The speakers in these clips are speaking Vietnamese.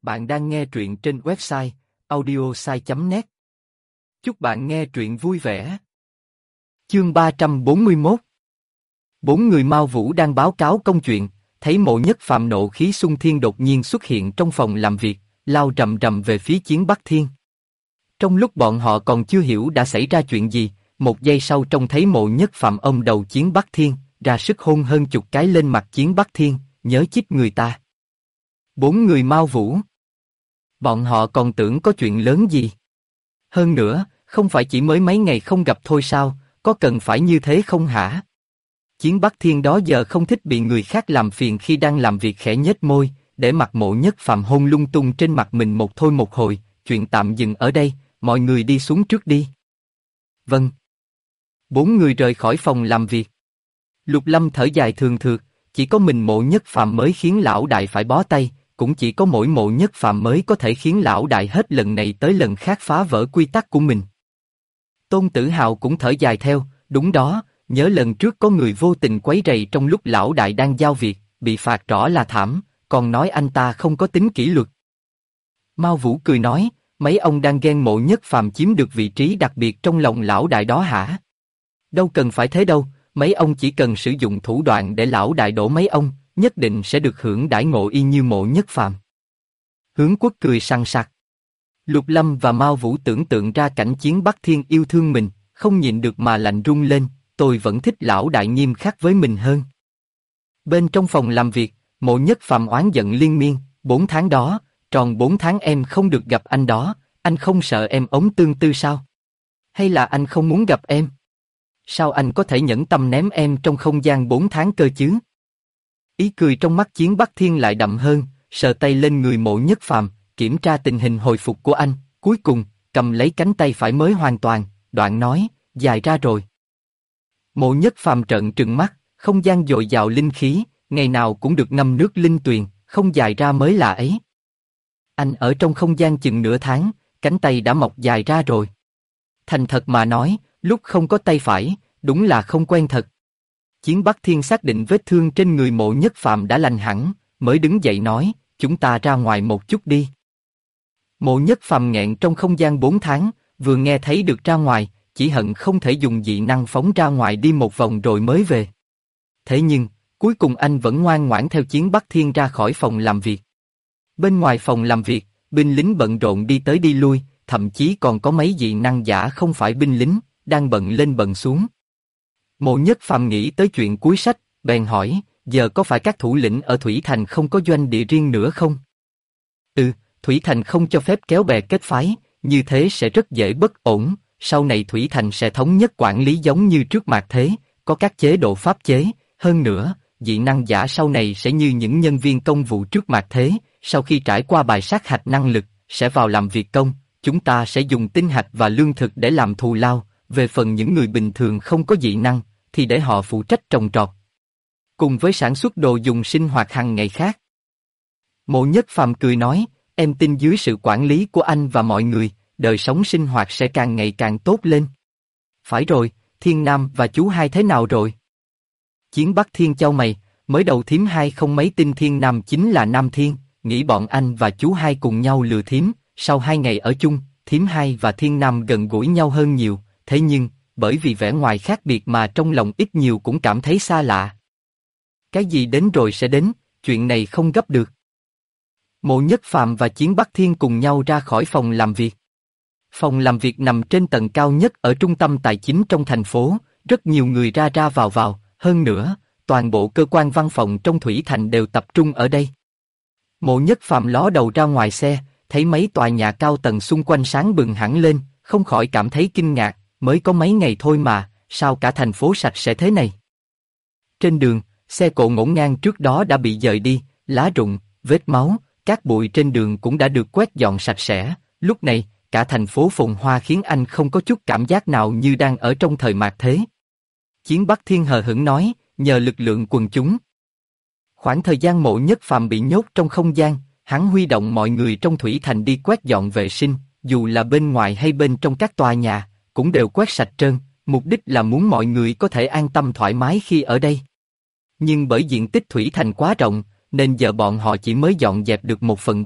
Bạn đang nghe truyện trên website audiosai.net. Chúc bạn nghe truyện vui vẻ. Chương 341. Bốn người Mao Vũ đang báo cáo công chuyện, thấy Mộ Nhất Phàm nộ khí xung thiên đột nhiên xuất hiện trong phòng làm việc, lao rầm rầm về phía Chiến Bắc Thiên. Trong lúc bọn họ còn chưa hiểu đã xảy ra chuyện gì, một giây sau trông thấy Mộ Nhất Phàm ôm đầu Chiến Bắc Thiên, ra sức hôn hơn chục cái lên mặt Chiến Bắc Thiên, nhớ chích người ta. Bốn người Mao Vũ. Bọn họ còn tưởng có chuyện lớn gì. Hơn nữa, không phải chỉ mới mấy ngày không gặp thôi sao, có cần phải như thế không hả? Chiến Bắc Thiên đó giờ không thích bị người khác làm phiền khi đang làm việc, khẽ nhếch môi, để mặc Mộ Nhất Phàm hôn lung tung trên mặt mình một thôi một hồi, chuyện tạm dừng ở đây, mọi người đi xuống trước đi. Vâng. Bốn người rời khỏi phòng làm việc. Lục Lâm thở dài thường thượt, chỉ có mình Mộ Nhất Phàm mới khiến lão đại phải bó tay, cũng chỉ có mỗi Mộ Nhất Phàm mới có thể khiến lão đại hết lần này tới lần khác phá vỡ quy tắc của mình. Tôn Tử Hào cũng thở dài theo, đúng đó, nhớ lần trước có người vô tình quấy rầy trong lúc lão đại đang giao việc, bị phạt rõ là thảm, còn nói anh ta không có tính kỷ luật. Mao Vũ cười nói, mấy ông đang ghen Mộ Nhất Phàm chiếm được vị trí đặc biệt trong lòng lão đại đó hả? Đâu cần phải thế đâu, mấy ông chỉ cần sử dụng thủ đoạn để lão đại đổ mấy ông, nhất định sẽ được hưởng đãi ngộ y như Mộ Nhất Phàm. Hướng Quốc cười sằng sặc. Lục Lâm và Mao Vũ tưởng tượng ra cảnh Chiến Bắc Thiên yêu thương mình, không nhịn được mà lạnh run lên, tôi vẫn thích lão đại nghiêm khắc với mình hơn. Bên trong phòng làm việc, Mộ Nhất Phàm oán giận liên miên, 4 tháng đó, tròn 4 tháng em không được gặp anh đó, anh không sợ em ống tương tư sao? Hay là anh không muốn gặp em? Sao anh có thể nhẫn tâm ném em trong không gian 4 tháng cơ chứ? Ý cười trong mắt Chiến Bắc Thiên lại đậm hơn, sờ tay lên người Mộ Nhất Phàm, kiểm tra tình hình hồi phục của anh, cuối cùng, cầm lấy cánh tay phải mới hoàn toàn, đoạn nói, dài ra rồi. Mộ Nhất Phàm trợn trừng mắt, không gian dồi dào linh khí, ngày nào cũng được ngâm nước linh tuyền, không dài ra mới lạ ấy. Anh ở trong không gian chừng nửa tháng, cánh tay đã mọc dài ra rồi. Thành thật mà nói, lúc không có tay phải, đúng là không quen thật. Chiến Bắc Thiên xác định vết thương trên người Mộ Nhất Phàm đã lành hẳn, mới đứng dậy nói, chúng ta ra ngoài một chút đi. Mộ Nhất Phàm nghẹn trong không gian 4 tháng, vừa nghe thấy được ra ngoài, chỉ hận không thể dùng dị năng phóng ra ngoài đi một vòng rồi mới về. Thế nhưng, cuối cùng anh vẫn ngoan ngoãn theo Chiến Bắc Thiên ra khỏi phòng làm việc. Bên ngoài phòng làm việc, binh lính bận rộn đi tới đi lui, thậm chí còn có mấy dị năng giả không phải binh lính, đang bận lên bận xuống. Mộ Nhất Phàm nghĩ tới chuyện cuối sách, bèn hỏi, giờ có phải các thủ lĩnh ở Thủy Thành không có doanh địa riêng nữa không? Thủy Thành không cho phép kéo bè kết phái, như thế sẽ rất dễ bất ổn, sau này Thủy Thành sẽ thống nhất quản lý giống như trước Mạt Thế, có các chế độ pháp chế, hơn nữa, dị năng giả sau này sẽ như những nhân viên công vụ trước Mạt Thế, sau khi trải qua bài sát hạch năng lực, sẽ vào làm việc công, chúng ta sẽ dùng tinh hạch và lương thực để làm thù lao, về phần những người bình thường không có dị năng, thì để họ phụ trách trồng trọt. Cùng với sản xuất đồ dùng sinh hoạt hàng ngày khác. Mộ Nhất Phàm cười nói, em tin dưới sự quản lý của anh và mọi người, đời sống sinh hoạt sẽ càng ngày càng tốt lên. Phải rồi, Thiên Nam và chú hai thế nào rồi? Chiến Bắc Thiên chau mày, mới đầu thím hai không mấy tin Thiên Nam chính là Nam Thiên, nghĩ bọn anh và chú hai cùng nhau lừa thím, sau 2 ngày ở chung, thím hai và Thiên Nam gần gũi nhau hơn nhiều, thế nhưng, bởi vì vẻ ngoài khác biệt mà trong lòng ít nhiều cũng cảm thấy xa lạ. Cái gì đến rồi sẽ đến, chuyện này không gấp được. Mộ Nhất Phàm và Chiến Bắc Thiên cùng nhau ra khỏi phòng làm việc. Phòng làm việc nằm trên tầng cao nhất ở trung tâm tài chính trong thành phố, rất nhiều người ra ra vào vào, hơn nữa, toàn bộ cơ quan văn phòng trong Thủy Thành đều tập trung ở đây. Mộ Nhất Phàm ló đầu ra ngoài xe, thấy mấy tòa nhà cao tầng xung quanh sáng bừng hẳn lên, không khỏi cảm thấy kinh ngạc, mới có mấy ngày thôi mà, sao cả thành phố sạch sẽ thế này? Trên đường, xe cộ ngổn ngang trước đó đã bị dời đi, lá rụng, vết máu, cát bụi trên đường cũng đã được quét dọn sạch sẽ, lúc này, cả thành phố phồn hoa khiến anh không có chút cảm giác nào như đang ở trong thời Mạt Thế. Chiến Bắc Thiên hờ hững nói, nhờ lực lượng quần chúng. Khoảng thời gian Mộ Nhất Phàm bị nhốt trong không gian, hắn huy động mọi người trong Thủy Thành đi quét dọn vệ sinh, dù là bên ngoài hay bên trong các tòa nhà, cũng đều quét sạch trơn, mục đích là muốn mọi người có thể an tâm thoải mái khi ở đây. Nhưng bởi diện tích Thủy Thành quá rộng, nên giờ bọn họ chỉ mới dọn dẹp được 1/3,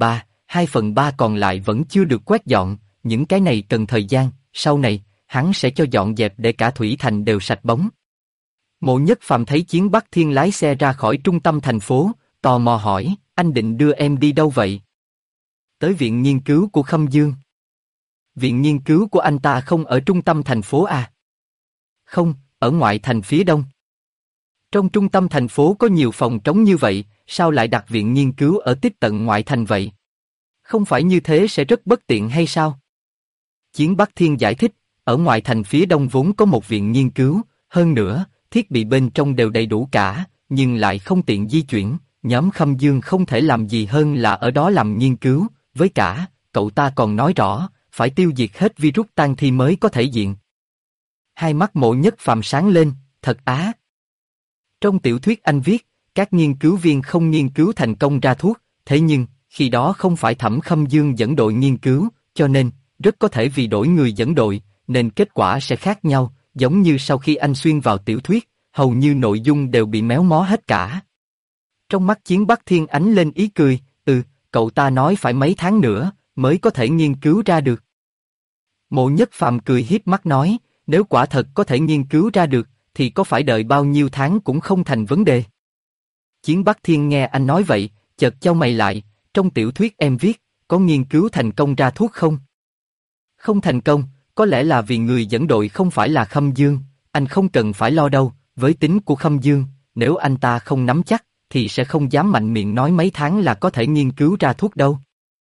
2/3 còn lại vẫn chưa được quét dọn, những cái này cần thời gian, sau này, hắn sẽ cho dọn dẹp để cả Thủy Thành đều sạch bóng. Mộ Nhất Phàm thấy Chiến Bắc Thiên lái xe ra khỏi trung tâm thành phố, tò mò hỏi, anh định đưa em đi đâu vậy? Tới viện nghiên cứu của Khâm Dương. Viện nghiên cứu của anh ta không ở trung tâm thành phố à? Không, ở ngoại thành phía đông. Trong trung tâm thành phố có nhiều phòng trống như vậy, sao lại đặt viện nghiên cứu ở tít tận ngoại thành vậy? Không phải như thế sẽ rất bất tiện hay sao? Chiến Bắc Thiên giải thích, ở ngoại thành phía đông vốn có một viện nghiên cứu, hơn nữa, thiết bị bên trong đều đầy đủ cả, nhưng lại không tiện di chuyển, nhóm Khâm Dương không thể làm gì hơn là ở đó làm nghiên cứu, với cả, cậu ta còn nói rõ, phải tiêu diệt hết virus tang thi mới có thể diện. Hai mắt Mộ Nhất Phàm sáng lên, thật á. Trong tiểu thuyết anh viết, các nghiên cứu viên không nghiên cứu thành công ra thuốc, thế nhưng, khi đó không phải Thẩm Khâm Dương dẫn đội nghiên cứu, cho nên, rất có thể vì đổi người dẫn đội, nên kết quả sẽ khác nhau, giống như sau khi anh xuyên vào tiểu thuyết, hầu như nội dung đều bị méo mó hết cả. Trong mắt Chiến Bắc Thiên ánh lên ý cười, cậu ta nói phải mấy tháng nữa, mới có thể nghiên cứu ra được. Mộ Nhất Phàm cười hiếp mắt nói, nếu quả thật có thể nghiên cứu ra được, thì có phải đợi bao nhiêu tháng cũng không thành vấn đề. Chiến Bắc Thiên nghe anh nói vậy, chợt chau mày lại, trong tiểu thuyết em viết, có nghiên cứu thành công ra thuốc không? Không thành công, có lẽ là vì người dẫn đội không phải là Khâm Dương, anh không cần phải lo đâu, với tính của Khâm Dương, nếu anh ta không nắm chắc, thì sẽ không dám mạnh miệng nói mấy tháng là có thể nghiên cứu ra thuốc đâu.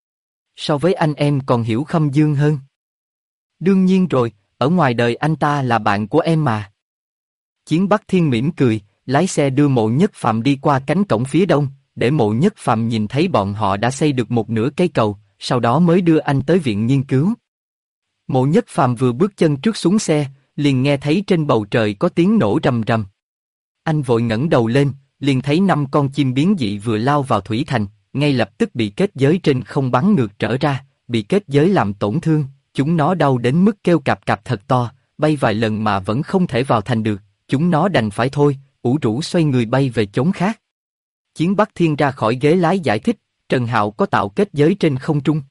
So với anh em còn hiểu Khâm Dương hơn. Đương nhiên rồi, ở ngoài đời anh ta là bạn của em mà. Chiến Bắc Thiên mỉm cười, lái xe đưa Mộ Nhất Phàm đi qua cánh cổng phía đông, để Mộ Nhất Phàm nhìn thấy bọn họ đã xây được một nửa cây cầu, sau đó mới đưa anh tới viện nghiên cứu. Mộ Nhất Phàm vừa bước chân trước xuống xe, liền nghe thấy trên bầu trời có tiếng nổ rầm rầm. Anh vội ngẩng đầu lên, liền thấy 5 con chim biến dị vừa lao vào thủy thành, ngay lập tức bị kết giới trên không bắn ngược trở ra, bị kết giới làm tổn thương, chúng nó đau đến mức kêu cạp cạp thật to, bay vài lần mà vẫn không thể vào thành được, chúng nó đành phải thôi, ủ rũ xoay người bay về chốn khác. Chiến Bắc Thiên ra khỏi ghế lái giải thích, Trần Hạo có tạo kết giới trên không trung.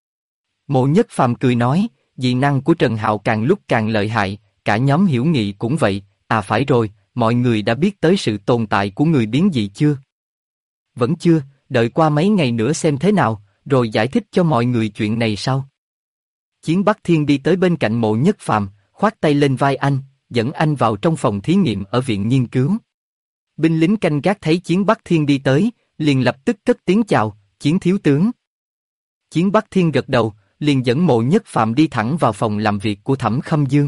Mộ Nhất Phàm cười nói, dị năng của Trần Hạo càng lúc càng lợi hại, cả nhóm Hiểu Nghị cũng vậy, à phải rồi, mọi người đã biết tới sự tồn tại của người biến dị chưa? Vẫn chưa, đợi qua mấy ngày nữa xem thế nào, rồi giải thích cho mọi người chuyện này sau. Chiến Bắc Thiên đi tới bên cạnh Mộ Nhất Phàm, khoát tay lên vai anh, dẫn anh vào trong phòng thí nghiệm ở viện nghiên cứu. Binh lính canh gác thấy Chiến Bắc Thiên đi tới, liền lập tức cất tiếng chào, Chiến thiếu tướng. Chiến Bắc Thiên gật đầu, liền dẫn Mộ Nhất Phàm đi thẳng vào phòng làm việc của Thẩm Khâm Dương.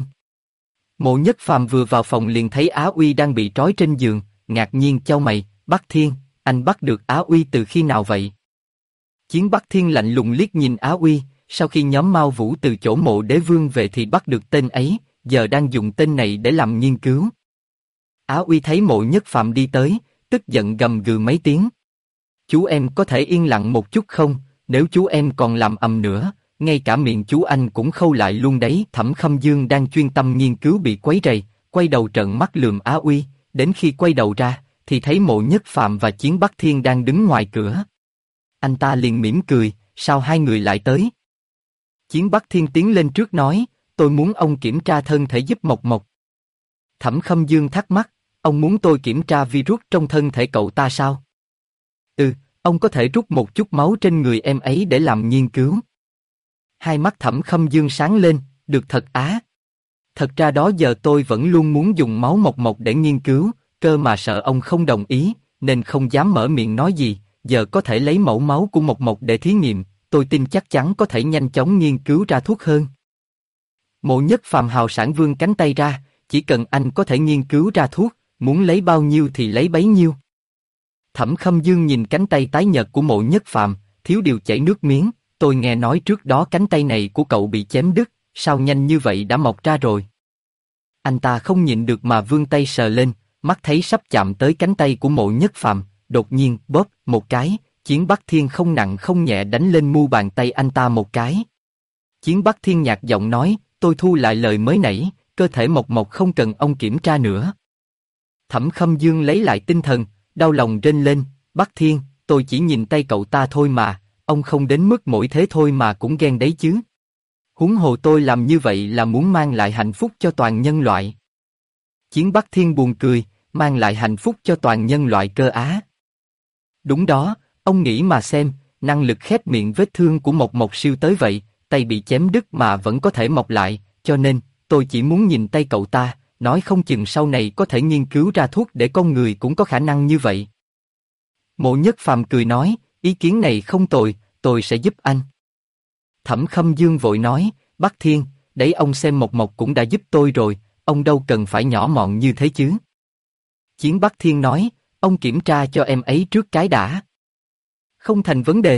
Mộ Nhất Phàm vừa vào phòng liền thấy Á Uy đang bị trói trên giường, ngạc nhiên chau mày, Bắc Thiên, anh bắt được Á Uy từ khi nào vậy? Chiến Bắc Thiên lạnh lùng liếc nhìn Á Uy, sau khi nhóm Mao Vũ từ chỗ Mộ Đế Vương về thì bắt được tên ấy, giờ đang dùng tên này để làm nghiên cứu. Á Uy thấy Mộ Nhất Phàm đi tới, tức giận gầm gừ mấy tiếng. Chú em có thể yên lặng một chút không, nếu chú em còn làm ầm nữa, ngay cả miệng chú anh cũng khâu lại luôn đấy. Thẩm Khâm Dương đang chuyên tâm nghiên cứu bị quấy rầy, quay đầu trợn mắt lườm Á Uy, đến khi quay đầu ra, thì thấy Mộ Nhất Phàm và Chiến Bắc Thiên đang đứng ngoài cửa. Anh ta liền mỉm cười, sao hai người lại tới? Chiến Bắc Thiên tiến lên trước nói, tôi muốn ông kiểm tra thân thể giúp Mộc Mộc. Thẩm Khâm Dương thắc mắc, ông muốn tôi kiểm tra virus trong thân thể cậu ta sao? Ông có thể rút một chút máu trên người em ấy để làm nghiên cứu. Hai mắt Thẩm Khâm Dương sáng lên, được thật á. Thật ra đó giờ tôi vẫn luôn muốn dùng máu Mộc Mộc để nghiên cứu, cơ mà sợ ông không đồng ý, nên không dám mở miệng nói gì, giờ có thể lấy mẫu máu của Mộc Mộc để thí nghiệm, tôi tin chắc chắn có thể nhanh chóng nghiên cứu ra thuốc hơn. Mộ Nhất Phàm hào sảng vươn cánh tay ra, chỉ cần anh có thể nghiên cứu ra thuốc, muốn lấy bao nhiêu thì lấy bấy nhiêu. Thẩm Khâm Dương nhìn cánh tay tái nhợt của Mộ Nhất Phàm, thiếu điều chảy nước miếng, tôi nghe nói trước đó cánh tay này của cậu bị chém đứt, sao nhanh như vậy đã mọc ra rồi? Anh ta không nhịn được mà vươn tay sờ lên, mắt thấy sắp chạm tới cánh tay của Mộ Nhất Phàm, đột nhiên bóp một cái, Chiến Bắc Thiên không nặng không nhẹ đánh lên mu bàn tay anh ta một cái. Chiến Bắc Thiên nhạt giọng nói, tôi thu lại lời mới nãy, cơ thể Mộc Mộc không cần ông kiểm tra nữa. Thẩm Khâm Dương lấy lại tinh thần, đau lòng rên lên, Bắc Thiên, tôi chỉ nhìn tay cậu ta thôi mà, ông không đến mức mỗi thế thôi mà cũng ghen đấy chứ. Huống hồ tôi làm như vậy là muốn mang lại hạnh phúc cho toàn nhân loại. Chiến Bắc Thiên buồn cười, mang lại hạnh phúc cho toàn nhân loại cơ á. Đúng đó, ông nghĩ mà xem, năng lực khép miệng vết thương của Mộc Mộc Siêu tới vậy, tay bị chém đứt mà vẫn có thể mọc lại, cho nên, tôi chỉ muốn nhìn tay cậu ta, nói không chừng sau này có thể nghiên cứu ra thuốc để con người cũng có khả năng như vậy. Mộ Nhất Phàm cười nói, ý kiến này không tồi, tôi sẽ giúp anh. Thẩm Khâm Dương vội nói, Bắc Thiên, đấy ông xem Mộc Mộc cũng đã giúp tôi rồi, ông đâu cần phải nhỏ mọn như thế chứ. Chiến Bắc Thiên nói, ông kiểm tra cho em ấy trước cái đã. Không thành vấn đề.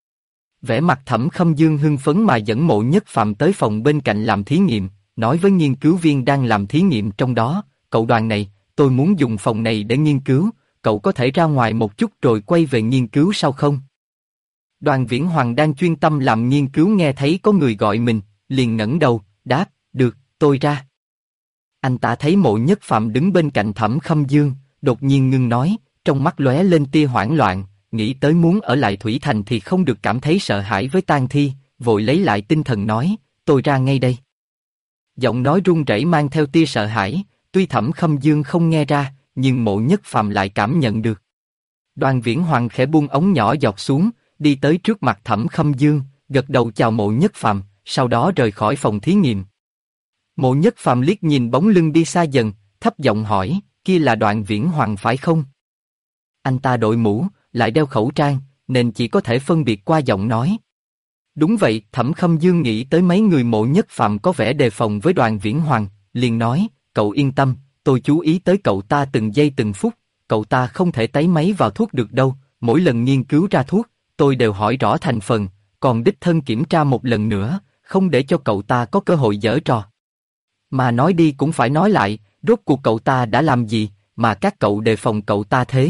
Vẻ mặt Thẩm Khâm Dương hưng phấn mà dẫn Mộ Nhất Phàm tới phòng bên cạnh làm thí nghiệm, nói với nghiên cứu viên đang làm thí nghiệm trong đó, cậu Đoàn này, tôi muốn dùng phòng này để nghiên cứu, cậu có thể ra ngoài một chút rồi quay về nghiên cứu sau không? Đoàn Viễn Hoàng đang chuyên tâm làm nghiên cứu nghe thấy có người gọi mình, liền ngẩng đầu, đáp, được, tôi ra. Anh ta thấy Mộ Nhất Phàm đứng bên cạnh Thẩm Khâm Dương, đột nhiên ngưng nói, trong mắt lóe lên tia hoảng loạn, nghĩ tới muốn ở lại Thủy Thành thì không được cảm thấy sợ hãi với tang thi, vội lấy lại tinh thần nói, tôi ra ngay đây. Giọng nói run rẩy mang theo tia sợ hãi, tuy Thẩm Khâm Dương không nghe ra, nhưng Mộ Nhất Phàm lại cảm nhận được. Đoàn Viễn Hoàng khẽ buông ống nhỏ giọt xuống, đi tới trước mặt Thẩm Khâm Dương, gật đầu chào Mộ Nhất Phàm, sau đó rời khỏi phòng thí nghiệm. Mộ Nhất Phàm liếc nhìn bóng lưng đi xa dần, thấp giọng hỏi, kia là Đoàn Viễn Hoàng phải không? Anh ta đội mũ, lại đeo khẩu trang, nên chỉ có thể phân biệt qua giọng nói. Đúng vậy, Thẩm Khâm Dương nghĩ tới mấy người Mộ Nhất Phàm có vẻ đề phòng với Đoàn Viễn Hoàng, liền nói, cậu yên tâm, tôi chú ý tới cậu ta từng giây từng phút, cậu ta không thể tấy máy vào thuốc được đâu, mỗi lần nghiên cứu ra thuốc, tôi đều hỏi rõ thành phần, còn đích thân kiểm tra một lần nữa, không để cho cậu ta có cơ hội giở trò. Mà nói đi cũng phải nói lại, rốt cuộc cậu ta đã làm gì, mà các cậu đề phòng cậu ta thế?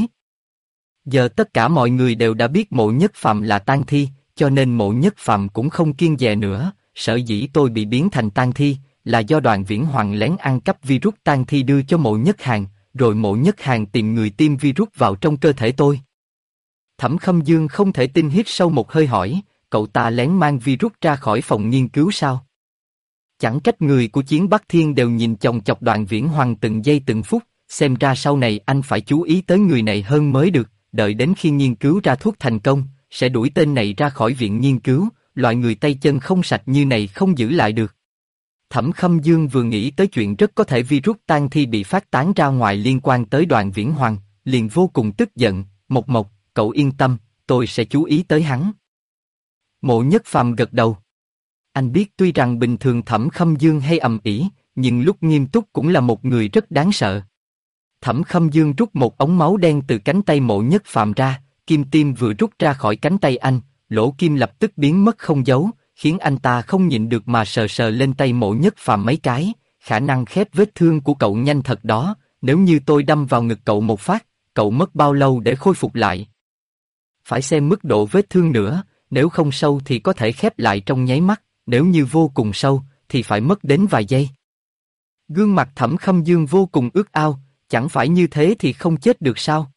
Giờ tất cả mọi người đều đã biết Mộ Nhất Phàm là tang thi, cho nên Mộ Nhất Phàm cũng không kiêng dè nữa, sở dĩ tôi bị biến thành tang thi, là do Đoàn Viễn Hoàng lén ăn cắp virus tang thi đưa cho Mộ Nhất Hàn, rồi Mộ Nhất Hàn tìm người tiêm virus vào trong cơ thể tôi. Thẩm Khâm Dương không thể tin hít sâu một hơi hỏi, cậu ta lén mang virus ra khỏi phòng nghiên cứu sao? Chẳng trách người của Chiến Bắc Thiên đều nhìn chòng chọc Đoàn Viễn Hoàng từng giây từng phút, xem ra sau này anh phải chú ý tới người này hơn mới được, đợi đến khi nghiên cứu ra thuốc thành công, sẽ đuổi tên này ra khỏi viện nghiên cứu, loại người tay chân không sạch như này không giữ lại được. Thẩm Khâm Dương vừa nghĩ tới chuyện rất có thể virus tang thi bị phát tán ra ngoài liên quan tới Đoàn Viễn Hoàng, liền vô cùng tức giận, Mộc Mộc, cậu yên tâm, tôi sẽ chú ý tới hắn. Mộ Nhất Phàm gật đầu. Anh biết tuy rằng bình thường Thẩm Khâm Dương hay ầm ĩ, nhưng lúc nghiêm túc cũng là một người rất đáng sợ. Thẩm Khâm Dương rút một ống máu đen từ cánh tay Mộ Nhất Phàm ra, kim tiêm vừa rút ra khỏi cánh tay anh, lỗ kim lập tức biến mất không dấu, khiến anh ta không nhịn được mà sờ sờ lên tay Mộ Nhất Phàm mấy cái, khả năng khép vết thương của cậu nhanh thật đó, nếu như tôi đâm vào ngực cậu một phát, cậu mất bao lâu để khôi phục lại? Phải xem mức độ vết thương nữa, nếu không sâu thì có thể khép lại trong nháy mắt, nếu như vô cùng sâu, thì phải mất đến vài giây. Gương mặt Thẩm Khâm Dương vô cùng ước ao, chẳng phải như thế thì không chết được sao?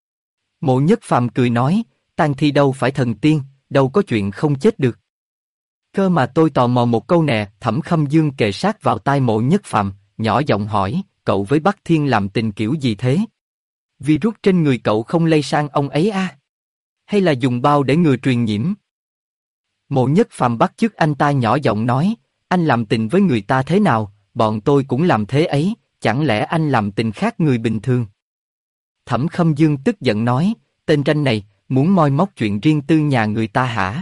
Mộ Nhất Phàm cười nói, tang thi đâu phải thần tiên, đâu có chuyện không chết được. Cơ mà tôi tò mò một câu nè, Thẩm Khâm Dương kề sát vào tai Mộ Nhất Phàm, nhỏ giọng hỏi, cậu với Bắc Thiên làm tình kiểu gì thế? Virus trên người cậu không lây sang ông ấy à? Hay là dùng bao để ngừa truyền nhiễm? Mộ Nhất Phàm bắt chước anh ta nhỏ giọng nói, anh làm tình với người ta thế nào, bọn tôi cũng làm thế ấy, chẳng lẽ anh làm tình khác người bình thường? Thẩm Khâm Dương tức giận nói, tên ranh này, muốn moi móc chuyện riêng tư nhà người ta hả?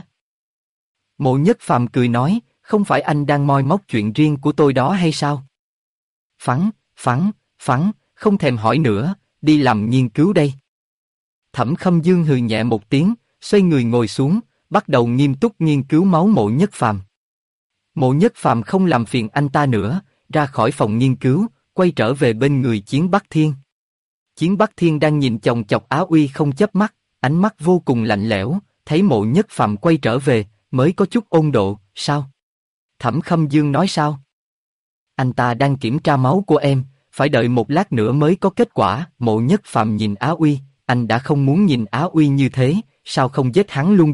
Mộ Nhất Phàm cười nói, không phải anh đang moi móc chuyện riêng của tôi đó hay sao? Phắn, không thèm hỏi nữa, đi làm nghiên cứu đây. Thẩm Khâm Dương hừ nhẹ một tiếng, xoay người ngồi xuống, bắt đầu nghiêm túc nghiên cứu máu Mộ Nhất Phàm. Mộ Nhất Phàm không làm phiền anh ta nữa, ra khỏi phòng nghiên cứu, quay trở về bên người Chiến Bắc Thiên. Chiến Bắc Thiên đang nhìn chòng chọc Á Uy không chớp mắt, ánh mắt vô cùng lạnh lẽo, thấy Mộ Nhất Phàm quay trở về, mới có chút ôn độ, sao? Thẩm Khâm Dương nói sao? Anh ta đang kiểm tra máu của em, phải đợi một lát nữa mới có kết quả. Mộ Nhất Phàm nhìn Á Uy, anh đã không muốn nhìn Á Uy như thế, sao không giết hắn luôn đi,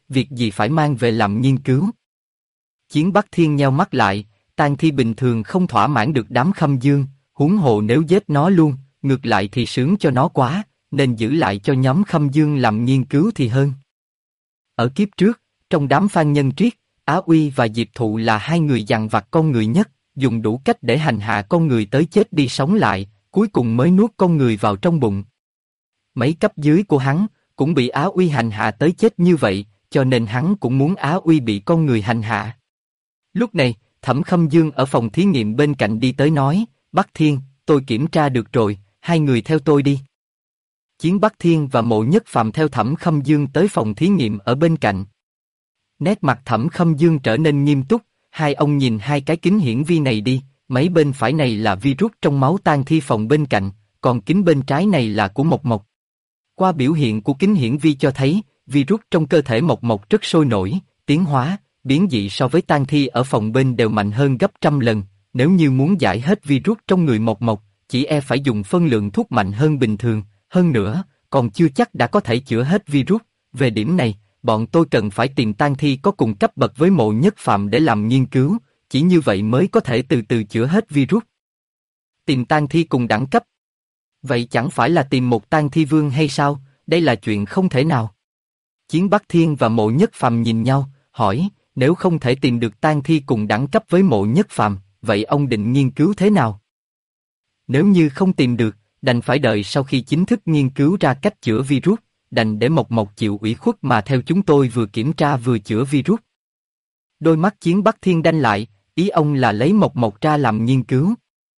việc gì phải mang về làm nghiên cứu. Chiến Bắc Thiên nheo mắt lại, tang thi bình thường không thỏa mãn được đám Khâm Dương, huống hồ nếu giết nó luôn, ngược lại thì sướng cho nó quá, nên giữ lại cho nhóm Khâm Dương làm nghiên cứu thì hơn. Ở kiếp trước, trong đám Phan Nhân Triết, Á Uy và Diệp Thụ là hai người dằn vặt con người nhất, dùng đủ cách để hành hạ con người tới chết đi sống lại, cuối cùng mới nuốt con người vào trong bụng. Mấy cấp dưới của hắn cũng bị Á Uy hành hạ tới chết như vậy, cho nên hắn cũng muốn Á Uy bị con người hành hạ. Lúc này, Thẩm Khâm Dương ở phòng thí nghiệm bên cạnh đi tới nói, Bắc Thiên, tôi kiểm tra được rồi, hai người theo tôi đi. Chiến Bắc Thiên và Mộ Nhất Phàm theo Thẩm Khâm Dương tới phòng thí nghiệm ở bên cạnh. Nét mặt Thẩm Khâm Dương trở nên nghiêm túc, hai ông nhìn hai cái kính hiển vi này đi, mấy bên phải này là virus trong máu tang thi phòng bên cạnh, còn kính bên trái này là của Mộc Mộc. Qua biểu hiện của kính hiển vi cho thấy, virus trong cơ thể Mộc Mộc rất sôi nổi, tiến hóa, biến dị so với tang thi ở phòng bên đều mạnh hơn gấp trăm lần, nếu như muốn giải hết virus trong người Mộc Mộc, chỉ e phải dùng phân lượng thuốc mạnh hơn bình thường, hơn nữa, còn chưa chắc đã có thể chữa hết virus, về điểm này, bọn tôi cần phải tìm tang thi có cùng cấp bậc với Mộ Nhất Phàm để làm nghiên cứu, chỉ như vậy mới có thể từ từ chữa hết virus. Tìm tang thi cùng đẳng cấp. Vậy chẳng phải là tìm một tang thi vương hay sao, đây là chuyện không thể nào. Chiến Bắc Thiên và Mộ Nhất Phàm nhìn nhau, hỏi, nếu không thể tìm được tang thi cùng đẳng cấp với Mộ Nhất Phàm, vậy ông định nghiên cứu thế nào? Nếu như không tìm được, đành phải đợi sau khi chính thức nghiên cứu ra cách chữa virus, đành để Mộc Mộc chịu ủy khuất mà theo chúng tôi vừa kiểm tra vừa chữa virus. Đôi mắt Chiến Bắc Thiên đanh lại, ý ông là lấy Mộc Mộc ra làm nghiên cứu.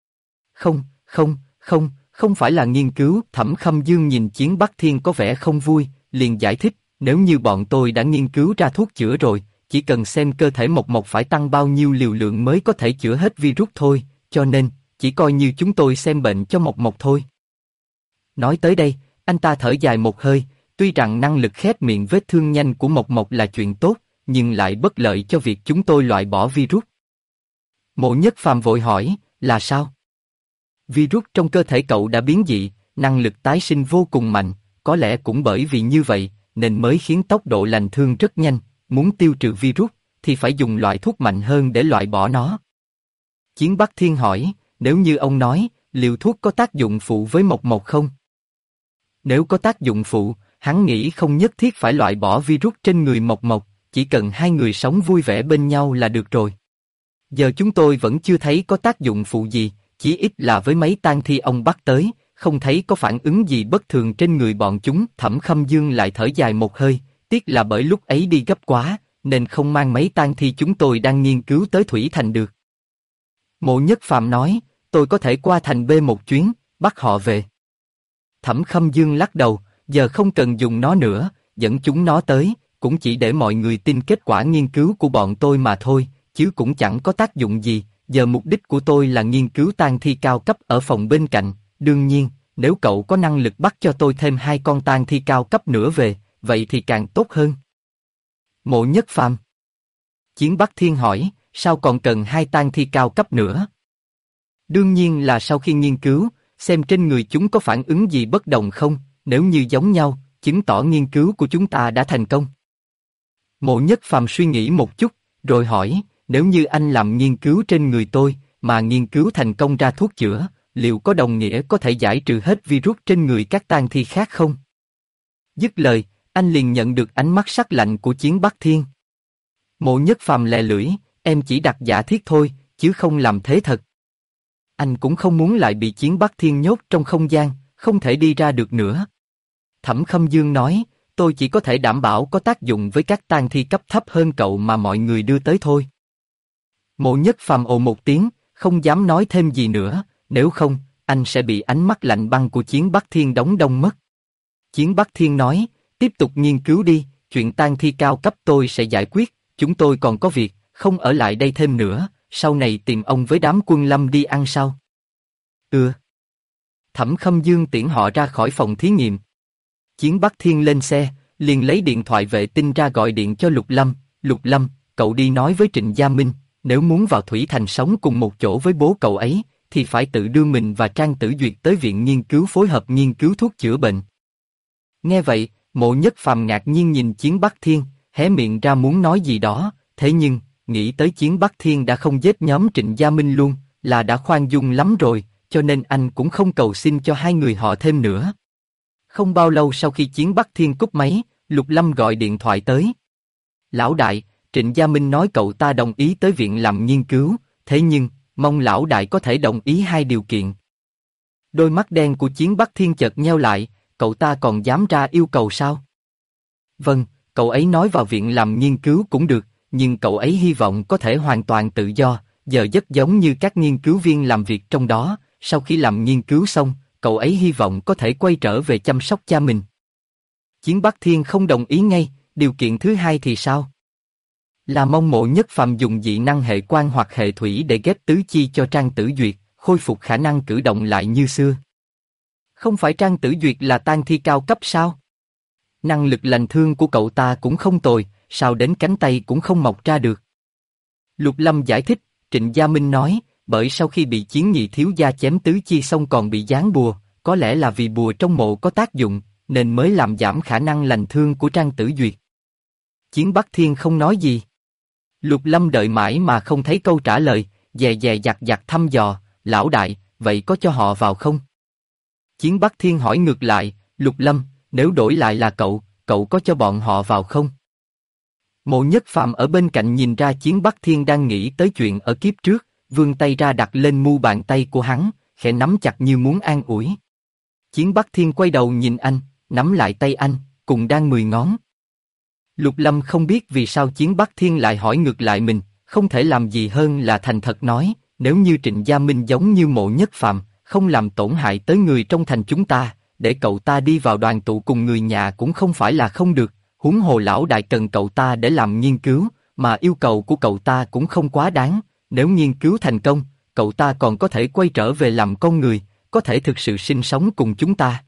Không phải là nghiên cứu. Thẩm Khâm Dương nhìn Chiến Bắc Thiên có vẻ không vui, liền giải thích, nếu như bọn tôi đã nghiên cứu ra thuốc chữa rồi, chỉ cần xem cơ thể Mộc Mộc phải tăng bao nhiêu liều lượng mới có thể chữa hết virus thôi, cho nên, chỉ coi như chúng tôi xem bệnh cho Mộc Mộc thôi. Nói tới đây, anh ta thở dài một hơi, tuy rằng năng lực khép miệng vết thương nhanh của Mộc Mộc là chuyện tốt, nhưng lại bất lợi cho việc chúng tôi loại bỏ virus. Mộ Nhất Phàm vội hỏi, là sao? Virus trong cơ thể cậu đã biến dị, năng lực tái sinh vô cùng mạnh, có lẽ cũng bởi vì như vậy, nên mới khiến tốc độ lành thương rất nhanh, muốn tiêu trừ virus, thì phải dùng loại thuốc mạnh hơn để loại bỏ nó. Chiến Bắc Thiên hỏi, nếu như ông nói, liều thuốc có tác dụng phụ với Mộc Mộc không? Nếu có tác dụng phụ, hắn nghĩ không nhất thiết phải loại bỏ virus trên người Mộc Mộc, chỉ cần hai người sống vui vẻ bên nhau là được rồi. Giờ chúng tôi vẫn chưa thấy có tác dụng phụ gì, chỉ ít là với mấy tang thi ông bắt tới, không thấy có phản ứng gì bất thường trên người bọn chúng. Thẩm Khâm Dương lại thở dài một hơi, tiếc là bởi lúc ấy đi gấp quá, nên không mang mấy tang thi chúng tôi đang nghiên cứu tới Thủy Thành được. Mộ Nhất Phàm nói, tôi có thể qua thành B một chuyến, bắt họ về. Thẩm Khâm Dương lắc đầu, giờ không cần dùng nó nữa, dẫn chúng nó tới, cũng chỉ để mọi người tin kết quả nghiên cứu của bọn tôi mà thôi, chứ cũng chẳng có tác dụng gì. Giờ mục đích của tôi là nghiên cứu tang thi cao cấp ở phòng bên cạnh, đương nhiên, nếu cậu có năng lực bắt cho tôi thêm 2 con tang thi cao cấp nữa về, vậy thì càng tốt hơn. Mộ Nhất Phàm. Chiến Bắc Thiên hỏi, sao còn cần 2 tang thi cao cấp nữa? Đương nhiên là sau khi nghiên cứu, xem trên người chúng có phản ứng gì bất đồng không, nếu như giống nhau, chứng tỏ nghiên cứu của chúng ta đã thành công. Mộ Nhất Phàm suy nghĩ một chút, rồi hỏi, nếu như anh làm nghiên cứu trên người tôi, mà nghiên cứu thành công ra thuốc chữa, liệu có đồng nghĩa có thể giải trừ hết virus trên người các tang thi khác không? Dứt lời, anh liền nhận được ánh mắt sắc lạnh của Chiến Bắc Thiên. Mộ Nhất Phàm lè lưỡi, em chỉ đặt giả thiết thôi, chứ không làm thế thật. Anh cũng không muốn lại bị Chiến Bắc Thiên nhốt trong không gian, không thể đi ra được nữa. Thẩm Khâm Dương nói, tôi chỉ có thể đảm bảo có tác dụng với các tang thi cấp thấp hơn cậu mà mọi người đưa tới thôi. Mộ Nhất Phàm ồ một tiếng, không dám nói thêm gì nữa, nếu không, anh sẽ bị ánh mắt lạnh băng của Chiến Bắc Thiên đóng đông mất. Chiến Bắc Thiên nói, tiếp tục nghiên cứu đi, chuyện tang thi cao cấp tôi sẽ giải quyết, chúng tôi còn có việc, không ở lại đây thêm nữa, sau này tìm ông với đám Quân Lâm đi ăn sao? Thẩm Khâm Dương tiễn họ ra khỏi phòng thí nghiệm. Chiến Bắc Thiên lên xe, liền lấy điện thoại vệ tinh ra gọi điện cho Lục Lâm, Lục Lâm, cậu đi nói với Trịnh Gia Minh, nếu muốn vào Thủy Thành sống cùng một chỗ với bố cậu ấy, thì phải tự đưa mình và Trang Tử Duyệt tới viện nghiên cứu phối hợp nghiên cứu thuốc chữa bệnh. Nghe vậy, Mộ Nhất Phàm ngạc nhiên nhìn Chiến Bắc Thiên, hé miệng ra muốn nói gì đó, thế nhưng, nghĩ tới Chiến Bắc Thiên đã không giết nhóm Trịnh Gia Minh luôn, là đã khoan dung lắm rồi, cho nên anh cũng không cầu xin cho hai người họ thêm nữa. Không bao lâu sau khi Chiến Bắc Thiên cúp máy, Lục Lâm gọi điện thoại tới. Lão đại, Trịnh Gia Minh nói cậu ta đồng ý tới viện làm nghiên cứu, thế nhưng, mong lão đại có thể đồng ý hai điều kiện. Đôi mắt đen của Chiến Bắc Thiên chợt nheo lại, cậu ta còn dám ra yêu cầu sao? Vâng, cậu ấy nói vào viện làm nghiên cứu cũng được, nhưng cậu ấy hy vọng có thể hoàn toàn tự do, giờ rất giống như các nghiên cứu viên làm việc trong đó, sau khi làm nghiên cứu xong, cậu ấy hy vọng có thể quay trở về chăm sóc cha mình. Chiến Bắc Thiên không đồng ý ngay, điều kiện thứ hai thì sao? Là mong Mộ Nhất Phàm dùng dị năng hệ quang hoặc hệ thủy để ghép tứ chi cho Trang Tử Duyệt, khôi phục khả năng cử động lại như xưa. Không phải Trang Tử Duyệt là tang thi cao cấp sao? Năng lực lành thương của cậu ta cũng không tồi, sao đến cánh tay cũng không mọc ra được. Lục Lâm giải thích, Trịnh Gia Minh nói, bởi sau khi bị Chiến Nhị thiếu gia chém tứ chi xong còn bị giáng bùa, có lẽ là vì bùa trong mộ có tác dụng, nên mới làm giảm khả năng lành thương của Trang Tử Duyệt. Chiến Bắc Thiên không nói gì. Lục Lâm đợi mãi mà không thấy câu trả lời, dè dè dặt dặt thăm dò, lão đại, vậy có cho họ vào không? Chiến Bắc Thiên hỏi ngược lại, Lục Lâm, nếu đổi lại là cậu có cho bọn họ vào không? Mộ Nhất Phàm ở bên cạnh nhìn ra Chiến Bắc Thiên đang nghĩ tới chuyện ở kiếp trước, vươn tay ra đặt lên mu bàn tay của hắn, khẽ nắm chặt như muốn an ủi. Chiến Bắc Thiên quay đầu nhìn anh, nắm lại tay anh, cùng đang 10 ngón. Lục Lâm không biết vì sao Chiến Bắc Thiên lại hỏi ngược lại mình, không thể làm gì hơn là thành thật nói, nếu như Trịnh Gia Minh giống như Mộ Nhất Phàm, không làm tổn hại tới người trong thành chúng ta, để cậu ta đi vào đoàn tụ cùng người nhà cũng không phải là không được, huống hồ lão đại cần cậu ta để làm nghiên cứu, mà yêu cầu của cậu ta cũng không quá đáng, nếu nghiên cứu thành công, cậu ta còn có thể quay trở về làm con người, có thể thực sự sinh sống cùng chúng ta.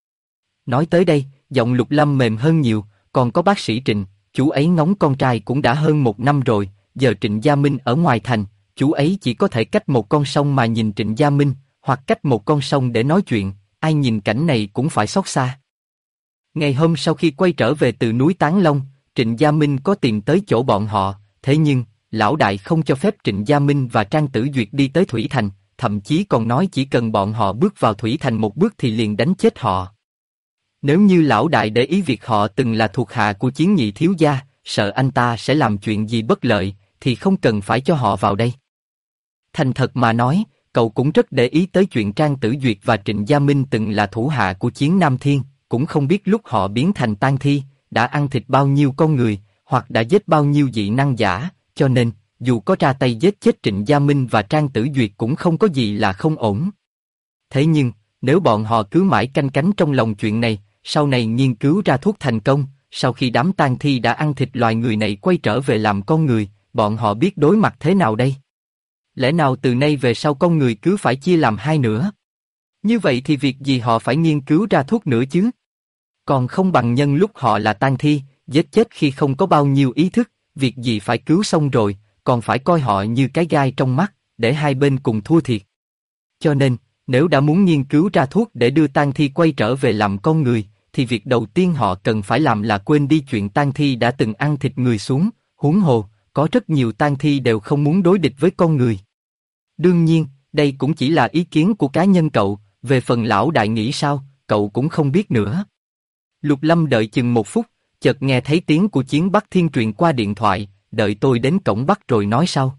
Nói tới đây, giọng Lục Lâm mềm hơn nhiều, còn có bác sĩ Trịnh, chú ấy ngóng con trai cũng đã hơn 1 năm rồi, giờ Trịnh Gia Minh ở ngoài thành, chú ấy chỉ có thể cách một con sông mà nhìn Trịnh Gia Minh, hoặc cách một con sông để nói chuyện, ai nhìn cảnh này cũng phải xót xa. Ngày hôm sau khi quay trở về từ núi Tán Long, Trịnh Gia Minh có tìm tới chỗ bọn họ, thế nhưng, lão đại không cho phép Trịnh Gia Minh và Trang Tử Duyệt đi tới Thủy Thành, thậm chí còn nói chỉ cần bọn họ bước vào Thủy Thành một bước thì liền đánh chết họ. Nếu như lão đại để ý việc họ từng là thuộc hạ của Chiến Nhị thiếu gia, sợ anh ta sẽ làm chuyện gì bất lợi, thì không cần phải cho họ vào đây. Thành thật mà nói, cậu cũng rất để ý tới chuyện Trang Tử Duyệt và Trịnh Gia Minh từng là thủ hạ của Chiến Nam Thiên, cũng không biết lúc họ biến thành tang thi, đã ăn thịt bao nhiêu con người, hoặc đã giết bao nhiêu dị năng giả, cho nên, dù có ra tay giết chết Trịnh Gia Minh và Trang Tử Duyệt cũng không có gì là không ổn. Thế nhưng, nếu bọn họ cứ mãi canh cánh trong lòng chuyện này, sau này nghiên cứu ra thuốc thành công, sau khi đám tang thi đã ăn thịt loài người này quay trở về làm con người, bọn họ biết đối mặt thế nào đây? Lẽ nào từ nay về sau con người cứ phải chia làm hai nữa? Như vậy thì việc gì họ phải nghiên cứu ra thuốc nữa chứ? Còn không bằng nhân lúc họ là tang thi, giết chết khi không có bao nhiêu ý thức, việc gì phải cứu xong rồi, còn phải coi họ như cái gai trong mắt, để hai bên cùng thua thiệt. Cho nên, nếu đã muốn nghiên cứu ra thuốc để đưa tang thi quay trở về làm con người, thì việc đầu tiên họ cần phải làm là quên đi chuyện tang thi đã từng ăn thịt người xuống, huống hồ, có rất nhiều tang thi đều không muốn đối địch với con người. Đương nhiên, đây cũng chỉ là ý kiến của cá nhân cậu, về phần lão đại nghĩ sao, cậu cũng không biết nữa. Lục Lâm đợi chừng 1 phút, chợt nghe thấy tiếng của Chiến Bắc Thiên truyền qua điện thoại, đợi tôi đến cổng Bắc rồi nói sau.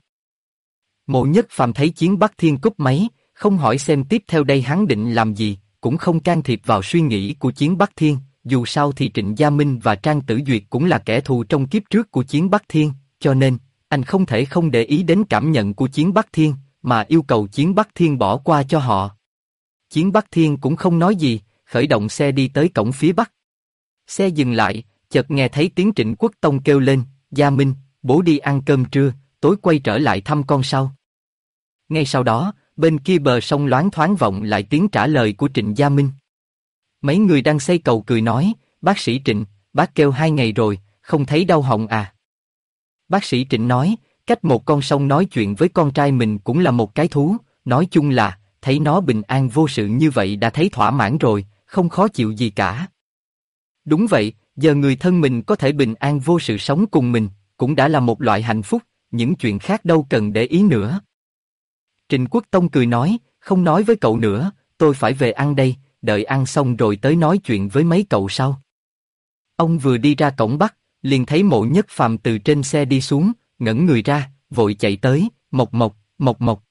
Mộ Nhất Phàm thấy Chiến Bắc Thiên cúp máy, không hỏi xem tiếp theo đây hắn định làm gì, cũng không can thiệp vào suy nghĩ của Chiến Bắc Thiên, dù sao thì Trịnh Gia Minh và Trang Tử Duyệt cũng là kẻ thù trong kiếp trước của Chiến Bắc Thiên, cho nên, anh không thể không để ý đến cảm nhận của Chiến Bắc Thiên, mà yêu cầu Chiến Bắc Thiên bỏ qua cho họ. Chiến Bắc Thiên cũng không nói gì, khởi động xe đi tới cổng phía Bắc. Xe dừng lại, chợt nghe thấy tiếng Trịnh Quốc Tông kêu lên, Gia Minh, bố đi ăn cơm trưa, tối quay trở lại thăm con sau. Ngay sau đó, bên kia bờ sông loáng thoáng vọng lại tiếng trả lời của Trịnh Gia Minh. Mấy người đang xây cầu cười nói, bác sĩ Trịnh, bác kêu 2 ngày rồi, không thấy đau họng à? Bác sĩ Trịnh nói, cách một con sông nói chuyện với con trai mình cũng là một cái thú, nói chung là, thấy nó bình an vô sự như vậy đã thấy thỏa mãn rồi, không khó chịu gì cả. Đúng vậy, giờ người thân mình có thể bình an vô sự sống cùng mình, cũng đã là một loại hạnh phúc, những chuyện khác đâu cần để ý nữa. Trịnh Quốc Tông cười nói, không nói với cậu nữa, tôi phải về ăn đây, đợi ăn xong rồi tới nói chuyện với mấy cậu sau. Ông vừa đi ra cổng Bắc, liền thấy Mộ Nhất Phàm từ trên xe đi xuống, ngẩng người ra, vội chạy tới, mộc mộc, mộc mộc.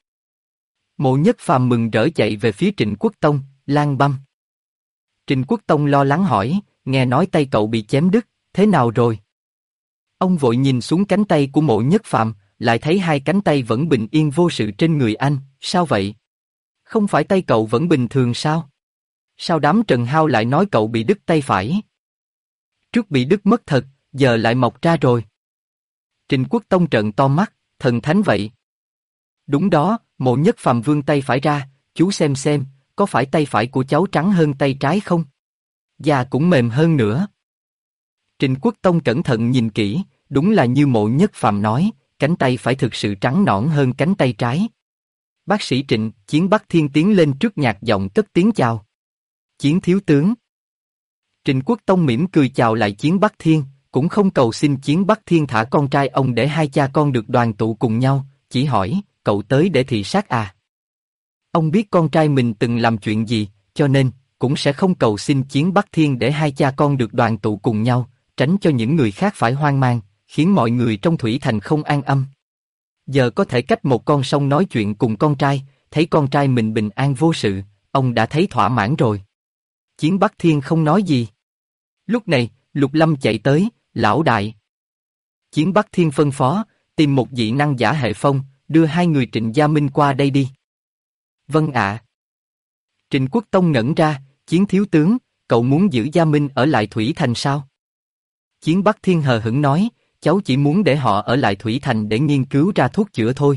Mộ Nhất Phàm mừng rỡ chạy về phía Trịnh Quốc Tông, Lang Băm. Trịnh Quốc Tông lo lắng hỏi, nghe nói tay cậu bị chém đứt, thế nào rồi? Ông vội nhìn xuống cánh tay của Mộ Nhất Phàm, lại thấy hai cánh tay vẫn bình yên vô sự trên người anh, sao vậy? Không phải tay cậu vẫn bình thường sao? Sao đám Trần Hao lại nói cậu bị đứt tay phải? Trước bị đứt mất thật, giờ lại mọc ra rồi. Trịnh Quốc Tông trợn to mắt, thần thánh vậy. Đúng đó, Mộ Nhất Phàm vươn tay phải ra, chú xem, có phải tay phải của cháu trắng hơn tay trái không? Da cũng mềm hơn nữa. Trịnh Quốc Tông cẩn thận nhìn kỹ, đúng là như Mộ Nhất Phàm nói, cánh tay phải thực sự trắng nõn hơn cánh tay trái. Bác sĩ Trịnh, Chiến Bắc Thiên tiến lên trước nhạt giọng cất tiếng chào. Chiến thiếu tướng. Trịnh Quốc Tông mỉm cười chào lại Chiến Bắc Thiên, cũng không cầu xin Chiến Bắc Thiên thả con trai ông để hai cha con được đoàn tụ cùng nhau, chỉ hỏi, cậu tới để thị sát à? Ông biết con trai mình từng làm chuyện gì, cho nên, cũng sẽ không cầu xin Chiến Bắc Thiên để hai cha con được đoàn tụ cùng nhau, tránh cho những người khác phải hoang mang, khiến mọi người trong Thủy Thành không an tâm. Giờ có thể cách một con sông nói chuyện cùng con trai, thấy con trai mình bình an vô sự, ông đã thấy thỏa mãn rồi. Chiến Bắc Thiên không nói gì. Lúc này, Lục Lâm chạy tới, lão đại. Chiến Bắc Thiên phân phó, tìm một dị năng giả hệ phong, đưa hai người Trịnh Gia Minh qua đây đi. Vâng ạ. Trịnh Quốc Tông ngẩn ra, Chiến thiếu tướng, cậu muốn giữ Gia Minh ở lại Thủy Thành sao? Chiến Bắc Thiên hờ hững nói, cháu chỉ muốn để họ ở lại Thủy Thành để nghiên cứu ra thuốc chữa thôi.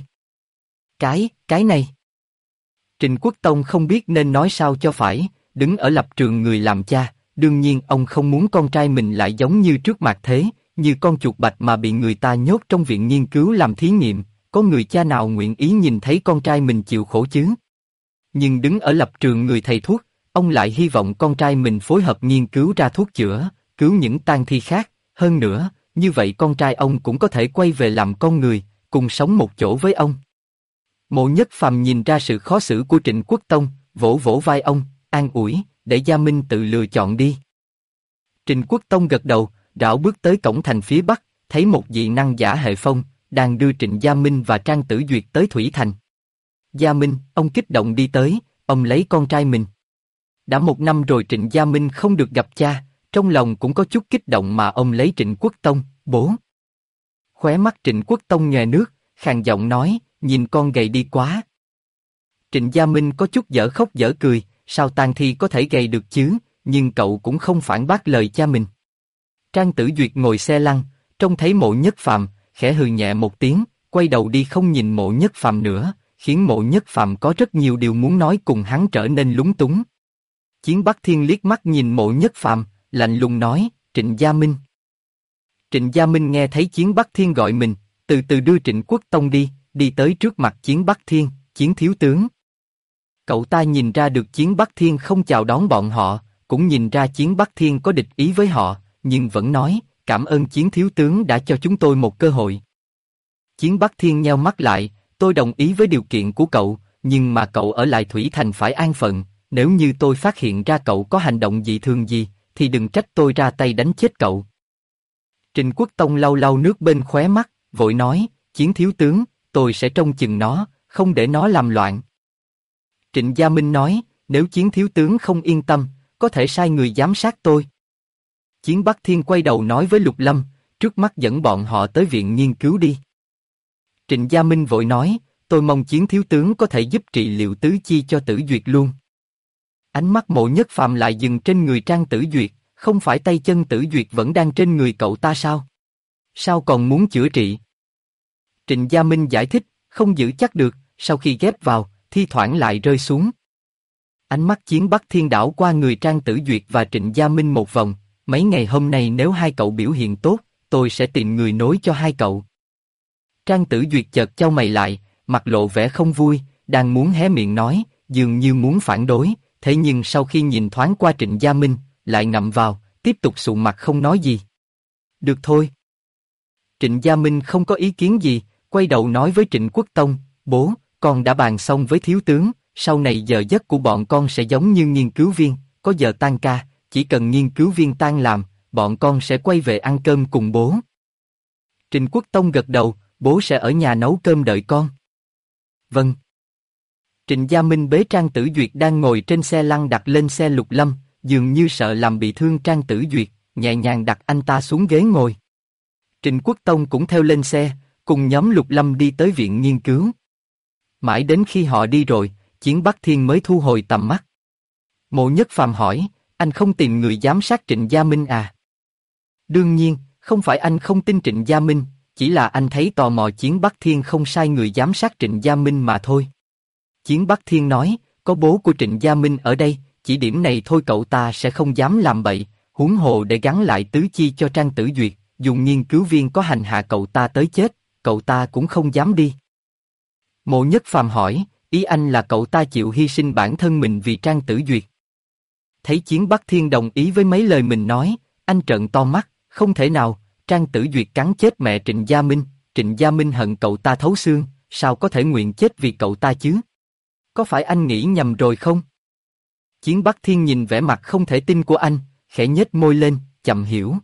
Cái này. Trịnh Quốc Tông không biết nên nói sao cho phải, đứng ở lập trường người làm cha, đương nhiên ông không muốn con trai mình lại giống như trước Mạc Thế, như con chuột bạch mà bị người ta nhốt trong viện nghiên cứu làm thí nghiệm, có người cha nào nguyện ý nhìn thấy con trai mình chịu khổ chứ? Nhưng đứng ở lập trường người thầy thuốc, ông lại hy vọng con trai mình phối hợp nghiên cứu ra thuốc chữa, cứu những tang thi khác, hơn nữa, như vậy con trai ông cũng có thể quay về làm con người, cùng sống một chỗ với ông. Mộ Nhất Phàm nhìn ra sự khó xử của Trịnh Quốc Tông, vỗ vỗ vai ông, an ủi, để Gia Minh tự lựa chọn đi. Trịnh Quốc Tông gật đầu, rảo bước tới cổng thành phía bắc, thấy một dị năng giả hệ phong, đang đưa Trịnh Gia Minh và Trang Tử Duyệt tới Thủy Thành. Gia Minh, ông kích động đi tới, ông lấy con trai mình. Đã 1 năm rồi Trịnh Gia Minh không được gặp cha, trong lòng cũng có chút kích động mà ông lấy Trịnh Quốc Tông, bố. Khóe mắt Trịnh Quốc Tông nhòe nước, khàn giọng nói, nhìn con gầy đi quá. Trịnh Gia Minh có chút dở khóc dở cười, sao tang thi có thể gầy được chứ, nhưng cậu cũng không phản bác lời cha mình. Trang Tử Duyệt ngồi xe lăn, trông thấy Mộ Nhất Phàm, khẽ hừ nhẹ một tiếng, quay đầu đi không nhìn Mộ Nhất Phàm nữa, khiến Mộ Nhất Phàm có rất nhiều điều muốn nói cùng hắn trở nên lúng túng. Chiến Bắc Thiên liếc mắt nhìn Mộ Nhất Phàm, lạnh lùng nói, Trịnh Gia Minh. Trịnh Gia Minh nghe thấy Chiến Bắc Thiên gọi mình, từ từ đưa Trịnh Quốc Tông đi tới trước mặt Chiến Bắc Thiên, Chiến thiếu tướng. Cậu ta nhìn ra được Chiến Bắc Thiên không chào đón bọn họ, cũng nhìn ra Chiến Bắc Thiên có địch ý với họ, nhưng vẫn nói, cảm ơn Chiến thiếu tướng đã cho chúng tôi một cơ hội. Chiến Bắc Thiên nheo mắt lại, tôi đồng ý với điều kiện của cậu, nhưng mà cậu ở lại Thủy Thành phải an phận, nếu như tôi phát hiện ra cậu có hành động dị thường gì, thì đừng trách tôi ra tay đánh chết cậu. Trịnh Quốc Tông lau lau nước bên khóe mắt, vội nói, Chiến thiếu tướng, tôi sẽ trông chừng nó, không để nó làm loạn. Trịnh Gia Minh nói, nếu Chiến thiếu tướng không yên tâm, có thể sai người giám sát tôi. Chiến Bắc Thiên quay đầu nói với Lục Lâm, trước mắt dẫn bọn họ tới viện nghiên cứu đi. Trịnh Gia Minh vội nói, tôi mong Chiến thiếu tướng có thể giúp trị liệu tứ chi cho Tử Duyệt luôn. Ánh mắt Mộ Nhất Phàm lại dừng trên người Trang Tử Duyệt, không phải tay chân Tử Duyệt vẫn đang trên người cậu ta sao? Sao còn muốn chữa trị? Trịnh Gia Minh giải thích, không giữ chắc được, sau khi ghép vào, thi thoảng lại rơi xuống. Ánh mắt Chiến Bắc Thiên đảo qua người Trang Tử Duyệt và Trịnh Gia Minh một vòng, mấy ngày hôm nay nếu hai cậu biểu hiện tốt, tôi sẽ tìm người nối cho hai cậu. Trang Tử Duyệt chợt chau mày lại, mặt lộ vẻ không vui, đang muốn hé miệng nói, dường như muốn phản đối, thế nhưng sau khi nhìn thoáng qua Trịnh Gia Minh, lại ngậm vào, tiếp tục sụ mặt không nói gì. Được thôi. Trịnh Gia Minh không có ý kiến gì, quay đầu nói với Trịnh Quốc Tông, bố, con đã bàn xong với thiếu tướng, sau này giờ giấc của bọn con sẽ giống như nghiên cứu viên, có giờ tan ca, chỉ cần nghiên cứu viên tan làm, bọn con sẽ quay về ăn cơm cùng bố. Trịnh Quốc Tông gật đầu, bố sẽ ở nhà nấu cơm đợi con. Vâng. Trịnh Gia Minh bế Trang Tử Duyệt đang ngồi trên xe lăn đặt lên xe Lục Lâm, dường như sợ làm bị thương Trang Tử Duyệt, nhẹ nhàng đặt anh ta xuống ghế ngồi. Trịnh Quốc Tông cũng theo lên xe, cùng nhóm Lục Lâm đi tới viện nghiên cứu. Mãi đến khi họ đi rồi, Chiến Bắc Thiên mới thu hồi tầm mắt. Mộ Nhất Phàm hỏi, anh không tìm người giám sát Trịnh Gia Minh à? Đương nhiên, không phải anh không tin Trịnh Gia Minh, chỉ là anh thấy tò mò Chiến Bắc Thiên không sai người giám sát Trịnh Gia Minh mà thôi. Chiến Bắc Thiên nói, có bố của Trịnh Gia Minh ở đây, chỉ điểm này thôi cậu ta sẽ không dám làm bậy, huống hồ để gắn lại tứ chi cho Trang Tử Duyệt, dù nghiên cứu viên có hành hạ cậu ta tới chết, cậu ta cũng không dám đi. Mộ Nhất Phàm hỏi, ý anh là cậu ta chịu hy sinh bản thân mình vì Trang Tử Duyệt. Thấy Chiến Bắc Thiên đồng ý với mấy lời mình nói, anh trợn to mắt, không thể nào, Trang Tử Duyệt cắn chết mẹ Trịnh Gia Minh hận cậu ta thấu xương, sao có thể nguyện chết vì cậu ta chứ? Có phải anh nghĩ nhầm rồi không? Chiến Bắc Thiên nhìn vẻ mặt không thể tin của anh, khẽ nhếch môi lên, chậm hiểu.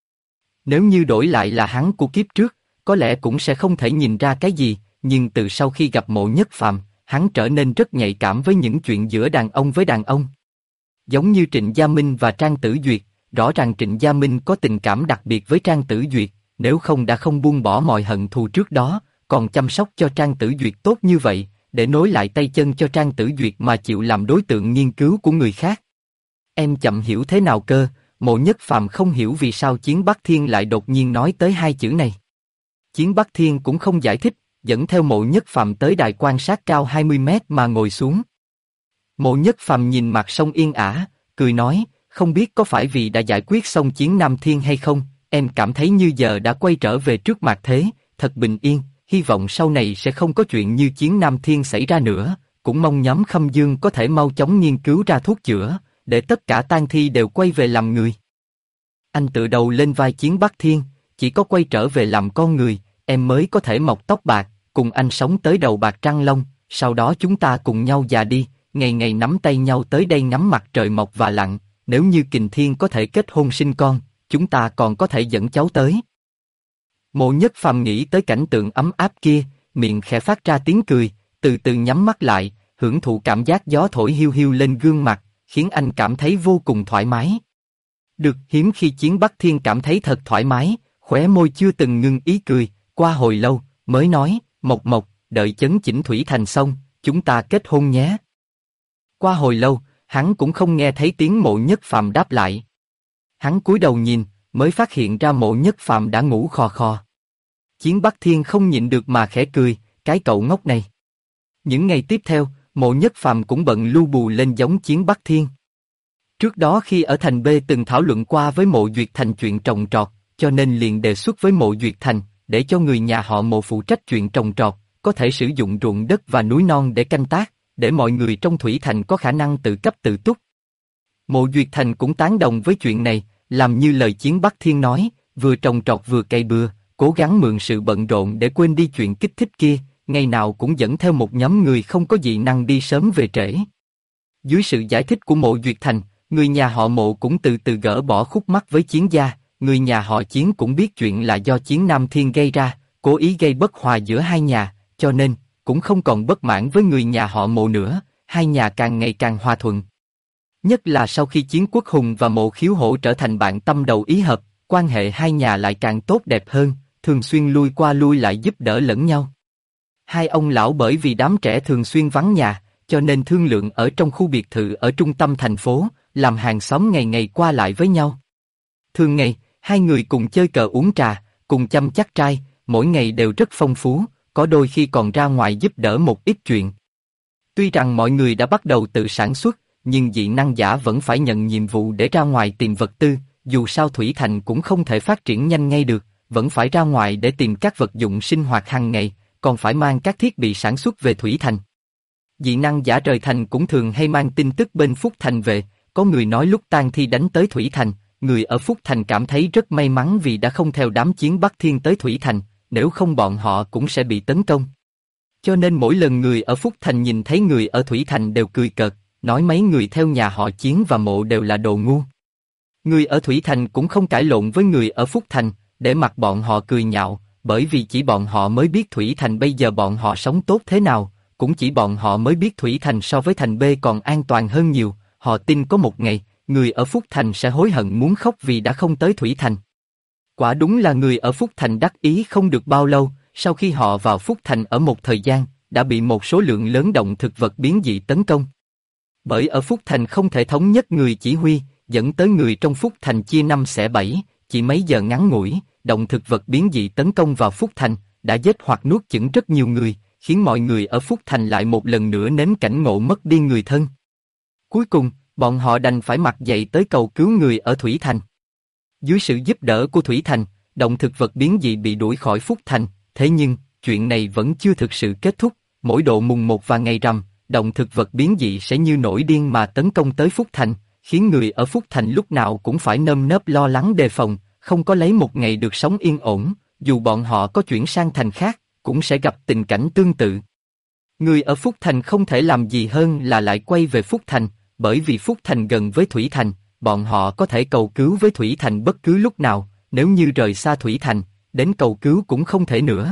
Nếu như đổi lại là hắn của kiếp trước, có lẽ cũng sẽ không thể nhìn ra cái gì, nhưng từ sau khi gặp Mộ Nhất Phàm, hắn trở nên rất nhạy cảm với những chuyện giữa đàn ông với đàn ông. Giống như Trịnh Gia Minh và Trang Tử Duyệt, rõ ràng Trịnh Gia Minh có tình cảm đặc biệt với Trang Tử Duyệt, nếu không đã không buông bỏ mọi hận thù trước đó, còn chăm sóc cho Trang Tử Duyệt tốt như vậy, để nối lại tay chân cho Trang Tử Duyệt mà chịu làm đối tượng nghiên cứu của người khác. Em chậm hiểu thế nào cơ? Mộ Nhất Phàm không hiểu vì sao Chiến Bắc Thiên lại đột nhiên nói tới hai chữ này. Chiến Bắc Thiên cũng không giải thích, dẫn theo Mộ Nhất Phàm tới đài quan sát cao 20 mét mà ngồi xuống. Mộ Nhất Phàm nhìn mặt sông yên ả, cười nói, không biết có phải vì đã giải quyết xong Chiến Nam Thiên hay không, em cảm thấy như giờ đã quay trở về trước mặt thế, thật bình yên, hy vọng sau này sẽ không có chuyện như Chiến Nam Thiên xảy ra nữa, cũng mong nhóm Khâm Dương có thể mau chóng nghiên cứu ra thuốc chữa, để tất cả tang thi đều quay về làm người. Anh tựa đầu lên vai Chiến Bắc Thiên, chỉ có quay trở về làm con người, em mới có thể mọc tóc bạc, cùng anh sống tới đầu bạc trăng long, sau đó chúng ta cùng nhau già đi, ngày ngày nắm tay nhau tới đây ngắm mặt trời mọc và lặn, nếu như Kình Thiên có thể kết hôn sinh con, chúng ta còn có thể dẫn cháu tới. Mộ Nhất Phàm nghĩ tới cảnh tượng ấm áp kia, miệng khẽ phát ra tiếng cười, từ từ nhắm mắt lại, hưởng thụ cảm giác gió thổi hiu hiu lên gương mặt, khiến anh cảm thấy vô cùng thoải mái. Được, hiếm khi Chiến Bắc Thiên cảm thấy thật thoải mái, khóe môi chưa từng ngưng ý cười, qua hồi lâu, mới nói, Mộc Mộc, đợi chấn chỉnh Thủy Thành xong, chúng ta kết hôn nhé. Qua hồi lâu, hắn cũng không nghe thấy tiếng Mộ Nhất Phàm đáp lại. Hắn cúi đầu nhìn, mới phát hiện ra Mộ Nhất Phàm đã ngủ khò khò. Chiến Bắc Thiên không nhịn được mà khẽ cười, cái cậu ngốc này. Những ngày tiếp theo, Mộ Nhất Phàm cũng bận lu bù lên giống Chiến Bắc Thiên. Trước đó khi ở thành B từng thảo luận qua với Mộ Duyệt Thành chuyện trồng trọt, cho nên liền đề xuất với Mộ Duyệt Thành, để cho người nhà họ Mộ phụ trách chuyện trồng trọt, có thể sử dụng ruộng đất và núi non để canh tác, để mọi người trong Thủy Thành có khả năng tự cấp tự túc. Mộ Duyệt Thành cũng tán đồng với chuyện này, làm như lời Chiến Bắc Thiên nói, vừa trồng trọt vừa cày bừa, cố gắng mượn sự bận rộn để quên đi chuyện kích thích kia, ngày nào cũng dẫn theo một nhóm người không có dị năng đi sớm về trễ. Dưới sự giải thích của Mộ Duyệt Thành, người nhà họ Mộ cũng từ từ gỡ bỏ khúc mắc với Chiến gia, người nhà họ Chiến cũng biết chuyện là do Chiến Nam Thiên gây ra, cố ý gây bất hòa giữa hai nhà, cho nên cũng không còn bất mãn với người nhà họ Mộ nữa, hai nhà càng ngày càng hòa thuận. Nhất là sau khi Chiến Quốc Hùng và Mộ Khiếu Hổ trở thành bạn tâm đầu ý hợp, quan hệ hai nhà lại càng tốt đẹp hơn, thường xuyên lui qua lui lại giúp đỡ lẫn nhau. Hai ông lão bởi vì đám trẻ thường xuyên vắng nhà, cho nên thương lượng ở trong khu biệt thự ở trung tâm thành phố, làm hàng xóm ngày ngày qua lại với nhau. Thường ngày, hai người cùng chơi cờ uống trà, cùng chăm chắc trai, mỗi ngày đều rất phong phú, có đôi khi còn ra ngoài giúp đỡ một ít chuyện. Tuy rằng mọi người đã bắt đầu tự sản xuất, nhưng dị năng giả vẫn phải nhận nhiệm vụ để ra ngoài tìm vật tư, dù sao Thủy Thành cũng không thể phát triển nhanh ngay được, vẫn phải ra ngoài để tìm các vật dụng sinh hoạt hàng ngày, còn phải mang các thiết bị sản xuất về Thủy Thành. Dị năng giả rời thành cũng thường hay mang tin tức bên Phúc Thành về, có người nói lúc tang thi đánh tới Thủy Thành, người ở Phúc Thành cảm thấy rất may mắn vì đã không theo đám Chiến Bắc Thiên tới Thủy Thành, nếu không bọn họ cũng sẽ bị tấn công. Cho nên mỗi lần người ở Phúc Thành nhìn thấy người ở Thủy Thành đều cười cợt, nói mấy người theo nhà họ Chiến và Mộ đều là đồ ngu. Người ở Thủy Thành cũng không cãi lộn với người ở Phúc Thành, để mặc bọn họ cười nhạo, bởi vì chỉ bọn họ mới biết Thủy Thành bây giờ bọn họ sống tốt thế nào, cũng chỉ bọn họ mới biết Thủy Thành so với Thành B còn an toàn hơn nhiều, họ tin có một ngày, người ở Phúc Thành sẽ hối hận muốn khóc vì đã không tới Thủy Thành. Quả đúng là người ở Phúc Thành đắc ý không được bao lâu, sau khi họ vào Phúc Thành ở một thời gian, đã bị một số lượng lớn động thực vật biến dị tấn công. Bởi ở Phúc Thành không thể thống nhất người chỉ huy, dẫn tới người trong Phúc Thành chia năm xẻ bảy, chỉ mấy giờ ngắn ngủi, động thực vật biến dị tấn công vào Phúc Thành, đã giết hoặc nuốt chửng rất nhiều người, khiến mọi người ở Phúc Thành lại một lần nữa nếm cảnh ngộ mất đi người thân. Cuối cùng, bọn họ đành phải mặc dậy tới cầu cứu người ở Thủy Thành. Dưới sự giúp đỡ của Thủy Thành, động thực vật biến dị bị đuổi khỏi Phúc Thành, thế nhưng, chuyện này vẫn chưa thực sự kết thúc, mỗi độ mùng 1 và ngày rằm, động thực vật biến dị sẽ như nổi điên mà tấn công tới Phúc Thành, khiến người ở Phúc Thành lúc nào cũng phải nơm nớp lo lắng đề phòng, không có lấy một ngày được sống yên ổn, dù bọn họ có chuyển sang thành khác, cũng sẽ gặp tình cảnh tương tự. Người ở Phúc Thành không thể làm gì hơn là lại quay về Phúc Thành, bởi vì Phúc Thành gần với Thủy Thành, bọn họ có thể cầu cứu với Thủy Thành bất cứ lúc nào, nếu như rời xa Thủy Thành, đến cầu cứu cũng không thể nữa.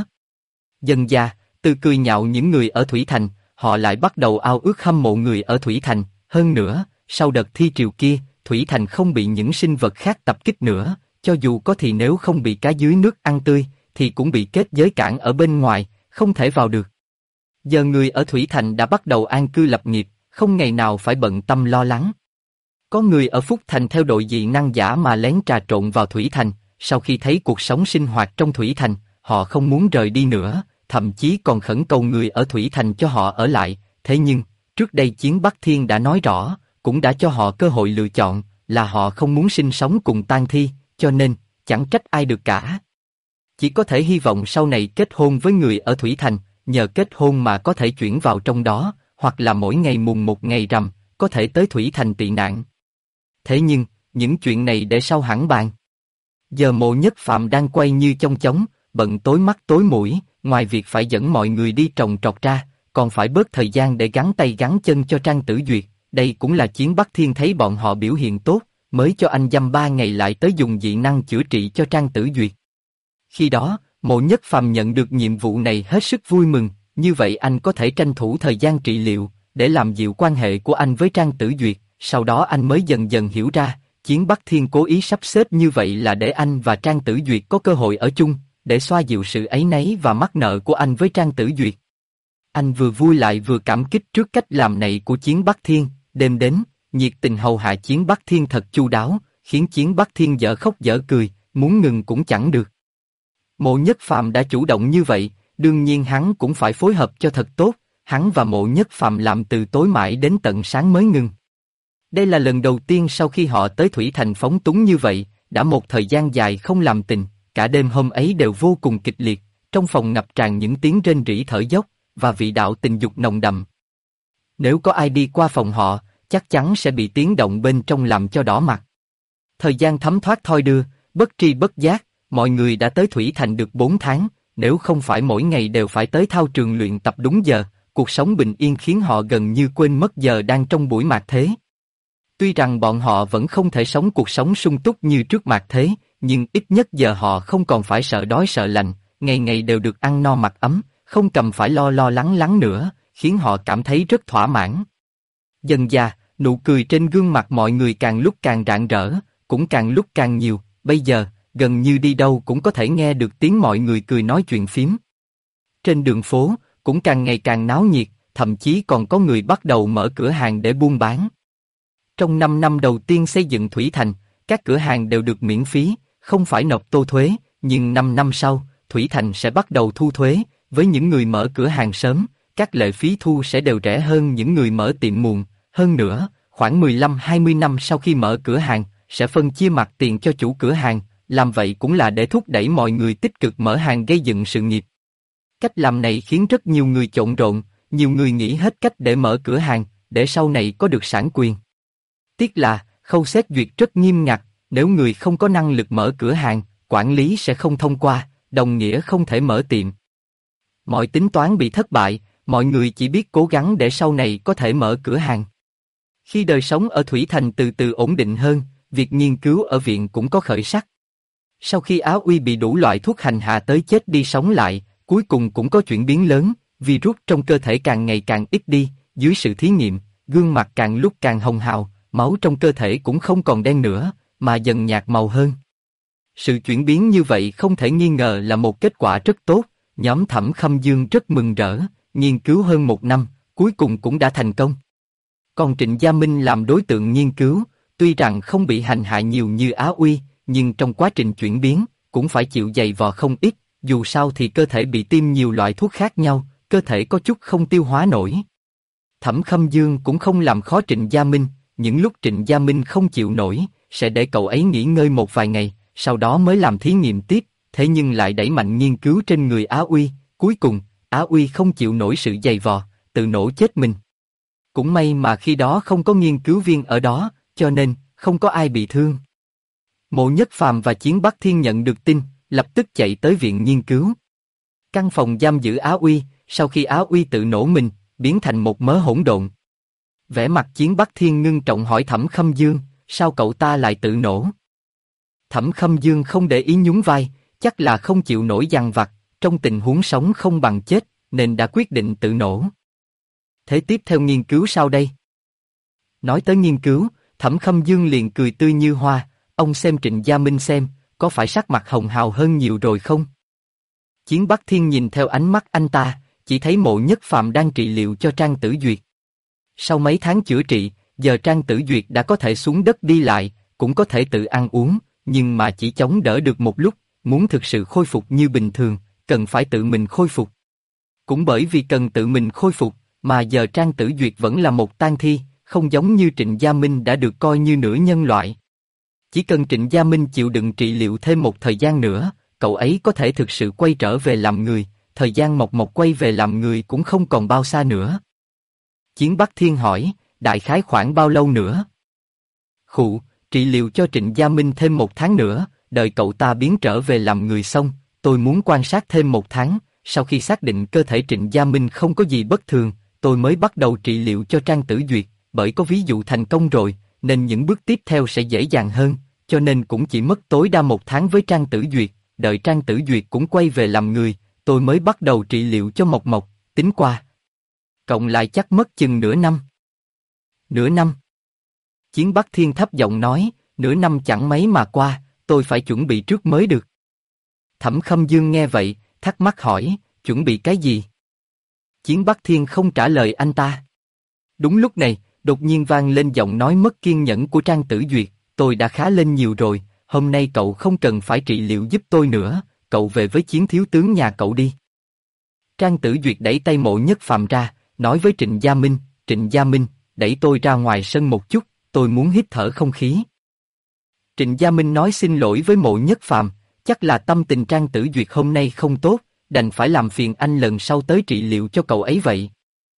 Dần dà, từ cười nhạo những người ở Thủy Thành, họ lại bắt đầu ao ước hâm mộ người ở Thủy Thành, hơn nữa, sau đợt thi triều kia, Thủy Thành không bị những sinh vật khác tập kích nữa, cho dù có thì nếu không bị cá dưới nước ăn tươi, thì cũng bị kết giới cản ở bên ngoài, không thể vào được. Giờ người ở Thủy Thành đã bắt đầu an cư lập nghiệp, không ngày nào phải bận tâm lo lắng. Có người ở Phúc Thành theo đội dị năng giả mà lén trà trộn vào Thủy Thành, sau khi thấy cuộc sống sinh hoạt trong Thủy Thành, họ không muốn rời đi nữa, thậm chí còn khẩn cầu người ở Thủy Thành cho họ ở lại, thế nhưng, trước đây Chiến Bắc Thiên đã nói rõ, cũng đã cho họ cơ hội lựa chọn, là họ không muốn sinh sống cùng tang thi, cho nên, chẳng trách ai được cả. Chỉ có thể hy vọng sau này kết hôn với người ở Thủy Thành, nhờ kết hôn mà có thể chuyển vào trong đó, hoặc là mỗi ngày mùng 1 ngày rằm, có thể tới Thủy Thành tị nạn. Thế nhưng, những chuyện này để sau hẳn bàn. Giờ Mộ Nhất Phạm đang quay như chong chóng, bận tối mắt tối mũi, ngoài việc phải dẫn mọi người đi trồng trọt ra, còn phải bớt thời gian để gắn tay gắn chân cho Trang Tử Duyệt. Đây cũng là Chiến Bắc Thiên thấy bọn họ biểu hiện tốt, mới cho anh dăm 3 ngày lại tới dùng dị năng chữa trị cho Trang Tử Duyệt. Khi đó, Mộ Nhất Phàm nhận được nhiệm vụ này hết sức vui mừng, như vậy anh có thể tranh thủ thời gian trị liệu, để làm dịu quan hệ của anh với Trang Tử Duyệt, sau đó anh mới dần dần hiểu ra, Chiến Bắc Thiên cố ý sắp xếp như vậy là để anh và Trang Tử Duyệt có cơ hội ở chung, để xoa dịu sự áy náy và mắc nợ của anh với Trang Tử Duyệt. Anh vừa vui lại vừa cảm kích trước cách làm này của Chiến Bắc Thiên, đêm đến, nhiệt tình hầu hạ Chiến Bắc Thiên thật chu đáo, khiến Chiến Bắc Thiên dở khóc dở cười, muốn ngừng cũng chẳng được. Mộ Nhất Phàm đã chủ động như vậy, đương nhiên hắn cũng phải phối hợp cho thật tốt, hắn và Mộ Nhất Phàm làm từ tối mãi đến tận sáng mới ngừng. Đây là lần đầu tiên sau khi họ tới Thủy Thành phóng túng như vậy, đã một thời gian dài không làm tình, cả đêm hôm ấy đều vô cùng kịch liệt, trong phòng ngập tràn những tiếng rên rỉ thở dốc, và vị đạo tình dục nồng đậm. Nếu có ai đi qua phòng họ, chắc chắn sẽ bị tiếng động bên trong làm cho đỏ mặt. Thời gian thấm thoát thoi đưa, bất tri bất giác, mọi người đã tới Thủy Thành được 4 tháng, nếu không phải mỗi ngày đều phải tới thao trường luyện tập đúng giờ, cuộc sống bình yên khiến họ gần như quên mất giờ đang trong buổi mạt thế. Tuy rằng bọn họ vẫn không thể sống cuộc sống sung túc như trước mạt thế, nhưng ít nhất giờ họ không còn phải sợ đói sợ lạnh, ngày ngày đều được ăn no mặc ấm, không cần phải lo lo lắng lắng nữa, khiến họ cảm thấy rất thỏa mãn. Dần dà, nụ cười trên gương mặt mọi người càng lúc càng rạng rỡ, cũng càng lúc càng nhiều, bây giờ, gần như đi đâu cũng có thể nghe được tiếng mọi người cười nói chuyện phím. Trên đường phố, cũng càng ngày càng náo nhiệt, thậm chí còn có người bắt đầu mở cửa hàng để buôn bán. Trong 5 năm đầu tiên xây dựng Thủy Thành, các cửa hàng đều được miễn phí, không phải nộp tô thuế, nhưng 5 năm sau, Thủy Thành sẽ bắt đầu thu thuế, với những người mở cửa hàng sớm, các lệ phí thu sẽ đều rẻ hơn những người mở tiệm muộn, hơn nữa, khoảng 15-20 năm sau khi mở cửa hàng, sẽ phân chia mặt tiền cho chủ cửa hàng, làm vậy cũng là để thúc đẩy mọi người tích cực mở hàng gây dựng sự nghiệp. Cách làm này khiến rất nhiều người trộn rộn, nhiều người nghĩ hết cách để mở cửa hàng, để sau này có được sản quyền. Tiếc là, khâu xét duyệt rất nghiêm ngặt, Nếu người không có năng lực mở cửa hàng, quản lý sẽ không thông qua, đồng nghĩa không thể mở tiệm. Mọi tính toán bị thất bại, mọi người chỉ biết cố gắng để sau này có thể mở cửa hàng. Khi đời sống ở Thủy Thành từ từ ổn định hơn, việc nghiên cứu ở viện cũng có khởi sắc. Sau khi Á Uy bị đủ loại thuốc hành hạ tới chết đi sống lại, cuối cùng cũng có chuyển biến lớn, virus trong cơ thể càng ngày càng ít đi, dưới sự thí nghiệm, gương mặt càng lúc càng hồng hào, máu trong cơ thể cũng không còn đen nữa, mà dần nhạt màu hơn. Sự chuyển biến như vậy không thể nghi ngờ là một kết quả rất tốt, nhóm Thẩm Khâm Dương rất mừng rỡ, nghiên cứu hơn 1 năm, cuối cùng cũng đã thành công. Còn Trịnh Gia Minh làm đối tượng nghiên cứu, tuy rằng không bị hành hạ nhiều như Á Uy, nhưng trong quá trình chuyển biến, cũng phải chịu dày vò không ít, dù sao thì cơ thể bị tiêm nhiều loại thuốc khác nhau, cơ thể có chút không tiêu hóa nổi. Thẩm Khâm Dương cũng không làm khó Trịnh Gia Minh, những lúc Trịnh Gia Minh không chịu nổi, sẽ để cậu ấy nghỉ ngơi một vài ngày, sau đó mới làm thí nghiệm tiếp, thế nhưng lại đẩy mạnh nghiên cứu trên người Á Uy, cuối cùng, Á Uy không chịu nổi sự dày vò, tự nổ chết mình. Cũng may mà khi đó không có nghiên cứu viên ở đó, cho nên, không có ai bị thương. Mộ Nhất Phàm và Chiến Bắc Thiên nhận được tin, lập tức chạy tới viện nghiên cứu. Căn phòng giam giữ Á Uy, sau khi Á Uy tự nổ mình, biến thành một mớ hỗn độn. Vẻ mặt Chiến Bắc Thiên ngưng trọng hỏi Thẩm Khâm Dương, sao cậu ta lại tự nổ? Thẩm Khâm Dương không để ý nhún vai, chắc là không chịu nổi dằn vặt, trong tình huống sống không bằng chết, nên đã quyết định tự nổ. Thế tiếp theo nghiên cứu sau đây? Nói tới nghiên cứu, Thẩm Khâm Dương liền cười tươi như hoa, ông xem Trịnh Gia Minh xem, có phải sắc mặt hồng hào hơn nhiều rồi không? Chiến Bắc Thiên nhìn theo ánh mắt anh ta, chỉ thấy Mộ Nhất Phàm đang trị liệu cho Trang Tử Duyệt. Sau mấy tháng chữa trị, giờ Trang Tử Duyệt đã có thể xuống đất đi lại, cũng có thể tự ăn uống, nhưng mà chỉ chống đỡ được một lúc, muốn thực sự khôi phục như bình thường, cần phải tự mình khôi phục. Cũng bởi vì cần tự mình khôi phục, mà giờ Trang Tử Duyệt vẫn là một tang thi, không giống như Trịnh Gia Minh đã được coi như nửa nhân loại. Chỉ cần Trịnh Gia Minh chịu đựng trị liệu thêm một thời gian nữa, cậu ấy có thể thực sự quay trở về làm người, thời gian Mộc Mộc quay về làm người cũng không còn bao xa nữa. Chiến Bắc Thiên hỏi, đại khái khoảng bao lâu nữa? Khụ, trị liệu cho Trịnh Gia Minh thêm 1 tháng nữa, đợi cậu ta biến trở về làm người xong, tôi muốn quan sát thêm 1 tháng, sau khi xác định cơ thể Trịnh Gia Minh không có gì bất thường, tôi mới bắt đầu trị liệu cho Trang Tử Duyệt, bởi có ví dụ thành công rồi, nên những bước tiếp theo sẽ dễ dàng hơn, cho nên cũng chỉ mất tối đa 1 tháng với Trang Tử Duyệt, đợi Trang Tử Duyệt cũng quay về làm người, tôi mới bắt đầu trị liệu cho Mộc Mộc, tính qua. Cộng lại chắc mất chừng nửa năm. Nửa năm? Chiến Bắc Thiên thấp giọng nói, nửa năm chẳng mấy mà qua, tôi phải chuẩn bị trước mới được. Thẩm Khâm Dương nghe vậy, thắc mắc hỏi, chuẩn bị cái gì? Chiến Bắc Thiên không trả lời anh ta. Đúng lúc này, đột nhiên vang lên giọng nói mất kiên nhẫn của Trang Tử Duyệt, tôi đã khá lên nhiều rồi, hôm nay cậu không cần phải trị liệu giúp tôi nữa, cậu về với Chiến thiếu tướng nhà cậu đi. Trang Tử Duyệt đẩy tay Mộ Nhất Phàm ra, nói với Trịnh Gia Minh, đẩy tôi ra ngoài sân một chút, tôi muốn hít thở không khí. Trịnh Gia Minh nói xin lỗi với Mộ Nhất Phàm, chắc là tâm tình Trang Tử Duyệt hôm nay không tốt, đành phải làm phiền anh lần sau tới trị liệu cho cậu ấy vậy.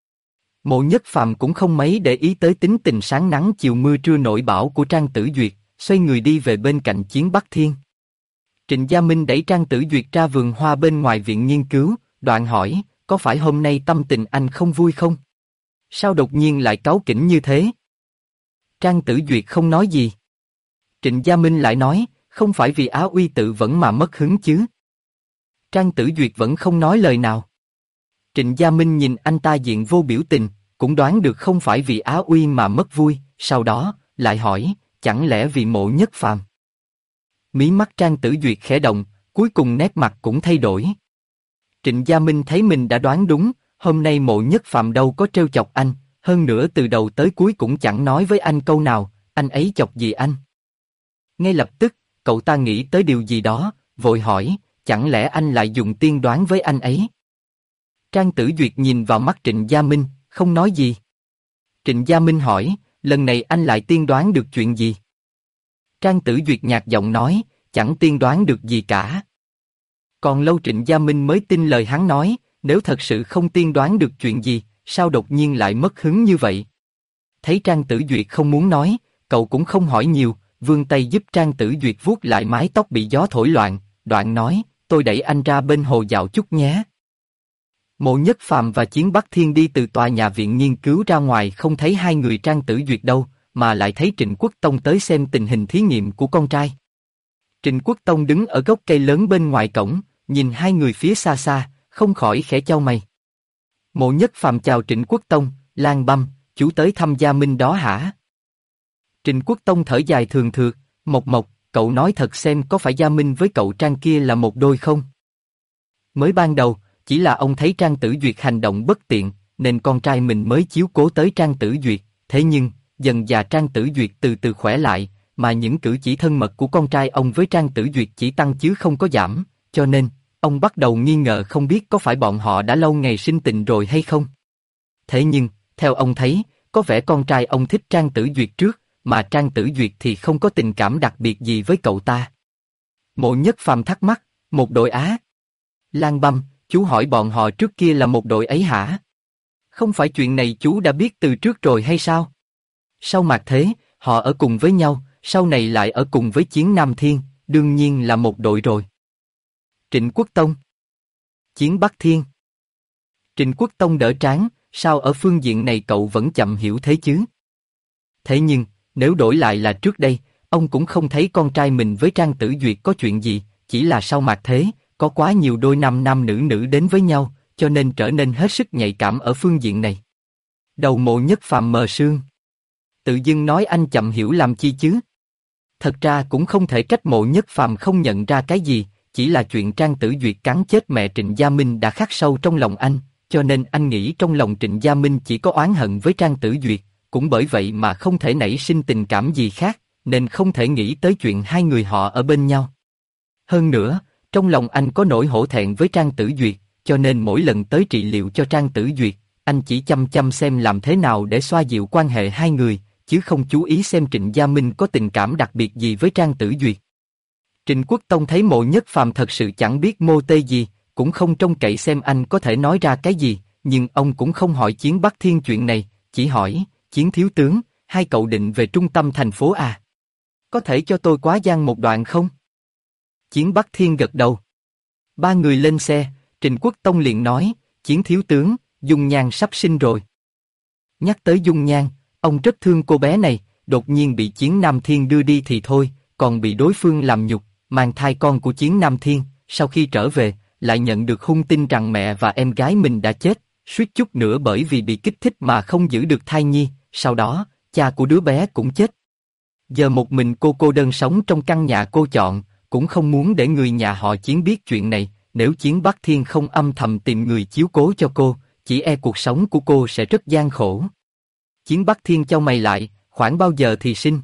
Mộ Nhất Phàm cũng không mấy để ý tới tính tình sáng nắng chiều mưa trưa nổi bão của Trang Tử Duyệt, xoay người đi về bên cạnh Chiến Bắc Thiên. Trịnh Gia Minh đẩy Trang Tử Duyệt ra vườn hoa bên ngoài viện nghiên cứu, đoạn hỏi, có phải hôm nay tâm tình anh không vui không? Sao đột nhiên lại cáu kỉnh như thế? Trang Tử Duyệt không nói gì. Trịnh Gia Minh lại nói, không phải vì Á Uy tự vẫn mà mất hứng chứ? Trang Tử Duyệt vẫn không nói lời nào. Trịnh Gia Minh nhìn anh ta diện vô biểu tình, cũng đoán được không phải vì Á Uy mà mất vui, sau đó, lại hỏi, chẳng lẽ vì Mộ Nhất Phàm? Mí mắt Trang Tử Duyệt khẽ động, cuối cùng nét mặt cũng thay đổi. Trịnh Gia Minh thấy mình đã đoán đúng, hôm nay Mộ Nhất Phàm đâu có trêu chọc anh, hơn nữa từ đầu tới cuối cũng chẳng nói với anh câu nào, anh ấy chọc gì anh? Ngay lập tức, cậu ta nghĩ tới điều gì đó, vội hỏi, chẳng lẽ anh lại dùng tiên đoán với anh ấy? Trang Tử Duyệt nhìn vào mắt Trịnh Gia Minh, không nói gì. Trịnh Gia Minh hỏi, lần này anh lại tiên đoán được chuyện gì? Trang Tử Duyệt nhạt giọng nói, chẳng tiên đoán được gì cả. Còn lâu Trịnh Gia Minh mới tin lời hắn nói, nếu thật sự không tiên đoán được chuyện gì, sao đột nhiên lại mất hứng như vậy? Thấy Trang Tử Duyệt không muốn nói, cậu cũng không hỏi nhiều, vươn tay giúp Trang Tử Duyệt vuốt lại mái tóc bị gió thổi loạn, đoạn nói, tôi đẩy anh ra bên hồ dạo chút nhé. Mộ Nhất Phàm và Chiến Bắc Thiên đi từ tòa nhà viện nghiên cứu ra ngoài không thấy hai người Trang Tử Duyệt đâu, mà lại thấy Trịnh Quốc Tông tới xem tình hình thí nghiệm của con trai. Trịnh Quốc Tông đứng ở gốc cây lớn bên ngoài cổng, nhìn hai người phía xa xa, không khỏi khẽ chau mày. Mộ Nhất Phàm chào Trịnh Quốc Tông, Lan Băm, chú tới thăm Gia Minh đó hả? Trịnh Quốc Tông thở dài thường thượt, Mộc, cậu nói thật xem có phải Gia Minh với cậu Trang kia là một đôi không? Mới ban đầu, chỉ là ông thấy Trang Tử Duyệt hành động bất tiện, nên con trai mình mới chiếu cố tới Trang Tử Duyệt, thế nhưng, dần dà Trang Tử Duyệt từ từ khỏe lại, mà những cử chỉ thân mật của con trai ông với Trang Tử Duyệt chỉ tăng chứ không có giảm, cho nên, ông bắt đầu nghi ngờ không biết có phải bọn họ đã lâu ngày sinh tình rồi hay không. Thế nhưng, theo ông thấy, có vẻ con trai ông thích Trang Tử Duyệt trước, mà Trang Tử Duyệt thì không có tình cảm đặc biệt gì với cậu ta. Mộ Nhất Phàm thắc mắc, một đội Á. Lan Băm, chú hỏi bọn họ trước kia là một đội ấy hả? Không phải chuyện này chú đã biết từ trước rồi hay sao? Sau mạt thế, họ ở cùng với nhau, sau này lại ở cùng với Chiến Nam Thiên, đương nhiên là một đội rồi. Trịnh Quốc Tông, Chiến Bắc Thiên. Trịnh Quốc Tông đỡ trán, sao ở phương diện này cậu vẫn chậm hiểu thế chứ? Thế nhưng, nếu đổi lại là trước đây, ông cũng không thấy con trai mình với Trang Tử Duyệt có chuyện gì, chỉ là sau mạt thế, có quá nhiều đôi nam nữ đến với nhau, cho nên trở nên hết sức nhạy cảm ở phương diện này. Đầu Mộ Nhất Phàm mờ sương. Tự dưng nói anh chậm hiểu làm chi chứ? Thật ra cũng không thể trách Mộ Nhất Phàm không nhận ra cái gì, chỉ là chuyện Trang Tử Duyệt cắn chết mẹ Trịnh Gia Minh đã khắc sâu trong lòng anh, cho nên anh nghĩ trong lòng Trịnh Gia Minh chỉ có oán hận với Trang Tử Duyệt, cũng bởi vậy mà không thể nảy sinh tình cảm gì khác, nên không thể nghĩ tới chuyện hai người họ ở bên nhau. Hơn nữa, trong lòng anh có nỗi hổ thẹn với Trang Tử Duyệt, cho nên mỗi lần tới trị liệu cho Trang Tử Duyệt, anh chỉ chăm xem làm thế nào để xoa dịu quan hệ hai người, chứ không chú ý xem Trịnh Gia Minh có tình cảm đặc biệt gì với Trang Tử Duyệt. Trịnh Quốc Tông thấy Mộ Nhất Phàm thật sự chẳng biết mô tê gì, cũng không trông cậy xem anh có thể nói ra cái gì, nhưng ông cũng không hỏi Chiến Bắc Thiên chuyện này, chỉ hỏi, Chiến thiếu tướng, hai cậu định về trung tâm thành phố à? Có thể cho tôi quá giang một đoạn không? Chiến Bắc Thiên gật đầu. Ba người lên xe, Trịnh Quốc Tông liền nói, Chiến thiếu tướng, Dung Nhan sắp sinh rồi. Nhắc tới Dung Nhan, ông rất thương cô bé này, đột nhiên bị Chiến Nam Thiên đưa đi thì thôi, còn bị đối phương làm nhục, mang thai con của Chiến Nam Thiên, sau khi trở về, lại nhận được hung tin rằng mẹ và em gái mình đã chết, suýt chút nữa bởi vì bị kích thích mà không giữ được thai nhi, sau đó, cha của đứa bé cũng chết. Giờ một mình cô đơn sống trong căn nhà cô chọn, cũng không muốn để người nhà họ Chiến biết chuyện này, nếu Chiến Bắc Thiên không âm thầm tìm người chiếu cố cho cô, chỉ e cuộc sống của cô sẽ rất gian khổ. Chiến Bắc Thiên chau mày lại, khoảng bao giờ thì sinh?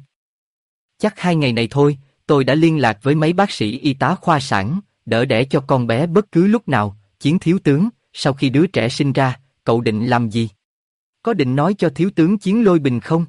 Chắc 2 ngày này thôi, tôi đã liên lạc với mấy bác sĩ y tá khoa sản, đỡ đẻ cho con bé bất cứ lúc nào. Chiến thiếu tướng, sau khi đứa trẻ sinh ra, cậu định làm gì? Có định nói cho thiếu tướng Chiến Lôi Bình không?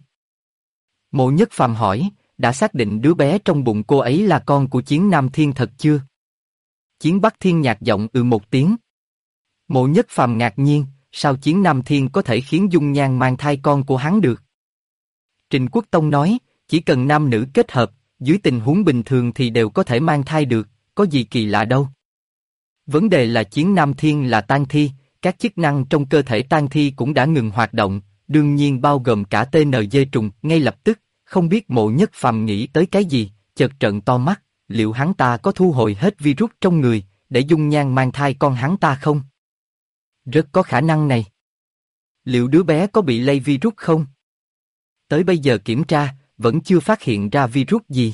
Mộ Nhất Phàm hỏi, đã xác định đứa bé trong bụng cô ấy là con của Chiến Nam Thiên thật chưa? Chiến Bắc Thiên nhạt giọng một tiếng. Mộ Nhất Phàm ngạc nhiên, sao Chiến Nam Thiên có thể khiến Dung Nhan mang thai con của hắn được? Trịnh Quốc Tông nói, chỉ cần nam nữ kết hợp, dưới tình huống bình thường thì đều có thể mang thai được, có gì kỳ lạ đâu. Vấn đề là Chiến Nam Thiên là tang thi, các chức năng trong cơ thể tang thi cũng đã ngừng hoạt động, đương nhiên bao gồm cả TNG trùng. Ngay lập tức, không biết Mộ Nhất Phàm nghĩ tới cái gì, chợt trợn to mắt, liệu hắn ta có thu hồi hết virus trong người, để Dung Nhan mang thai con hắn ta không? Rất có khả năng này. Liệu đứa bé có bị lây virus không? Tới bây giờ kiểm tra, vẫn chưa phát hiện ra virus gì.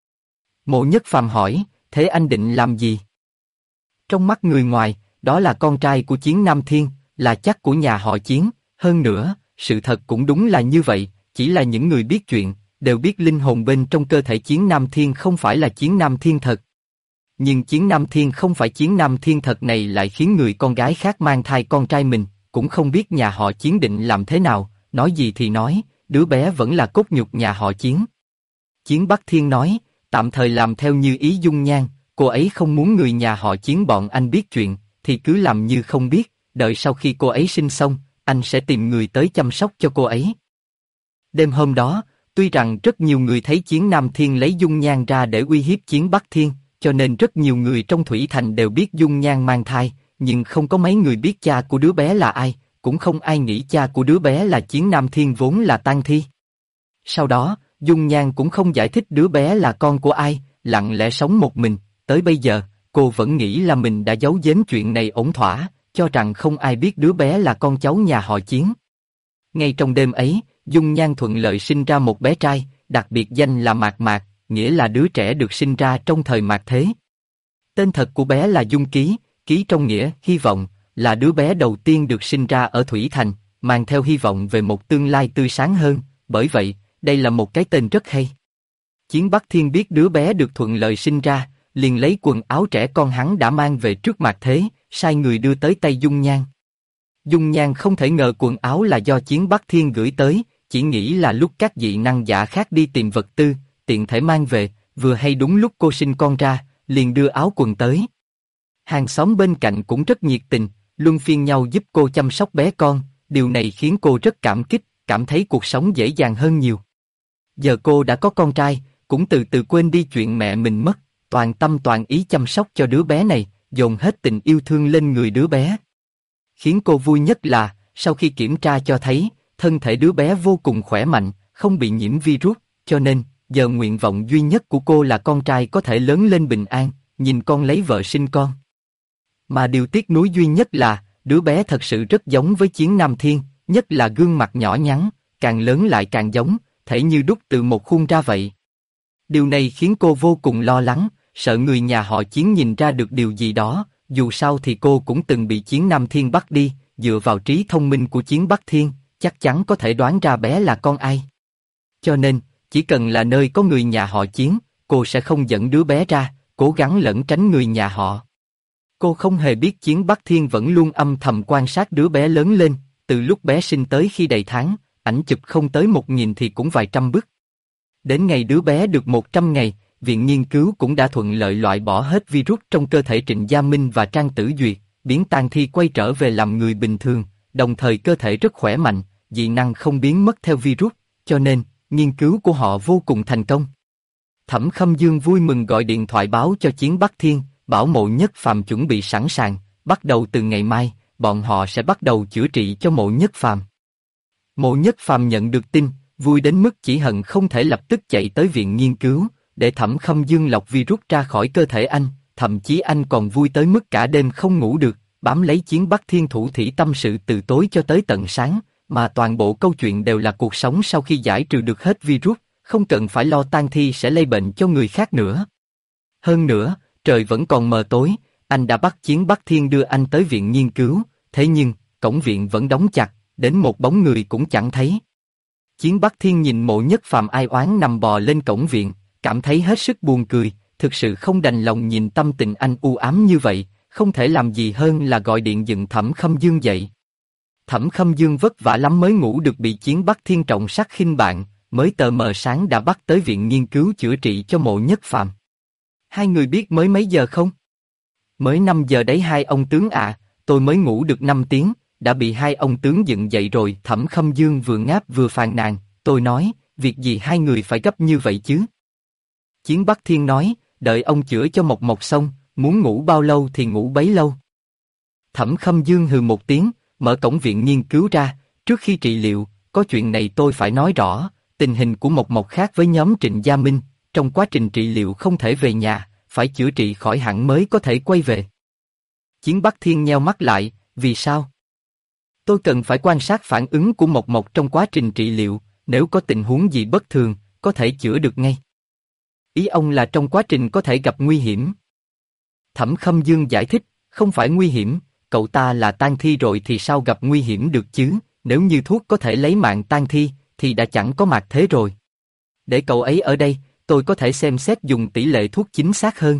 Mộ Nhất Phàm hỏi, thế anh định làm gì? Trong mắt người ngoài, đó là con trai của Chiến Nam Thiên, là chắc của nhà họ Chiến, hơn nữa, sự thật cũng đúng là như vậy, chỉ là những người biết chuyện, đều biết linh hồn bên trong cơ thể Chiến Nam Thiên không phải là Chiến Nam Thiên thật. Nhưng Chiến Nam Thiên không phải Chiến Nam Thiên thật này lại khiến người con gái khác mang thai con trai mình, cũng không biết nhà họ Chiến định làm thế nào, nói gì thì nói, đứa bé vẫn là cốt nhục nhà họ Chiến. Chiến Bắc Thiên nói, tạm thời làm theo như ý Dung Nhan, cô ấy không muốn người nhà họ Chiến bọn anh biết chuyện, thì cứ làm như không biết, đợi sau khi cô ấy sinh xong, anh sẽ tìm người tới chăm sóc cho cô ấy. Đêm hôm đó, Tuy rằng rất nhiều người thấy Chiến Nam Thiên lấy dung nhan ra để uy hiếp Chiến Bắc Thiên, cho nên rất nhiều người trong Thủy Thành đều biết dung nhan mang thai, nhưng không có mấy người biết cha của đứa bé là ai, cũng không ai nghĩ cha của đứa bé là Chiến Nam Thiên vốn là tang thi. Sau đó, dung nhan cũng không giải thích đứa bé là con của ai, lặng lẽ sống một mình, tới bây giờ, cô vẫn nghĩ là mình đã giấu giếm chuyện này ổn thỏa, cho rằng không ai biết đứa bé là con cháu nhà họ Chiến. Ngay trong đêm ấy, dung nhan thuận lợi sinh ra một bé trai, đặc biệt danh là Mạc Mạc, nghĩa là đứa trẻ được sinh ra trong thời mạt thế. Tên thật của bé là Dung Ký, ký trong nghĩa hy vọng, là đứa bé đầu tiên được sinh ra ở Thủy Thành, mang theo hy vọng về một tương lai tươi sáng hơn, bởi vậy, đây là một cái tên rất hay. Chiến Bắc Thiên biết đứa bé được thuận lợi sinh ra, liền lấy quần áo trẻ con hắn đã mang về trước mặt thế, sai người đưa tới tay Dung Nhan. Dung Nhan không thể ngờ quần áo là do Chiến Bắc Thiên gửi tới, chỉ nghĩ là lúc các dị năng giả khác đi tìm vật tư, tiện thể mang về, vừa hay đúng lúc cô sinh con ra, liền đưa áo quần tới. Hàng xóm bên cạnh cũng rất nhiệt tình, luân phiên nhau giúp cô chăm sóc bé con, điều này khiến cô rất cảm kích, cảm thấy cuộc sống dễ dàng hơn nhiều. Giờ cô đã có con trai, cũng từ từ quên đi chuyện mẹ mình mất, toàn tâm toàn ý chăm sóc cho đứa bé này, dồn hết tình yêu thương lên người đứa bé. Khiến cô vui nhất là, sau khi kiểm tra cho thấy, thân thể đứa bé vô cùng khỏe mạnh, không bị nhiễm virus, cho nên, giờ nguyện vọng duy nhất của cô là con trai có thể lớn lên bình an, nhìn con lấy vợ sinh con. Mà điều tiếc nuối duy nhất là, đứa bé thật sự rất giống với Chiến Nam Thiên, nhất là gương mặt nhỏ nhắn, càng lớn lại càng giống, thể như đúc từ một khuôn ra vậy. Điều này khiến cô vô cùng lo lắng, sợ người nhà họ Chiến nhìn ra được điều gì đó, dù sao thì cô cũng từng bị Chiến Nam Thiên bắt đi, dựa vào trí thông minh của Chiến Bắc Thiên, chắc chắn có thể đoán ra bé là con ai. Cho nên, chỉ cần là nơi có người nhà họ Chiến, cô sẽ không dẫn đứa bé ra, cố gắng lẩn tránh người nhà họ. Cô không hề biết Chiến Bắc Thiên vẫn luôn âm thầm quan sát đứa bé lớn lên, từ lúc bé sinh tới khi đầy tháng, ảnh chụp không tới 1000 thì cũng vài trăm bức. Đến ngày đứa bé được 100 ngày, viện nghiên cứu cũng đã thuận lợi loại bỏ hết virus trong cơ thể Trịnh Gia Minh và Trang Tử Duyệt, biến tang thi quay trở về làm người bình thường, đồng thời cơ thể rất khỏe mạnh, dị năng không biến mất theo virus, cho nên, nghiên cứu của họ vô cùng thành công. Thẩm Khâm Dương vui mừng gọi điện thoại báo cho Chiến Bắc Thiên, bảo Mộ Nhất Phàm chuẩn bị sẵn sàng, bắt đầu từ ngày mai, bọn họ sẽ bắt đầu chữa trị cho Mộ Nhất Phàm. Mộ Nhất Phàm nhận được tin, vui đến mức chỉ hận không thể lập tức chạy tới viện nghiên cứu, để Thẩm Khâm Dương lọc virus ra khỏi cơ thể anh, thậm chí anh còn vui tới mức cả đêm không ngủ được, bám lấy Chiến Bắc Thiên thủ thỉ tâm sự từ tối cho tới tận sáng, mà toàn bộ câu chuyện đều là cuộc sống sau khi giải trừ được hết virus, không cần phải lo tang thi sẽ lây bệnh cho người khác nữa. Hơn nữa, trời vẫn còn mờ tối, anh đã bắt Chiến Bắc Thiên đưa anh tới viện nghiên cứu, thế nhưng, cổng viện vẫn đóng chặt, đến một bóng người cũng chẳng thấy. Chiến Bắc Thiên nhìn Mộ Nhất Phàm ai oán nằm bò lên cổng viện, cảm thấy hết sức buồn cười, thực sự không đành lòng nhìn tâm tình anh u ám như vậy, không thể làm gì hơn là gọi điện dựng Thẩm Khâm Dương dậy. Thẩm Khâm Dương vất vả lắm mới ngủ được, bị Chiến Bắc Thiên trọng sắc khinh bạn, mới tờ mờ sáng đã bắt tới viện nghiên cứu chữa trị cho Mộ Nhất Phàm. Hai người biết mới mấy giờ không? Mới 5 giờ đấy hai ông tướng ạ, tôi mới ngủ được 5 tiếng, đã bị hai ông tướng dựng dậy rồi. Thẩm Khâm Dương vừa ngáp vừa phàn nàn, tôi nói, việc gì hai người phải gấp như vậy chứ? Chiến Bắc Thiên nói, đợi ông chữa cho Mộc Mộc xong, muốn ngủ bao lâu thì ngủ bấy lâu. Thẩm Khâm Dương hừ một tiếng, mở cổng viện nghiên cứu ra, trước khi trị liệu, có chuyện này tôi phải nói rõ, tình hình của Mộc Mộc khác với nhóm Trịnh Gia Minh, trong quá trình trị liệu không thể về nhà, phải chữa trị khỏi hẳn mới có thể quay về. Chiến Bắc Thiên nheo mắt lại, vì sao? Tôi cần phải quan sát phản ứng của Mộc Mộc trong quá trình trị liệu, nếu có tình huống gì bất thường, có thể chữa được ngay. Ý ông là trong quá trình có thể gặp nguy hiểm. Thẩm Khâm Dương giải thích, không phải nguy hiểm, cậu ta là tang thi rồi thì sao gặp nguy hiểm được chứ, nếu như thuốc có thể lấy mạng tang thi, thì đã chẳng có mạt thế rồi. Để cậu ấy ở đây, tôi có thể xem xét dùng tỷ lệ thuốc chính xác hơn.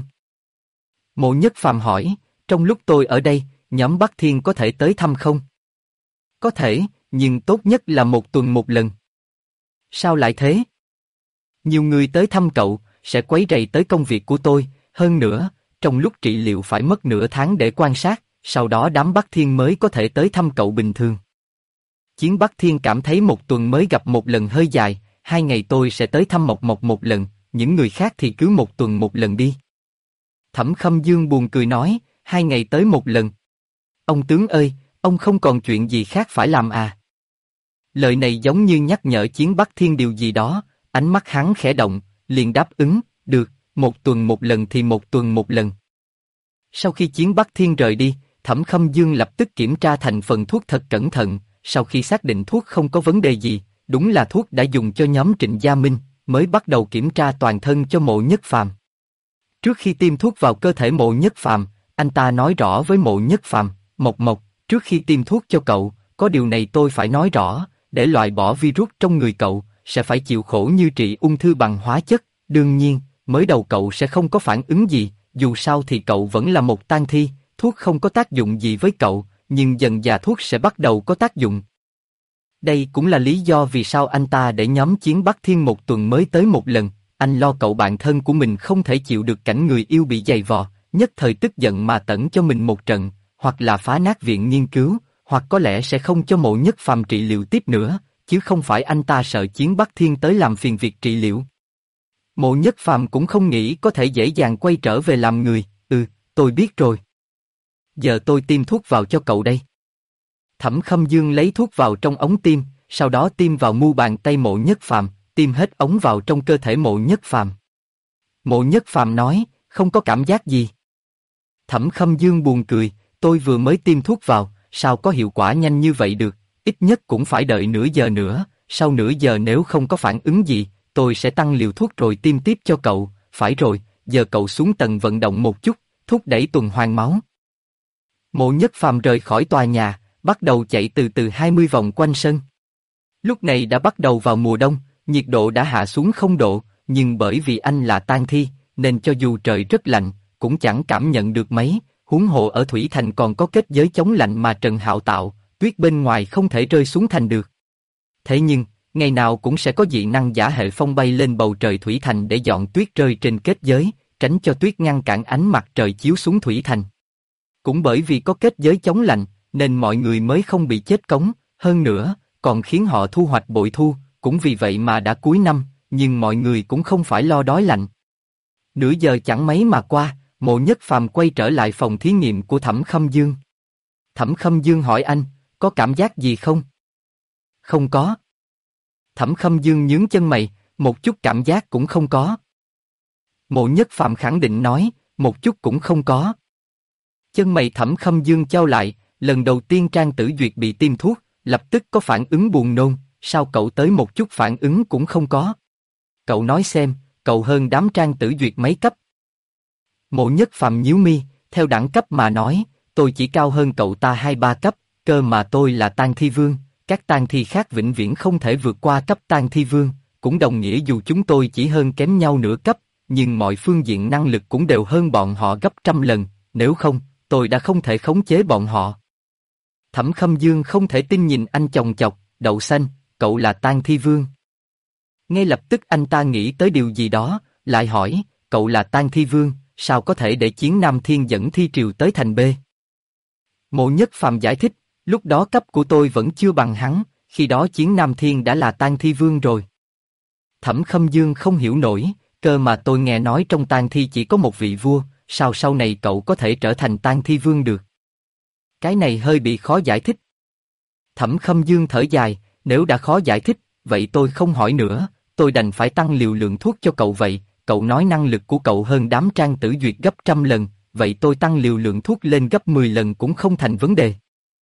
Mộ Nhất Phàm hỏi, trong lúc tôi ở đây, nhóm Bắc Thiên có thể tới thăm không? Có thể, nhưng tốt nhất là 1 tuần một lần. Sao lại thế? Nhiều người tới thăm cậu, sẽ quấy rầy tới công việc của tôi, hơn nữa, trong lúc trị liệu phải mất nửa tháng để quan sát, sau đó đám Bắc Thiên mới có thể tới thăm cậu bình thường. Chiến Bắc Thiên cảm thấy 1 tuần mới gặp một lần hơi dài, 2 ngày tôi sẽ tới thăm Mộc Mộc một lần, những người khác thì cứ 1 tuần một lần đi. Thẩm Khâm Dương buồn cười nói, 2 ngày tới một lần. Ông tướng ơi, ông không còn chuyện gì khác phải làm à? Lời này giống như nhắc nhở Chiến Bắc Thiên điều gì đó, ánh mắt hắn khẽ động, liền đáp ứng, được, 1 tuần một lần thì 1 tuần một lần. Sau khi Chiến Bắc Thiên rời đi, Thẩm Khâm Dương lập tức kiểm tra thành phần thuốc thật cẩn thận, sau khi xác định thuốc không có vấn đề gì, đúng là thuốc đã dùng cho nhóm Trịnh Gia Minh, mới bắt đầu kiểm tra toàn thân cho Mộ Nhất Phàm. Trước khi tiêm thuốc vào cơ thể Mộ Nhất Phàm, anh ta nói rõ với Mộ Nhất Phàm, Mộc Mộc, trước khi tiêm thuốc cho cậu, có điều này tôi phải nói rõ, để loại bỏ virus trong người cậu, sẽ phải chịu khổ như trị ung thư bằng hóa chất, đương nhiên, mới đầu cậu sẽ không có phản ứng gì, dù sao thì cậu vẫn là một tang thi, thuốc không có tác dụng gì với cậu, nhưng dần dà thuốc sẽ bắt đầu có tác dụng. Đây cũng là lý do vì sao anh ta để nhóm Chiến Bắc Thiên 1 tuần mới tới một lần, anh lo cậu bạn thân của mình không thể chịu được cảnh người yêu bị giày vò, nhất thời tức giận mà tẩn cho mình một trận, hoặc là phá nát viện nghiên cứu, hoặc có lẽ sẽ không cho Mộ Nhất Phàm trị liệu tiếp nữa, chứ không phải anh ta sợ Chiến Bắc Thiên tới làm phiền việc trị liệu. Mộ Nhất Phàm cũng không nghĩ có thể dễ dàng quay trở về làm người, tôi biết rồi. Giờ tôi tiêm thuốc vào cho cậu đây. Thẩm Khâm Dương lấy thuốc vào trong ống tiêm, sau đó tiêm vào mu bàn tay Mộ Nhất Phàm, tiêm hết ống vào trong cơ thể Mộ Nhất Phàm. Mộ Nhất Phàm nói, không có cảm giác gì. Thẩm Khâm Dương buồn cười, tôi vừa mới tiêm thuốc vào, sao có hiệu quả nhanh như vậy được, ít nhất cũng phải đợi nửa giờ nữa, sau nửa giờ nếu không có phản ứng gì, tôi sẽ tăng liều thuốc rồi tiêm tiếp cho cậu, phải rồi, giờ cậu xuống tầng vận động một chút, thúc đẩy tuần hoàn máu. Mộ Nhất Phàm rời khỏi tòa nhà, bắt đầu chạy từ từ 20 vòng quanh sân. Lúc này đã bắt đầu vào mùa đông, nhiệt độ đã hạ xuống 0 độ, nhưng bởi vì anh là tang thi, nên cho dù trời rất lạnh, cũng chẳng cảm nhận được mấy, huống hồ ở Thủy Thành còn có kết giới chống lạnh mà Trần Hạo tạo, tuyết bên ngoài không thể rơi xuống thành được. Thế nhưng, ngày nào cũng sẽ có dị năng giả hệ phong bay lên bầu trời Thủy Thành để dọn tuyết rơi trên kết giới, tránh cho tuyết ngăn cản ánh mặt trời chiếu xuống Thủy Thành. Cũng bởi vì có kết giới chống lạnh, nên mọi người mới không bị chết cống, hơn nữa, còn khiến họ thu hoạch bội thu, cũng vì vậy mà đã cuối năm, nhưng mọi người cũng không phải lo đói lạnh. Nửa giờ chẳng mấy mà qua, Mộ Nhất Phàm quay trở lại phòng thí nghiệm của Thẩm Khâm Dương. Thẩm Khâm Dương hỏi anh, có cảm giác gì không? Không có. Thẩm Khâm Dương nhướng chân mày, một chút cảm giác cũng không có. Mộ Nhất Phàm khẳng định nói, một chút cũng không có. Chân mày Thẩm Khâm Dương chau lại, lần đầu tiên Trang Tử Duyệt bị tiêm thuốc, lập tức có phản ứng buồn nôn, sao cậu tới một chút phản ứng cũng không có? Cậu nói xem, cậu hơn đám Trang Tử Duyệt mấy cấp? Mộ Nhất Phàm nhíu mi, theo đẳng cấp mà nói, tôi chỉ cao hơn cậu ta 2-3 cấp, cơ mà tôi là tang thi vương, các tang thi khác vĩnh viễn không thể vượt qua cấp tang thi vương, cũng đồng nghĩa dù chúng tôi chỉ hơn kém nhau nửa cấp, nhưng mọi phương diện năng lực cũng đều hơn bọn họ gấp trăm lần, nếu không, tôi đã không thể khống chế bọn họ. Thẩm Khâm Dương không thể tin nhìn anh chòng chọc, đậu xanh, cậu là tang thi vương. Ngay lập tức anh ta nghĩ tới điều gì đó, lại hỏi, cậu là tang thi vương, sao có thể để Chiến Nam Thiên dẫn thi triều tới thành B? Mộ Nhất Phàm giải thích, lúc đó cấp của tôi vẫn chưa bằng hắn, khi đó Chiến Nam Thiên đã là tang thi vương rồi. Thẩm Khâm Dương không hiểu nổi, cơ mà tôi nghe nói trong tang thi chỉ có một vị vua, sao sau này cậu có thể trở thành tang thi vương được? Cái này hơi bị khó giải thích. Thẩm Khâm Dương thở dài, nếu đã khó giải thích, vậy tôi không hỏi nữa, tôi đành phải tăng liều lượng thuốc cho cậu vậy, cậu nói năng lực của cậu hơn đám Trang Tử Duyệt gấp trăm lần, vậy tôi tăng liều lượng thuốc lên gấp 10 lần cũng không thành vấn đề.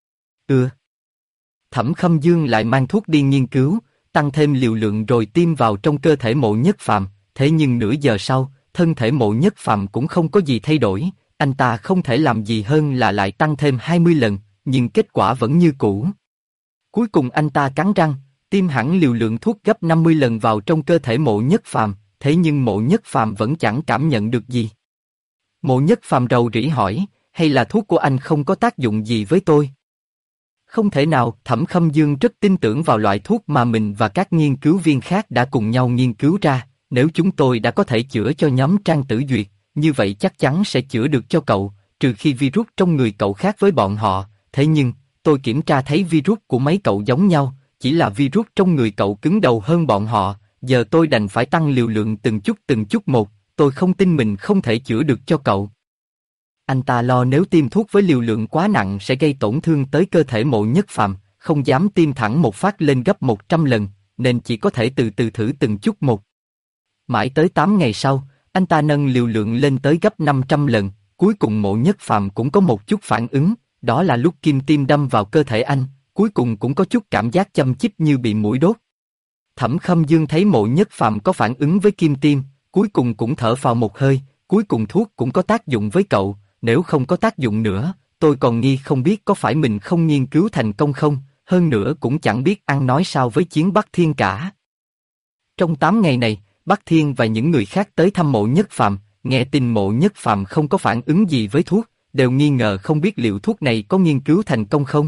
Thẩm Khâm Dương lại mang thuốc đi nghiên cứu, tăng thêm liều lượng rồi tiêm vào trong cơ thể Mộ Nhất Phàm, thế nhưng nửa giờ sau, thân thể Mộ Nhất Phàm cũng không có gì thay đổi, anh ta không thể làm gì hơn là lại tăng thêm 20 lần, nhưng kết quả vẫn như cũ. Cuối cùng anh ta cắn răng, tiêm hẳn liều lượng thuốc gấp 50 lần vào trong cơ thể Mộ Nhất Phàm, thế nhưng Mộ Nhất Phàm vẫn chẳng cảm nhận được gì. Mộ Nhất Phàm rầu rĩ hỏi, hay là thuốc của anh không có tác dụng gì với tôi? Không thể nào, Thẩm Khâm Dương rất tin tưởng vào loại thuốc mà mình và các nghiên cứu viên khác đã cùng nhau nghiên cứu ra, nếu chúng tôi đã có thể chữa cho nhóm Trang Tử Duyệt, như vậy chắc chắn sẽ chữa được cho cậu, trừ khi virus trong người cậu khác với bọn họ, thế nhưng, tôi kiểm tra thấy virus của mấy cậu giống nhau, chỉ là virus trong người cậu cứng đầu hơn bọn họ, giờ tôi đành phải tăng liều lượng từng chút một, tôi không tin mình không thể chữa được cho cậu. Anh ta lo nếu tiêm thuốc với liều lượng quá nặng sẽ gây tổn thương tới cơ thể Mộ Nhất Phàm, không dám tiêm thẳng một phát lên gấp 100 lần, nên chỉ có thể từ từ thử từng chút một. Mãi tới 8 ngày sau, anh ta nâng liều lượng lên tới gấp 500 lần, cuối cùng Mộ Nhất Phàm cũng có một chút phản ứng, đó là lúc kim tiêm đâm vào cơ thể anh, cuối cùng cũng có chút cảm giác châm chích như bị muỗi đốt. Thẩm Khâm Dương thấy Mộ Nhất Phàm có phản ứng với kim tiêm, cuối cùng cũng thở phào một hơi, cuối cùng thuốc cũng có tác dụng với cậu, nếu không có tác dụng nữa, tôi còn nghi không biết có phải mình không nghiên cứu thành công không, hơn nữa cũng chẳng biết ăn nói sao với Chiến Bắc Thiên cả. Trong 8 ngày này, Bắc Thiên và những người khác tới thăm Mộ Nhất Phàm, nghe tin Mộ Nhất Phàm không có phản ứng gì với thuốc, đều nghi ngờ không biết liệu thuốc này có nghiên cứu thành công không.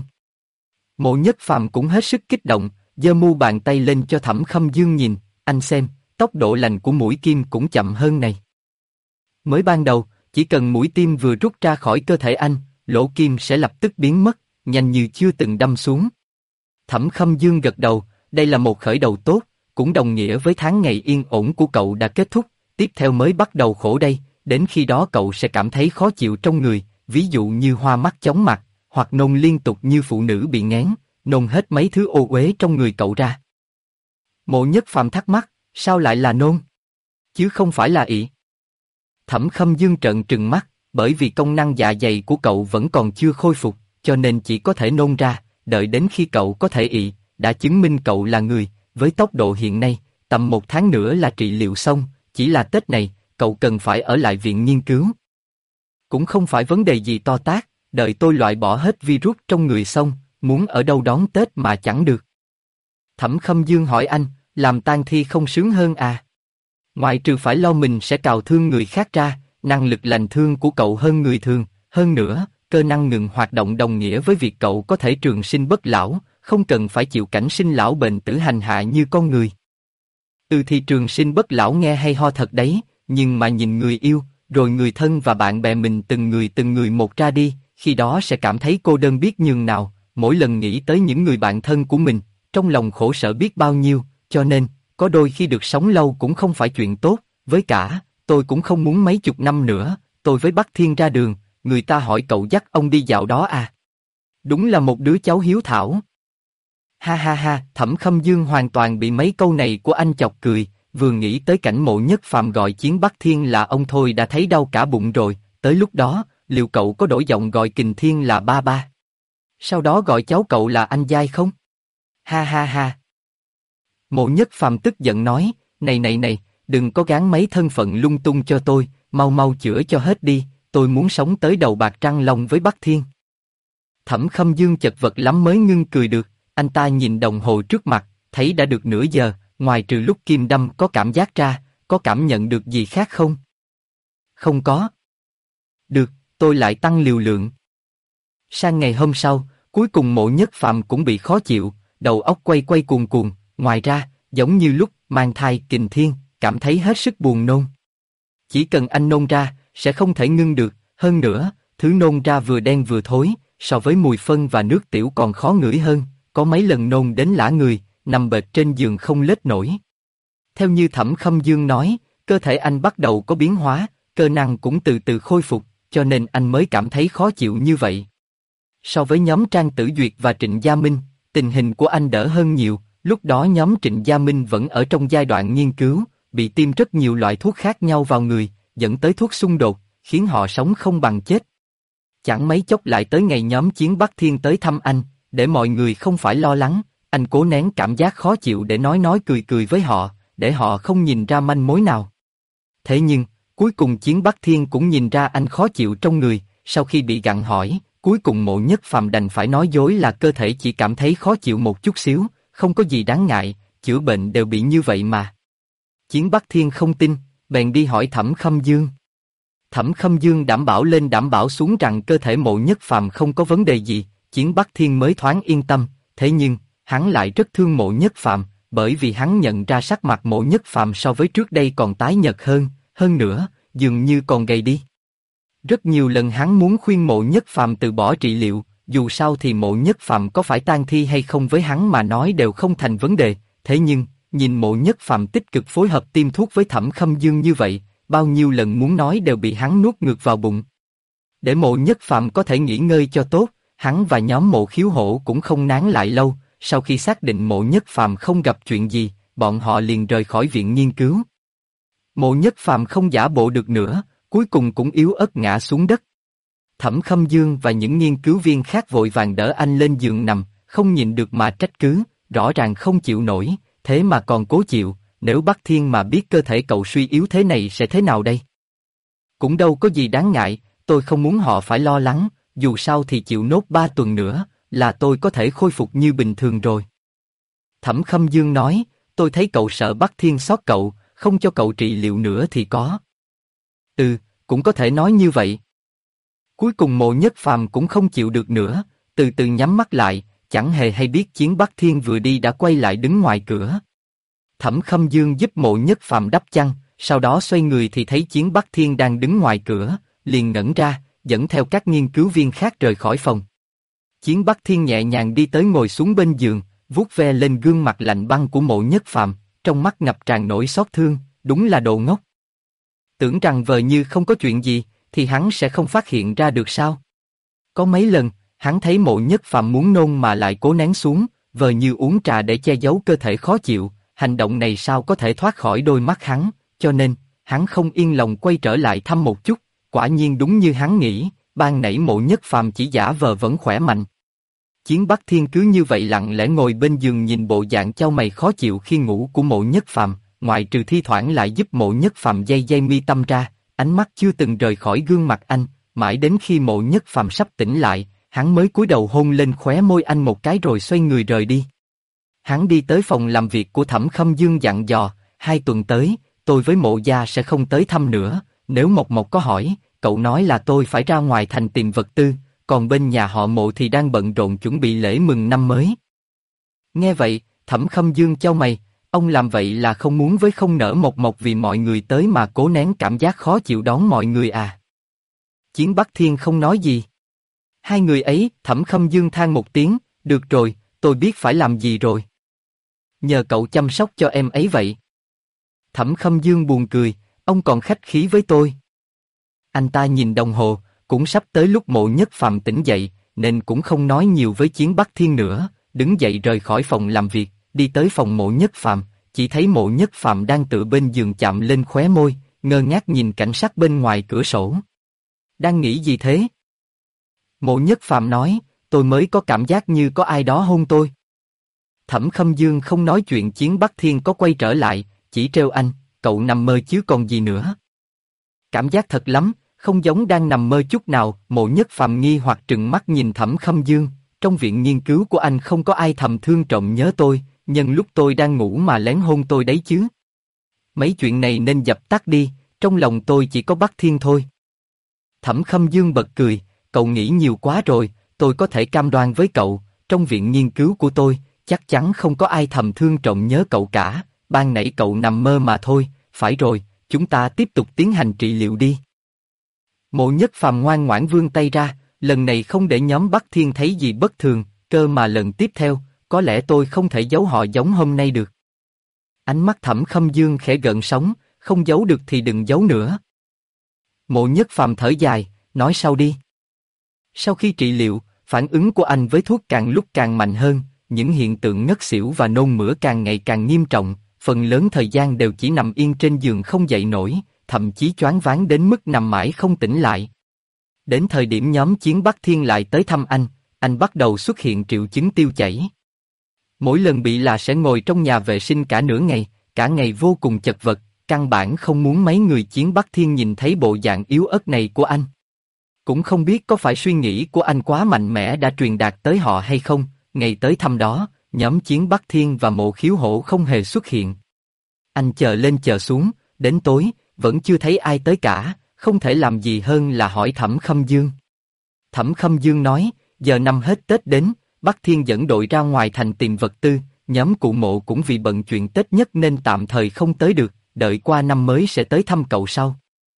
Mộ Nhất Phàm cũng hết sức kích động, giơ mu bàn tay lên cho Thẩm Khâm Dương nhìn, anh xem, tốc độ lành của mũi kim cũng chậm hơn này. Mới ban đầu, chỉ cần mũi tim vừa rút ra khỏi cơ thể anh, lỗ kim sẽ lập tức biến mất, nhanh như chưa từng đâm xuống. Thẩm Khâm Dương gật đầu, đây là một khởi đầu tốt, cũng đồng nghĩa với tháng ngày yên ổn của cậu đã kết thúc, tiếp theo mới bắt đầu khổ đây, đến khi đó cậu sẽ cảm thấy khó chịu trong người, ví dụ như hoa mắt chóng mặt, hoặc nôn liên tục như phụ nữ bị nghén, nôn hết mấy thứ ô uế trong người cậu ra. Mộ Nhất Phàm thắc mắc, sao lại là nôn? Chứ không phải là ị. Thẩm Khâm Dương trợn trừng mắt, bởi vì công năng dạ dày của cậu vẫn còn chưa khôi phục, cho nên chỉ có thể nôn ra, đợi đến khi cậu có thể ị, đã chứng minh cậu là người, với tốc độ hiện nay, tầm 1 tháng nữa là trị liệu xong, chỉ là Tết này, cậu cần phải ở lại viện nghiên cứu. Cũng không phải vấn đề gì to tát, đợi tôi loại bỏ hết virus trong người xong, muốn ở đâu đón Tết mà chẳng được. Thẩm Khâm Dương hỏi anh, làm tang thi không sướng hơn à? Ngoại trừ phải lo mình sẽ cào thương người khác ra, năng lực lành thương của cậu hơn người thường, hơn nữa, cơ năng ngừng hoạt động đồng nghĩa với việc cậu có thể trường sinh bất lão, không cần phải chịu cảnh sinh lão bệnh tử hành hạ như con người. Thì trường sinh bất lão nghe hay ho thật đấy, nhưng mà nhìn người yêu, rồi người thân và bạn bè mình từng người một ra đi, khi đó sẽ cảm thấy cô đơn biết nhường nào, mỗi lần nghĩ tới những người bạn thân của mình, trong lòng khổ sở biết bao nhiêu, cho nên, có đôi khi được sống lâu cũng không phải chuyện tốt, với cả, tôi cũng không muốn mấy chục năm nữa, tôi với Bắc Thiên ra đường, người ta hỏi cậu dắt ông đi dạo đó à? Đúng là một đứa cháu hiếu thảo. Ha ha ha, Thẩm Khâm Dương hoàn toàn bị mấy câu này của anh chọc cười, vừa nghĩ tới cảnh Mộ Nhất Phàm gọi Chiến Bắc Thiên là ông thôi đã thấy đau cả bụng rồi, tới lúc đó, liệu cậu có đổi giọng gọi Kình Thiên là ba ba? Sau đó gọi cháu cậu là anh giai không? Ha ha ha. Mộ Nhất Phàm tức giận nói, này, đừng có gán mấy thân phận lung tung cho tôi, mau mau chữa cho hết đi, tôi muốn sống tới đầu bạc trăng long với Bắc Thiên. Thẩm Khâm Dương chật vật lắm mới ngưng cười được, anh ta nhìn đồng hồ trước mặt, thấy đã được nửa giờ, ngoài trừ lúc kim đâm có cảm giác ra, có cảm nhận được gì khác không? Không có. Được, tôi lại tăng liều lượng. Sang ngày hôm sau, cuối cùng Mộ Nhất Phàm cũng bị khó chịu, đầu óc quay cuồng cuồng, ngoài ra, giống như lúc mang thai Kình Thiên, cảm thấy hết sức buồn nôn. Chỉ cần anh nôn ra, sẽ không thể ngưng được, hơn nữa, thứ nôn ra vừa đen vừa thối, so với mùi phân và nước tiểu còn khó ngửi hơn, có mấy lần nôn đến lả người, nằm bệt trên giường không lết nổi. Theo như Thẩm Khâm Dương nói, cơ thể anh bắt đầu có biến hóa, cơ năng cũng từ từ khôi phục, cho nên anh mới cảm thấy khó chịu như vậy. So với nhóm Trang Tử Duyệt và Trịnh Gia Minh, tình hình của anh đỡ hơn nhiều, lúc đó nhóm Trịnh Gia Minh vẫn ở trong giai đoạn nghiên cứu, bị tiêm rất nhiều loại thuốc khác nhau vào người, dẫn tới thuốc xung đột, khiến họ sống không bằng chết. Chẳng mấy chốc lại tới ngày nhóm Chiến Bắc Thiên tới thăm anh, để mọi người không phải lo lắng, anh cố nén cảm giác khó chịu để nói cười với họ, để họ không nhìn ra manh mối nào. Thế nhưng, cuối cùng Chiến Bắc Thiên cũng nhìn ra anh khó chịu trong người, sau khi bị gặng hỏi, cuối cùng Mộ Nhất Phàm đành phải nói dối là cơ thể chỉ cảm thấy khó chịu một chút xíu, không có gì đáng ngại, chữa bệnh đều bị như vậy mà. Chiến Bắc Thiên không tin, bèn đi hỏi Thẩm Khâm Dương. Thẩm Khâm Dương đảm bảo lên đảm bảo xuống rằng cơ thể Mộ Nhất Phàm không có vấn đề gì, Chiến Bắc Thiên mới thoáng yên tâm, thế nhưng, hắn lại rất thương Mộ Nhất Phàm, bởi vì hắn nhận ra sắc mặt Mộ Nhất Phàm so với trước đây còn tái nhợt hơn nữa, dường như còn gầy đi. Rất nhiều lần hắn muốn khuyên Mộ Nhất Phàm từ bỏ trị liệu, dù sao thì Mộ Nhất Phàm có phải tang thi hay không với hắn mà nói đều không thành vấn đề, thế nhưng, nhìn Mộ Nhất Phàm tích cực phối hợp tiêm thuốc với Thẩm Khâm Dương như vậy, bao nhiêu lần muốn nói đều bị hắn nuốt ngược vào bụng. Để Mộ Nhất Phàm có thể nghỉ ngơi cho tốt, hắn và nhóm Mộ Khiếu Hổ cũng không nán lại lâu, sau khi xác định Mộ Nhất Phàm không gặp chuyện gì, bọn họ liền rời khỏi viện nghiên cứu. Mộ Nhất Phàm không giả bộ được nữa, cuối cùng cũng yếu ớt ngã xuống đất. Thẩm Khâm Dương và những nghiên cứu viên khác vội vàng đỡ anh lên giường nằm, không nhìn được mà trách cứ, rõ ràng không chịu nổi, thế mà còn cố chịu, nếu Bắc Thiên mà biết cơ thể cậu suy yếu thế này sẽ thế nào đây? Cũng đâu có gì đáng ngại, tôi không muốn họ phải lo lắng, dù sao thì chịu nốt 3 tuần nữa, là tôi có thể khôi phục như bình thường rồi. Thẩm Khâm Dương nói, tôi thấy cậu sợ Bắc Thiên sót cậu, không cho cậu trị liệu nữa thì có. Cũng có thể nói như vậy. Cuối cùng Mộ Nhất Phàm cũng không chịu được nữa, từ từ nhắm mắt lại, chẳng hề hay biết Chiến Bắc Thiên vừa đi đã quay lại đứng ngoài cửa. Thẩm Khâm Dương giúp Mộ Nhất Phàm đắp chăn, sau đó xoay người thì thấy Chiến Bắc Thiên đang đứng ngoài cửa, liền ngẩn ra, dẫn theo các nghiên cứu viên khác rời khỏi phòng. Chiến Bắc Thiên nhẹ nhàng đi tới ngồi xuống bên giường, vuốt ve lên gương mặt lạnh băng của Mộ Nhất Phàm, trong mắt ngập tràn nỗi xót thương, đúng là đồ ngốc. Tưởng rằng vờ như không có chuyện gì, thì hắn sẽ không phát hiện ra được sao? Có mấy lần, hắn thấy Mộ Nhất Phàm muốn nôn mà lại cố nén xuống, vờ như uống trà để che giấu cơ thể khó chịu, hành động này sao có thể thoát khỏi đôi mắt hắn, cho nên, hắn không yên lòng quay trở lại thăm một chút, quả nhiên đúng như hắn nghĩ, ban nãy Mộ Nhất Phàm chỉ giả vờ vẫn khỏe mạnh. Chiến Bắc Thiên cứ như vậy lặng lẽ ngồi bên giường nhìn bộ dạng chau mày khó chịu khi ngủ của Mộ Nhất Phàm, ngoại trừ thi thoảng lại giúp Mộ Nhất Phàm dây mi tâm ra, ánh mắt chưa từng rời khỏi gương mặt anh, mãi đến khi Mộ Nhất Phàm sắp tỉnh lại, hắn mới cúi đầu hôn lên khóe môi anh một cái rồi xoay người rời đi. Hắn đi tới phòng làm việc của Thẩm Khâm Dương dặn dò, 2 tuần tới, tôi với Mộ gia sẽ không tới thăm nữa, nếu Mộc Mộc có hỏi, cậu nói là tôi phải ra ngoài thành tìm vật tư, còn bên nhà họ Mộ thì đang bận rộn chuẩn bị lễ mừng năm mới. Nghe vậy, Thẩm Khâm Dương chau mày, ông làm vậy là không muốn với không nỡ Mộc Mộc vì mọi người tới mà cố nén cảm giác khó chịu đón mọi người à? Chiến Bắc Thiên không nói gì. Hai người ấy, Thẩm Khâm Dương than một tiếng, được rồi, tôi biết phải làm gì rồi. Nhờ cậu chăm sóc cho em ấy vậy. Thẩm Khâm Dương buồn cười, ông còn khách khí với tôi. Anh ta nhìn đồng hồ, cũng sắp tới lúc Mộ Nhất Phàm tỉnh dậy, nên cũng không nói nhiều với Chiến Bắc Thiên nữa, đứng dậy rời khỏi phòng làm việc, đi tới phòng Mộ Nhất Phàm, chỉ thấy Mộ Nhất Phàm đang tựa bên giường chạm lên khóe môi, ngơ ngác nhìn cảnh sắc bên ngoài cửa sổ. Đang nghĩ gì thế? Mộ Nhất Phàm nói, tôi mới có cảm giác như có ai đó hôn tôi. Thẩm Khâm Dương không nói chuyện Chiến Bắc Thiên có quay trở lại, chỉ trêu anh, cậu nằm mơ chứ còn gì nữa. Cảm giác thật lắm, không giống đang nằm mơ chút nào. Mộ Nhất Phàm nghi hoặc trừng mắt nhìn Thẩm Khâm Dương, trong viện nghiên cứu của anh không có ai thầm thương trộm nhớ tôi, nhân lúc tôi đang ngủ mà lén hôn tôi đấy chứ. Mấy chuyện này nên dập tắt đi, trong lòng tôi chỉ có Bắc Thiên thôi. Thẩm Khâm Dương bật cười, cậu nghĩ nhiều quá rồi, tôi có thể cam đoan với cậu, trong viện nghiên cứu của tôi, chắc chắn không có ai thầm thương trộm nhớ cậu cả, ban nãy cậu nằm mơ mà thôi, phải rồi, chúng ta tiếp tục tiến hành trị liệu đi. Mộ Nhất Phàm ngoan ngoãn vươn tay ra, lần này không để nhóm Bắc Thiên thấy gì bất thường, cơ mà lần tiếp theo, có lẽ tôi không thể giấu họ giống hôm nay được. Ánh mắt Thẩm Khâm Dương khẽ gợn sóng, không giấu được thì đừng giấu nữa. Mộ Nhất Phàm thở dài, nói sau đi. Sau khi trị liệu, phản ứng của anh với thuốc càng lúc càng mạnh hơn, những hiện tượng ngất xỉu và nôn mửa càng ngày càng nghiêm trọng, phần lớn thời gian đều chỉ nằm yên trên giường không dậy nổi, thậm chí choáng váng đến mức nằm mãi không tỉnh lại. Đến thời điểm nhóm Chiến Bắc Thiên lại tới thăm anh bắt đầu xuất hiện triệu chứng tiêu chảy. Mỗi lần bị là sẽ ngồi trong nhà vệ sinh cả nửa ngày, cả ngày vô cùng chật vật, căn bản không muốn mấy người Chiến Bắc Thiên nhìn thấy bộ dạng yếu ớt này của anh. Cũng không biết có phải suy nghĩ của anh quá mạnh mẽ đã truyền đạt tới họ hay không, ngày tới thăm đó, nhóm Chiến Bắc Thiên và Mộ Khiếu Hổ không hề xuất hiện. Anh chờ lên chờ xuống, đến tối, vẫn chưa thấy ai tới cả, không thể làm gì hơn là hỏi Thẩm Khâm Dương. Thẩm Khâm Dương nói, giờ năm hết Tết đến, Bắc Thiên dẫn đội ra ngoài thành tìm vật tư, nhóm cụ Mộ cũng vì bận chuyện Tết nhất nên tạm thời không tới được, đợi qua năm mới sẽ tới thăm cậu sau.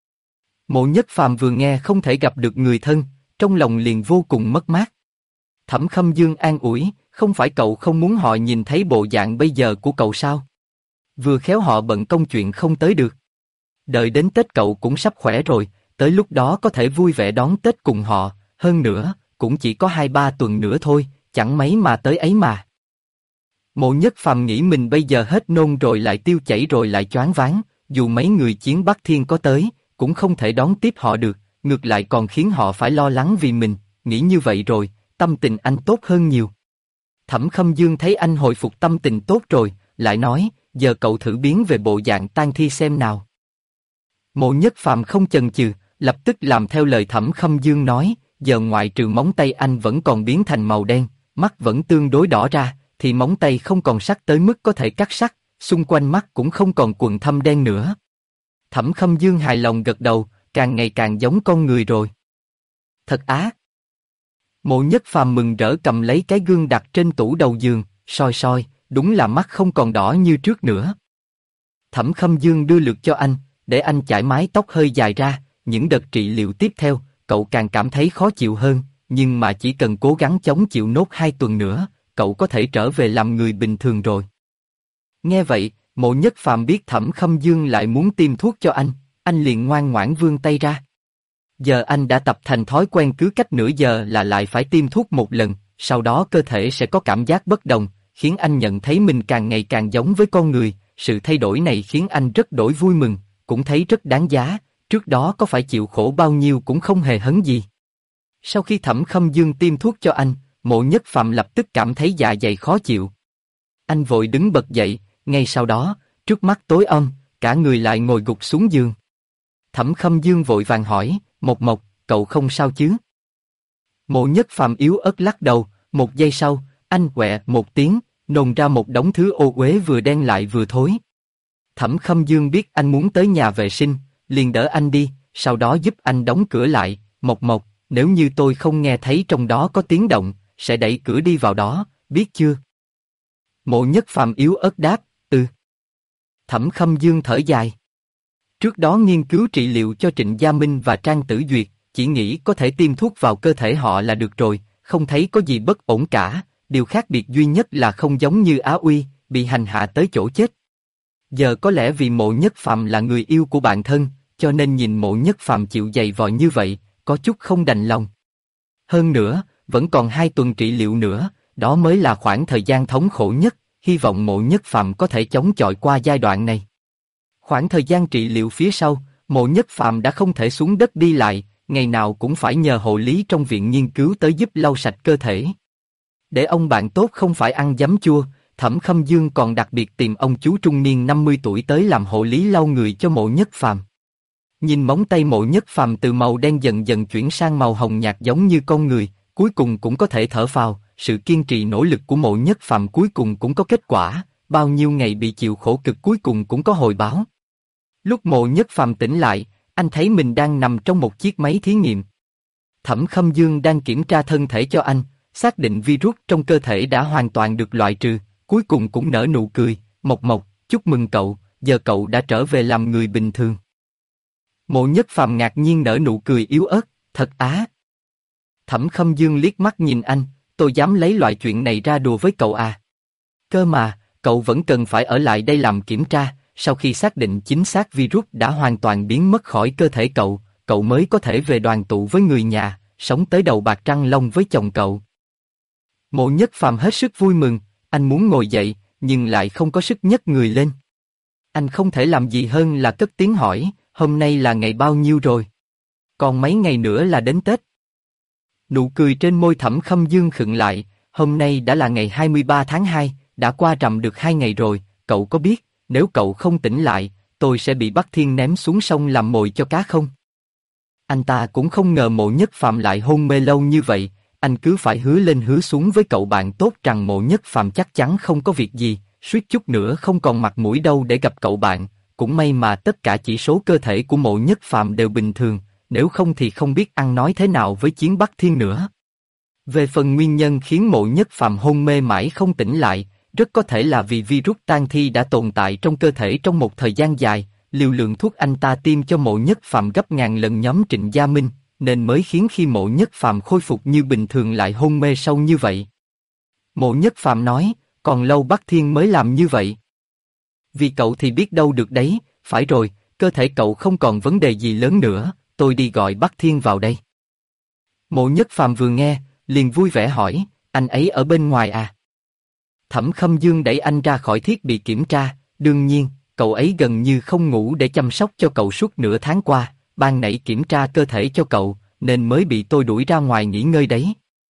Mộ Nhất Phàm vừa nghe không thể gặp được người thân, trong lòng liền vô cùng mất mát. Thẩm Khâm Dương an ủi, không phải cậu không muốn họ nhìn thấy bộ dạng bây giờ của cậu sao? Vừa khéo họ bận công chuyện không tới được. Đợi đến Tết cậu cũng sắp khỏe rồi, tới lúc đó có thể vui vẻ đón Tết cùng họ, hơn nữa, cũng chỉ có 2-3 tuần nữa thôi, chẳng mấy mà tới ấy mà. Mộ Nhất Phàm nghĩ mình bây giờ hết nôn rồi lại tiêu chảy rồi lại choáng váng, dù mấy người chiến Bắc Thiên có tới, cũng không thể đón tiếp họ được, ngược lại còn khiến họ phải lo lắng vì mình, nghĩ như vậy rồi, tâm tình anh tốt hơn nhiều. Thẩm Khâm Dương thấy anh hồi phục tâm tình tốt rồi, lại nói, giờ cậu thử biến về bộ dạng tang thi xem nào. Mộ Nhất Phàm không chần chừ, lập tức làm theo lời Thẩm Khâm Dương nói, giờ ngoại trừ móng tay anh vẫn còn biến thành màu đen, mắt vẫn tương đối đỏ ra, thì móng tay không còn sắc tới mức có thể cắt sắt, xung quanh mắt cũng không còn quầng thâm đen nữa. Thẩm Khâm Dương hài lòng gật đầu, càng ngày càng giống con người rồi. Thật á! Mộ Nhất Phàm mừng rỡ cầm lấy cái gương đặt trên tủ đầu giường, soi soi, đúng là mắt không còn đỏ như trước nữa. Thẩm Khâm Dương đưa lượt cho anh, để anh chải mái tóc hơi dài ra, những đợt trị liệu tiếp theo, cậu càng cảm thấy khó chịu hơn, nhưng mà chỉ cần cố gắng chống chịu nốt 2 tuần nữa, cậu có thể trở về làm người bình thường rồi. Nghe vậy, Mộ Nhất Phàm biết Thẩm Khâm Dương lại muốn tiêm thuốc cho anh liền ngoan ngoãn vươn tay ra. Giờ anh đã tập thành thói quen cứ cách nửa giờ là lại phải tiêm thuốc một lần, sau đó cơ thể sẽ có cảm giác bất đồng, khiến anh nhận thấy mình càng ngày càng giống với con người, sự thay đổi này khiến anh rất đổi vui mừng, cũng thấy rất đáng giá, trước đó có phải chịu khổ bao nhiêu cũng không hề hấn gì. Sau khi Thẩm Khâm Dương tiêm thuốc cho anh, Mộ Nhất Phàm lập tức cảm thấy dạ dày khó chịu. Anh vội đứng bật dậy, ngay sau đó, trước mắt tối om, cả người lại ngồi gục xuống giường. Thẩm Khâm Dương vội vàng hỏi, Mộc Mộc, cậu không sao chứ? Mộ Nhất Phàm yếu ớt lắc đầu, một giây sau, anh quẹ một tiếng, nôn ra một đống thứ ô uế vừa đen lại vừa thối. Thẩm Khâm Dương biết anh muốn tới nhà vệ sinh, liền đỡ anh đi, sau đó giúp anh đóng cửa lại, Mộc Mộc, nếu như tôi không nghe thấy trong đó có tiếng động, sẽ đẩy cửa đi vào đó, biết chưa? Mộ Nhất Phàm yếu ớt đáp, ừ. Thẩm Khâm Dương thở dài. Trước đó nghiên cứu trị liệu cho Trịnh Gia Minh và Trang Tử Duyệt, chỉ nghĩ có thể tiêm thuốc vào cơ thể họ là được rồi, không thấy có gì bất ổn cả, điều khác biệt duy nhất là không giống như Á Uy, bị hành hạ tới chỗ chết. Giờ có lẽ vì Mộ Nhất Phàm là người yêu của bạn thân, cho nên nhìn Mộ Nhất Phàm chịu dày vò như vậy, có chút không đành lòng. Hơn nữa, vẫn còn 2 tuần trị liệu nữa, đó mới là khoảng thời gian thống khổ nhất, hy vọng Mộ Nhất Phàm có thể chống chọi qua giai đoạn này. Khoảng thời gian trị liệu phía sau, Mộ Nhất Phàm đã không thể xuống đất đi lại, ngày nào cũng phải nhờ hộ lý trong viện nghiên cứu tới giúp lau sạch cơ thể. Để ông bạn tốt không phải ăn giấm chua, Thẩm Khâm Dương còn đặc biệt tìm ông chú trung niên 50 tuổi tới làm hộ lý lau người cho Mộ Nhất Phàm. Nhìn móng tay Mộ Nhất Phàm từ màu đen dần dần chuyển sang màu hồng nhạt giống như con người, cuối cùng cũng có thể thở phào, sự kiên trì nỗ lực của Mộ Nhất Phàm cuối cùng cũng có kết quả, bao nhiêu ngày bị chịu khổ cực cuối cùng cũng có hồi báo. Lúc Mộ Nhất Phàm tỉnh lại, anh thấy mình đang nằm trong một chiếc máy thí nghiệm. Thẩm Khâm Dương đang kiểm tra thân thể cho anh, xác định virus trong cơ thể đã hoàn toàn được loại trừ, cuối cùng cũng nở nụ cười, Mộc Mộc, chúc mừng cậu, giờ cậu đã trở về làm người bình thường. Mộ Nhất Phàm ngạc nhiên nở nụ cười yếu ớt, thật á. Thẩm Khâm Dương liếc mắt nhìn anh, tôi dám lấy loại chuyện này ra đùa với cậu à? Cơ mà, cậu vẫn cần phải ở lại đây làm kiểm tra, sau khi xác định chính xác virus đã hoàn toàn biến mất khỏi cơ thể cậu, cậu mới có thể về đoàn tụ với người nhà, sống tới đầu bạc trăng long với chồng cậu. Mộ Nhất Phàm hết sức vui mừng, anh muốn ngồi dậy, nhưng lại không có sức nhấc người lên. Anh không thể làm gì hơn là cất tiếng hỏi, hôm nay là ngày bao nhiêu rồi? Còn mấy ngày nữa là đến Tết. Nụ cười trên môi Thẩm Khâm Dương khựng lại, hôm nay đã là ngày 23 tháng 2, đã qua rằm được 2 ngày rồi, cậu có biết, nếu cậu không tỉnh lại, tôi sẽ bị Bắc Thiên ném xuống sông làm mồi cho cá không? Anh ta cũng không ngờ Mộ Nhất Phàm lại hôn mê lâu như vậy, anh cứ phải hứa lên hứa xuống với cậu bạn tốt rằng Mộ Nhất Phàm chắc chắn không có việc gì, suýt chút nữa không còn mặt mũi đâu để gặp cậu bạn, cũng may mà tất cả chỉ số cơ thể của Mộ Nhất Phàm đều bình thường, nếu không thì không biết ăn nói thế nào với Chiến Bắc Thiên nữa. Về phần nguyên nhân khiến Mộ Nhất Phàm hôn mê mãi không tỉnh lại, rất có thể là vì virus tang thi đã tồn tại trong cơ thể trong một thời gian dài, liều lượng thuốc anh ta tiêm cho Mộ Nhất Phàm gấp ngàn lần nhóm Trịnh Gia Minh, nên mới khiến khi Mộ Nhất Phàm khôi phục như bình thường lại hôn mê sâu như vậy. Mộ Nhất Phàm nói, còn lâu Bắc Thiên mới làm như vậy. Vì cậu thì biết đâu được đấy, phải rồi, cơ thể cậu không còn vấn đề gì lớn nữa, tôi đi gọi Bắc Thiên vào đây. Mộ Nhất Phàm vừa nghe, liền vui vẻ hỏi, anh ấy ở bên ngoài à? Thẩm Khâm Dương đẩy anh ra khỏi thiết bị kiểm tra, đương nhiên, cậu ấy gần như không ngủ để chăm sóc cho cậu suốt nửa tháng qua, ban nãy kiểm tra cơ thể cho cậu, nên mới bị tôi đuổi ra ngoài nghỉ ngơi đấy.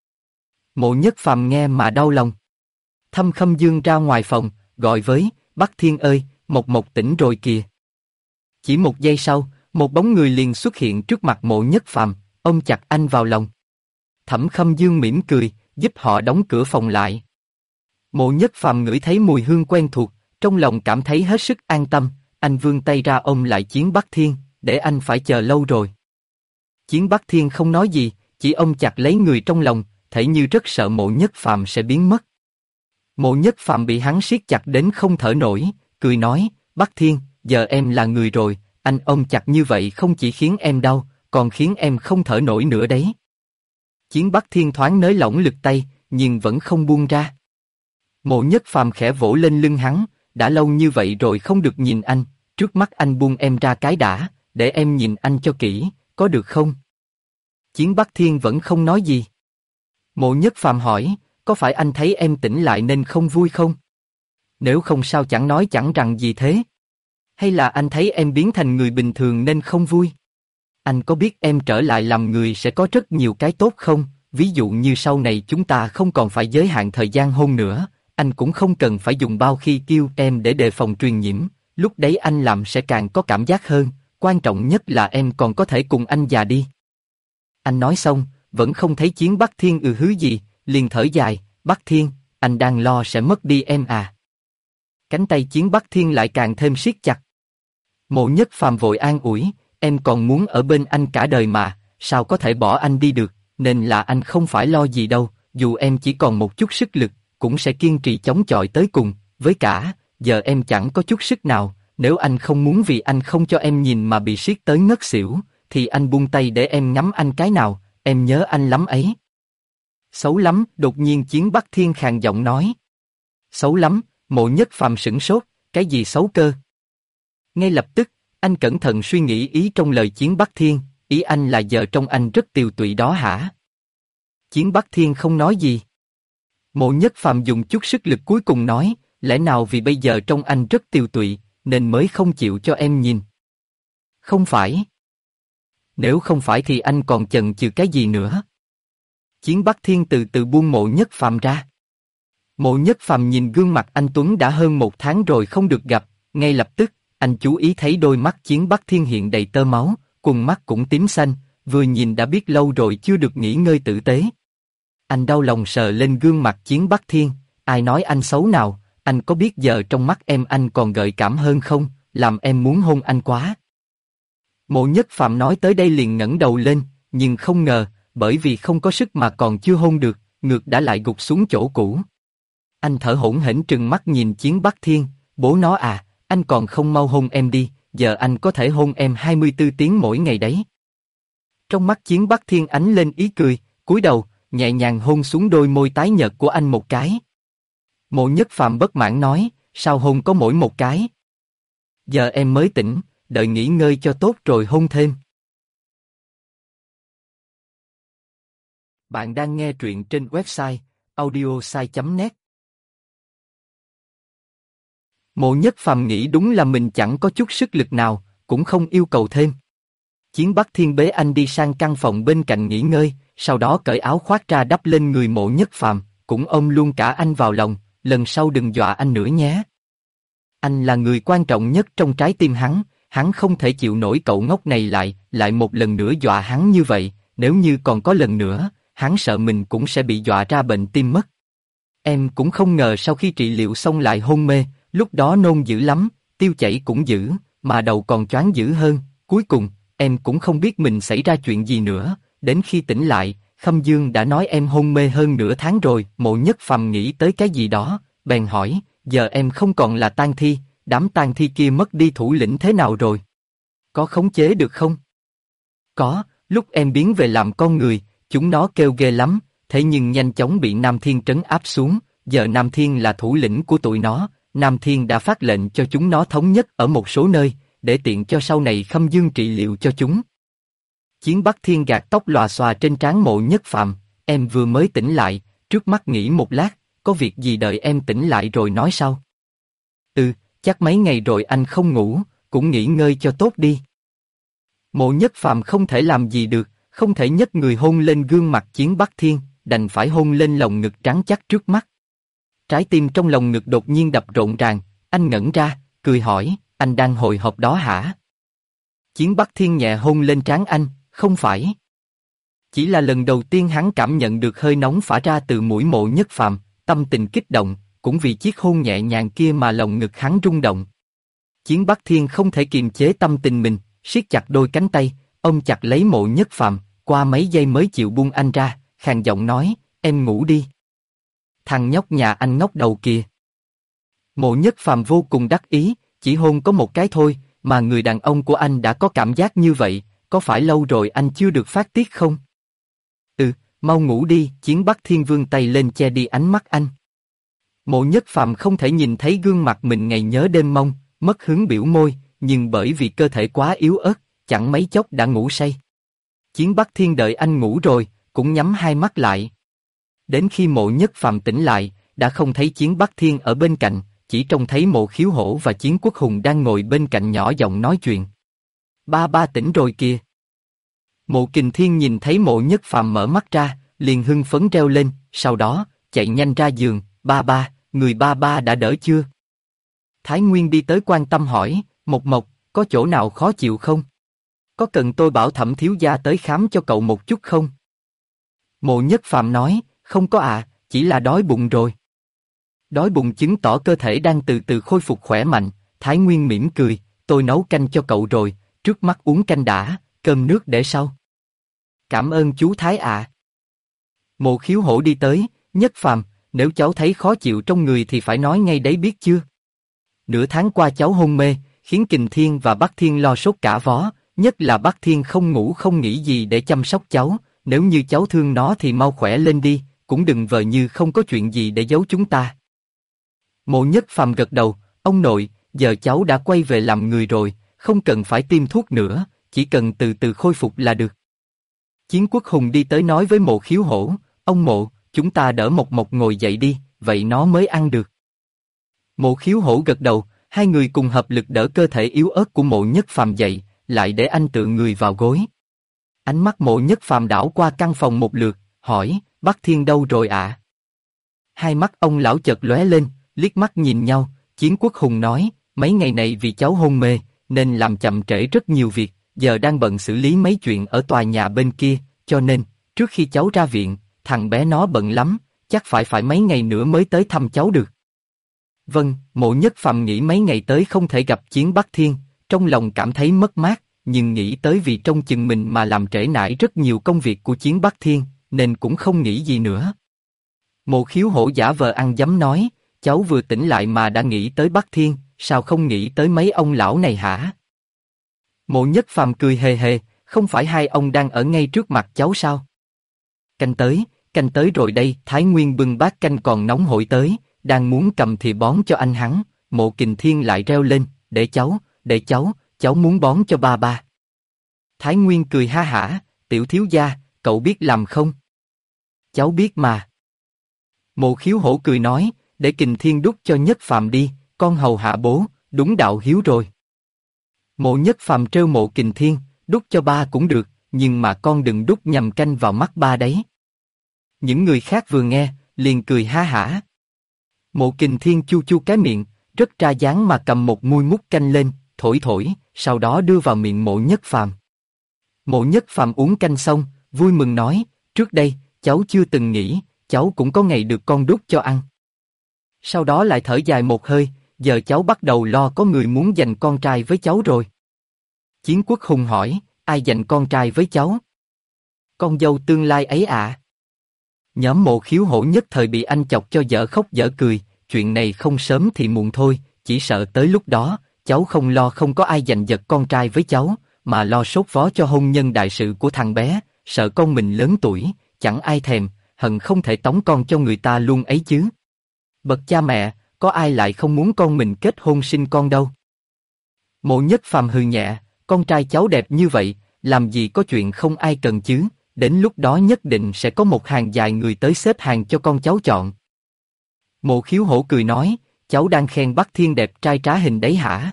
Mộ Nhất Phàm nghe mà đau lòng. Thẩm Khâm Dương ra ngoài phòng, gọi với, Bắc Thiên ơi, Mộc Mộc tỉnh rồi kìa. Chỉ một giây sau, một bóng người liền xuất hiện trước mặt Mộ Nhất Phàm, ôm chặt anh vào lòng. Thẩm Khâm Dương mỉm cười, giúp họ đóng cửa phòng lại. Mộ Nhất Phàm ngửi thấy mùi hương quen thuộc, trong lòng cảm thấy hết sức an tâm, anh vươn tay ra ôm lại Chiến Bắc Thiên, để anh phải chờ lâu rồi. Chiến Bắc Thiên không nói gì, chỉ ôm chặt lấy người trong lòng, thể như rất sợ Mộ Nhất Phàm sẽ biến mất. Mộ Nhất Phàm bị hắn siết chặt đến không thở nổi, cười nói, Bắc Thiên, giờ em là người rồi, anh ôm chặt như vậy không chỉ khiến em đau, còn khiến em không thở nổi nữa đấy. Chiến Bắc Thiên thoáng nới lỏng lực tay, nhưng vẫn không buông ra. Mộ Nhất Phàm khẽ vỗ lên lưng hắn, đã lâu như vậy rồi không được nhìn anh, trước mắt anh buông em ra cái đã, để em nhìn anh cho kỹ, có được không? Chiến Bắc Thiên vẫn không nói gì. Mộ Nhất Phàm hỏi, có phải anh thấy em tỉnh lại nên không vui không? Nếu không sao chẳng nói chẳng rằng gì thế? Hay là anh thấy em biến thành người bình thường nên không vui? Anh có biết em trở lại làm người sẽ có rất nhiều cái tốt không? Ví dụ như sau này chúng ta không còn phải giới hạn thời gian hôn nữa, anh cũng không cần phải dùng bao khi kêu em để đề phòng truyền nhiễm, lúc đấy anh làm sẽ càng có cảm giác hơn, quan trọng nhất là em còn có thể cùng anh già đi. Anh nói xong, vẫn không thấy Chiến Bắc Thiên hứ gì, liền thở dài, Bắc Thiên, anh đang lo sẽ mất đi em à? Cánh tay Chiến Bắc Thiên lại càng thêm siết chặt. Mộ Nhất Phàm vội an ủi, em còn muốn ở bên anh cả đời mà, sao có thể bỏ anh đi được, nên là anh không phải lo gì đâu, dù em chỉ còn một chút sức lực, cũng sẽ kiên trì chống chọi tới cùng, với cả, giờ em chẳng có chút sức nào, nếu anh không muốn vì anh không cho em nhìn mà bị siết tới ngất xỉu, thì anh buông tay để em ngắm anh cái nào, em nhớ anh lắm ấy. Xấu lắm, đột nhiên Chiến Bắc Thiên khàn giọng nói. Xấu lắm, Mộ Nhất Phàm sửng sốt, cái gì xấu cơ? Ngay lập tức, anh cẩn thận suy nghĩ ý trong lời Chiến Bắc Thiên, ý anh là giờ trông anh rất tiều tụy đó hả? Chiến Bắc Thiên không nói gì. Mộ Nhất Phàm dùng chút sức lực cuối cùng nói, lẽ nào vì bây giờ trông anh rất tiều tụy, nên mới không chịu cho em nhìn? Không phải. Nếu không phải thì anh còn chần chừ cái gì nữa? Chiến Bắc Thiên từ từ buông Mộ Nhất Phàm ra. Mộ Nhất Phàm nhìn gương mặt anh Tuấn đã hơn một tháng rồi không được gặp, ngay lập tức, anh chú ý thấy đôi mắt Chiến Bắc Thiên hiện đầy tơ máu, quầng mắt cũng tím xanh, vừa nhìn đã biết lâu rồi chưa được nghỉ ngơi tử tế. Anh đau lòng sờ lên gương mặt Chiến Bắc Thiên, ai nói anh xấu nào, anh có biết giờ trong mắt em anh còn gợi cảm hơn không, làm em muốn hôn anh quá. Mộ Nhất Phàm nói tới đây liền ngẩng đầu lên, nhưng không ngờ, bởi vì không có sức mà còn chưa hôn được, ngược đã lại gục xuống chỗ cũ. Anh thở hổn hển trừng mắt nhìn Chiến Bắc Thiên, bố nó à, anh còn không mau hôn em đi, giờ anh có thể hôn em 24 tiếng mỗi ngày đấy. Trong mắt Chiến Bắc Thiên ánh lên ý cười, cúi đầu, nhẹ nhàng hôn xuống đôi môi tái nhợt của anh một cái. Mộ Nhất Phàm bất mãn nói, sao hôn có mỗi một cái? Giờ em mới tỉnh, đợi nghỉ ngơi cho tốt rồi hôn thêm. Bạn đang nghe truyện trên website audiosai.net. Mộ Nhất Phàm nghĩ đúng là mình chẳng có chút sức lực nào, cũng không yêu cầu thêm. Chiến Bắc Thiên bế anh đi sang căn phòng bên cạnh nghỉ ngơi, sau đó cởi áo khoác ra đắp lên người Mộ Nhất Phàm, cũng ôm luôn cả anh vào lòng, lần sau đừng dọa anh nữa nhé. Anh là người quan trọng nhất trong trái tim hắn không thể chịu nổi cậu ngốc này lại một lần nữa dọa hắn như vậy, nếu như còn có lần nữa, hắn sợ mình cũng sẽ bị dọa ra bệnh tim mất. Em cũng không ngờ sau khi trị liệu xong lại hôn mê, lúc đó nôn dữ lắm, tiêu chảy cũng dữ, mà đầu còn choáng dữ hơn, cuối cùng, em cũng không biết mình xảy ra chuyện gì nữa, đến khi tỉnh lại, Khâm Dương đã nói em hôn mê hơn nửa tháng rồi. Mộ Nhất Phàm nghĩ tới cái gì đó, bèn hỏi, giờ em không còn là tang thi, đám tang thi kia mất đi thủ lĩnh thế nào rồi? Có khống chế được không? Có, lúc em biến về làm con người, chúng nó kêu ghê lắm, thế nhưng nhanh chóng bị Nam Thiên trấn áp xuống, giờ Nam Thiên là thủ lĩnh của tụi nó, Nam Thiên đã phát lệnh cho chúng nó thống nhất ở một số nơi, để tiện cho sau này Khâm Dương trị liệu cho chúng. Chiến Bắc Thiên gạt tóc lòa xòa trên trán Mộ Nhất Phàm, em vừa mới tỉnh lại, trước mắt nghỉ một lát, có việc gì đợi em tỉnh lại rồi nói sau. Chắc mấy ngày rồi anh không ngủ, cũng nghỉ ngơi cho tốt đi. Mộ Nhất Phàm không thể làm gì được, không thể nhấc người hôn lên gương mặt Chiến Bắc Thiên, đành phải hôn lên lồng ngực trắng chắc trước mắt. Trái tim trong lồng ngực đột nhiên đập rộn ràng, anh ngẩn ra, cười hỏi, anh đang hồi hộp đó hả? Chiến Bắc Thiên nhẹ hôn lên trán anh, không phải. Chỉ là lần đầu tiên hắn cảm nhận được hơi nóng phả ra từ mũi Mộ Nhất Phàm, tâm tình kích động, cũng vì chiếc hôn nhẹ nhàng kia mà lồng ngực hắn rung động. Chiến Bắc Thiên không thể kiềm chế tâm tình mình, siết chặt đôi cánh tay, ôm chặt lấy Mộ Nhất Phàm, qua mấy giây mới chịu buông anh ra, khàn giọng nói, em ngủ đi. Thằng nhóc nhà anh ngốc đầu kìa. Mộ Nhất Phàm vô cùng đắc ý, chỉ hôn có một cái thôi, mà người đàn ông của anh đã có cảm giác như vậy, có phải lâu rồi anh chưa được phát tiết không? Mau ngủ đi, Chiến Bắc Thiên vươn tay lên che đi ánh mắt anh. Mộ Nhất Phàm không thể nhìn thấy gương mặt mình ngày nhớ đêm mong, mất hứng biểu môi, nhưng bởi vì cơ thể quá yếu ớt, chẳng mấy chốc đã ngủ say. Chiến Bắc Thiên đợi anh ngủ rồi, cũng nhắm hai mắt lại. Đến khi Mộ Nhất Phàm tỉnh lại, đã không thấy Chiến Bắc Thiên ở bên cạnh, chỉ trông thấy Mộ Khiếu Hổ và Chiến Quốc Hùng đang ngồi bên cạnh nhỏ giọng nói chuyện. Ba tỉnh rồi kìa. Mộ Kình Thiên nhìn thấy Mộ Nhất Phàm mở mắt ra, liền hưng phấn reo lên, sau đó, chạy nhanh ra giường, ba, người ba đã đỡ chưa? Thái Nguyên đi tới quan tâm hỏi, Mộc, có chỗ nào khó chịu không? Có cần tôi bảo Thẩm thiếu gia tới khám cho cậu một chút không? Mộ Nhất Phàm nói, không có ạ, chỉ là đói bụng rồi. Đói bụng chứng tỏ cơ thể đang từ từ khôi phục khỏe mạnh, Thái Nguyên mỉm cười, tôi nấu canh cho cậu rồi, trước mắt uống canh đã, cơm nước để sau. Cảm ơn chú Thái ạ. Mộ Khiếu Hổ đi tới, Nhất Phàm, nếu cháu thấy khó chịu trong người thì phải nói ngay đấy biết chưa? Nửa tháng qua cháu hôn mê, khiến Kình Thiên và Bắc Thiên lo sốt cả vó, nhất là Bắc Thiên không ngủ không nghĩ gì để chăm sóc cháu, nếu như cháu thương nó thì mau khỏe lên đi, cũng đừng vờ như không có chuyện gì để giấu chúng ta. Mộ Nhất Phàm gật đầu, ông nội, giờ cháu đã quay về làm người rồi, không cần phải tiêm thuốc nữa, chỉ cần từ từ khôi phục là được. Chiến Quốc Hùng đi tới nói với Mộ Khiếu Hổ, ông Mộ, chúng ta đỡ Mộc ngồi dậy đi, vậy nó mới ăn được. Mộ Khiếu Hổ gật đầu, hai người cùng hợp lực đỡ cơ thể yếu ớt của Mộ Nhất Phàm dậy, lại để anh tựa người vào gối. Ánh mắt Mộ Nhất Phàm đảo qua căn phòng một lượt, hỏi, Bắc Thiên đâu rồi ạ? Hai mắt ông lão chợt lóe lên, liếc mắt nhìn nhau, Chiến Quốc Hùng nói, mấy ngày này vì cháu hôn mê, nên làm chậm trễ rất nhiều việc, giờ đang bận xử lý mấy chuyện ở tòa nhà bên kia, cho nên, trước khi cháu ra viện, thằng bé nó bận lắm, chắc phải mấy ngày nữa mới tới thăm cháu được. Vâng, Mộ Nhất Phàm nghĩ mấy ngày tới không thể gặp Chiến Bắc Thiên, trong lòng cảm thấy mất mát, nhưng nghĩ tới vì trông chừng mình mà làm trễ nải rất nhiều công việc của Chiến Bắc Thiên, nên cũng không nghĩ gì nữa. Mộ Khiếu Hổ giả vờ ăn dấm nói, cháu vừa tỉnh lại mà đã nghĩ tới Bắc Thiên, sao không nghĩ tới mấy ông lão này hả? Mộ Nhất Phàm cười hề hề, không phải hai ông đang ở ngay trước mặt cháu sao? Canh tới rồi đây, Thái Nguyên bưng bát canh còn nóng hổi tới, đang muốn cầm thì bón cho anh hắn, Mộ Kình Thiên lại reo lên, để cháu muốn bón cho ba. Thái Nguyên cười ha hả, tiểu thiếu gia, cậu biết làm không? Cháu biết mà. Mộ Khiếu Hổ cười nói, để Kình Thiên đút cho Nhất Phàm đi, con hầu hạ bố, đúng đạo hiếu rồi. Mộ Nhất Phàm trêu Mộ Kình Thiên, đút cho ba cũng được, nhưng mà con đừng đút nhầm canh vào mắt ba đấy. Những người khác vừa nghe, liền cười ha hả. Mộ Kình Thiên chu chu cái miệng, rất ra dáng mà cầm một muôi múc canh lên, thổi, sau đó đưa vào miệng Mộ Nhất Phàm. Mộ Nhất Phàm uống canh xong, vui mừng nói, trước đây, cháu chưa từng nghĩ, cháu cũng có ngày được con đút cho ăn. Sau đó lại thở dài một hơi, giờ cháu bắt đầu lo có người muốn giành con trai với cháu rồi. Chiến Quốc Hùng hỏi, ai giành con trai với cháu? Con dâu tương lai ấy ạ. Nhóm Mộ Khiếu Hổ nhất thời bị anh chọc cho dở khóc dở cười, chuyện này không sớm thì muộn thôi, chỉ sợ tới lúc đó, cháu không lo không có ai giành giật con trai với cháu, mà lo sốt vó cho hôn nhân đại sự của thằng bé, sợ con mình lớn tuổi, chẳng ai thèm, hận không thể tống con cho người ta luôn ấy chứ. Bậc cha mẹ, có ai lại không muốn con mình kết hôn sinh con đâu. Mộ Nhất Phàm hừ nhẹ, con trai cháu đẹp như vậy, làm gì có chuyện không ai cần chứ, đến lúc đó nhất định sẽ có một hàng dài người tới xếp hàng cho con cháu chọn. Mộ Khiếu Hổ cười nói, cháu đang khen Bắc Thiên đẹp trai trá hình đấy hả?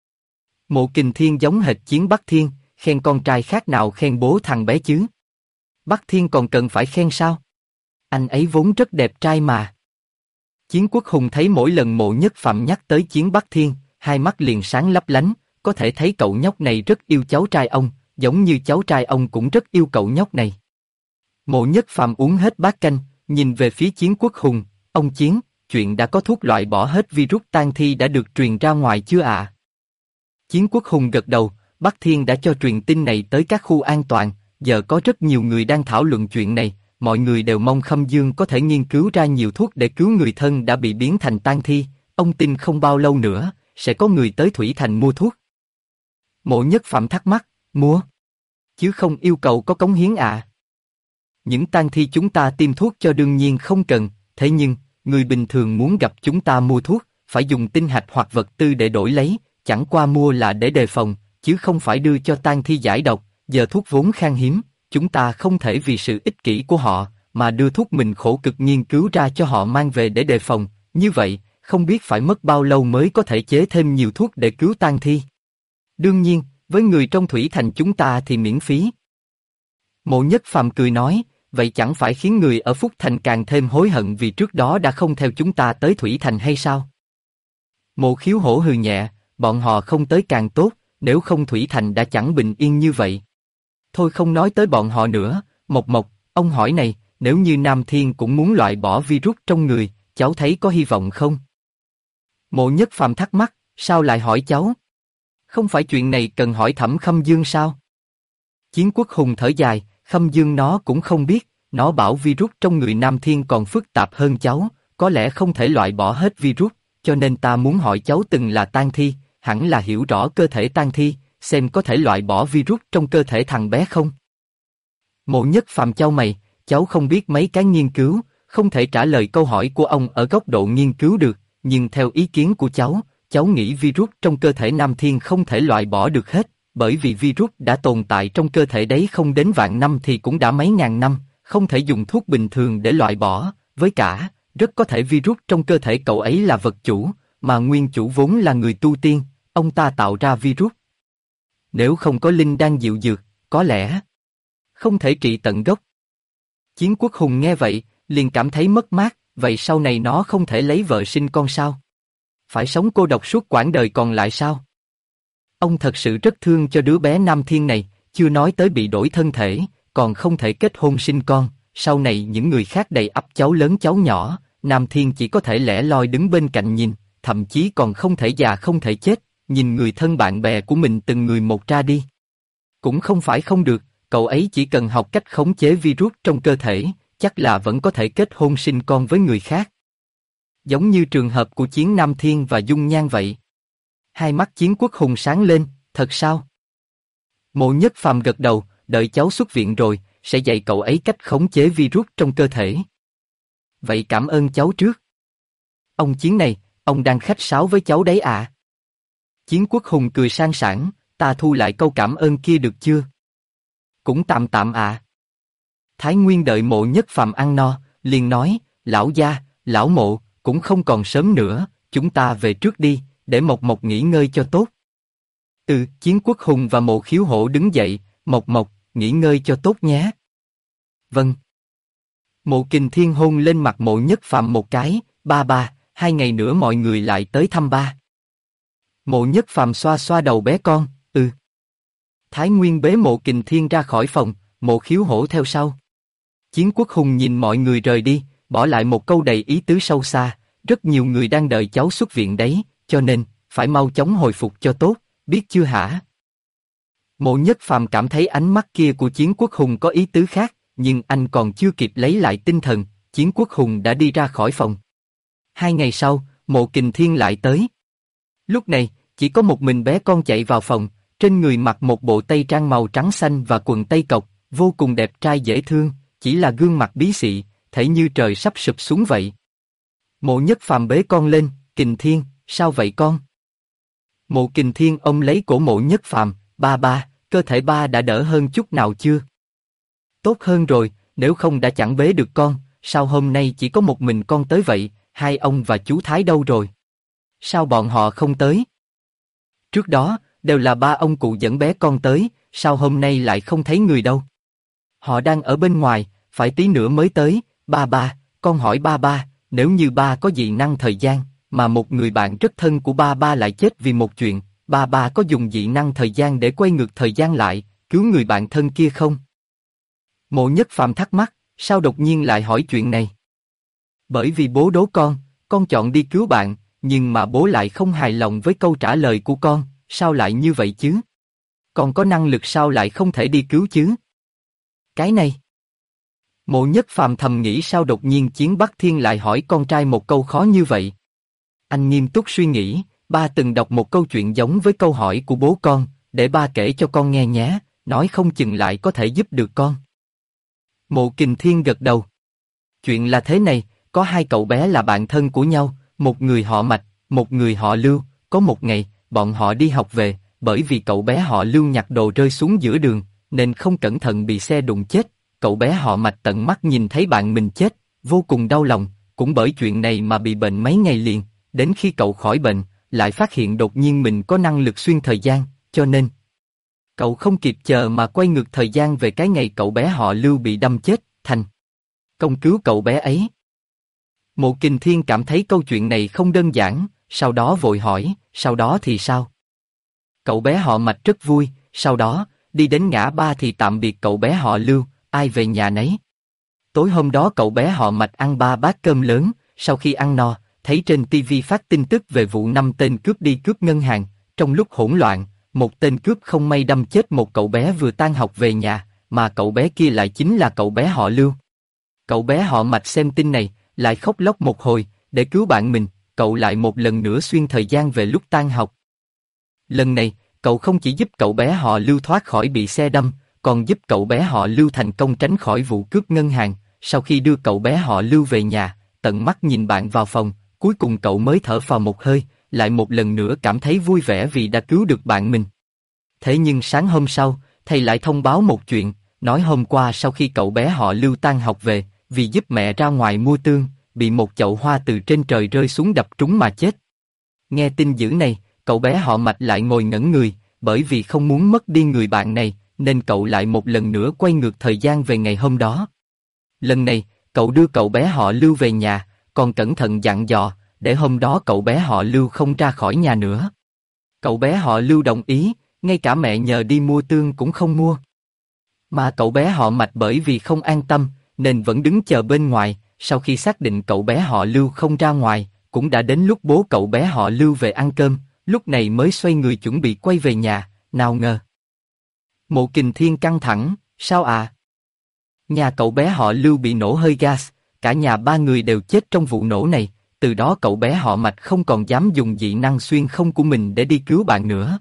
Mộ Kình Thiên giống hệt Chiến Bắc Thiên, khen con trai khác nào khen bố thằng bé chứ? Bắc Thiên còn cần phải khen sao? Anh ấy vốn rất đẹp trai mà. Chiến Quốc Hùng thấy mỗi lần Mộ Nhất Phàm nhắc tới Chiến Bắc Thiên, hai mắt liền sáng lấp lánh, có thể thấy cậu nhóc này rất yêu cháu trai ông, giống như cháu trai ông cũng rất yêu cậu nhóc này. Mộ Nhất Phàm uống hết bát canh, nhìn về phía Chiến Quốc Hùng, ông Chiến, chuyện đã có thuốc loại bỏ hết virus tang thi đã được truyền ra ngoài chưa ạ? Chiến Quốc Hùng gật đầu, Bắc Thiên đã cho truyền tin này tới các khu an toàn, giờ có rất nhiều người đang thảo luận chuyện này, mọi người đều mong Khâm Dương có thể nghiên cứu ra nhiều thuốc để cứu người thân đã bị biến thành tang thi, ông tin không bao lâu nữa, sẽ có người tới Thủy Thành mua thuốc. Mộ Nhất Phàm thắc mắc, mua? Chứ không yêu cầu có cống hiến à? Những tang thi chúng ta tiêm thuốc cho đương nhiên không cần, thế nhưng, người bình thường muốn gặp chúng ta mua thuốc, phải dùng tinh hạch hoặc vật tư để đổi lấy, chẳng qua mua là để đề phòng, chứ không phải đưa cho tang thi giải độc, giờ thuốc vốn khan hiếm, chúng ta không thể vì sự ích kỷ của họ, mà đưa thuốc mình khổ cực nghiên cứu ra cho họ mang về để đề phòng, như vậy, không biết phải mất bao lâu mới có thể chế thêm nhiều thuốc để cứu tang thi. Đương nhiên, với người trong Thủy Thành chúng ta thì miễn phí. Mộ Nhất Phàm cười nói, vậy chẳng phải khiến người ở Phúc Thành càng thêm hối hận vì trước đó đã không theo chúng ta tới Thủy Thành hay sao? Mộ Khiếu Hổ hừ nhẹ, bọn họ không tới càng tốt, nếu không Thủy Thành đã chẳng bình yên như vậy. Thôi không nói tới bọn họ nữa, Mộc Mộc, ông hỏi này, nếu như Nam Thiên cũng muốn loại bỏ virus trong người, cháu thấy có hy vọng không? Mộ Nhất Phàm thắc mắc, sao lại hỏi cháu? Không phải chuyện này cần hỏi Thẩm Khâm Dương sao? Chiến Quốc Hùng thở dài, Khâm Dương nó cũng không biết, nó bảo virus trong người Nam Thiên còn phức tạp hơn cháu, có lẽ không thể loại bỏ hết virus, cho nên ta muốn hỏi cháu từng là tang thi, hẳn là hiểu rõ cơ thể tang thi, xem có thể loại bỏ virus trong cơ thể thằng bé không? Mộ Nhất Phàm chau mày, cháu không biết mấy cái nghiên cứu, không thể trả lời câu hỏi của ông ở góc độ nghiên cứu được, nhưng theo ý kiến của cháu nghĩ virus trong cơ thể Nam Thiên không thể loại bỏ được hết, bởi vì virus đã tồn tại trong cơ thể đấy không đến vạn năm thì cũng đã mấy ngàn năm, không thể dùng thuốc bình thường để loại bỏ, với cả, rất có thể virus trong cơ thể cậu ấy là vật chủ, mà nguyên chủ vốn là người tu tiên, ông ta tạo ra virus. Nếu không có linh đan diệu dược, có lẽ không thể trị tận gốc. Chiến Quốc Hùng nghe vậy, liền cảm thấy mất mát, vậy sau này nó không thể lấy vợ sinh con sao? Phải sống cô độc suốt quãng đời còn lại sao? Ông thật sự rất thương cho đứa bé Nam Thiên này, chưa nói tới bị đổi thân thể, còn không thể kết hôn sinh con, sau này những người khác đầy ắp cháu lớn cháu nhỏ, Nam Thiên chỉ có thể lẻ loi đứng bên cạnh nhìn, thậm chí còn không thể già không thể chết, nhìn người thân bạn bè của mình từng người một ra đi. Cũng không phải không được, cậu ấy chỉ cần học cách khống chế virus trong cơ thể, chắc là vẫn có thể kết hôn sinh con với người khác. Giống như trường hợp của Chiến Nam Thiên và Dung Nhan vậy. Hai mắt Chiến Quốc Hùng sáng lên, thật sao? Mộ Nhất Phàm gật đầu, đợi cháu xuất viện rồi, sẽ dạy cậu ấy cách khống chế virus trong cơ thể. Vậy cảm ơn cháu trước. Ông Chiến này, ông đang khách sáo với cháu đấy à? Chiến Quốc Hùng cười sang sảng, ta thu lại câu cảm ơn kia được chưa? Cũng tạm tạm à. Thái Nguyên đợi Mộ Nhất Phàm ăn no, liền nói, lão gia, lão Mộ, cũng không còn sớm nữa, chúng ta về trước đi, để Mộc Mộc nghỉ ngơi cho tốt. Chiến Quốc Hùng và Mộ Khiếu Hổ đứng dậy, Mộc Mộc, nghỉ ngơi cho tốt nhé. Vâng. Mộ Kình Thiên hôn lên mặt Mộ Nhất Phàm một cái, ba, 2 ngày nữa mọi người lại tới thăm ba. Mộ Nhất Phàm xoa xoa đầu bé con, Thái Nguyên bế Mộ Kình Thiên ra khỏi phòng, Mộ Khiếu Hổ theo sau. Chiến Quốc Hùng nhìn mọi người rời đi, bỏ lại một câu đầy ý tứ sâu xa, rất nhiều người đang đợi cháu xuất viện đấy, cho nên, phải mau chóng hồi phục cho tốt, biết chưa hả? Mộ Nhất Phàm cảm thấy ánh mắt kia của Chiến Quốc Hùng có ý tứ khác, nhưng anh còn chưa kịp lấy lại tinh thần, Chiến Quốc Hùng đã đi ra khỏi phòng. 2 ngày sau, Mộ Kình Thiên lại tới. Lúc này, chỉ có một mình bé con chạy vào phòng, trên người mặc một bộ tây trang màu trắng xanh và quần tây cộc, vô cùng đẹp trai dễ thương, chỉ là gương mặt bí xị, thể như trời sắp sụp xuống vậy. Mộ Nhất Phàm bế con lên, Kình Thiên, sao vậy con? Mộ Kình Thiên ôm lấy cổ Mộ Nhất Phàm, ba, cơ thể ba đã đỡ hơn chút nào chưa? Tốt hơn rồi, nếu không đã chẳng bế được con, sao hôm nay chỉ có một mình con tới vậy, hai ông và chú Thái đâu rồi? Sao bọn họ không tới? Trước đó, đều là ba ông cụ dẫn bé con tới, sao hôm nay lại không thấy người đâu? Họ đang ở bên ngoài, phải tí nữa mới tới, ba, con hỏi ba, nếu như ba có dị năng thời gian, mà một người bạn rất thân của ba lại chết vì một chuyện, ba có dùng dị năng thời gian để quay ngược thời gian lại, cứu người bạn thân kia không? Mộ Nhất Phàm thắc mắc, sao đột nhiên lại hỏi chuyện này? Bởi vì bố đố con chọn đi cứu bạn, nhưng mà bố lại không hài lòng với câu trả lời của con, sao lại như vậy chứ? Con có năng lực sao lại không thể đi cứu chứ? Cái này. Mộ Nhất Phàm thầm nghĩ sao đột nhiên Chiến Bắc Thiên lại hỏi con trai một câu khó như vậy. Anh nghiêm túc suy nghĩ, ba từng đọc một câu chuyện giống với câu hỏi của bố con, để ba kể cho con nghe nhé, nói không chừng lại có thể giúp được con. Mộ Kình Thiên gật đầu. Chuyện là thế này, có hai cậu bé là bạn thân của nhau, một người họ Mạch, một người họ Lưu, có một ngày, bọn họ đi học về, bởi vì cậu bé họ Lưu nhặt đồ rơi xuống giữa đường, nên không cẩn thận bị xe đụng chết, cậu bé họ Mạch tận mắt nhìn thấy bạn mình chết, vô cùng đau lòng, cũng bởi chuyện này mà bị bệnh mấy ngày liền, đến khi cậu khỏi bệnh, lại phát hiện đột nhiên mình có năng lực xuyên thời gian, cho nên cậu không kịp chờ mà quay ngược thời gian về cái ngày cậu bé họ Lưu bị đâm chết, thành công cứu cậu bé ấy. Mộ Kình Thiên cảm thấy câu chuyện này không đơn giản, sau đó vội hỏi, sau đó thì sao? Cậu bé họ Mạch rất vui, sau đó, đi đến ngã ba thì tạm biệt cậu bé họ Lưu, ai về nhà nấy. Tối hôm đó cậu bé họ Mạch ăn 3 bát cơm lớn, sau khi ăn no, thấy trên TV phát tin tức về vụ 5 tên cướp đi cướp ngân hàng, trong lúc hỗn loạn, một tên cướp không may đâm chết một cậu bé vừa tan học về nhà, mà cậu bé kia lại chính là cậu bé họ Lưu. Cậu bé họ Mạch xem tin này, lại khóc lóc một hồi, để cứu bạn mình, cậu lại một lần nữa xuyên thời gian về lúc tan học. Lần này, cậu không chỉ giúp cậu bé họ Lưu thoát khỏi bị xe đâm, còn giúp cậu bé họ Lưu thành công tránh khỏi vụ cướp ngân hàng. Sau khi đưa cậu bé họ Lưu về nhà, tận mắt nhìn bạn vào phòng, cuối cùng cậu mới thở phào một hơi, lại một lần nữa cảm thấy vui vẻ vì đã cứu được bạn mình. Thế nhưng sáng hôm sau, thầy lại thông báo một chuyện, nói hôm qua sau khi cậu bé họ Lưu tan học về, vì giúp mẹ ra ngoài mua tương, bị một chậu hoa từ trên trời rơi xuống đập trúng mà chết. Nghe tin dữ này, cậu bé họ Mạch lại ngồi ngẩn người, bởi vì không muốn mất đi người bạn này, nên cậu lại một lần nữa quay ngược thời gian về ngày hôm đó. Lần này, cậu đưa cậu bé họ Lưu về nhà, còn cẩn thận dặn dò, để hôm đó cậu bé họ Lưu không ra khỏi nhà nữa. Cậu bé họ Lưu đồng ý, ngay cả mẹ nhờ đi mua tương cũng không mua. Mà cậu bé họ Mạch bởi vì không an tâm, nên vẫn đứng chờ bên ngoài, sau khi xác định cậu bé họ Lưu không ra ngoài, cũng đã đến lúc bố cậu bé họ Lưu về ăn cơm, lúc này mới xoay người chuẩn bị quay về nhà, nào ngờ. Mộ Kình Thiên căng thẳng, sao à? Nhà cậu bé họ Lưu bị nổ hơi gas, cả nhà ba người đều chết trong vụ nổ này, từ đó cậu bé họ Mạch không còn dám dùng dị năng xuyên không của mình để đi cứu bạn nữa.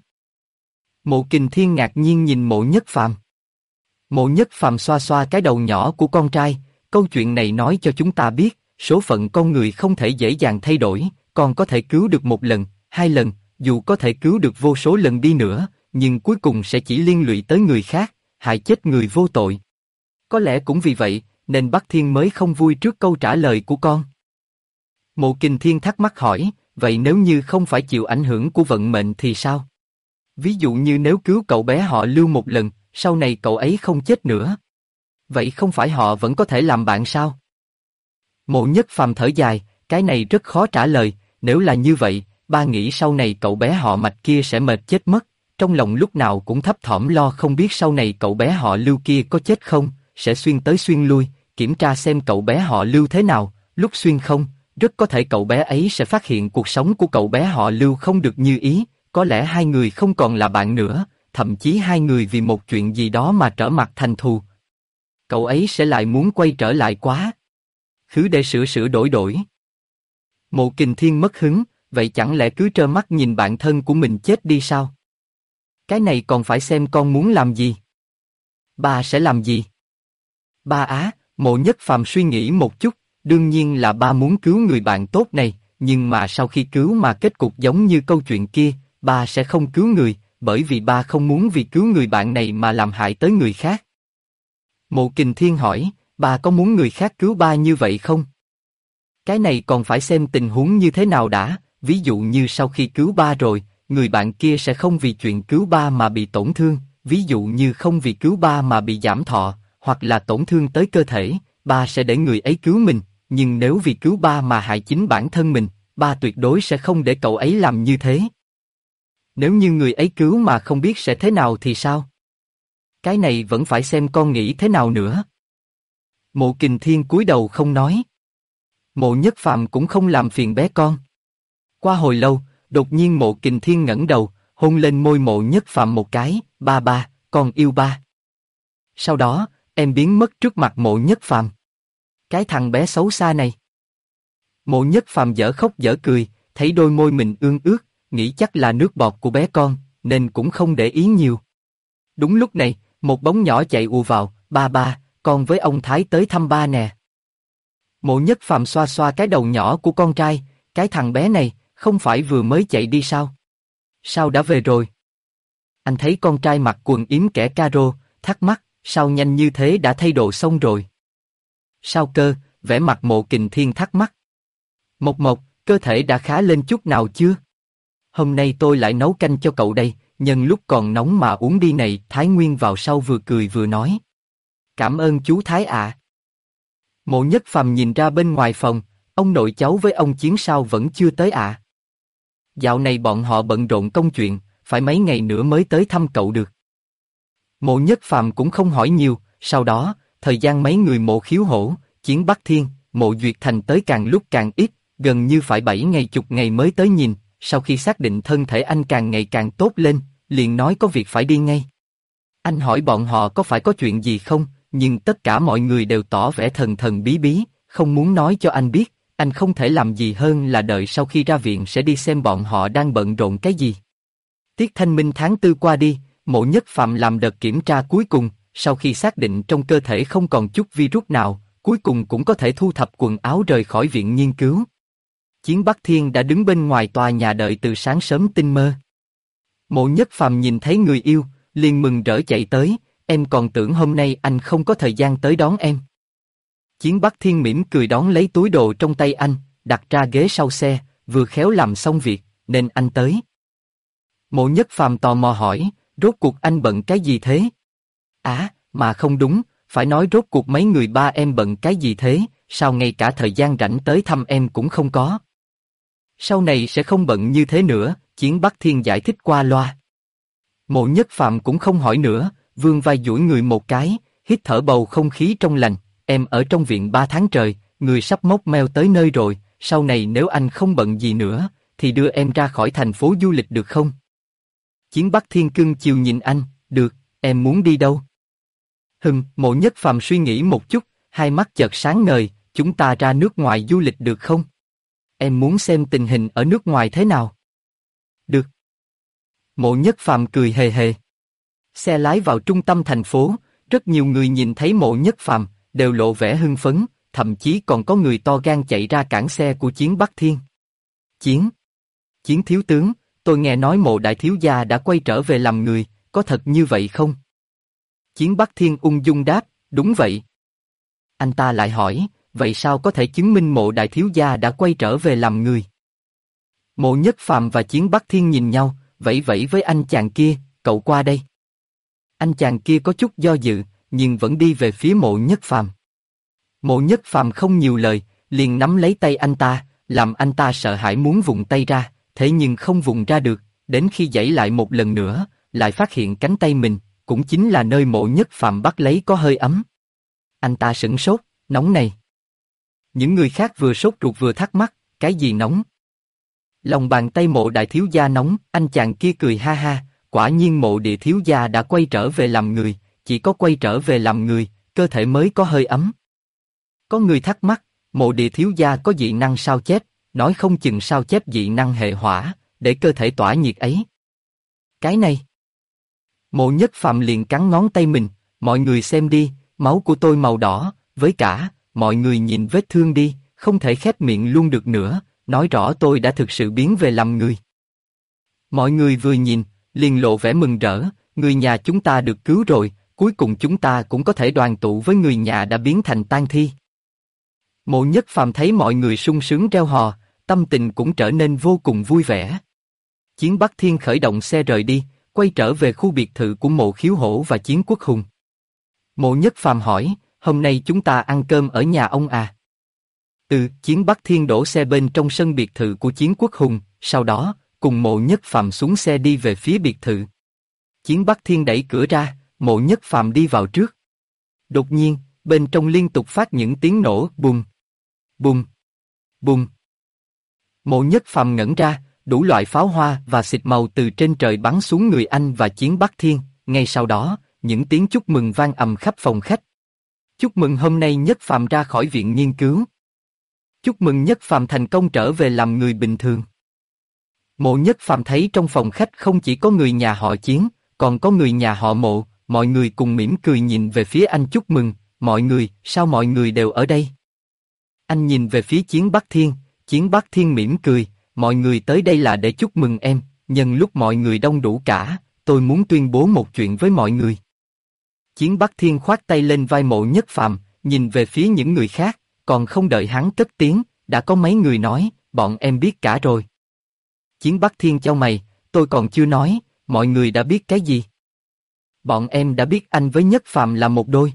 Mộ Kình Thiên ngạc nhiên nhìn Mộ Nhất Phàm. Mộ Nhất Phàm xoa xoa cái đầu nhỏ của con trai, câu chuyện này nói cho chúng ta biết, số phận con người không thể dễ dàng thay đổi, con có thể cứu được một lần, hai lần, dù có thể cứu được vô số lần đi nữa, nhưng cuối cùng sẽ chỉ liên lụy tới người khác, hại chết người vô tội. Có lẽ cũng vì vậy, nên Bắc Thiên mới không vui trước câu trả lời của con. Mộ Kình Thiên thắc mắc hỏi, vậy nếu như không phải chịu ảnh hưởng của vận mệnh thì sao? Ví dụ như nếu cứu cậu bé họ Lưu một lần, sau này cậu ấy không chết nữa. Vậy không phải họ vẫn có thể làm bạn sao? Mộ Nhất Phàm thở dài, cái này rất khó trả lời, nếu là như vậy, ba nghĩ sau này cậu bé họ Mạch kia sẽ mệt chết mất, trong lòng lúc nào cũng thấp thỏm lo không biết sau này cậu bé họ Lưu kia có chết không, sẽ xuyên tới xuyên lui, kiểm tra xem cậu bé họ Lưu thế nào, lúc xuyên không, rất có thể cậu bé ấy sẽ phát hiện cuộc sống của cậu bé họ Lưu không được như ý, có lẽ hai người không còn là bạn nữa, thậm chí hai người vì một chuyện gì đó mà trở mặt thành thù. Cậu ấy sẽ lại muốn quay trở lại quá khứ để sửa đổi. Mộ Kình Thiên mất hứng, vậy chẳng lẽ cứ trơ mắt nhìn bạn thân của mình chết đi sao? Cái này còn phải xem con muốn làm gì. Ba sẽ làm gì? Ba á, Mộ Nhất Phàm suy nghĩ một chút, đương nhiên là ba muốn cứu người bạn tốt này, nhưng mà sau khi cứu mà kết cục giống như câu chuyện kia, ba sẽ không cứu người, bởi vì ba không muốn vì cứu người bạn này mà làm hại tới người khác. Mộ Kình Thiên hỏi, ba có muốn người khác cứu ba như vậy không? Cái này còn phải xem tình huống như thế nào đã, ví dụ như sau khi cứu ba rồi, người bạn kia sẽ không vì chuyện cứu ba mà bị tổn thương, ví dụ như không vì cứu ba mà bị giảm thọ, hoặc là tổn thương tới cơ thể, ba sẽ để người ấy cứu mình, nhưng nếu vì cứu ba mà hại chính bản thân mình, ba tuyệt đối sẽ không để cậu ấy làm như thế. Nếu như người ấy cứu mà không biết sẽ thế nào thì sao? Cái này vẫn phải xem con nghĩ thế nào nữa. Mộ Kình Thiên cúi đầu không nói. Mộ Nhất Phàm cũng không làm phiền bé con. Qua hồi lâu, đột nhiên Mộ Kình Thiên ngẩng đầu, hôn lên môi Mộ Nhất Phàm một cái, ba ba, con yêu ba. Sau đó, em biến mất trước mặt Mộ Nhất Phàm. Cái thằng bé xấu xa này. Mộ Nhất Phàm dở khóc dở cười, thấy đôi môi mình ương ướt, nghĩ chắc là nước bọt của bé con, nên cũng không để ý nhiều. Đúng lúc này, một bóng nhỏ chạy ùa vào, ba ba, con với ông Thái tới thăm ba nè. Mộ Nhất Phàm xoa xoa cái đầu nhỏ của con trai, cái thằng bé này, không phải vừa mới chạy đi sao? Sao đã về rồi? Anh thấy con trai mặc quần yếm kẻ caro, thắc mắc, sao nhanh như thế đã thay đồ xong rồi? Sao cơ? Vẻ mặt Mộ Kình Thiên thắc mắc. Mộc Mộc, cơ thể đã khá lên chút nào chưa? Hôm nay tôi lại nấu canh cho cậu đây, nhân lúc còn nóng mà uống đi này. Thái Nguyên vào sau vừa cười vừa nói. Cảm ơn chú Thái ạ. Mộ Nhất Phàm nhìn ra bên ngoài phòng, ông nội cháu với ông Chiến sao vẫn chưa tới ạ? Dạo này bọn họ bận rộn công chuyện, phải mấy ngày nữa mới tới thăm cậu được. Mộ Nhất Phàm cũng không hỏi nhiều, sau đó, thời gian mấy người Mộ Khiếu Hổ, Chiến Bắc Thiên, Mộ Duyệt Thành tới càng lúc càng ít, gần như phải 7 ngày chục ngày mới tới nhìn, sau khi xác định thân thể anh càng ngày càng tốt lên, liền nói có việc phải đi ngay. Anh hỏi bọn họ có phải có chuyện gì không, nhưng tất cả mọi người đều tỏ vẻ thần thần bí bí, không muốn nói cho anh biết, anh không thể làm gì hơn là đợi sau khi ra viện sẽ đi xem bọn họ đang bận rộn cái gì. Tiết Thanh Minh tháng 4 qua đi, Mộ Nhất Phàm làm đợt kiểm tra cuối cùng, sau khi xác định trong cơ thể không còn chút virus nào, cuối cùng cũng có thể thu thập quần áo rời khỏi viện nghiên cứu. Chiến Bắc Thiên đã đứng bên ngoài tòa nhà đợi từ sáng sớm tinh mơ. Mộ Nhất Phàm nhìn thấy người yêu, liền mừng rỡ chạy tới, em còn tưởng hôm nay anh không có thời gian tới đón em. Chiến Bắc Thiên mỉm cười đón lấy túi đồ trong tay anh, đặt ra ghế sau xe, vừa khéo làm xong việc, nên anh tới. Mộ Nhất Phàm tò mò hỏi, rốt cuộc anh bận cái gì thế? Mà không đúng, phải nói rốt cuộc mấy người ba em bận cái gì thế, sao ngay cả thời gian rảnh tới thăm em cũng không có. Sau này sẽ không bận như thế nữa, Chiến Bắc Thiên giải thích qua loa. Mộ Nhất Phàm cũng không hỏi nữa, vươn vai duỗi người một cái, hít thở bầu không khí trong lành, em ở trong viện 3 tháng trời, người sắp mốc meo tới nơi rồi, sau này nếu anh không bận gì nữa, thì đưa em ra khỏi thành phố du lịch được không? Chiến Bắc Thiên cưng chiều nhìn anh, được, em muốn đi đâu? Mộ Nhất Phàm suy nghĩ một chút, hai mắt chợt sáng ngời, chúng ta ra nước ngoài du lịch được không? Em muốn xem tình hình ở nước ngoài thế nào? Được. Mộ Nhất Phàm cười hề hề. Xe lái vào trung tâm thành phố, rất nhiều người nhìn thấy Mộ Nhất Phàm đều lộ vẻ hưng phấn, thậm chí còn có người to gan chạy ra cản xe của Chiến Bắc Thiên. Chiến thiếu tướng, tôi nghe nói Mộ đại thiếu gia đã quay trở về làm người, có thật như vậy không? Chiến Bắc Thiên ung dung đáp, đúng vậy. Anh ta lại hỏi, vậy sao có thể chứng minh Mộ đại thiếu gia đã quay trở về làm người? Mộ Nhất Phàm và Chiến Bắc Thiên nhìn nhau, vẫy vẫy với anh chàng kia, cậu qua đây. Anh chàng kia có chút do dự, nhưng vẫn đi về phía Mộ Nhất Phàm. Mộ Nhất Phàm không nhiều lời, liền nắm lấy tay anh ta, làm anh ta sợ hãi muốn vùng tay ra, thế nhưng không vùng ra được, đến khi giãy lại một lần nữa, lại phát hiện cánh tay mình, cũng chính là nơi Mộ Nhất Phàm bắt lấy có hơi ấm. Anh ta sửng sốt, nóng này. Những người khác vừa sốt ruột vừa thắc mắc, cái gì nóng? Lòng bàn tay Mộ đại thiếu gia nóng, anh chàng kia cười ha ha, quả nhiên Mộ địa thiếu gia đã quay trở về làm người, chỉ có quay trở về làm người, cơ thể mới có hơi ấm. Có người thắc mắc, Mộ địa thiếu gia có dị năng sao chép, nói không chừng sao chép dị năng hệ hỏa, để cơ thể tỏa nhiệt ấy. Cái này. Mộ Nhất Phàm liền cắn ngón tay mình, mọi người xem đi, máu của tôi màu đỏ, với cả, mọi người nhìn vết thương đi, không thể khép miệng luôn được nữa, nói rõ tôi đã thực sự biến về làm người. Mọi người vừa nhìn, liền lộ vẻ mừng rỡ, người nhà chúng ta được cứu rồi, cuối cùng chúng ta cũng có thể đoàn tụ với người nhà đã biến thành tang thi. Mộ Nhất Phàm thấy mọi người sung sướng reo hò, tâm tình cũng trở nên vô cùng vui vẻ. Chiến Bắc Thiên khởi động xe rời đi, quay trở về khu biệt thự của Mộ Khiếu Hổ và Chiến Quốc Hùng. Mộ Nhất Phàm hỏi, hôm nay chúng ta ăn cơm ở nhà ông à? Chiến Bắc Thiên đổ xe bên trong sân biệt thự của Chiến Quốc Hùng, sau đó, cùng Mộ Nhất Phàm xuống xe đi về phía biệt thự. Chiến Bắc Thiên đẩy cửa ra, Mộ Nhất Phàm đi vào trước. Đột nhiên, bên trong liên tục phát những tiếng nổ bùng, bùng, bùng. Mộ Nhất Phàm ngẩn ra, đủ loại pháo hoa và xịt màu từ trên trời bắn xuống người anh và Chiến Bắc Thiên, ngay sau đó, những tiếng chúc mừng vang ầm khắp phòng khách. Chúc mừng hôm nay Nhất Phàm ra khỏi viện nghiên cứu. Chúc mừng Nhất Phàm thành công trở về làm người bình thường. Mộ Nhất Phàm thấy trong phòng khách không chỉ có người nhà họ Chiến, còn có người nhà họ Mộ, mọi người cùng mỉm cười nhìn về phía anh chúc mừng, mọi người, sao mọi người đều ở đây? Anh nhìn về phía Chiến Bắc Thiên mỉm cười, mọi người tới đây là để chúc mừng em, nhân lúc mọi người đông đủ cả, tôi muốn tuyên bố một chuyện với mọi người. Chiến Bắc Thiên khoát tay lên vai Mộ Nhất Phàm, nhìn về phía những người khác, còn không đợi hắn cất tiếng, đã có mấy người nói, bọn em biết cả rồi. Chiến Bắc Thiên chau mày, tôi còn chưa nói, mọi người đã biết cái gì? Bọn em đã biết anh với Nhất Phàm là một đôi.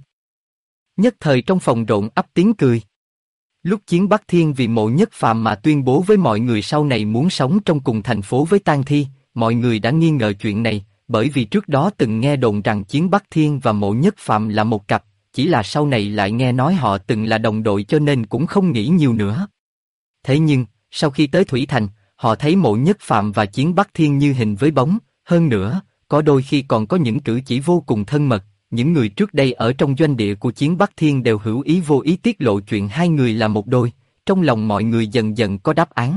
Nhất thời trong phòng rộn ắp tiếng cười. Lúc Chiến Bắc Thiên vì Mộ Nhất Phàm mà tuyên bố với mọi người sau này muốn sống trong cùng thành phố với tang thi, mọi người đã nghi ngờ chuyện này, bởi vì trước đó từng nghe đồn rằng Chiến Bắc Thiên và Mộ Nhất Phàm là một cặp, chỉ là sau này lại nghe nói họ từng là đồng đội cho nên cũng không nghĩ nhiều nữa. Thế nhưng, sau khi tới Thủy Thành, họ thấy Mộ Nhất Phàm và Chiến Bắc Thiên như hình với bóng, hơn nữa, có đôi khi còn có những cử chỉ vô cùng thân mật. Những người trước đây ở trong doanh địa của Chiến Bắc Thiên đều hữu ý vô ý tiết lộ chuyện hai người là một đôi, trong lòng mọi người dần dần có đáp án.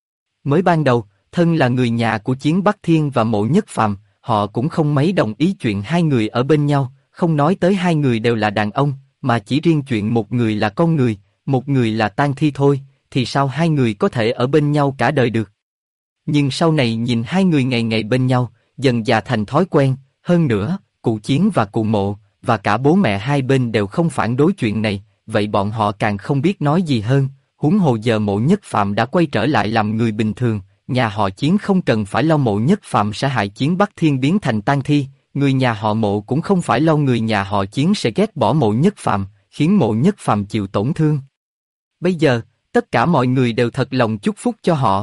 Mới ban đầu, thân là người nhà của Chiến Bắc Thiên và Mộ Nhất Phàm, họ cũng không mấy đồng ý chuyện hai người ở bên nhau, không nói tới hai người đều là đàn ông, mà chỉ riêng chuyện một người là con người, một người là tang thi thôi, thì sao hai người có thể ở bên nhau cả đời được? Nhưng sau này nhìn hai người ngày ngày bên nhau, dần dà thành thói quen, hơn nữa, cụ Chiến và cụ Mộ, và cả bố mẹ hai bên đều không phản đối chuyện này, vậy bọn họ càng không biết nói gì hơn, huống hồ giờ Mộ Nhất Phàm đã quay trở lại làm người bình thường, nhà họ Chiến không cần phải lo Mộ Nhất Phàm sẽ hại Chiến Bắc Thiên biến thành tang thi, người nhà họ Mộ cũng không phải lo người nhà họ Chiến sẽ ghét bỏ Mộ Nhất Phàm, khiến Mộ Nhất Phàm chịu tổn thương. Bây giờ, tất cả mọi người đều thật lòng chúc phúc cho họ.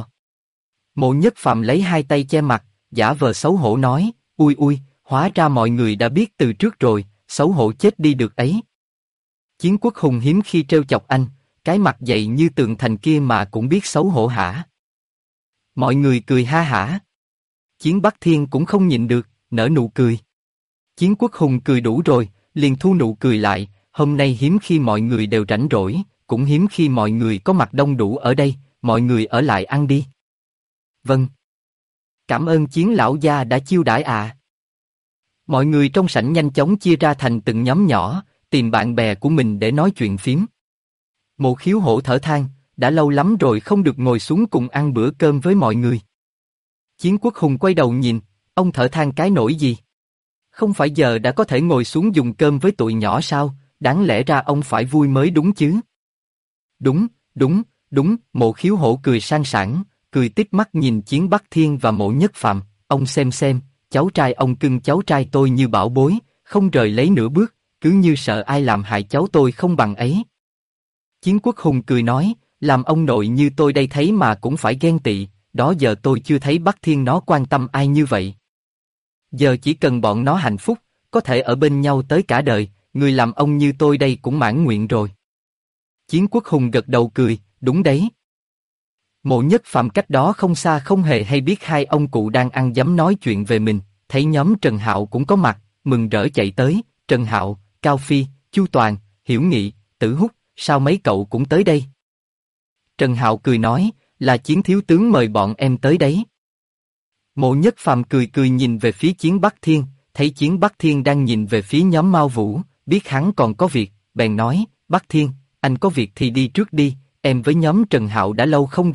Mộ Nhất Phàm lấy hai tay che mặt, giả vờ xấu hổ nói, ui ui, hóa ra mọi người đã biết từ trước rồi, xấu hổ chết đi được ấy. Chiến Quốc Hùng hiếm khi trêu chọc anh, cái mặt dày như tường thành kia mà cũng biết xấu hổ hả? Mọi người cười ha hả. Chiến Bắc Thiên cũng không nhịn được, nở nụ cười. Chiến Quốc Hùng cười đủ rồi, liền thu nụ cười lại, hôm nay hiếm khi mọi người đều rảnh rỗi, cũng hiếm khi mọi người có mặt đông đủ ở đây, mọi người ở lại ăn đi. Vâng. Cảm ơn Chiến lão gia đã chiêu đãi ạ. Mọi người trong sảnh nhanh chóng chia ra thành từng nhóm nhỏ, tìm bạn bè của mình để nói chuyện phím. Mộ Khiếu Hổ thở than, đã lâu lắm rồi không được ngồi xuống cùng ăn bữa cơm với mọi người. Chiến Quốc Hùng quay đầu nhìn, ông thở than cái nỗi gì? Không phải giờ đã có thể ngồi xuống dùng cơm với tụi nhỏ sao, đáng lẽ ra ông phải vui mới đúng chứ. Đúng, Mộ Khiếu Hổ cười sang sảng, cười tít mắt nhìn Chiến Bắc Thiên và Mộ Nhất Phàm, ông xem, cháu trai ông cưng cháu trai tôi như bảo bối, không rời lấy nửa bước, cứ như sợ ai làm hại cháu tôi không bằng ấy. Chiến Quốc Hùng cười nói, làm ông nội như tôi đây thấy mà cũng phải ghen tị, đó giờ tôi chưa thấy Bắc Thiên nó quan tâm ai như vậy. Giờ chỉ cần bọn nó hạnh phúc, có thể ở bên nhau tới cả đời, người làm ông như tôi đây cũng mãn nguyện rồi. Chiến Quốc Hùng gật đầu cười, đúng đấy. Mộ Nhất Phàm cách đó không xa không hề hay biết hai ông cụ đang ăn dấm nói chuyện về mình, thấy nhóm Trần Hạo cũng có mặt, mừng rỡ chạy tới, Trần Hạo, Cao Phi, Chu Toàn, Hiểu Nghị, Tử Húc, sao mấy cậu cũng tới đây? Trần Hạo cười nói, là Chiến thiếu tướng mời bọn em tới đấy. Mộ Nhất Phàm cười nhìn về phía Chiến Bắc Thiên, thấy Chiến Bắc Thiên đang nhìn về phía nhóm Mao Vũ, biết hắn còn có việc, bèn nói, Bắc Thiên, anh có việc thì đi trước đi, em với nhóm Trần Hạo đã lâu không gặp,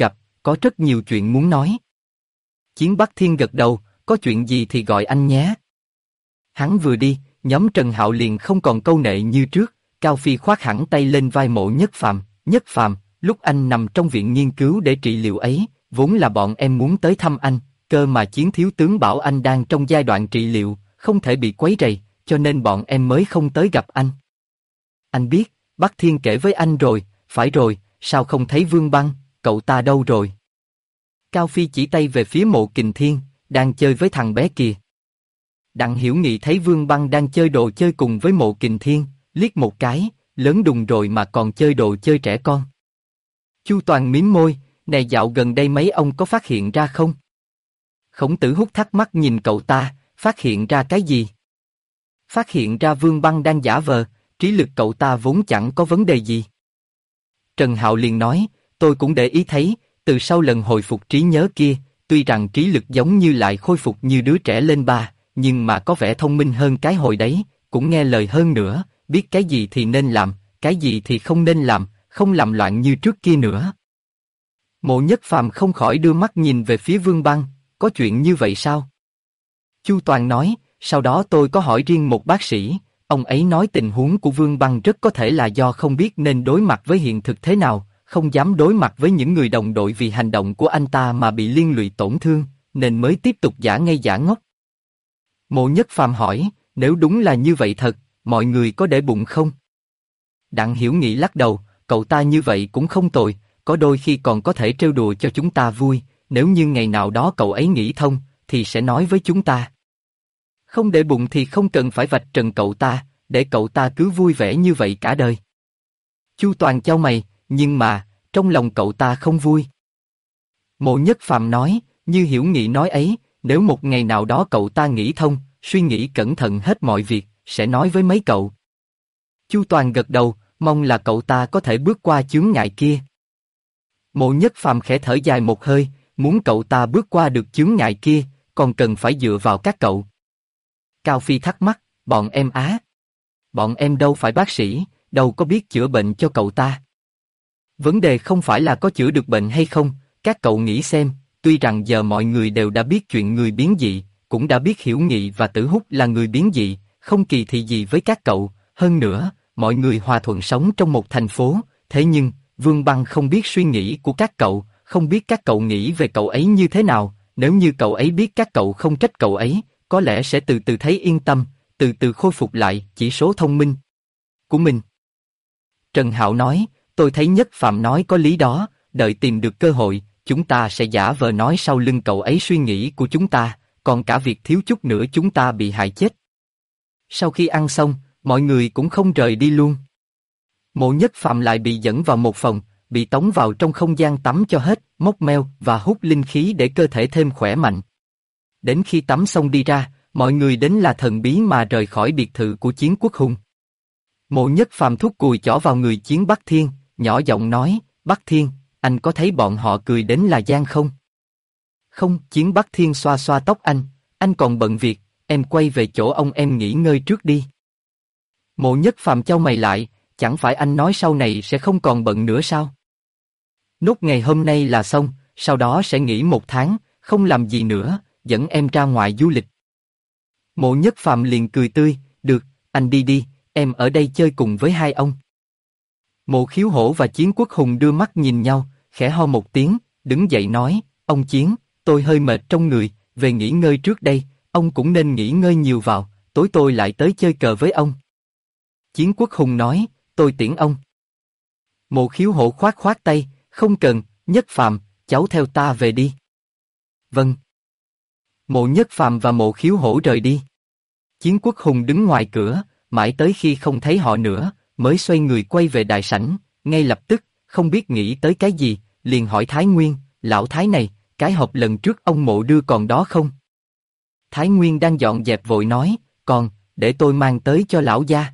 có rất nhiều chuyện muốn nói. Chiến Bắc Thiên gật đầu, có chuyện gì thì gọi anh nhé. Hắn vừa đi, nhóm Trần Hạo liền không còn câu nệ như trước, Cao Phi khoác hẳn tay lên vai Mộ Nhất Phàm. Nhất Phàm, lúc anh nằm trong viện nghiên cứu để trị liệu ấy, vốn là bọn em muốn tới thăm anh, cơ mà Chiến thiếu tướng bảo anh đang trong giai đoạn trị liệu, không thể bị quấy rầy, cho nên bọn em mới không tới gặp anh. Anh biết, Bắc Thiên kể với anh rồi, phải rồi, sao không thấy Vương Băng, cậu ta đâu rồi? Cao Phi chỉ tay về phía Mộ Kình Thiên, đang chơi với thằng bé kia. Đặng Hiểu Nghị thấy Vương Băng đang chơi đồ chơi cùng với Mộ Kình Thiên, liếc một cái, lớn đùng rồi mà còn chơi đồ chơi trẻ con. Chu Toàn mím môi, này dạo gần đây mấy ông có phát hiện ra không? Khổng Tử Húc thắc mắc nhìn cậu ta, phát hiện ra cái gì? Phát hiện ra Vương Băng đang giả vờ, trí lực cậu ta vốn chẳng có vấn đề gì. Trần Hạo liền nói, tôi cũng để ý thấy, từ sau lần hồi phục trí nhớ kia, tuy rằng trí lực giống như lại khôi phục như đứa trẻ lên 3, nhưng mà có vẻ thông minh hơn cái hồi đấy, cũng nghe lời hơn nữa, biết cái gì thì nên làm, cái gì thì không nên làm, không làm loạn như trước kia nữa. Mộ Nhất Phàm không khỏi đưa mắt nhìn về phía Vương Băng, có chuyện như vậy sao? Chu Toàn nói, sau đó tôi có hỏi riêng một bác sĩ, ông ấy nói tình huống của Vương Băng rất có thể là do không biết nên đối mặt với hiện thực thế nào, không dám đối mặt với những người đồng đội vì hành động của anh ta mà bị liên lụy tổn thương, nên mới tiếp tục giả ngây giả ngốc. Mộ Nhất Phàm hỏi, nếu đúng là như vậy thật, mọi người có để bụng không? Đặng Hiểu Nghị lắc đầu, cậu ta như vậy cũng không tồi, có đôi khi còn có thể trêu đùa cho chúng ta vui, nếu như ngày nào đó cậu ấy nghĩ thông, thì sẽ nói với chúng ta. Không để bụng thì không cần phải vạch trần cậu ta, để cậu ta cứ vui vẻ như vậy cả đời. Chu Toàn chau mày, nhưng mà, trong lòng cậu ta không vui. Mộ Nhất Phàm nói, như Hiểu Nghị nói ấy, nếu một ngày nào đó cậu ta nghĩ thông, suy nghĩ cẩn thận hết mọi việc, sẽ nói với mấy cậu. Chu Toàn gật đầu, mong là cậu ta có thể bước qua chướng ngại kia. Mộ Nhất Phàm khẽ thở dài một hơi, muốn cậu ta bước qua được chướng ngại kia, còn cần phải dựa vào các cậu. Cao Phi thắc mắc, bọn em á? Bọn em đâu phải bác sĩ, đâu có biết chữa bệnh cho cậu ta. Vấn đề không phải là có chữa được bệnh hay không, các cậu nghĩ xem, tuy rằng giờ mọi người đều đã biết chuyện người biến dị, cũng đã biết Hiểu Nghị và Tử Húc là người biến dị, không kỳ thị gì với các cậu, hơn nữa, mọi người hòa thuận sống trong một thành phố, thế nhưng, Vương Băng không biết suy nghĩ của các cậu, không biết các cậu nghĩ về cậu ấy như thế nào, nếu như cậu ấy biết các cậu không trách cậu ấy, có lẽ sẽ từ từ thấy yên tâm, từ từ khôi phục lại chỉ số thông minh của mình. Trần Hạo nói, tôi thấy Nhất Phàm nói có lý đó, đợi tìm được cơ hội, chúng ta sẽ giả vờ nói sau lưng cậu ấy suy nghĩ của chúng ta, còn cả việc thiếu chút nữa chúng ta bị hại chết. Sau khi ăn xong, mọi người cũng không rời đi luôn. Mộ Nhất Phàm lại bị dẫn vào một phòng, bị tống vào trong không gian tắm cho hết, móc meo và hút linh khí để cơ thể thêm khỏe mạnh. Đến khi tắm xong đi ra, mọi người đến là thần bí mà rời khỏi biệt thự của Chiến Quốc Hùng. Mộ Nhất Phàm thúc cùi chỏ vào người Chiến Bắc Thiên, nhỏ giọng nói, Bắc Thiên, anh có thấy bọn họ cười đến là gian không? Không, Chiến Bắc Thiên xoa xoa tóc anh còn bận việc, em quay về chỗ ông em nghỉ ngơi trước đi. Mộ Nhất Phàm chau mày lại, chẳng phải anh nói sau này sẽ không còn bận nữa sao? Nốt ngày hôm nay là xong, sau đó sẽ nghỉ 1 tháng, không làm gì nữa, dẫn em ra ngoài du lịch. Mộ Nhất Phàm liền cười tươi, được, anh đi đi, em ở đây chơi cùng với hai ông. Mộ Khiếu Hổ và Chiến Quốc Hùng đưa mắt nhìn nhau, khẽ ho một tiếng, đứng dậy nói, ông Chiến, tôi hơi mệt trong người, về nghỉ ngơi trước đây, ông cũng nên nghỉ ngơi nhiều vào, tối tôi lại tới chơi cờ với ông. Chiến Quốc Hùng nói, tôi tiễn ông. Mộ Khiếu Hổ khoát khoát tay, không cần, Nhất Phàm, cháu theo ta về đi. Vâng. Mộ Nhất Phàm và Mộ Khiếu Hổ rời đi. Chiến Quốc Hùng đứng ngoài cửa, mãi tới khi không thấy họ nữa, mới xoay người quay về đại sảnh, ngay lập tức, không biết nghĩ tới cái gì, liền hỏi Thái Nguyên, lão Thái này, cái hộp lần trước ông Mộ đưa còn đó không? Thái Nguyên đang dọn dẹp vội nói, còn, để tôi mang tới cho lão gia.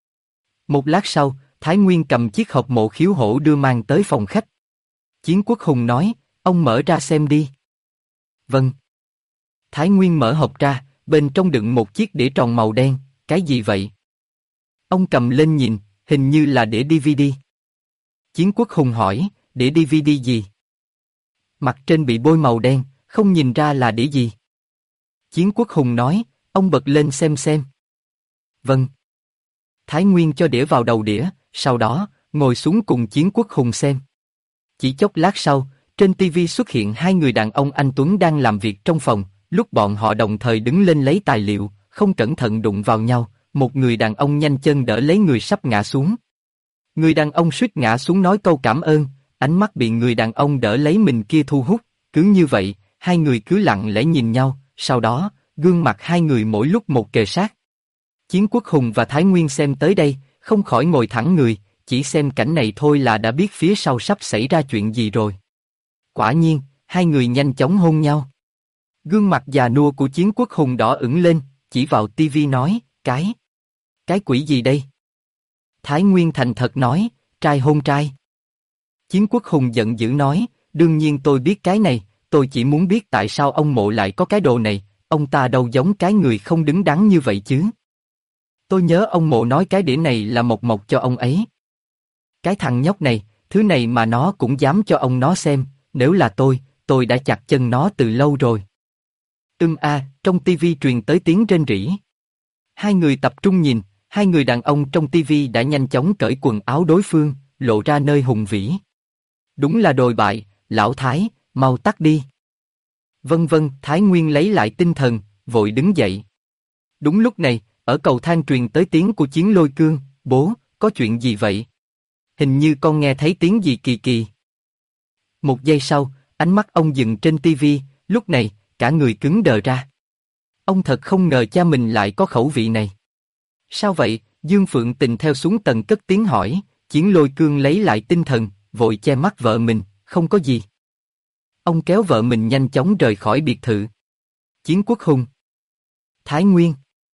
Một lát sau, Thái Nguyên cầm chiếc hộp Mộ Khiếu Hổ đưa mang tới phòng khách. Chiến Quốc Hùng nói, ông mở ra xem đi. Vâng. Thái Nguyên mở hộp ra, bên trong đựng một chiếc đĩa tròn màu đen, cái gì vậy? Ông cầm lên nhìn, hình như là đĩa DVD. Chiến Quốc Hùng hỏi, đĩa DVD gì? Mặt trên bị bôi màu đen, không nhìn ra là đĩa gì. Chiến Quốc Hùng nói, ông bật lên xem. Vâng. Thái Nguyên cho đĩa vào đầu đĩa, sau đó, ngồi xuống cùng Chiến Quốc Hùng xem. Chỉ chốc lát sau, trên TV xuất hiện hai người đàn ông anh tuấn đang làm việc trong phòng, lúc bọn họ đồng thời đứng lên lấy tài liệu, không cẩn thận đụng vào nhau, một người đàn ông nhanh chân đỡ lấy người sắp ngã xuống. Người đàn ông suýt ngã xuống nói câu cảm ơn, ánh mắt bị người đàn ông đỡ lấy mình kia thu hút, cứ như vậy, hai người cứ lặng lẽ nhìn nhau, sau đó, gương mặt hai người mỗi lúc một kề sát. Chiến Quốc Hùng và Thái Nguyên xem tới đây, không khỏi ngồi thẳng người, chỉ xem cảnh này thôi là đã biết phía sau sắp xảy ra chuyện gì rồi. Quả nhiên, hai người nhanh chóng hôn nhau. Gương mặt già nua của Chiến Quốc Hùng đỏ ửng lên, chỉ vào TV nói, cái quỷ gì đây? Thái Nguyên thành thật nói, trai hôn trai. Chiến Quốc Hùng giận dữ nói, đương nhiên tôi biết cái này, tôi chỉ muốn biết tại sao ông Mộ lại có cái đồ này, ông ta đâu giống cái người không đứng đắn như vậy chứ. Tôi nhớ ông Mộ nói cái đĩa này là một mộc cho ông ấy. Cái thằng nhóc này, thứ này mà nó cũng dám cho ông nó xem, nếu là tôi đã chặt chân nó từ lâu rồi. Trong tivi truyền tới tiếng rên rỉ. Hai người tập trung nhìn, hai người đàn ông trong tivi đã nhanh chóng cởi quần áo đối phương, lộ ra nơi hùng vĩ. Đúng là đồi bại, lão Thái, mau tắt đi. Vân, Thái Nguyên lấy lại tinh thần, vội đứng dậy. Đúng lúc này, ở cầu thang truyền tới tiếng của Chiến Lôi Cương, bố, có chuyện gì vậy? Hình như con nghe thấy tiếng gì kỳ kỳ. Một giây sau, ánh mắt ông dừng trên tivi, lúc này, cả người cứng đờ ra. Ông thật không ngờ cha mình lại có khẩu vị này. Sao vậy? Dương Phượng Tình theo xuống tầng cất tiếng hỏi, Chiến Lôi Cương lấy lại tinh thần, vội che mắt vợ mình, không có gì. Ông kéo vợ mình nhanh chóng rời khỏi biệt thự. Chiến Quốc Hùng, Thái Nguyên.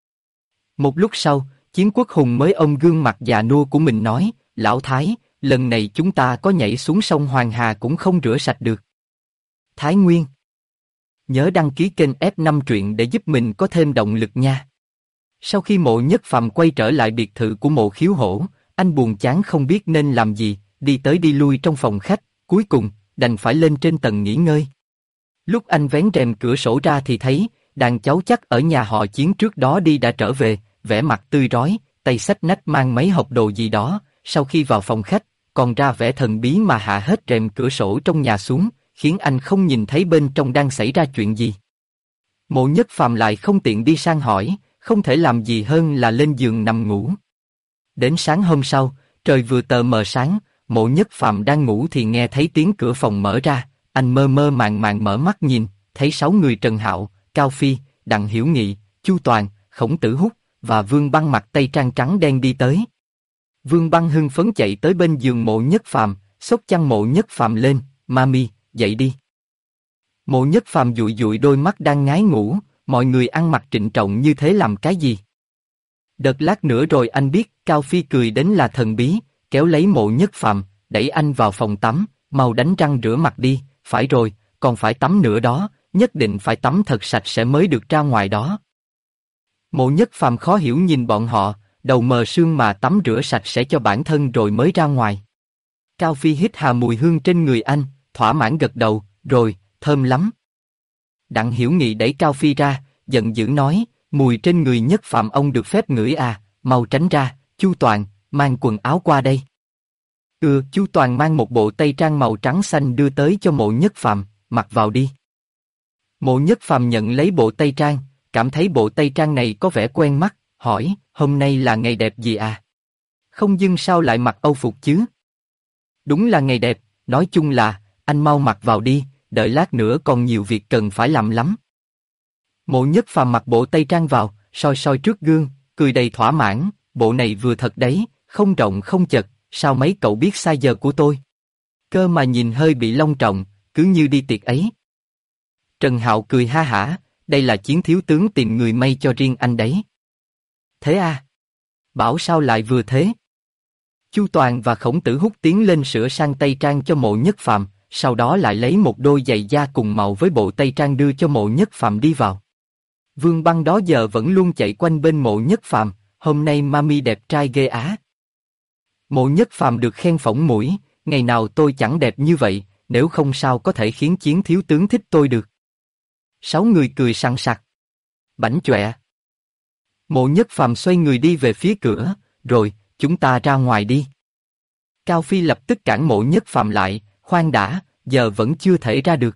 Một lúc sau, Chiến Quốc Hùng mới ôm gương mặt già nua của mình nói, lão Thái, lần này chúng ta có nhảy xuống sông Hoàng Hà cũng không rửa sạch được. Thái Nguyên, nhớ đăng ký kênh F5 truyện để giúp mình có thêm động lực nha. Sau khi Mộ Nhất Phàm quay trở lại biệt thự của Mộ Khiếu Hổ, anh buồn chán không biết nên làm gì, đi tới đi lui trong phòng khách, cuối cùng, đành phải lên trên tầng nghỉ ngơi. Lúc anh vén rèm cửa sổ ra thì thấy, đàn cháu chắc ở nhà họ Chiến trước đó đi đã trở về, vẻ mặt tươi rói, tay xách nách mang mấy hộp đồ gì đó, sau khi vào phòng khách, còn ra vẻ thần bí mà hạ hết rèm cửa sổ trong nhà xuống, khiến anh không nhìn thấy bên trong đang xảy ra chuyện gì. Mộ Nhất Phàm lại không tiện đi sang hỏi, không thể làm gì hơn là lên giường nằm ngủ. Đến sáng hôm sau, trời vừa tờ mờ sáng, Mộ Nhất Phàm đang ngủ thì nghe thấy tiếng cửa phòng mở ra, anh mơ mơ màng màng mở mắt nhìn, thấy 6 người Trần Hạo, Cao Phi, Đặng Hiểu Nghị, Chu Toàn, Khổng Tử Húc và Vương Băng mặc tây trang trắng đen đi tới. Vương Băng hưng phấn chạy tới bên giường Mộ Nhất Phàm, xốc chăn Mộ Nhất Phàm lên, "Mami, dậy đi." Mộ Nhất Phàm dụi dụi đôi mắt đang ngái ngủ, mọi người ăn mặc trịnh trọng như thế làm cái gì? Đợt lát nữa rồi anh biết, Cao Phi cười đến là thần bí, kéo lấy Mộ Nhất Phàm, đẩy anh vào phòng tắm, "Mau đánh răng rửa mặt đi, phải rồi, còn phải tắm nữa đó, nhất định phải tắm thật sạch sẽ mới được ra ngoài đó." Mộ Nhất Phàm khó hiểu nhìn bọn họ, đầu mờ sương mà tắm rửa sạch sẽ cho bản thân rồi mới ra ngoài. Cao Phi hít hà mùi hương trên người anh, thỏa mãn gật đầu, "Rồi, thơm lắm." Đặng Hiểu Nghị đẩy Cao Phi ra, giận dữ nói, "Mùi trên người Nhất Phàm ông được phép ngửi à, mau tránh ra." "Chu Toàn, mang quần áo qua đây." Chu Toàn mang một bộ tây trang màu trắng xanh đưa tới cho Mộ Nhất Phàm, "Mặc vào đi." Mộ Nhất Phàm nhận lấy bộ tây trang, cảm thấy bộ tây trang này có vẻ quen mắt, hỏi, "Hôm nay là ngày đẹp gì à? Không dưng sao lại mặc âu phục chứ?" "Đúng là ngày đẹp, nói chung là, anh mau mặc vào đi, đợi lát nữa còn nhiều việc cần phải làm lắm." Mộ Nhất Phàm mặc bộ tây trang vào, soi soi trước gương, cười đầy thỏa mãn, "Bộ này vừa thật đấy, không rộng không chật, sao mấy cậu biết size giờ của tôi? Cơ mà nhìn hơi bị long trọng, cứ như đi tiệc ấy." Trần Hạo cười ha hả, "Đây là Chiến thiếu tướng tìm người may cho riêng anh đấy." "Thế à? Bảo sao lại vừa thế?" Chu Toàn và Khổng Tử Húc tiến lên sửa sang tây trang cho Mộ Nhất Phàm, sau đó lại lấy một đôi giày da cùng màu với bộ tây trang đưa cho Mộ Nhất Phàm đi vào. Vương Băng đó giờ vẫn luôn chạy quanh bên Mộ Nhất Phàm, "Hôm nay mami đẹp trai ghê á." Mộ Nhất Phàm được khen phỏng mũi, "Ngày nào tôi chẳng đẹp như vậy, nếu không sao có thể khiến Chiến thiếu tướng thích tôi được. 6 người cười sằng sặc. Bảnh chọe. Mộ Nhất Phàm xoay người đi về phía cửa, rồi, chúng ta ra ngoài đi. Cao Phi lập tức cản Mộ Nhất Phàm lại, khoan đã, giờ vẫn chưa thể ra được.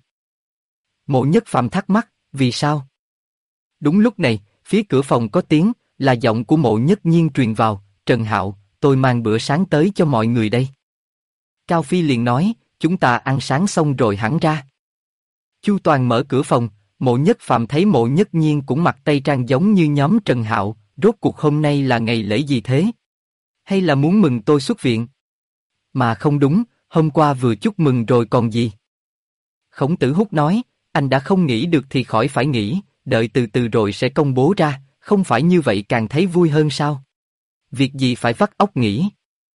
Mộ Nhất Phàm thắc mắc, vì sao? Đúng lúc này, phía cửa phòng có tiếng, là giọng của Mộ Nhất Nhiên truyền vào, Trần Hạo, tôi mang bữa sáng tới cho mọi người đây. Cao Phi liền nói, chúng ta ăn sáng xong rồi hẳn ra. Chu Toàn mở cửa phòng, Mộ Nhất Phàm thấy Mộ Nhất Nhiên cũng mặc tây trang giống như nhóm Trần Hạo, rốt cuộc hôm nay là ngày lễ gì thế? Hay là muốn mừng tôi xuất viện? Mà không đúng, hôm qua vừa chúc mừng rồi còn gì? Khổng Tử Húc nói, anh đã không nghĩ được thì khỏi phải nghĩ, đợi từ từ rồi sẽ công bố ra, không phải như vậy càng thấy vui hơn sao? Việc gì phải vắt óc nghĩ?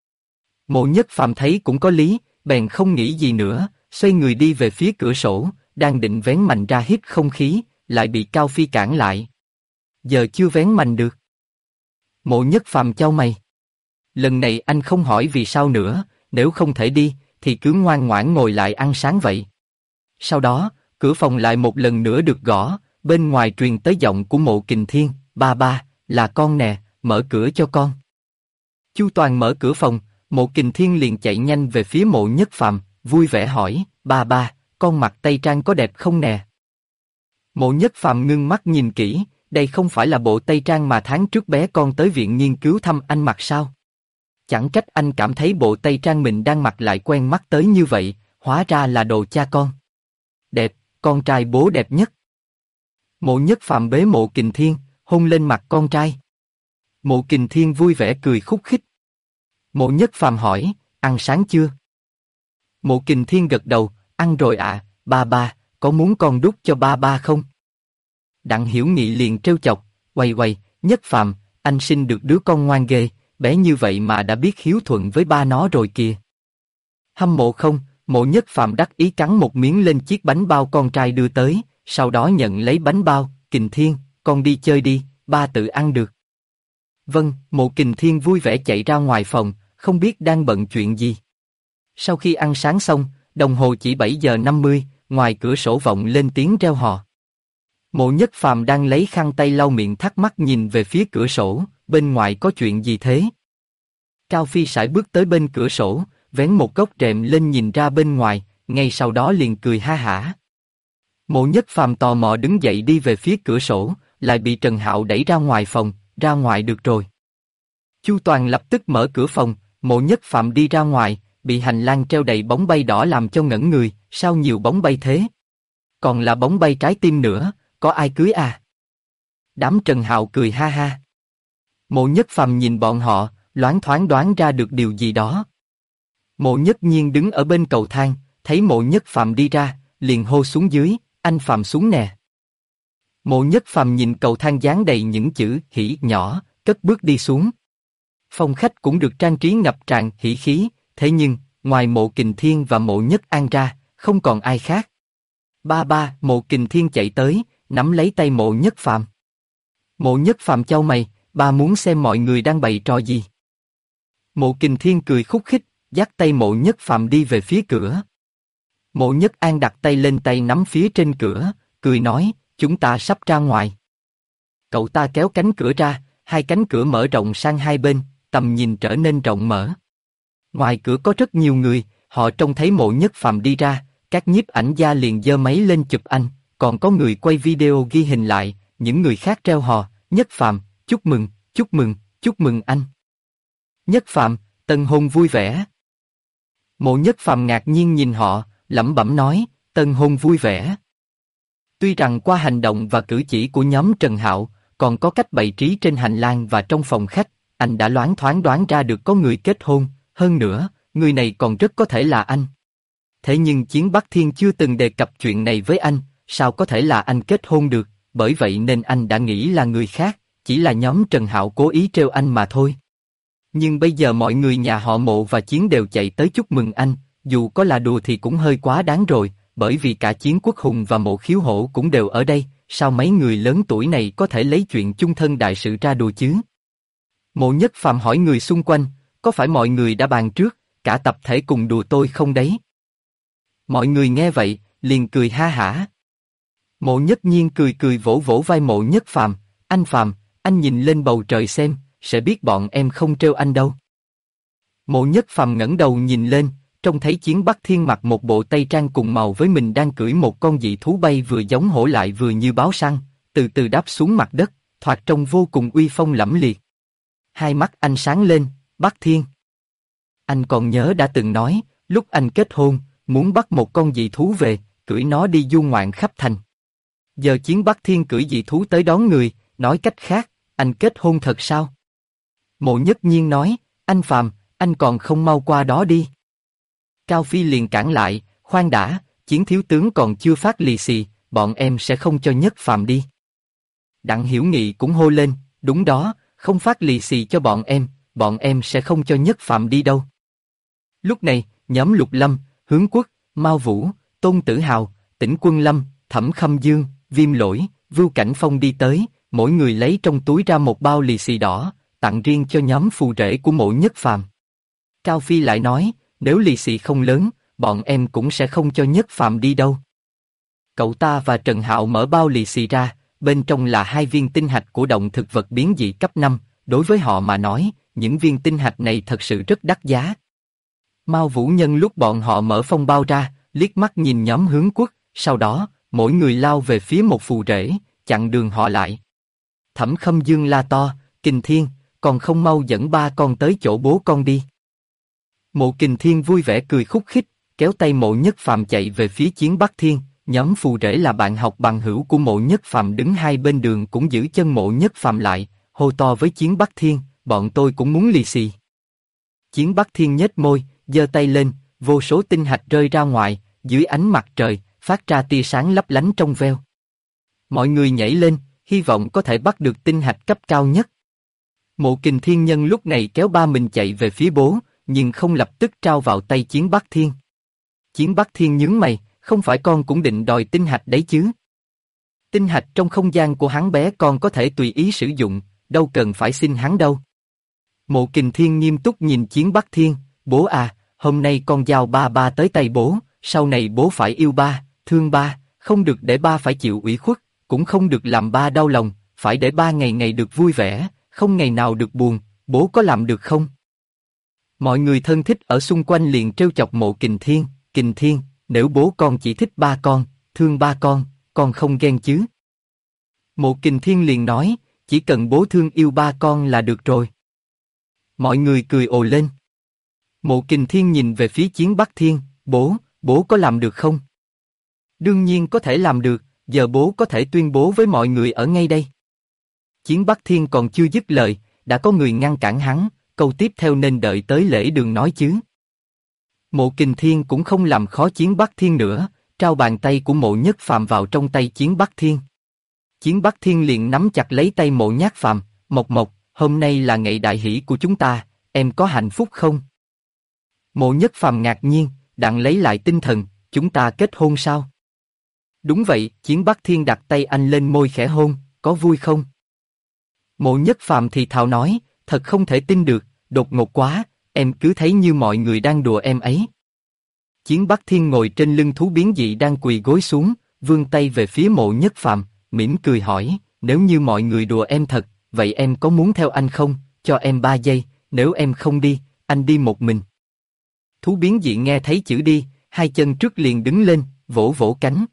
Mộ Nhất Phàm thấy cũng có lý, bèn không nghĩ gì nữa, xoay người đi về phía cửa sổ, đang định vén mành ra hít không khí, lại bị Cao Phi cản lại. Giờ chưa vén mành được. Mộ Nhất Phàm chau mày. Lần này anh không hỏi vì sao nữa, nếu không thể đi, thì cứ ngoan ngoãn ngồi lại ăn sáng vậy. Sau đó, cửa phòng lại một lần nữa được gõ, bên ngoài truyền tới giọng của Mộ Kình Thiên, ba ba, là con nè, mở cửa cho con. Chu Toàn mở cửa phòng, Mộ Kình Thiên liền chạy nhanh về phía Mộ Nhất Phàm, vui vẻ hỏi, ba ba, con mặc tây trang có đẹp không nè? Mộ Nhất Phàm ngưng mắt nhìn kỹ, đây không phải là bộ tây trang mà tháng trước bé con tới viện nghiên cứu thăm anh mặc sao? Chẳng trách anh cảm thấy bộ tây trang mình đang mặc lại quen mắt tới như vậy, hóa ra là đồ cha con. Đẹp, con trai bố đẹp nhất. Mộ Nhất Phàm bế Mộ Kình Thiên, hôn lên mặt con trai. Mộ Kình Thiên vui vẻ cười khúc khích. Mộ Nhất Phàm hỏi, ăn sáng chưa? Mộ Kình Thiên gật đầu, ăn rồi ạ, ba ba, có muốn con đút cho ba ba không? Đặng Hiểu Nghị liền trêu chọc, quay, Nhất Phàm, anh sinh được đứa con ngoan ghê, bé như vậy mà đã biết hiếu thuận với ba nó rồi kìa. Hâm mộ không? Mộ Nhất Phàm đắc ý cắn một miếng lên chiếc bánh bao con trai đưa tới, sau đó nhận lấy bánh bao, Kình Thiên, con đi chơi đi, ba tự ăn được. Vâng, Mộ Kình Thiên vui vẻ chạy ra ngoài phòng, không biết đang bận chuyện gì. Sau khi ăn sáng xong, đồng hồ chỉ 7 giờ 50, ngoài cửa sổ vọng lên tiếng reo hò. Mộ Nhất Phàm đang lấy khăn tay lau miệng thắc mắc nhìn về phía cửa sổ, bên ngoài có chuyện gì thế? Cao Phi sải bước tới bên cửa sổ, vén một góc rèm lên nhìn ra bên ngoài, ngay sau đó liền cười ha hả. Mộ Nhất Phàm tò mò đứng dậy đi về phía cửa sổ, lại bị Trần Hạo đẩy ra ngoài phòng, ra ngoài được rồi. Chu Toàn lập tức mở cửa phòng, Mộ Nhất Phàm đi ra ngoài, bị hành lang treo đầy bóng bay đỏ làm cho ngẩn người, sao nhiều bóng bay thế? Còn là bóng bay trái tim nữa, có ai cưới à? Đám Trần Hạo cười ha ha. Mộ Nhất Phàm nhìn bọn họ, loáng thoáng đoán ra được điều gì đó. Mộ Nhất Nhiên đứng ở bên cầu thang, thấy Mộ Nhất Phàm đi ra, liền hô xuống dưới, anh Phàm xuống nè. Mộ Nhất Phàm nhìn cầu thang dán đầy những chữ hỉ nhỏ, cất bước đi xuống. Phòng khách cũng được trang trí ngập tràn hỉ khí, thế nhưng, ngoài Mộ Kình Thiên và Mộ Nhất An ra, không còn ai khác. Ba ba, Mộ Kình Thiên chạy tới, nắm lấy tay Mộ Nhất Phàm. Mộ Nhất Phàm chau mày, ba muốn xem mọi người đang bày trò gì. Mộ Kình Thiên cười khúc khích, dắt tay Mộ Nhất Phàm đi về phía cửa. Mộ Nhất An đặt tay lên tay nắm phía trên cửa, cười nói, chúng ta sắp ra ngoài. Cậu ta kéo cánh cửa ra, hai cánh cửa mở rộng sang hai bên, tầm nhìn trở nên rộng mở. Ngoài cửa có rất nhiều người, họ trông thấy Mộ Nhất Phàm đi ra, các nhiếp ảnh gia liền giơ máy lên chụp anh, còn có người quay video ghi hình lại, những người khác reo hò, Nhất Phàm, chúc mừng, chúc mừng, chúc mừng anh. Nhất Phàm, tân hôn vui vẻ. Mộ Nhất Phàm ngạc nhiên nhìn họ, lẩm bẩm nói, tân hôn vui vẻ. Tuy rằng qua hành động và cử chỉ của nhóm Trần Hạo, còn có cách bày trí trên hành lang và trong phòng khách, anh đã loáng thoáng đoán ra được có người kết hôn, hơn nữa, người này còn rất có thể là anh. Thế nhưng Chiến Bắc Thiên chưa từng đề cập chuyện này với anh, sao có thể là anh kết hôn được, bởi vậy nên anh đã nghĩ là người khác, chỉ là nhóm Trần Hạo cố ý trêu anh mà thôi. Nhưng bây giờ mọi người nhà họ Mộ và Chiến đều chạy tới chúc mừng anh, dù có là đùa thì cũng hơi quá đáng rồi, bởi vì cả Chiến Quốc Hùng và Mộ Khiếu Hổ cũng đều ở đây, sao mấy người lớn tuổi này có thể lấy chuyện chung thân đại sự ra đùa chứ? Mộ Nhất Phàm hỏi người xung quanh, có phải mọi người đã bàn trước, cả tập thể cùng đùa tôi không đấy? Mọi người nghe vậy, liền cười ha hả. Mộ Nhất Nhiên cười cười vỗ vỗ vai Mộ Nhất Phàm, Phàm, anh nhìn lên bầu trời xem, sẽ biết bọn em không trêu anh đâu. Mộ Nhất Phàm ngẩng đầu nhìn lên, trông thấy Chiến Bắc Thiên mặc một bộ tây trang cùng màu với mình đang cưỡi một con dị thú bay vừa giống hổ lại vừa như báo săn, từ từ đáp xuống mặt đất, thoạt trông vô cùng uy phong lẫm liệt. Hai mắt anh sáng lên, Bắc Thiên. Anh còn nhớ đã từng nói, lúc anh kết hôn, muốn bắt một con dị thú về, cưỡi nó đi du ngoạn khắp thành. Giờ Chiến Bắc Thiên cưỡi dị thú tới đón người, nói cách khác, anh kết hôn thật sao? Mộ Nhất Nhiên nói, anh Phàm, anh còn không mau qua đó đi. Cao Phi liền cản lại, khoan đã, Chiến thiếu tướng còn chưa phát lì xì, bọn em sẽ không cho Nhất Phàm đi. Đặng Hiểu Nghị cũng hô lên, đúng đó, không phát lì xì cho bọn em sẽ không cho Nhất Phàm đi đâu. Lúc này, nhóm Lục Lâm, Hướng Quốc, Mao Vũ, Tôn Tử Hào, Tĩnh Quân Lâm, Thẩm Khâm Dương, Viêm Lỗi, Vưu Cảnh Phong đi tới, mỗi người lấy trong túi ra một bao lì xì đỏ, tặng riêng cho nhóm phù rể của Mộ Nhất Phàm. Cao Phi lại nói, nếu lì xì không lớn, bọn em cũng sẽ không cho Nhất Phàm đi đâu. Cậu ta và Trần Hạo mở bao lì xì ra, bên trong là 2 viên tinh hạch của động thực vật biến dị cấp 5, đối với họ mà nói, những viên tinh hạch này thật sự rất đắt giá. Mao Vũ nhân lúc bọn họ mở phong bao ra, liếc mắt nhìn nhóm Hướng Quốc, sau đó, mỗi người lao về phía một phù rể, chặn đường họ lại. Thẩm Khâm Dương la to, Kình Thiên, còn không mau dẫn 3 con tới chỗ bố con đi. Mộ Kình Thiên vui vẻ cười khúc khích, kéo tay Mộ Nhất Phàm chạy về phía Chiến Bắc Thiên. Nhóm phù rể là bạn học bằng hữu của Mộ Nhất Phàm đứng hai bên đường cũng giữ chân Mộ Nhất Phàm lại, hô to với Chiến Bắc Thiên, bọn tôi cũng muốn lì xì. Chiến Bắc Thiên nhếch môi, giơ tay lên, vô số tinh hạch rơi ra ngoài, dưới ánh mặt trời, phát ra tia sáng lấp lánh trong veo. Mọi người nhảy lên, hy vọng có thể bắt được tinh hạch cấp cao nhất. Mộ Kình Thiên nhân lúc này kéo ba mình chạy về phía bố, nhưng không lập tức trao vào tay Chiến Bắc Thiên. Chiến Bắc Thiên nhướng mày, không phải con cũng định đòi tinh hạch đấy chứ? Tinh hạch trong không gian của hắn bé con có thể tùy ý sử dụng, đâu cần phải xin hắn đâu. Mộ Kình Thiên nghiêm túc nhìn Chiến Bắc Thiên, bố à, hôm nay con giao ba tới tay bố, sau này bố phải yêu ba, thương ba, không được để ba phải chịu ủy khuất, cũng không được làm ba đau lòng, phải để ba ngày ngày được vui vẻ, không ngày nào được buồn, bố có làm được không? Mọi người thân thích ở xung quanh liền trêu chọc Mộ Kình Thiên, nếu bố con chỉ thích ba con, thương ba con không ghen chứ? Mộ Kình Thiên liền nói, chỉ cần bố thương yêu ba con là được rồi. Mọi người cười ồ lên. Mộ Kình Thiên nhìn về phía Chiến Bắc Thiên, bố có làm được không? Đương nhiên có thể làm được, giờ bố có thể tuyên bố với mọi người ở ngay đây. Chiến Bắc Thiên còn chưa dứt lời, đã có người ngăn cản hắn, câu tiếp theo nên đợi tới lễ đường nói chứ. Mộ Kình Thiên cũng không làm khó Chiến Bắc Thiên nữa, trao bàn tay của Mộ Nhất Phàm vào trong tay Chiến Bắc Thiên. Chiến Bắc Thiên liền nắm chặt lấy tay Mộ Nhất Phàm, Mộc, hôm nay là ngày đại hỷ của chúng ta, em có hạnh phúc không? Mộ Nhất Phàm ngạc nhiên, đặng lấy lại tinh thần, chúng ta kết hôn sao? Đúng vậy, Chiến Bắc Thiên đặt tay anh lên môi khẽ hôn, có vui không? Mộ Nhất Phàm thì thào nói, thật không thể tin được, đột ngột quá, em cứ thấy như mọi người đang đùa em ấy. Chiến Bắc Thiên ngồi trên lưng thú biến dị đang quỳ gối xuống, vươn tay về phía Mộ Nhất Phàm, mỉm cười hỏi, nếu như mọi người đùa em thật, vậy em có muốn theo anh không? Cho em 3 giây, nếu em không đi, anh đi một mình. Thú biến dị nghe thấy chữ đi, hai chân trước liền đứng lên, vỗ vỗ cánh.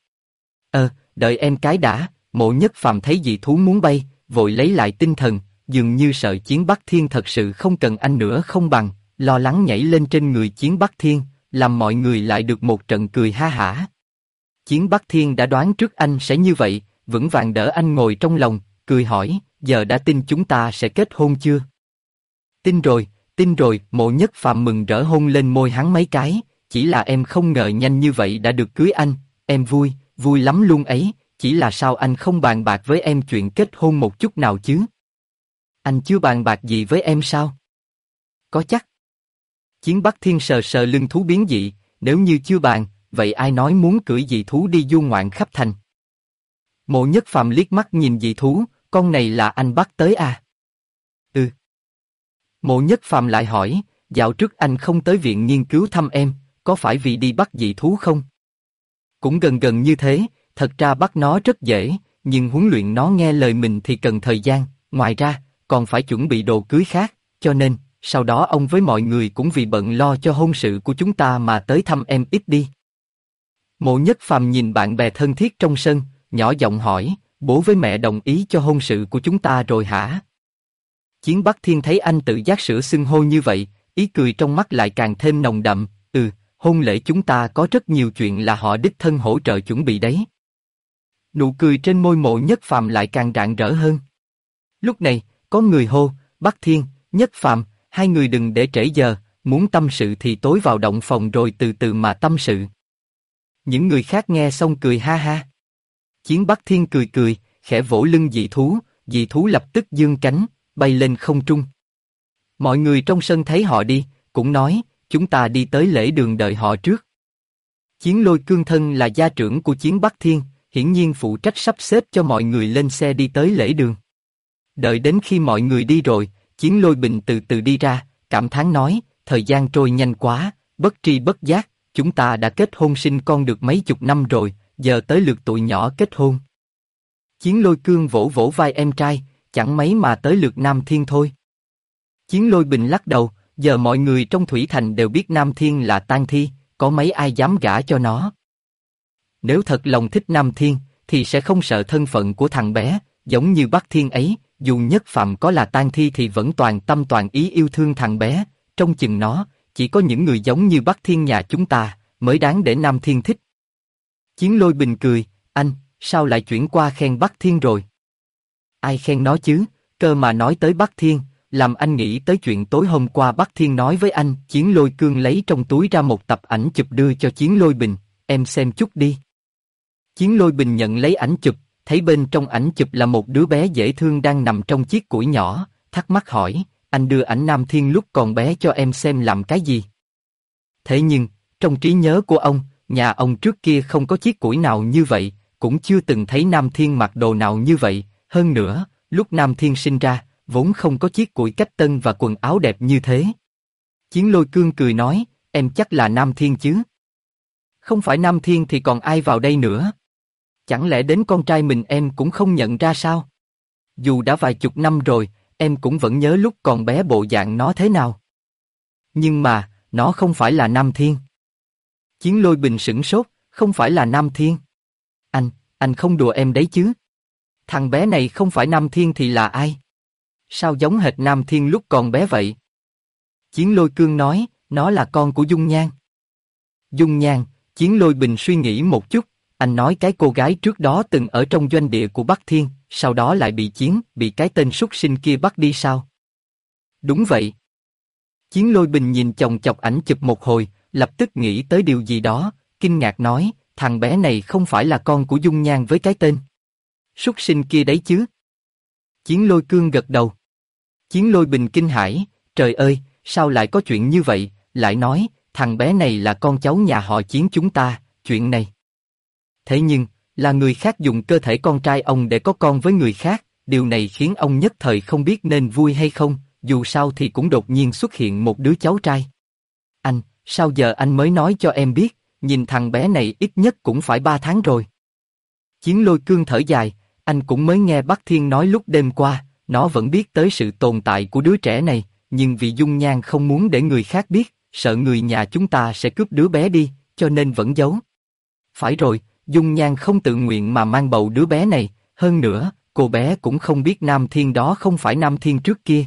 Đợi em cái đã. Mộ Nhất Phàm thấy dị thú muốn bay, vội lấy lại tinh thần, dường như sợ Chiến Bắc Thiên thật sự không cần anh nữa không bằng, lo lắng nhảy lên trên người Chiến Bắc Thiên, làm mọi người lại được một trận cười ha hả. Chiến Bắc Thiên đã đoán trước anh sẽ như vậy, vững vàng đỡ anh ngồi trong lòng, cười hỏi, giờ đã tin chúng ta sẽ kết hôn chưa? Tin rồi, Mộ Nhất Phàm mừng rỡ hôn lên môi hắn mấy cái, chỉ là em không ngờ nhanh như vậy đã được cưới anh, em vui lắm luôn ấy, chỉ là sao anh không bàn bạc với em chuyện kết hôn một chút nào chứ? Anh chưa bàn bạc gì với em sao? Có chắc? Chiến Bắc Thiên sờ sờ lưng thú biến dị, nếu như chưa bàn, vậy ai nói muốn cưỡi dị thú đi du ngoạn khắp thành? Mộ Nhất Phàm liếc mắt nhìn dị thú, con này là anh bắt tới à? Ừ. Mộ Nhất Phàm lại hỏi, dạo trước anh không tới viện nghiên cứu thăm em, có phải vì đi bắt dị thú không? Cũng gần gần như thế, thật ra bắt nó rất dễ, nhưng huấn luyện nó nghe lời mình thì cần thời gian, ngoài ra, còn phải chuẩn bị đồ cưới khác, cho nên, sau đó ông với mọi người cũng vì bận lo cho hôn sự của chúng ta mà tới thăm em ít đi. Mộ Nhất Phàm nhìn bạn bè thân thiết trong sân, nhỏ giọng hỏi, bố với mẹ đồng ý cho hôn sự của chúng ta rồi hả? Chiến Bắc Thiên thấy anh tự giác sửa xưng hô như vậy, ý cười trong mắt lại càng thêm nồng đậm, hôn lễ chúng ta có rất nhiều chuyện là họ đích thân hỗ trợ chuẩn bị đấy. Nụ cười trên môi Mộ Nhất Phàm lại càng rạng rỡ hơn. Lúc này, có người hô, Bắc Thiên, Nhất Phàm, hai người đừng để trễ giờ, muốn tâm sự thì tối vào động phòng rồi từ từ mà tâm sự. Những người khác nghe xong cười ha ha. Chiến Bắc Thiên cười cười, khẽ vỗ lưng dị thú lập tức giương cánh, bay lên không trung. Mọi người trong sân thấy họ đi, cũng nói, chúng ta đi tới lễ đường đợi họ trước. Chiến Lôi Cương thân là gia trưởng của Chiến Bắc Thiên, hiển nhiên phụ trách sắp xếp cho mọi người lên xe đi tới lễ đường. Đợi đến khi mọi người đi rồi, Chiến Lôi Bình từ từ đi ra, cảm thán nói, thời gian trôi nhanh quá, bất tri bất giác, chúng ta đã kết hôn sinh con được mấy chục năm rồi, giờ tới lượt tụi nhỏ kết hôn. Chiến Lôi Cương vỗ vỗ vai em trai, chẳng mấy mà tới lượt Nam Thiên thôi. Chiến Lôi Bình lắc đầu, giờ mọi người trong Thủy Thành đều biết Nam Thiên là tang thi, có mấy ai dám gả cho nó. Nếu thật lòng thích Nam Thiên, thì sẽ không sợ thân phận của thằng bé, giống như Bắc Thiên ấy, dù Nhất Phàm có là tang thi thì vẫn toàn tâm toàn ý yêu thương thằng bé, trong chừng nó, chỉ có những người giống như Bắc Thiên nhà chúng ta, mới đáng để Nam Thiên thích. Chiến Lôi Bình cười, anh, sao lại chuyển qua khen Bắc Thiên rồi? Ai khen nó chứ, cơ mà nói tới Bắc Thiên, làm anh nghĩ tới chuyện tối hôm qua Bắc Thiên nói với anh. Chiến Lôi Cương lấy trong túi ra một tập ảnh chụp đưa cho Chiến Lôi Bình, em xem chút đi. Chiến Lôi Bình nhận lấy ảnh chụp, thấy bên trong ảnh chụp là một đứa bé dễ thương đang nằm trong chiếc củi nhỏ, thắc mắc hỏi, anh đưa ảnh Nam Thiên lúc còn bé cho em xem làm cái gì? Thế nhưng, trong trí nhớ của ông, nhà ông trước kia không có chiếc củi nào như vậy, cũng chưa từng thấy Nam Thiên mặc đồ nào như vậy, hơn nữa, lúc Nam Thiên sinh ra, vốn không có chiếc củi cách tân và quần áo đẹp như thế. Chiến Lôi Cương cười nói, em chắc là Nam Thiên chứ? Không phải Nam Thiên thì còn ai vào đây nữa? Chẳng lẽ đến con trai mình em cũng không nhận ra sao? Dù đã vài chục năm rồi, em cũng vẫn nhớ lúc còn bé bộ dạng nó thế nào. Nhưng mà, nó không phải là Nam Thiên. Chiến Lôi Bình sửng sốt, không phải là Nam Thiên. Anh không đùa em đấy chứ? Thằng bé này không phải Nam Thiên thì là ai? Sao giống hệt Nam Thiên lúc còn bé vậy? Chiến Lôi Cương nói, nó là con của Dung Nhan. Dung Nhan, Chiến Lôi Bình suy nghĩ một chút, anh nói cái cô gái trước đó từng ở trong doanh địa của Bắc Thiên, sau đó lại bị cái tên súc sinh kia bắt đi sao? Đúng vậy. Chiến Lôi Bình nhìn chòng chọc ảnh chụp một hồi, lập tức nghĩ tới điều gì đó, kinh ngạc nói, thằng bé này không phải là con của Dung Nhan với cái tên súc sinh kia đấy chứ? Chiến Lôi Cương gật đầu. Chiến Lôi Bình kinh hãi, trời ơi, sao lại có chuyện như vậy, lại nói, thằng bé này là con cháu nhà họ Chiến chúng ta, chuyện này. Thế nhưng, là người khác dùng cơ thể con trai ông để có con với người khác, điều này khiến ông nhất thời không biết nên vui hay không, dù sao thì cũng đột nhiên xuất hiện một đứa cháu trai. Anh, sao giờ anh mới nói cho em biết, nhìn thằng bé này ít nhất cũng phải 3 tháng rồi. Chiến Lôi Cương thở dài, anh cũng mới nghe Bắc Thiên nói lúc đêm qua, nó vẫn biết tới sự tồn tại của đứa trẻ này, nhưng vì Dung Nhan không muốn để người khác biết, sợ người nhà chúng ta sẽ cướp đứa bé đi, cho nên vẫn giấu. Phải rồi, Dung Nhan không tự nguyện mà mang bầu đứa bé này, hơn nữa, cô bé cũng không biết Nam Thiên đó không phải Nam Thiên trước kia.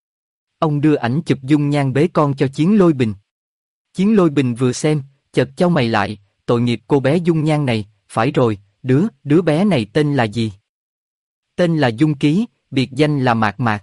Ông đưa ảnh chụp Dung Nhan bế con cho Chiến Lôi Bình. Chiến Lôi Bình vừa xem, chợt chau mày lại, tội nghiệp cô bé Dung Nhan này, phải rồi, đứa bé này tên là gì? Tên là Dung Ký, biệt danh là Mạc Mạc.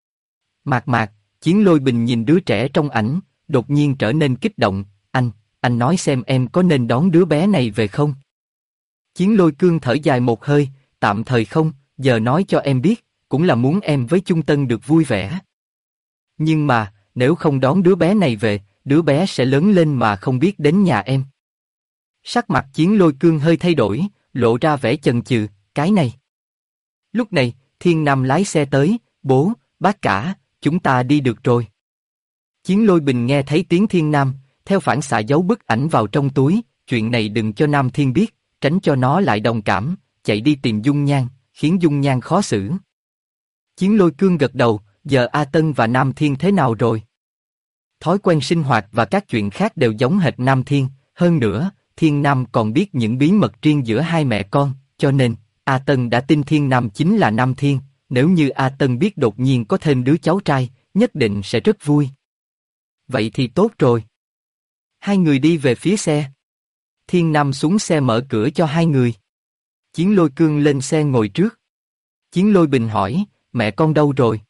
Mạc Mạc, Chiến Lôi Bình nhìn đứa trẻ trong ảnh, đột nhiên trở nên kích động, anh nói xem em có nên đón đứa bé này về không? Chiến Lôi Cương thở dài một hơi, tạm thời không, giờ nói cho em biết, cũng là muốn em với Chung Tân được vui vẻ. Nhưng mà, nếu không đón đứa bé này về, đứa bé sẽ lớn lên mà không biết đến nhà em. Sắc mặt Chiến Lôi Cương hơi thay đổi, lộ ra vẻ chần chừ, cái này. Lúc này, Thiên Nam lái xe tới, bố, bác cả, chúng ta đi được rồi. Chiến Lôi Bình nghe thấy tiếng Thiên Nam, theo phản xạ giấu bức ảnh vào trong túi, chuyện này đừng cho Nam Thiên biết, tránh cho nó lại đồng cảm, chạy đi tìm Dung Nhan, khiến Dung Nhan khó xử. Chiến Lôi Cương gật đầu, giờ A Tân và Nam Thiên thế nào rồi? Thói quen sinh hoạt và các chuyện khác đều giống hệt Nam Thiên, hơn nữa, Thiên Nam còn biết những bí mật riêng giữa hai mẹ con, cho nên, A Tân đã tin Thiên Nam chính là Nam Thiên, nếu như A Tân biết đột nhiên có thêm đứa cháu trai, nhất định sẽ rất vui. Vậy thì tốt rồi. Hai người đi về phía xe. Thiên Nam xuống xe mở cửa cho hai người. Chiến Lôi Cương lên xe ngồi trước. Chiến Lôi Bình hỏi, mẹ con đâu rồi?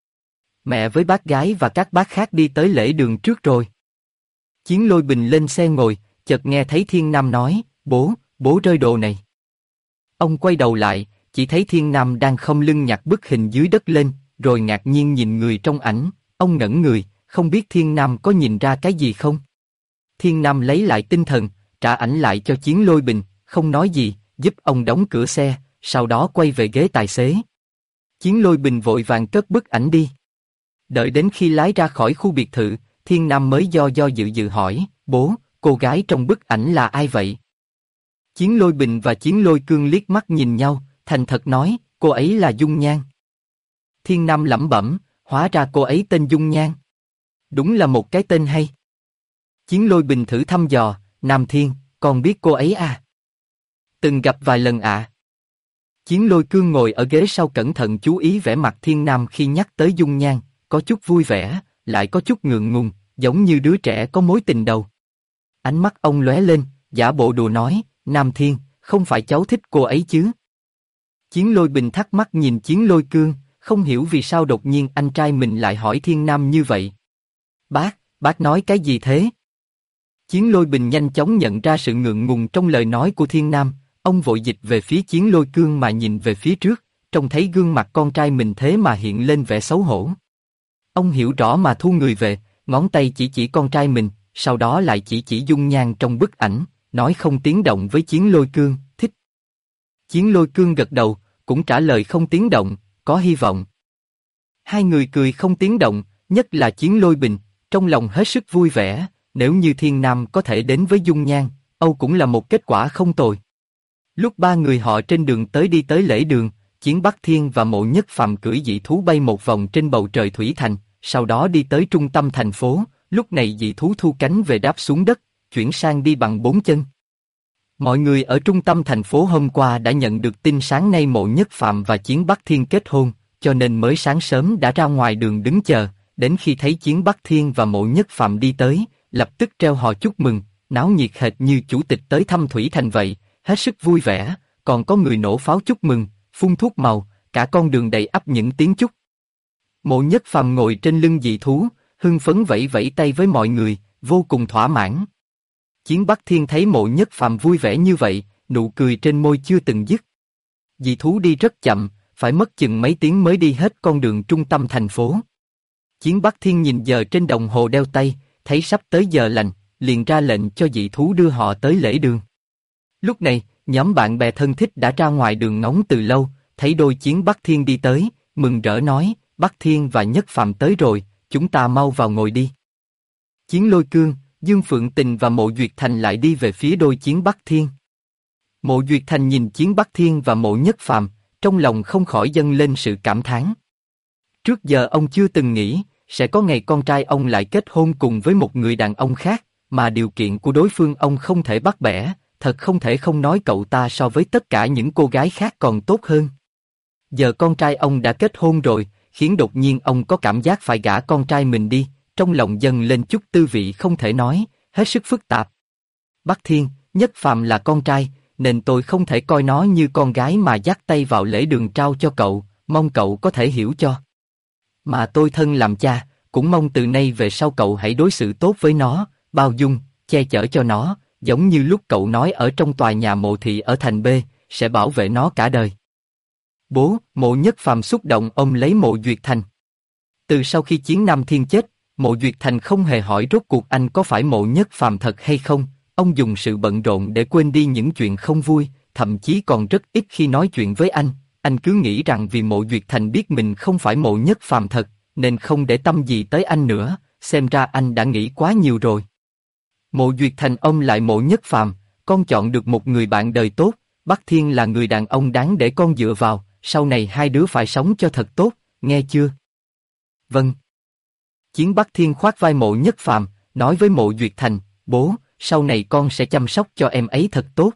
Mẹ với bác gái và các bác khác đi tới lễ đường trước rồi. Chiến Lôi Bình lên xe ngồi, chợt nghe thấy Thiên Nam nói, bố rơi đồ này. Ông quay đầu lại, chỉ thấy Thiên Nam đang khom lưng nhặt bức hình dưới đất lên, rồi ngạc nhiên nhìn người trong ảnh, ông ngẩn người, không biết Thiên Nam có nhìn ra cái gì không? Thiên Nam lấy lại tinh thần, trả ảnh lại cho Chiến Lôi Bình, không nói gì, giúp ông đóng cửa xe, sau đó quay về ghế tài xế. Chiến Lôi Bình vội vàng cất bức ảnh đi. Đợi đến khi lái ra khỏi khu biệt thự, Thiên Nam mới do dự hỏi, bố, cô gái trong bức ảnh là ai vậy? Chiến Lôi Bình và Chiến Lôi Cương liếc mắt nhìn nhau, thành thật nói, cô ấy là Dung Nhan. Thiên Nam lẩm bẩm, hóa ra cô ấy tên Dung Nhan. Đúng là một cái tên hay. Chiến Lôi Bình thử thăm dò, Nam Thiên, con biết cô ấy à? Từng gặp vài lần ạ. Chiến Lôi Cương ngồi ở ghế sau cẩn thận chú ý vẻ mặt Thiên Nam khi nhắc tới Dung Nhan, có chút vui vẻ, lại có chút ngượng ngùng, giống như đứa trẻ có mối tình đầu. Ánh mắt ông lóe lên, giả bộ đùa nói, Nam Thiên, không phải cháu thích cô ấy chứ? Chiến Lôi Bình thắc mắc nhìn Chiến Lôi Cương, không hiểu vì sao đột nhiên anh trai mình lại hỏi Thiên Nam như vậy. Bác nói cái gì thế? Chiến Lôi Bình nhanh chóng nhận ra sự ngượng ngùng trong lời nói của Thiên Nam, ông vội dịch về phía Chiến Lôi Cương mà nhìn về phía trước, trông thấy gương mặt con trai mình thế mà hiện lên vẻ xấu hổ. Ông hiểu rõ mà thu người về, ngón tay chỉ con trai mình, sau đó lại chỉ Dung Nhan trong bức ảnh, nói không tiếng động với Chiến Lôi Cương, thích. Chiến Lôi Cương gật đầu, cũng trả lời không tiếng động, có hy vọng. Hai người cười không tiếng động, nhất là Chiến Lôi Bình, trong lòng hết sức vui vẻ, nếu như Thiên Nam có thể đến với Dung Nhan, Âu cũng là một kết quả không tồi. Lúc ba người họ trên đường đi tới lễ đường, Chiến Bắc Thiên và Mộ Nhất Phàm cưỡi dị thú bay một vòng trên bầu trời thủy thành, sau đó đi tới trung tâm thành phố, lúc này dị thú thu cánh về đáp xuống đất, chuyển sang đi bằng 4 chân. Mọi người ở trung tâm thành phố hôm qua đã nhận được tin sáng nay Mộ Nhất Phàm và Chiến Bắc Thiên kết hôn, cho nên mới sáng sớm đã ra ngoài đường đứng chờ, đến khi thấy Chiến Bắc Thiên và Mộ Nhất Phàm đi tới, lập tức treo hò chúc mừng, náo nhiệt hệt như chủ tịch tới thăm Thủy Thành vậy, hết sức vui vẻ, còn có người nổ pháo chúc mừng, phun thuốc màu, cả con đường đầy ắp những tiếng chúc. Mộ Nhất Phàm ngồi trên lưng dị thú, hưng phấn vẫy vẫy tay với mọi người, vô cùng thỏa mãn. Chiến Bắc Thiên thấy Mộ Nhất Phàm vui vẻ như vậy, nụ cười trên môi chưa từng dứt. Dị thú đi rất chậm, phải mất chừng mấy tiếng mới đi hết con đường trung tâm thành phố. Chiến Bắc Thiên nhìn giờ trên đồng hồ đeo tay, thấy sắp tới giờ lành, liền ra lệnh cho dị thú đưa họ tới lễ đường. Lúc này, nhóm bạn bè thân thích đã ra ngoài đường ngóng từ lâu, thấy đôi Chiến Bắc Thiên đi tới, mừng rỡ nói, Bắc Thiên và Nhất Phàm tới rồi, chúng ta mau vào ngồi đi. Chiến Lôi Cương, Dương Phượng Tình và Mộ Duyệt Thành lại đi về phía đôi Chiến Bắc Thiên. Mộ Duyệt Thành nhìn Chiến Bắc Thiên và Mộ Nhất Phàm, trong lòng không khỏi dâng lên sự cảm thán. Trước giờ ông chưa từng nghĩ sẽ có ngày con trai ông lại kết hôn cùng với một người đàn ông khác, mà điều kiện của đối phương ông không thể bắt bẻ, thật không thể không nói cậu ta so với tất cả những cô gái khác còn tốt hơn. Giờ con trai ông đã kết hôn rồi, khiến đột nhiên ông có cảm giác phải gả con trai mình đi, trong lòng dâng lên chút tư vị không thể nói, hết sức phức tạp. Bắc Thiên, Nhất Phàm là con trai, nên tôi không thể coi nó như con gái mà dắt tay vào lễ đường trao cho cậu, mong cậu có thể hiểu cho. Mà tôi thân làm cha, cũng mong từ nay về sau cậu hãy đối xử tốt với nó, bao dung, che chở cho nó, giống như lúc cậu nói ở trong tòa nhà Mộ thị ở thành B, sẽ bảo vệ nó cả đời. Bố, Mộ Nhất Phàm xúc động ôm lấy Mộ Duyệt Thành. Từ sau khi Chiến Nam Thiên chết, Mộ Duyệt Thành không hề hỏi rốt cuộc anh có phải Mộ Nhất Phàm thật hay không, ông dùng sự bận rộn để quên đi những chuyện không vui, thậm chí còn rất ít khi nói chuyện với anh cứ nghĩ rằng vì Mộ Duyệt Thành biết mình không phải Mộ Nhất Phàm thật, nên không để tâm gì tới anh nữa, xem ra anh đã nghĩ quá nhiều rồi. Mộ Duyệt Thành ôm lại Mộ Nhất Phàm, con chọn được một người bạn đời tốt, Bắc Thiên là người đàn ông đáng để con dựa vào, sau này hai đứa phải sống cho thật tốt, nghe chưa? Vâng. Chiến Bắc Thiên khoác vai Mộ Nhất Phàm, nói với Mộ Duyệt Thành, bố, sau này con sẽ chăm sóc cho em ấy thật tốt.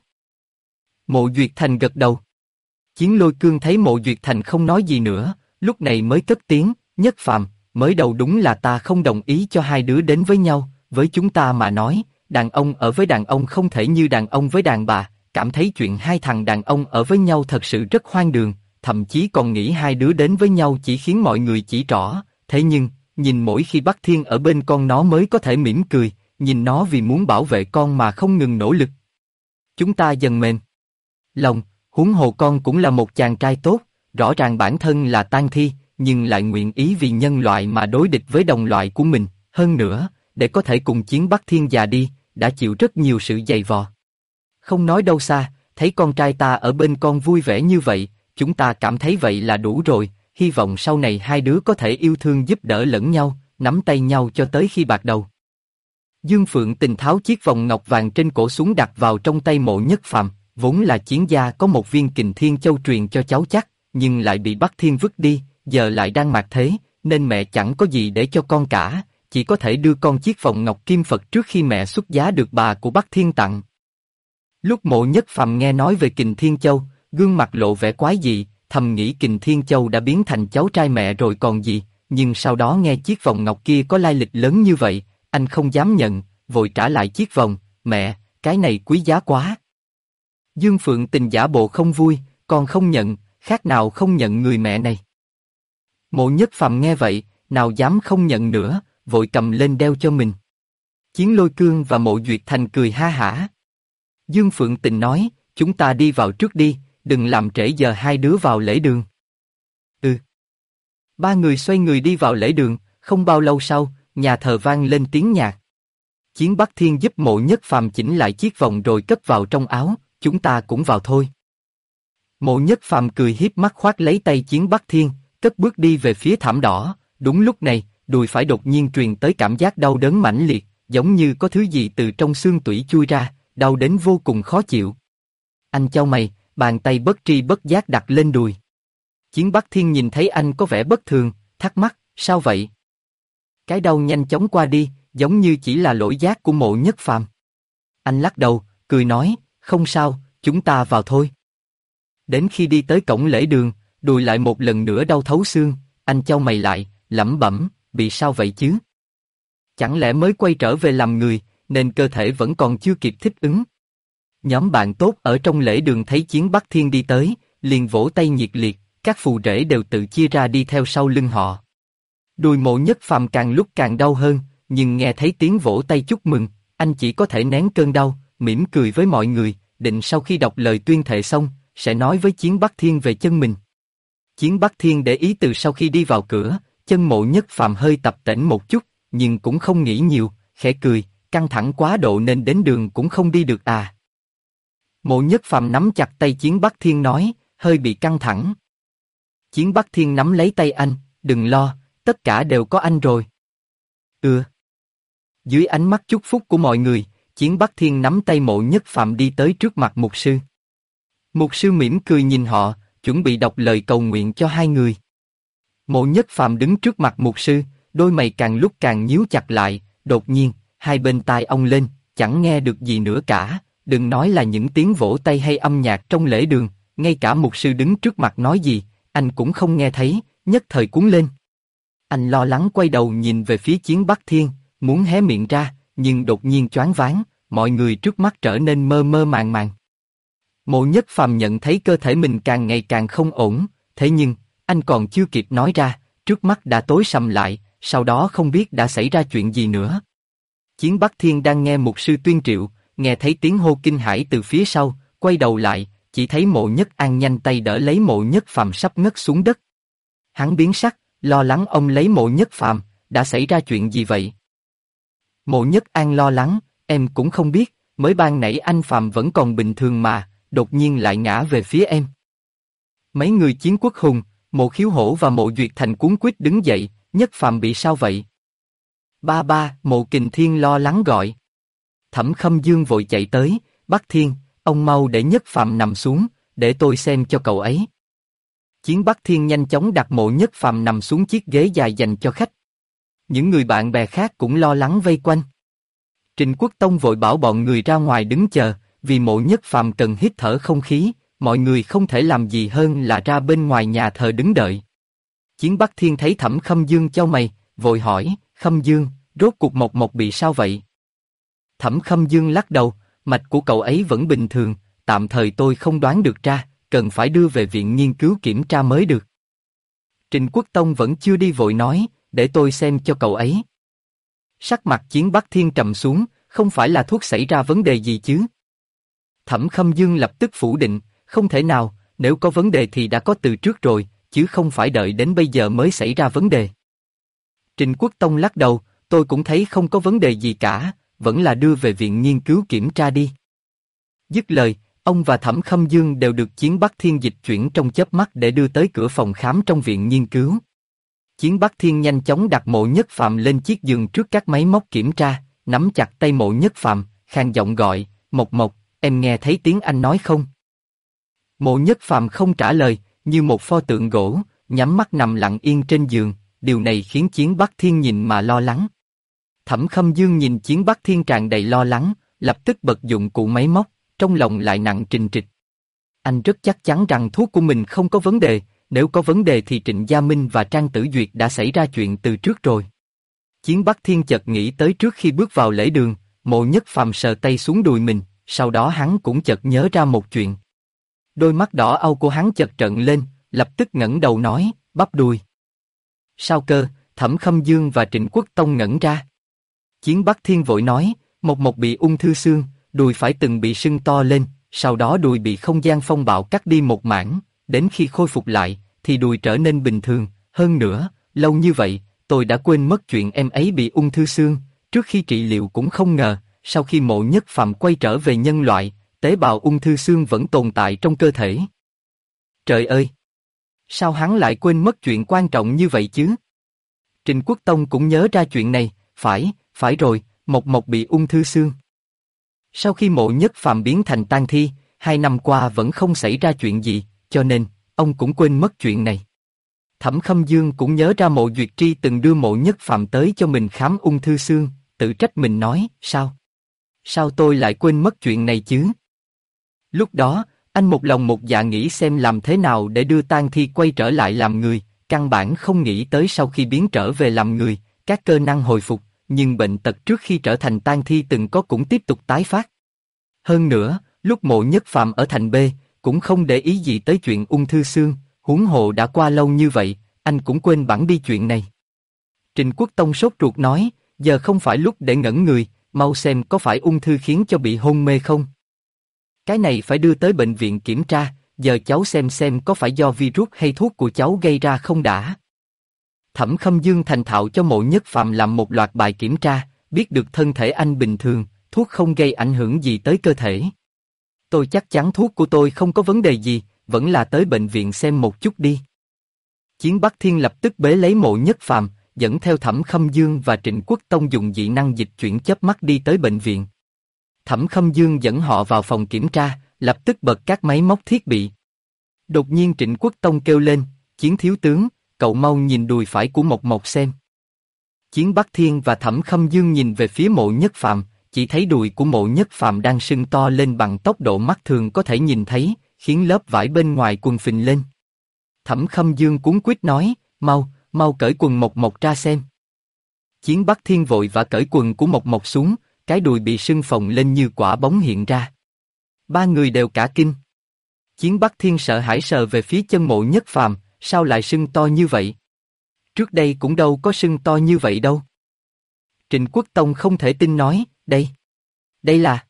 Mộ Duyệt Thành gật đầu. Chiến Lôi Cương thấy Mộ Duyệt Thành không nói gì nữa, lúc này mới cất tiếng, Nhất Phàm, mới đầu đúng là ta không đồng ý cho hai đứa đến với nhau, với chúng ta mà nói, đàn ông ở với đàn ông không thể như đàn ông với đàn bà, cảm thấy chuyện hai thằng đàn ông ở với nhau thật sự rất hoang đường, thậm chí còn nghĩ hai đứa đến với nhau chỉ khiến mọi người chỉ trỏ, thế nhưng, nhìn mỗi khi Bắc Thiên ở bên con nó mới có thể mỉm cười, nhìn nó vì muốn bảo vệ con mà không ngừng nỗ lực. Chúng ta dần mềm lòng, huống hồ con cũng là một chàng trai tốt, rõ ràng bản thân là tang thi, nhưng lại nguyện ý vì nhân loại mà đối địch với đồng loại của mình, hơn nữa, để có thể cùng Chiến Bắc Thiên già đi, đã chịu rất nhiều sự dày vò. Không nói đâu xa, thấy con trai ta ở bên con vui vẻ như vậy, chúng ta cảm thấy vậy là đủ rồi, hy vọng sau này hai đứa có thể yêu thương giúp đỡ lẫn nhau, nắm tay nhau cho tới khi bạc đầu. Dương Phượng Tình tháo chiếc vòng ngọc vàng trên cổ xuống đặt vào trong tay Mộ Nhất Phàm, vốn là Chiến gia có một viên Kình Thiên Châu truyền cho cháu chắc, nhưng lại bị Bắc Thiên vứt đi, giờ lại đang mạt thế, nên mẹ chẳng có gì để cho con cả, chỉ có thể đưa con chiếc vòng ngọc kim Phật trước khi mẹ xuất giá được bà của Bắc Thiên tặng. Lúc Mộ Nhất Phàm nghe nói về Kình Thiên Châu, gương mặt lộ vẻ quái dị, thầm nghĩ Kình Thiên Châu đã biến thành cháu trai mẹ rồi còn gì, nhưng sau đó nghe chiếc vòng ngọc kia có lai lịch lớn như vậy, anh không dám nhận, vội trả lại chiếc vòng, mẹ, cái này quý giá quá. Dương Phượng Tình giả bộ không vui, con không nhận, khác nào không nhận người mẹ này. Mộ Nhất Phàm nghe vậy, nào dám không nhận nữa, vội cầm lên đeo cho mình. Chiến Lôi Cương và Mộ Duyệt Thành cười ha hả. Dương Phượng Tình nói, chúng ta đi vào trước đi, đừng làm trễ giờ hai đứa vào lễ đường. Ừ. Ba người xoay người đi vào lễ đường, không bao lâu sau, nhà thờ vang lên tiếng nhạc. Chiến Bắc Thiên giúp Mộ Nhất Phàm chỉnh lại chiếc vòng rồi cất vào trong áo, chúng ta cũng vào thôi. Mộ Nhất Phàm cười hiếp mắt khoác lấy tay Chiến Bắc Thiên, cất bước đi về phía thảm đỏ, đúng lúc này, đùi phải đột nhiên truyền tới cảm giác đau đớn mãnh liệt, giống như có thứ gì từ trong xương tủy chui ra, đau đến vô cùng khó chịu. Anh chau mày, bàn tay bất tri bất giác đặt lên đùi. Chiến Bắc Thiên nhìn thấy anh có vẻ bất thường, thắc mắc, sao vậy? Cái đau nhanh chóng qua đi, giống như chỉ là lỗi giác của Mộ Nhất Phàm. Anh lắc đầu, cười nói, không sao, chúng ta vào thôi. Đến khi đi tới cổng lễ đường, đùi lại một lần nữa đau thấu xương, anh chau mày lại, lẩm bẩm, bị sao vậy chứ? Chẳng lẽ mới quay trở về làm người, nên cơ thể vẫn còn chưa kịp thích ứng? Nhóm bạn tốt ở trong lễ đường thấy Chiến Bắc Thiên đi tới, liền vỗ tay nhiệt liệt, các phù rể đều tự chia ra đi theo sau lưng họ. Đùi Mộ Nhất Phàm càng lúc càng đau hơn, nhưng nghe thấy tiếng vỗ tay chúc mừng, anh chỉ có thể nén cơn đau, mỉm cười với mọi người, định sau khi đọc lời tuyên thệ xong, sẽ nói với Chiến Bắc Thiên về chân mình. Chiến Bắc Thiên để ý từ sau khi đi vào cửa, chân Mộ Nhất Phàm hơi tập tễnh một chút, nhưng cũng không nghĩ nhiều, khẽ cười, căng thẳng quá độ nên đến đường cũng không đi được à. Mộ Nhất Phàm nắm chặt tay Chiến Bắc Thiên nói, hơi bị căng thẳng. Chiến Bắc Thiên nắm lấy tay anh, đừng lo, tất cả đều có anh rồi. Ừ. Dưới ánh mắt chúc phúc của mọi người, Chiến Bắc Thiên nắm tay Mộ Nhất Phàm đi tới trước mặt mục sư. Mục sư mỉm cười nhìn họ, chuẩn bị đọc lời cầu nguyện cho hai người. Mộ Nhất Phàm đứng trước mặt mục sư, đôi mày càng lúc càng nhíu chặt lại, đột nhiên, hai bên tai ông lên, chẳng nghe được gì nữa cả, đừng nói là những tiếng vỗ tay hay âm nhạc trong lễ đường, ngay cả mục sư đứng trước mặt nói gì, anh cũng không nghe thấy, nhất thời cuống lên. Anh lo lắng quay đầu nhìn về phía Chiến Bắc Thiên, muốn hé miệng ra, nhưng đột nhiên choáng váng, mọi người trước mắt trở nên mơ mơ màng màng. Mộ Nhất Phàm nhận thấy cơ thể mình càng ngày càng không ổn, thế nhưng, anh còn chưa kịp nói ra, trước mắt đã tối sầm lại, sau đó không biết đã xảy ra chuyện gì nữa. Chiến Bắc Thiên đang nghe mục sư tuyên triệu, nghe thấy tiếng hô kinh hãi từ phía sau, quay đầu lại, chỉ thấy Mộ Nhất An nhanh tay đỡ lấy Mộ Nhất Phàm sắp ngất xuống đất. Hắn biến sắc, lo lắng ông lấy Mộ Nhất Phàm, đã xảy ra chuyện gì vậy? Mộ Nhất An lo lắng, em cũng không biết, mới ban nãy anh Phàm vẫn còn bình thường mà, đột nhiên lại ngã về phía em. Mấy người Chiến Quốc Hùng, Mộ Khiếu Hổ và Mộ Duyệt Thành cuống quýt đứng dậy, Nhất Phàm bị sao vậy? Ba, Mộ Kình Thiên lo lắng gọi. Thẩm Khâm Dương vội chạy tới, Bắc Thiên, ông mau để Nhất Phàm nằm xuống, để tôi xem cho cậu ấy. Chiến Bắc Thiên nhanh chóng đặt Mộ Nhất Phàm nằm xuống chiếc ghế dài dành cho khách. Những người bạn bè khác cũng lo lắng vây quanh. Trịnh Quốc Tông vội bảo bọn người ra ngoài đứng chờ, vì Mộ Nhất Phàm cần hít thở không khí, mọi người không thể làm gì hơn là ra bên ngoài nhà thờ đứng đợi. Chiến Bắc Thiên thấy Thẩm Khâm Dương chau mày, vội hỏi, Khâm Dương, rốt cuộc Mộc Mộc bị sao vậy? Thẩm Khâm Dương lắc đầu, mạch của cậu ấy vẫn bình thường, tạm thời tôi không đoán được ra, cần phải đưa về viện nghiên cứu kiểm tra mới được. Trịnh Quốc Tông vẫn chưa đi vội nói, để tôi xem cho cậu ấy. Sắc mặt Chiến Bắc Thiên trầm xuống, không phải là thuốc xảy ra vấn đề gì chứ? Thẩm Khâm Dương lập tức phủ định, không thể nào, nếu có vấn đề thì đã có từ trước rồi, chứ không phải đợi đến bây giờ mới xảy ra vấn đề. Trịnh Quốc Tông lắc đầu, tôi cũng thấy không có vấn đề gì cả, vẫn là đưa về viện nghiên cứu kiểm tra đi. Dứt lời, ông và Thẩm Khâm Dương đều được Chiến Bắc Thiên dịch chuyển trong chớp mắt để đưa tới cửa phòng khám trong viện nghiên cứu. Chiến Bắc Thiên nhanh chóng đặt Mộ Nhất Phàm lên chiếc giường trước các máy móc kiểm tra, nắm chặt tay Mộ Nhất Phàm, khàn giọng gọi, Mộc Mộc, em nghe thấy tiếng anh nói không? Mộ Nhất Phàm không trả lời, như một pho tượng gỗ, nhắm mắt nằm lặng yên trên giường, điều này khiến Chiến Bắc Thiên nhìn mà lo lắng. Thẩm Khâm Dương nhìn Chiến Bắc Thiên tràn đầy lo lắng, lập tức bật dụng cụ máy móc, trong lòng lại nặng trịch trịch. Anh rất chắc chắn rằng thuốc của mình không có vấn đề, nếu có vấn đề thì Trịnh Gia Minh và Trang Tử Duyệt đã xảy ra chuyện từ trước rồi. Chiến Bắc Thiên chợt nghĩ tới trước khi bước vào lễ đường, Mộ Nhất Phàm sờ tay xuống đùi mình, sau đó hắn cũng chợt nhớ ra một chuyện. Đôi mắt đỏ au của hắn chợt trợn lên, lập tức ngẩng đầu nói, bắp đùi. Sao cơ? Thẩm Khâm Dương và Trịnh Quốc Tông ngẩn ra. Chiến Bắc Thiên vội nói, Mộc Mộc bị ung thư xương, đùi phải từng bị sưng to lên, sau đó đùi bị không gian phong bạo cắt đi một mảng, đến khi khôi phục lại, thì đùi trở nên bình thường. Hơn nữa, lâu như vậy, tôi đã quên mất chuyện em ấy bị ung thư xương. Trước khi trị liệu cũng không ngờ, sau khi Mộ Nhất Phàm quay trở về nhân loại, tế bào ung thư xương vẫn tồn tại trong cơ thể. Trời ơi! Sao hắn lại quên mất chuyện quan trọng như vậy chứ? Trịnh Quốc Tông cũng nhớ ra chuyện này, phải rồi, Mộc Mộc bị ung thư xương. Sau khi Mộ Nhất Phàm biến thành tang thi, 2 năm qua vẫn không xảy ra chuyện gì, cho nên, ông cũng quên mất chuyện này. Thẩm Khâm Dương cũng nhớ ra Mộ Duyệt Tri từng đưa Mộ Nhất Phàm tới cho mình khám ung thư xương, tự trách mình nói, sao tôi lại quên mất chuyện này chứ? Lúc đó, anh một lòng một dạ nghĩ xem làm thế nào để đưa tang thi quay trở lại làm người, căn bản không nghĩ tới sau khi biến trở về làm người, các cơ năng hồi phục, nhưng bệnh tật trước khi trở thành tang thi từng có cũng tiếp tục tái phát. Hơn nữa, lúc Mộ Nhất Phàm ở thành B, cũng không để ý gì tới chuyện ung thư xương, huống hồ đã qua lâu như vậy, anh cũng quên bẵng đi chuyện này. Trịnh Quốc Tông sốt ruột nói, giờ không phải lúc để ngẩn người, mau xem có phải ung thư khiến cho bị hôn mê không? Cái này phải đưa tới bệnh viện kiểm tra, giờ cháu xem có phải do virus hay thuốc của cháu gây ra không đã. Thẩm Khâm Dương thành thạo cho Mộ Nhất Phàm làm một loạt bài kiểm tra, biết được thân thể anh bình thường, thuốc không gây ảnh hưởng gì tới cơ thể. Tôi chắc chắn thuốc của tôi không có vấn đề gì, vẫn là tới bệnh viện xem một chút đi. Chiến Bắc Thiên lập tức bế lấy Mộ Nhất Phàm, dẫn theo Thẩm Khâm Dương và Trịnh Quốc Tông dùng dị năng dịch chuyển chớp mắt đi tới bệnh viện. Thẩm Khâm Dương dẫn họ vào phòng kiểm tra, lập tức bật các máy móc thiết bị. Đột nhiên Trịnh Quốc Tông kêu lên, Chiến thiếu tướng, cậu mau nhìn đùi phải của Mộc Mộc xem. Chiến Bắc Thiên và Thẩm Khâm Dương nhìn về phía Mộ Nhất Phàm, chỉ thấy đùi của Mộ Nhất Phàm đang sưng to lên bằng tốc độ mắt thường có thể nhìn thấy, khiến lớp vải bên ngoài quần phình lên. Thẩm Khâm Dương cuống quýt nói, mau cởi quần Mộc Mộc ra xem. Chiến Bắc Thiên vội vã cởi quần của Mộc Mộc xuống, cái đùi bị sưng phồng lên như quả bóng hiện ra. Ba người đều cả kinh. Chiến Bắc Thiên sợ hãi sờ về phía chân Mộ Nhất Phàm, sao lại sưng to như vậy? Trước đây cũng đâu có sưng to như vậy đâu. Trịnh Quốc Tông không thể tin nói, đây là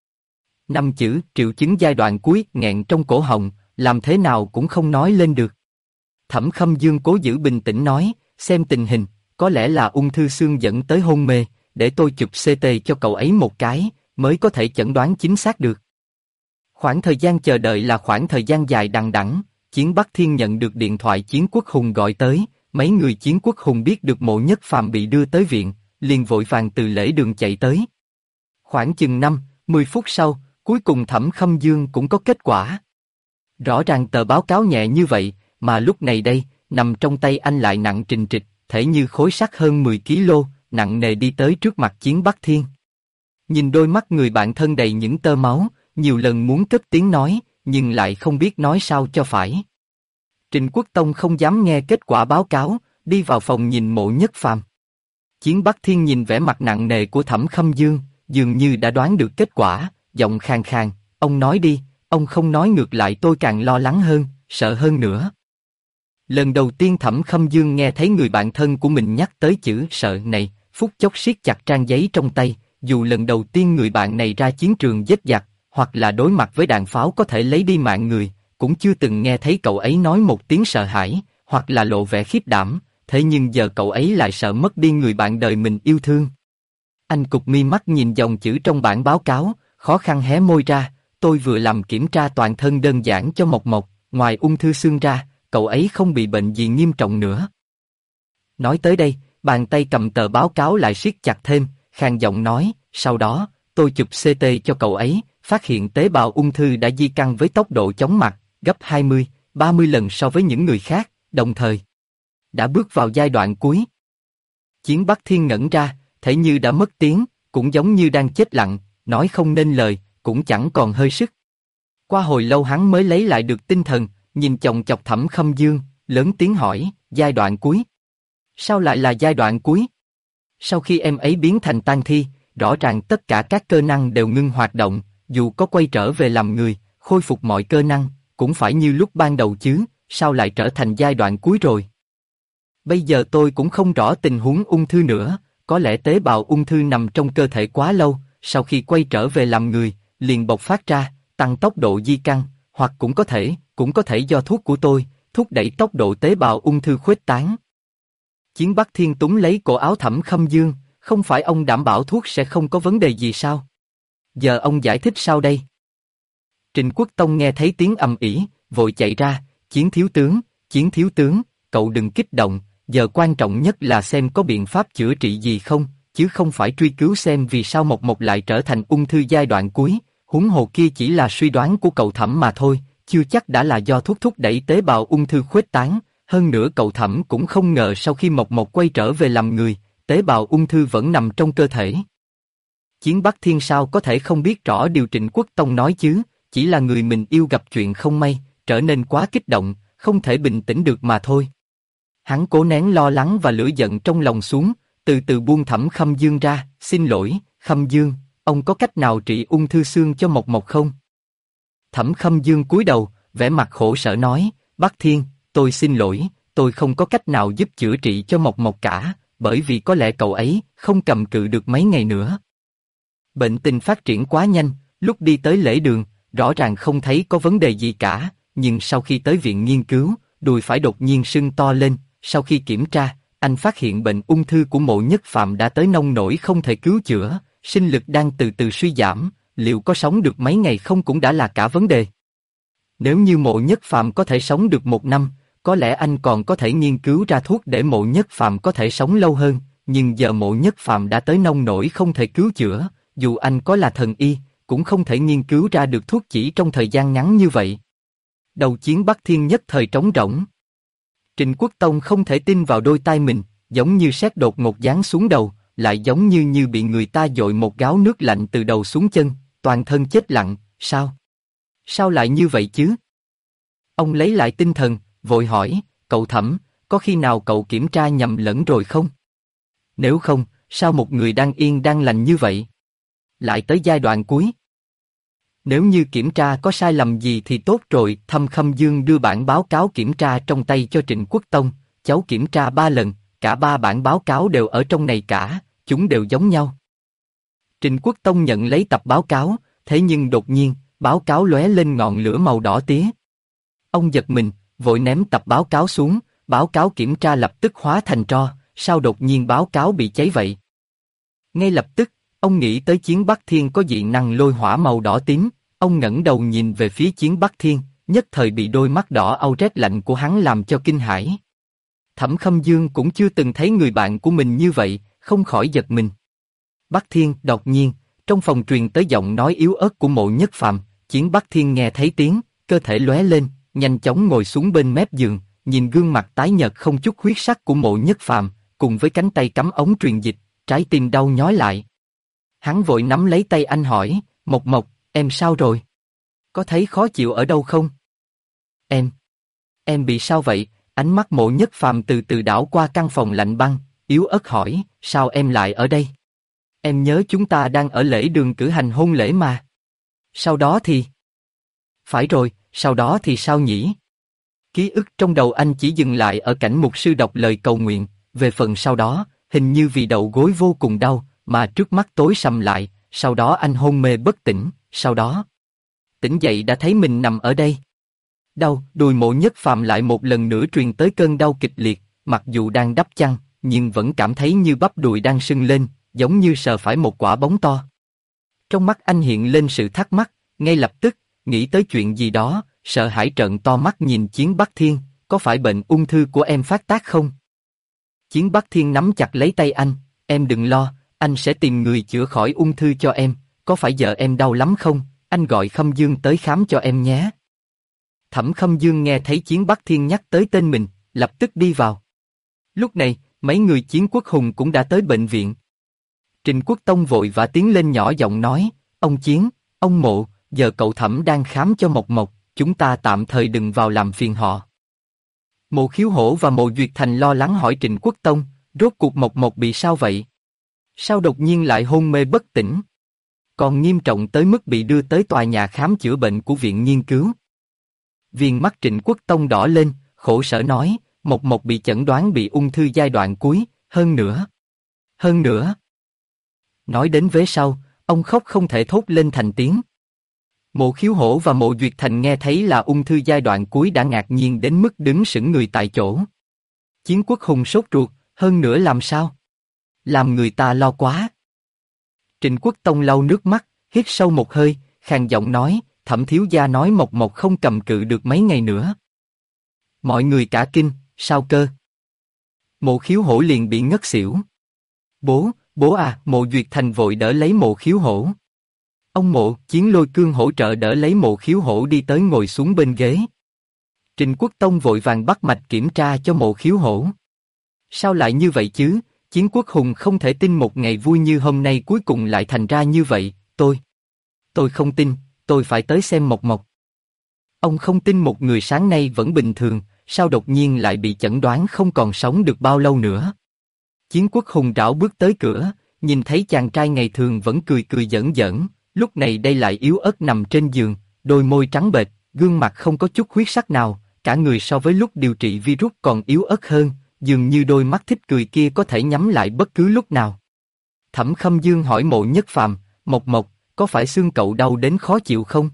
5 chữ, triệu chứng giai đoạn cuối, nghẹn trong cổ họng, làm thế nào cũng không nói lên được. Thẩm Khâm Dương cố giữ bình tĩnh nói, xem tình hình, có lẽ là ung thư xương dẫn tới hôn mê, để tôi chụp CT cho cậu ấy một cái, mới có thể chẩn đoán chính xác được. Khoảng thời gian chờ đợi là khoảng thời gian dài đằng đẵng. Chiến Bắc Thiên nhận được điện thoại Chiến Quốc Hùng gọi tới, mấy người Chiến Quốc Hùng biết được Mộ Nhất Phàm bị đưa tới viện, liền vội vàng từ lễ đường chạy tới. Khoảng chừng 5-10 phút sau, Cuối cùng Thẩm Khâm Dương cũng có kết quả. Rõ ràng tờ báo cáo nhẹ như vậy, mà lúc này đây, nằm trong tay anh lại nặng trình trịch, thể như khối sắt hơn 10 kg, nặng nề đi tới trước mặt Chiến Bắc Thiên. Nhìn đôi mắt người bạn thân đầy những tơ máu, nhiều lần muốn cất tiếng nói, nhưng lại không biết nói sao cho phải. Trịnh Quốc Tông không dám nghe kết quả báo cáo, đi vào phòng nhìn Mộ Nhất Phàm. Chiến Bắc Thiên nhìn vẻ mặt nặng nề của Thẩm Khâm Dương, dường như đã đoán được kết quả, giọng khàn khàn, ông nói đi, ông không nói ngược lại tôi càng lo lắng hơn, sợ hơn nữa. Lần đầu tiên Thẩm Khâm Dương nghe thấy người bạn thân của mình nhắc tới chữ sợ này, phút chốc siết chặt trang giấy trong tay, dù lần đầu tiên người bạn này ra chiến trường giết giặc, hoặc là đối mặt với đạn pháo có thể lấy đi mạng người, cũng chưa từng nghe thấy cậu ấy nói một tiếng sợ hãi, hoặc là lộ vẻ khiếp đảm, thế nhưng giờ cậu ấy lại sợ mất đi người bạn đời mình yêu thương. Anh cụp mi mắt nhìn dòng chữ trong bản báo cáo, khó khăn hé môi ra, tôi vừa làm kiểm tra toàn thân đơn giản cho Mộc Mộc, ngoài ung thư xương ra, cậu ấy không bị bệnh gì nghiêm trọng nữa. Nói tới đây, bàn tay cầm tờ báo cáo lại siết chặt thêm, khàn giọng nói, sau đó, tôi chụp CT cho cậu ấy, phát hiện tế bào ung thư đã di căn với tốc độ chóng mặt, gấp 20, 30 lần so với những người khác, đồng thời đã bước vào giai đoạn cuối. Chiến Bắc Thiên ngẩn ra, thể như đã mất tiếng, cũng giống như đang chết lặng, nói không nên lời, cũng chẳng còn hơi sức. Qua hồi lâu hắn mới lấy lại được tinh thần, nhìn chòng chọc Thẩm Khâm Dương, lớn tiếng hỏi, giai đoạn cuối? Sao lại là giai đoạn cuối? Sau khi em ấy biến thành tang thi, rõ ràng tất cả các cơ năng đều ngưng hoạt động, dù có quay trở về làm người, khôi phục mọi cơ năng, cũng phải như lúc ban đầu chứ, sao lại trở thành giai đoạn cuối rồi? Bây giờ tôi cũng không rõ tình huống ung thư nữa, có lẽ tế bào ung thư nằm trong cơ thể quá lâu, sau khi quay trở về làm người, liền bộc phát ra, tăng tốc độ di căn, hoặc cũng có thể do thuốc của tôi, thúc đẩy tốc độ tế bào ung thư khuếch tán. Chiến Bắc Thiên túm lấy cổ áo Thẩm Khâm Dương, không phải ông đảm bảo thuốc sẽ không có vấn đề gì sao? Giờ ông giải thích sao đây? Trịnh Quốc Tông nghe thấy tiếng ầm ĩ, vội chạy ra, Chiến thiếu tướng, cậu đừng kích động, giờ quan trọng nhất là xem có biện pháp chữa trị gì không, chứ không phải truy cứu xem vì sao Mộc Mộc lại trở thành ung thư giai đoạn cuối, huống hồ kia chỉ là suy đoán của cậu Thẩm mà thôi, chưa chắc đã là do thuốc thúc đẩy tế bào ung thư khuếch tán, hơn nữa cậu Thẩm cũng không ngờ sau khi Mộc Mộc quay trở về làm người, tế bào ung thư vẫn nằm trong cơ thể. Chiến Bắc Thiên sao có thể không biết rõ điều Trịnh Quốc Tông nói chứ, chỉ là người mình yêu gặp chuyện không may, trở nên quá kích động, không thể bình tĩnh được mà thôi. Hắn cố nén lo lắng và lửa giận trong lòng xuống, từ từ buông Thẩm Khâm Dương ra, xin lỗi, Khâm Dương, ông có cách nào trị ung thư xương cho Mộc Mộc không? Thẩm Khâm Dương cúi đầu, vẻ mặt khổ sở nói, Bắc Thiên, tôi xin lỗi, tôi không có cách nào giúp chữa trị cho Mộc Mộc cả, bởi vì có lẽ cậu ấy không cầm cự được mấy ngày nữa. Bệnh tình phát triển quá nhanh, lúc đi tới lễ đường, rõ ràng không thấy có vấn đề gì cả, nhưng sau khi tới viện nghiên cứu, đùi phải đột nhiên sưng to lên, sau khi kiểm tra, anh phát hiện bệnh ung thư của Mộ Nhất Phàm đã tới nông nỗi không thể cứu chữa, sinh lực đang từ từ suy giảm, liệu có sống được mấy ngày không cũng đã là cả vấn đề. Nếu như Mộ Nhất Phàm có thể sống được 1 năm, có lẽ anh còn có thể nghiên cứu ra thuốc để Mộ Nhất Phàm có thể sống lâu hơn, nhưng giờ Mộ Nhất Phàm đã tới nông nỗi không thể cứu chữa, dù anh có là thần y, cũng không thể nghiên cứu ra được thuốc chỉ trong thời gian ngắn như vậy. Đầu Chiến Bắc Thiên nhất thời trống rỗng. Trịnh Quốc Tông không thể tin vào đôi tai mình, giống như sét đột ngột giáng xuống đầu, lại giống như bị người ta dội một gáo nước lạnh từ đầu xuống chân, toàn thân chết lặng, sao? Sao lại như vậy chứ? Ông lấy lại tinh thần, vội hỏi, cậu Thẩm, có khi nào cậu kiểm tra nhầm lẫn rồi không? Nếu không, sao một người đang yên đang lành như vậy lại tới giai đoạn cuối? Nếu như kiểm tra có sai lầm gì thì tốt rồi. Thẩm Khâm Dương đưa bản báo cáo kiểm tra trong tay cho Trịnh Quốc Tông, cháu kiểm tra 3 lần, cả 3 bản báo cáo đều ở trong này cả, chúng đều giống nhau. Trịnh Quốc Tông nhận lấy tập báo cáo, thế nhưng đột nhiên, báo cáo lóe lên ngọn lửa màu đỏ tía. Ông giật mình, vội ném tập báo cáo xuống, báo cáo kiểm tra lập tức hóa thành tro, sao đột nhiên báo cáo bị cháy vậy? Ngay lập tức, ông nghĩ tới Chiến Bắc Thiên có dị năng lôi hỏa màu đỏ tím, ông ngẩng đầu nhìn về phía Chiến Bắc Thiên, nhất thời bị đôi mắt đỏ au rét lạnh của hắn làm cho kinh hãi. Thẩm Khâm Dương cũng chưa từng thấy người bạn của mình như vậy, không khỏi giật mình. Bắc Thiên, đột nhiên, Trong phòng truyền tới giọng nói yếu ớt của Mộ Nhất Phàm. Chiến Bắc Thiên nghe thấy tiếng, cơ thể lóe lên, nhanh chóng ngồi xuống bên mép giường, nhìn gương mặt tái nhợt không chút huyết sắc của Mộ Nhất Phàm, cùng với cánh tay cắm ống truyền dịch, trái tim đau nhói lại. Hắn vội nắm lấy tay anh hỏi, Mộc Mộc, em sao rồi? Có thấy khó chịu ở đâu không? Em bị sao vậy? Ánh mắt Mộ Nhất Phàm từ từ đảo qua căn phòng lạnh băng, yếu ớt hỏi, sao em lại ở đây? Em nhớ chúng ta đang ở lễ đường cử hành hôn lễ mà. Sau đó thì... Phải rồi, sau đó thì sao nhỉ? Ký ức trong đầu anh chỉ dừng lại ở cảnh mục sư đọc lời cầu nguyện, về phần sau đó, hình như vì đầu gối vô cùng đau, mà trước mắt tối sầm lại, sau đó anh hôn mê bất tỉnh, sau đó... Tỉnh dậy đã thấy mình nằm ở đây. Đau, đùi Mộ Nhất Phàm lại một lần nữa truyền tới cơn đau kịch liệt, mặc dù đang đắp chăn, nhưng vẫn cảm thấy như bắp đùi đang sưng lên, giống như sờ phải một quả bóng to. Trong mắt anh hiện lên sự thắc mắc, ngay lập tức, nghĩ tới chuyện gì đó, sợ hãi trợn to mắt nhìn Chiến Bắc Thiên, có phải bệnh ung thư của em phát tác không? Chiến Bắc Thiên nắm chặt lấy tay anh, em đừng lo, anh sẽ tìm người chữa khỏi ung thư cho em, có phải vợ em đau lắm không? Anh gọi Khâm Dương tới khám cho em nhé. Thẩm Khâm Dương nghe thấy Chiến Bắc Thiên nhắc tới tên mình, lập tức đi vào. Lúc này, mấy người Chiến Quốc Hùng cũng đã tới bệnh viện. Trình Quốc Tông vội vã tiến lên nhỏ giọng nói, ông Chiến, ông Mộ, giờ cậu Thẩm đang khám cho Mộc Mộc, chúng ta tạm thời đừng vào làm phiền họ. Mộ Khiếu Hổ và Mộ Duyệt Thành lo lắng hỏi Trình Quốc Tông, rốt cuộc Mộc Mộc bị sao vậy? Sao đột nhiên lại hôn mê bất tỉnh? Còn nghiêm trọng tới mức bị đưa tới tòa nhà khám chữa bệnh của viện nghiên cứu. Viền mắt Trịnh Quốc Tông đỏ lên, khổ sở nói, Mộc Mộc bị chẩn đoán bị ung thư giai đoạn cuối, hơn nữa. Nói đến vế sau, ông khóc không thể thốt lên thành tiếng. Mộ Khiếu Hổ và Mộ Duyệt Thành nghe thấy là ung thư giai đoạn cuối đã ngạc nhiên đến mức đứng sững người tại chỗ. Chiến Quốc Hùng sốt ruột, hơn nữa làm sao? Làm người ta lo quá. Trịnh Quốc Tông lau nước mắt, hít sâu một hơi, khàn giọng nói, Thẩm thiếu gia nói Mộc Mộc không cầm cự được mấy ngày nữa. Mọi người cả kinh, sao cơ? Mộ Khiếu Hổ liền bị ngất xỉu. Bố à, Mộ Duyệt Thành vội đỡ lấy Mộ Khiếu Hổ. Ông Mộ, Chiến Lôi Cương hỗ trợ đỡ lấy Mộ Khiếu Hổ đi tới ngồi xuống bên ghế. Trình Quốc Tông vội vàng bắt mạch kiểm tra cho Mộ Khiếu Hổ. Sao lại như vậy chứ? Chiến Quốc Hùng không thể tin một ngày vui như hôm nay cuối cùng lại thành ra như vậy. Tôi không tin, tôi phải tới xem Mộc Mộc. Ông không tin một người sáng nay vẫn bình thường, sao đột nhiên lại bị chẩn đoán không còn sống được bao lâu nữa. Chiến Quốc Hùng rảo bước tới cửa, nhìn thấy chàng trai ngày thường vẫn cười cười giỡn giỡn, lúc này đây lại yếu ớt nằm trên giường, đôi môi trắng bệch, gương mặt không có chút huyết sắc nào, cả người so với lúc điều trị virus còn yếu ớt hơn, dường như đôi mắt thích cười kia có thể nhắm lại bất cứ lúc nào. Thẩm Khâm Dương hỏi Mộ Nhất Phàm, Mộc Mộc, có phải xương cậu đau đến khó chịu không?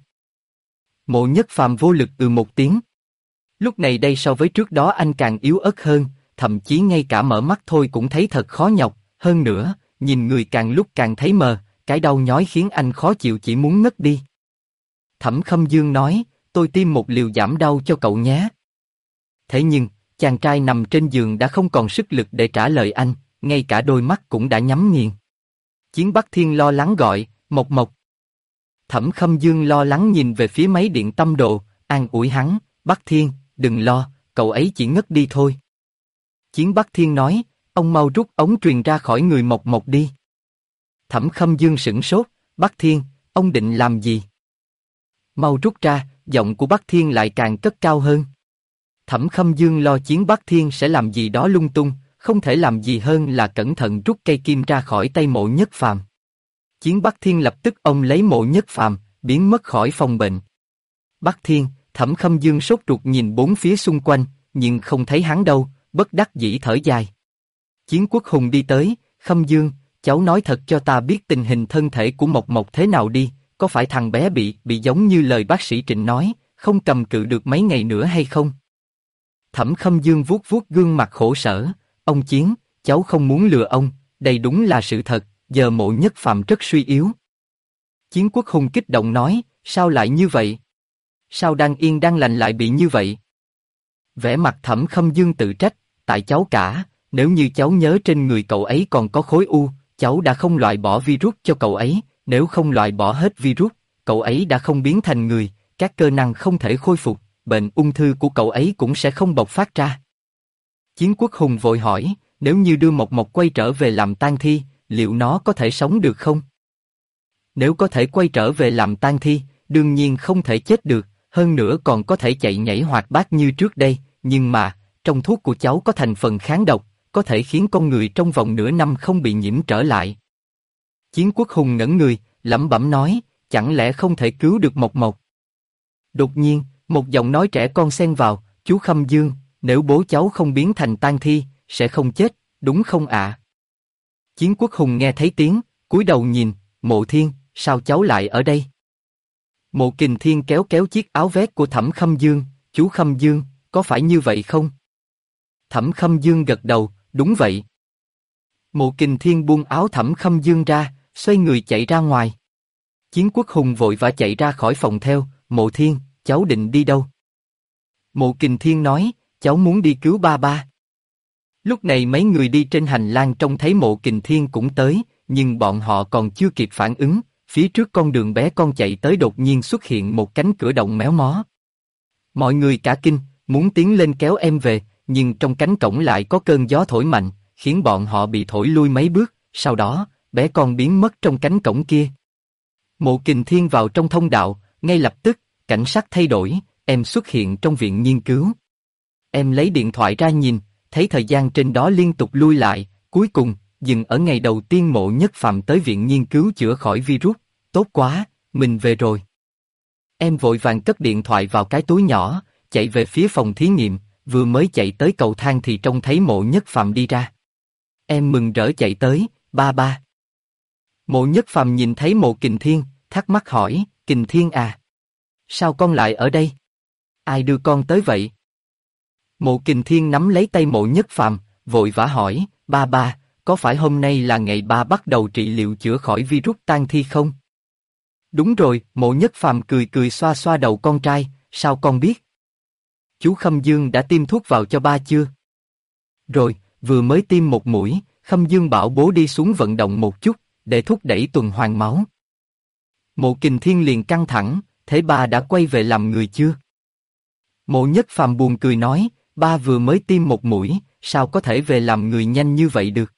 Mộ Nhất Phàm vô lực một tiếng. Lúc này đây so với trước đó anh càng yếu ớt hơn, thậm chí ngay cả mở mắt thôi cũng thấy thật khó nhọc, hơn nữa, nhìn người càng lúc càng thấy mờ, cái đau nhói khiến anh khó chịu chỉ muốn ngất đi. Thẩm Khâm Dương nói, tôi tiêm một liều giảm đau cho cậu nhé. Thế nhưng, chàng trai nằm trên giường đã không còn sức lực để trả lời anh, ngay cả đôi mắt cũng đã nhắm nghiền. Chiến Bắc Thiên lo lắng gọi, Mộc Mộc. Thẩm Khâm Dương lo lắng nhìn về phía máy điện tâm độ, an ủi hắn, Bắc Thiên, đừng lo, cậu ấy chỉ ngất đi thôi. Chiến Bắc Thiên nói, ông mau rút ống truyền ra khỏi người Mộc Mộc đi. Thẩm Khâm Dương sửng sốt, Bắc Thiên, ông định làm gì? Mau rút ra, giọng của Bắc Thiên lại càng cất cao hơn. Thẩm Khâm Dương lo Chiến Bắc Thiên sẽ làm gì đó lung tung, không thể làm gì hơn là cẩn thận rút cây kim ra khỏi tay Mộ Nhất Phàm. Chiến Bắc Thiên lập tức ôm lấy Mộ Nhất Phàm, biến mất khỏi phòng bệnh. Bắc Thiên, Thẩm Khâm Dương sốt ruột nhìn bốn phía xung quanh, nhưng không thấy hắn đâu, bất đắc dĩ thở dài. Chiến Quốc Hùng đi tới, Khâm Dương, cháu nói thật cho ta biết tình hình thân thể của Mộc Mộc thế nào đi, có phải thằng bé bị giống như lời bác sĩ Trịnh nói, không cầm cự được mấy ngày nữa hay không? Thẩm Khâm Dương vuốt vuốt gương mặt khổ sở, ông Chiến, cháu không muốn lừa ông, đây đúng là sự thật, giờ Mộ Nhất Phàm rất suy yếu. Chiến Quốc Hùng kích động nói, sao lại như vậy? Sao đang yên đang lành lại bị như vậy? Vẻ mặt Thẩm Khâm Dương tự trách, tại cháu cả, nếu như cháu nhớ trên người cậu ấy còn có khối u, cháu đã không loại bỏ virus cho cậu ấy, nếu không loại bỏ hết virus, cậu ấy đã không biến thành người, các cơ năng không thể khôi phục, bệnh ung thư của cậu ấy cũng sẽ không bộc phát ra. Chiến Quốc Hùng vội hỏi, nếu như đưa Mộc Mộc quay trở về làm tang thi, liệu nó có thể sống được không? Nếu có thể quay trở về làm tang thi, đương nhiên không thể chết được, hơn nữa còn có thể chạy nhảy hoạt bát như trước đây, nhưng mà, trong thuốc của cháu có thành phần kháng độc, có thể khiến con người trong vòng nửa năm không bị nhiễm trở lại. Chiến Quốc Hùng ngẩn người, lẩm bẩm nói, chẳng lẽ không thể cứu được Mộc Mộc? Đột nhiên, một giọng nói trẻ con xen vào, chú Khâm Dương, nếu bố cháu không biến thành tang thi, sẽ không chết, đúng không ạ? Chiến Quốc Hùng nghe thấy tiếng, cúi đầu nhìn, Mộ Thiên, sao cháu lại ở đây? Mộ Kình Thiên kéo kéo chiếc áo vest của Thẩm Khâm Dương, chú Khâm Dương, có phải như vậy không? Thẩm Khâm Dương gật đầu, đúng vậy. Mộ Kình Thiên buông áo Thẩm Khâm Dương ra, xoay người chạy ra ngoài. Chiến Quốc Hùng vội vã chạy ra khỏi phòng theo, Mộ Thiên, cháu định đi đâu? Mộ Kình Thiên nói, cháu muốn đi cứu ba ba. Lúc này mấy người đi trên hành lang trông thấy Mộ Kình Thiên cũng tới, nhưng bọn họ còn chưa kịp phản ứng, phía trước con đường bé con chạy tới đột nhiên xuất hiện một cánh cửa động méo mó. Mọi người cả kinh, muốn tiến lên kéo em về, nhưng trong cánh cổng lại có cơn gió thổi mạnh, khiến bọn họ bị thổi lui mấy bước, sau đó, bé con biến mất trong cánh cổng kia. Mộ Kình Thiên vào trong thông đạo, ngay lập tức, cảnh sắc thay đổi, em xuất hiện trong viện nghiên cứu. Em lấy điện thoại ra nhìn, thấy thời gian trên đó liên tục lui lại, cuối cùng, dừng ở ngày đầu tiên Mộ Nhất Phàm tới viện nghiên cứu chữa khỏi virus, tốt quá, mình về rồi. Em vội vàng cất điện thoại vào cái túi nhỏ, chạy về phía phòng thí nghiệm, vừa mới chạy tới cầu thang thì trông thấy Mộ Nhất Phàm đi ra. Em mừng rỡ chạy tới, ba ba. Mộ Nhất Phàm nhìn thấy Mộ Kình Thiên, thắc mắc hỏi, Kình Thiên à? Sao con lại ở đây? Ai đưa con tới vậy? Mộ Kình Thiên nắm lấy tay Mộ Nhất Phàm, vội vã hỏi, ba ba, có phải hôm nay là ngày ba bắt đầu trị liệu chữa khỏi virus tang thi không? Đúng rồi, Mộ Nhất Phàm cười cười xoa xoa đầu con trai, sao con biết? Chú Khâm Dương đã tiêm thuốc vào cho ba chưa? Rồi, vừa mới tiêm một mũi, Khâm Dương bảo bố đi xuống vận động một chút, để thúc đẩy tuần hoàn máu. Mộ Kình Thiên liền căng thẳng, thế ba đã quay về làm người chưa? Mộ Nhất Phàm buồn cười nói, ba vừa mới tiêm một mũi, sao có thể về làm người nhanh như vậy được?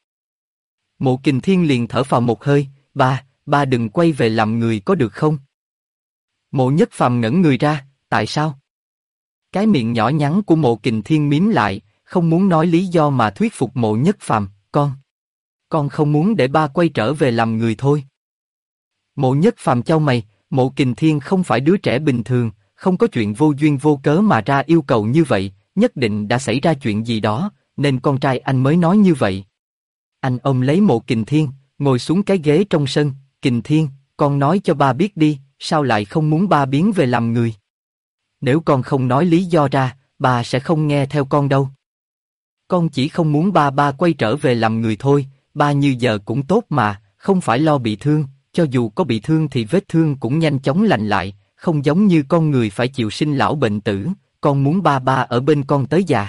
Mộ Kình Thiên liền thở phào một hơi, ba đừng quay về làm người có được không? Mộ Nhất Phàm ngẩn người ra, tại sao? Cái miệng nhỏ nhắn của Mộ Kình Thiên mím lại, không muốn nói lý do mà thuyết phục Mộ Nhất Phàm, con không muốn để ba quay trở về làm người thôi. Mộ Nhất Phàm chau mày, Mộ Kình Thiên không phải đứa trẻ bình thường, không có chuyện vô duyên vô cớ mà ra yêu cầu như vậy, nhất định đã xảy ra chuyện gì đó, nên con trai anh mới nói như vậy. Anh ôm lấy Mộ Kình Thiên, ngồi xuống cái ghế trong sân, Kình Thiên, con nói cho ba biết đi, sao lại không muốn ba biến về làm người? Nếu con không nói lý do ra, ba sẽ không nghe theo con đâu. Con chỉ không muốn ba quay trở về làm người thôi, ba như giờ cũng tốt mà, không phải lo bị thương, cho dù có bị thương thì vết thương cũng nhanh chóng lành lại, không giống như con người phải chịu sinh lão bệnh tử, con muốn ba ở bên con tới già.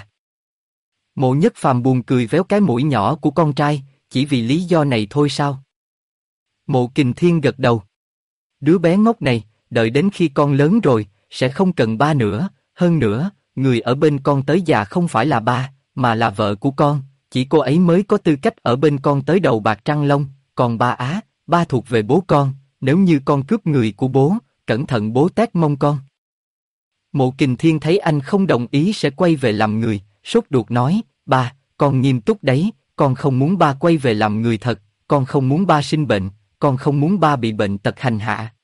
Mộ Nhất Phàm buồn cười véo cái mũi nhỏ của con trai, chỉ vì lý do này thôi sao? Mộ Kình Thiên gật đầu. Đứa bé ngốc này, đợi đến khi con lớn rồi, sẽ không cần ba nữa, hơn nữa, người ở bên con tới già không phải là ba, mà là vợ của con, chỉ cô ấy mới có tư cách ở bên con tới đầu bạc trăng long, còn ba thuộc về bố con, nếu như con cướp người của bố, cẩn thận bố tát mông con. Mộ Kình Thiên thấy anh không đồng ý sẽ quay về làm người, sốt ruột nói, ba, con nghiêm túc đấy, con không muốn ba quay về làm người thật, con không muốn ba sinh bệnh, con không muốn ba bị bệnh tật hành hạ.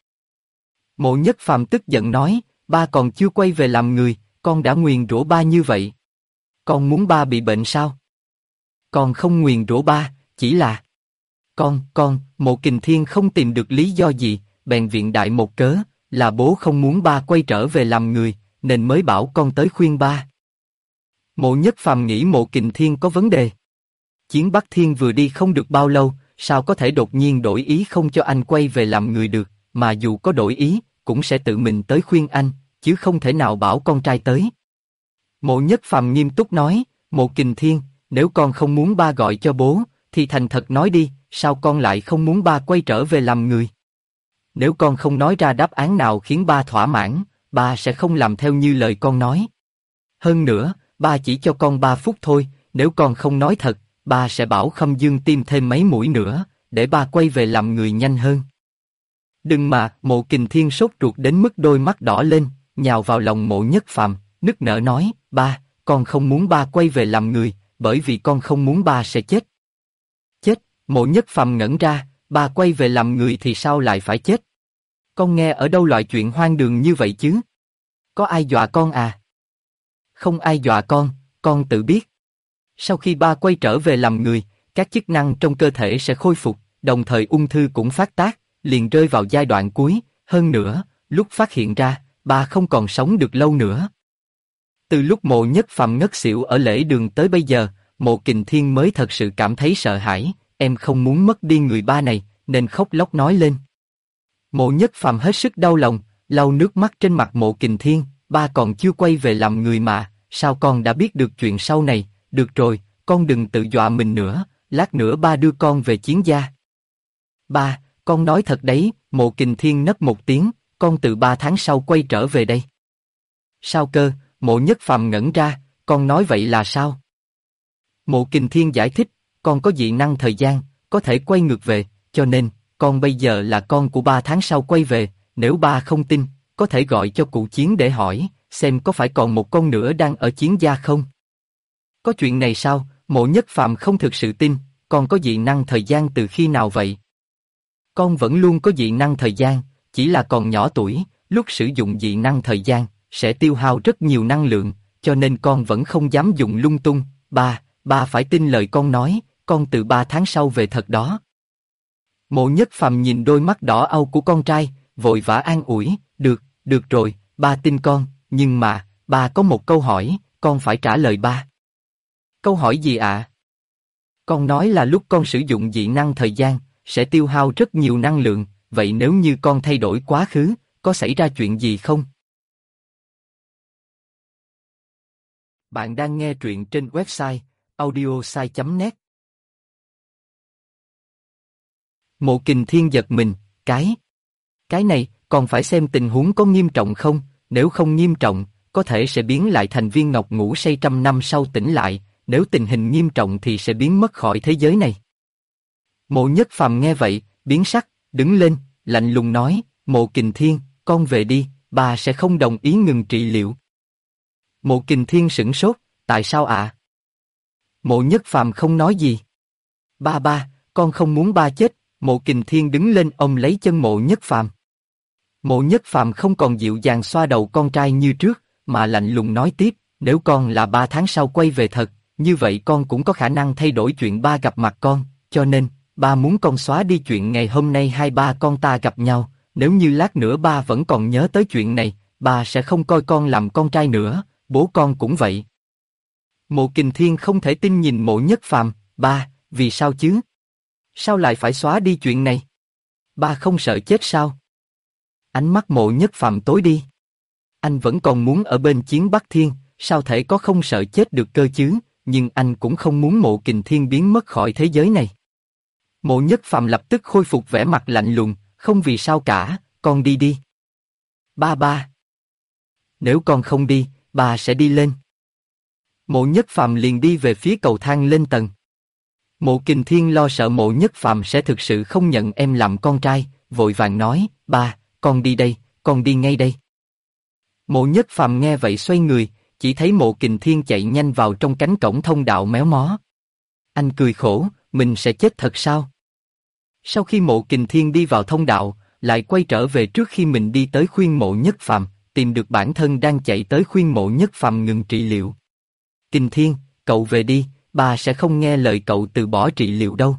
Mộ Nhất Phàm tức giận nói, ba còn chưa quay về làm người, con đã nguyền rủa ba như vậy. Con muốn ba bị bệnh sao? Con không nguyền rủa ba, chỉ là... Mộ Kình Thiên không tìm được lý do gì, bèn viện đại một cớ, là bố không muốn ba quay trở về làm người, nên mới bảo con tới khuyên ba. Mộ Nhất Phàm nghĩ Mộ Kình Thiên có vấn đề. Chiến Bắc Thiên vừa đi không được bao lâu, sao có thể đột nhiên đổi ý không cho anh quay về làm người được, mà dù có đổi ý, cũng sẽ tự mình tới khuyên anh, chứ không thể nào bảo con trai tới. Mộ Nhất Phàm nghiêm túc nói, Mộ Kình Thiên, nếu con không muốn ba gọi cho bố, thì thành thật nói đi, sao con lại không muốn ba quay trở về làm người? nếu con không nói ra đáp án nào khiến ba thỏa mãn, ba sẽ không làm theo như lời con nói. Hơn nữa, ba chỉ cho con 3 phút thôi, nếu con không nói thật, ba sẽ bảo Khâm Dương tiêm thêm mấy mũi nữa, để ba quay về làm người nhanh hơn. Đừng mà, Mộ Kình Thiên sốt ruột đến mức đôi mắt đỏ lên, nhào vào lòng Mộ Nhất Phàm, nức nở nói, ba, con không muốn ba quay về làm người, bởi vì con không muốn ba sẽ chết. Chết, Mộ Nhất Phàm ngẩn ra, ba quay về làm người thì sao lại phải chết? Con nghe ở đâu loại chuyện hoang đường như vậy chứ? Có ai dọa con à? Không ai dọa con tự biết. Sau khi ba quay trở về làm người, các chức năng trong cơ thể sẽ khôi phục, đồng thời ung thư cũng phát tác, liền rơi vào giai đoạn cuối, hơn nữa, lúc phát hiện ra, ba không còn sống được lâu nữa. Từ lúc Mộ Nhất Phàm ngất xỉu ở lễ đường tới bây giờ, Mộ Kình Thiên mới thật sự cảm thấy sợ hãi, em không muốn mất đi người ba này, nên khóc lóc nói lên. Mộ Nhất Phàm hết sức đau lòng, lau nước mắt trên mặt Mộ Kình Thiên, ba còn chưa quay về làm người mà, sao con đã biết được chuyện sau này, được rồi, con đừng tự dọa mình nữa, lát nữa ba đưa con về chiến gia. Ba, con nói thật đấy, Mộ Kình Thiên nấc một tiếng, con từ 3 tháng sau quay trở về đây. Sao cơ? Mộ Nhất Phàm ngẩn ra, con nói vậy là sao? Mộ Kình Thiên giải thích, con có dị năng thời gian, có thể quay ngược về, cho nên, con bây giờ là con của 3 tháng sau quay về, nếu ba không tin, có thể gọi cho cụ Chiến để hỏi, xem có phải còn một con nữa đang ở chiến gia không? Có chuyện này sao? Mộ Nhất Phàm không thực sự tin, con có dị năng thời gian từ khi nào vậy? Con vẫn luôn có dị năng thời gian, chỉ là còn nhỏ tuổi, lúc sử dụng dị năng thời gian, sẽ tiêu hao rất nhiều năng lượng, cho nên con vẫn không dám dùng lung tung. Ba phải tin lời con nói, con từ 3 tháng sau về thật đó. Mộ Nhất Phàm nhìn đôi mắt đỏ au của con trai, vội vã an ủi, được rồi, ba tin con, nhưng mà, ba có một câu hỏi, con phải trả lời ba. Câu hỏi gì ạ? Con nói là lúc con sử dụng dị năng thời gian, sẽ tiêu hao rất nhiều năng lượng, vậy nếu như con thay đổi quá khứ, có xảy ra chuyện gì không? Bạn đang nghe truyện trên website audiosai.net. Mộ Kình Thiên giật mình, cái này, còn phải xem tình huống có nghiêm trọng không, nếu không nghiêm trọng, có thể sẽ biến lại thành viên ngọc ngủ say 100 năm sau tỉnh lại, nếu tình hình nghiêm trọng thì sẽ biến mất khỏi thế giới này. Mộ Nhất Phàm nghe vậy, biến sắc, đứng lên, lạnh lùng nói, Mộ Kình Thiên, con về đi, bà sẽ không đồng ý ngừng trị liệu. Mộ Kình Thiên sửng sốt, tại sao ạ? Mộ Nhất Phàm không nói gì. Ba, con không muốn ba chết. Mộ Kình Thiên đứng lên ôm lấy chân Mộ Nhất Phàm. Mộ Nhất Phàm không còn dịu dàng xoa đầu con trai như trước, mà lạnh lùng nói tiếp, nếu con là 3 tháng sau quay về thật, như vậy con cũng có khả năng thay đổi chuyện ba gặp mặt con, cho nên, ba muốn con xóa đi chuyện ngày hôm nay hai ba con ta gặp nhau, nếu như lát nữa ba vẫn còn nhớ tới chuyện này, ba sẽ không coi con làm con trai nữa, bố con cũng vậy. Mộ Kình Thiên không thể tin nhìn Mộ Nhất Phàm, ba, vì sao chứ? Sao lại phải xóa đi chuyện này? Ba không sợ chết sao? Ánh mắt Mộ Nhất Phàm tối đi. Anh vẫn còn muốn ở bên chiến Bắc Thiên, sao thể có không sợ chết được cơ chứ, nhưng anh cũng không muốn Mộ Kình Thiên biến mất khỏi thế giới này. Mộ Nhất Phàm lập tức khôi phục vẻ mặt lạnh lùng, không vì sao cả, con đi đi. Ba. Nếu con không đi, ba sẽ đi lên. Mộ Nhất Phàm liền đi về phía cầu thang lên tầng. Mộ Kình Thiên lo sợ Mộ Nhất Phàm sẽ thực sự không nhận em làm con trai, vội vàng nói, ba, con đi đây, con đi ngay đây. Mộ Nhất Phàm nghe vậy xoay người, chỉ thấy Mộ Kình Thiên chạy nhanh vào trong cánh cổng thông đạo méo mó. Anh cười khổ, mình sẽ chết thật sao? Sau khi Mộ Kình Thiên đi vào thông đạo, lại quay trở về trước khi mình đi tới khuyên Mộ Nhất Phàm, tìm được bản thân đang chạy tới khuyên Mộ Nhất Phàm ngừng trị liệu. Kình Thiên, cậu về đi, ba sẽ không nghe lời cậu từ bỏ trị liệu đâu.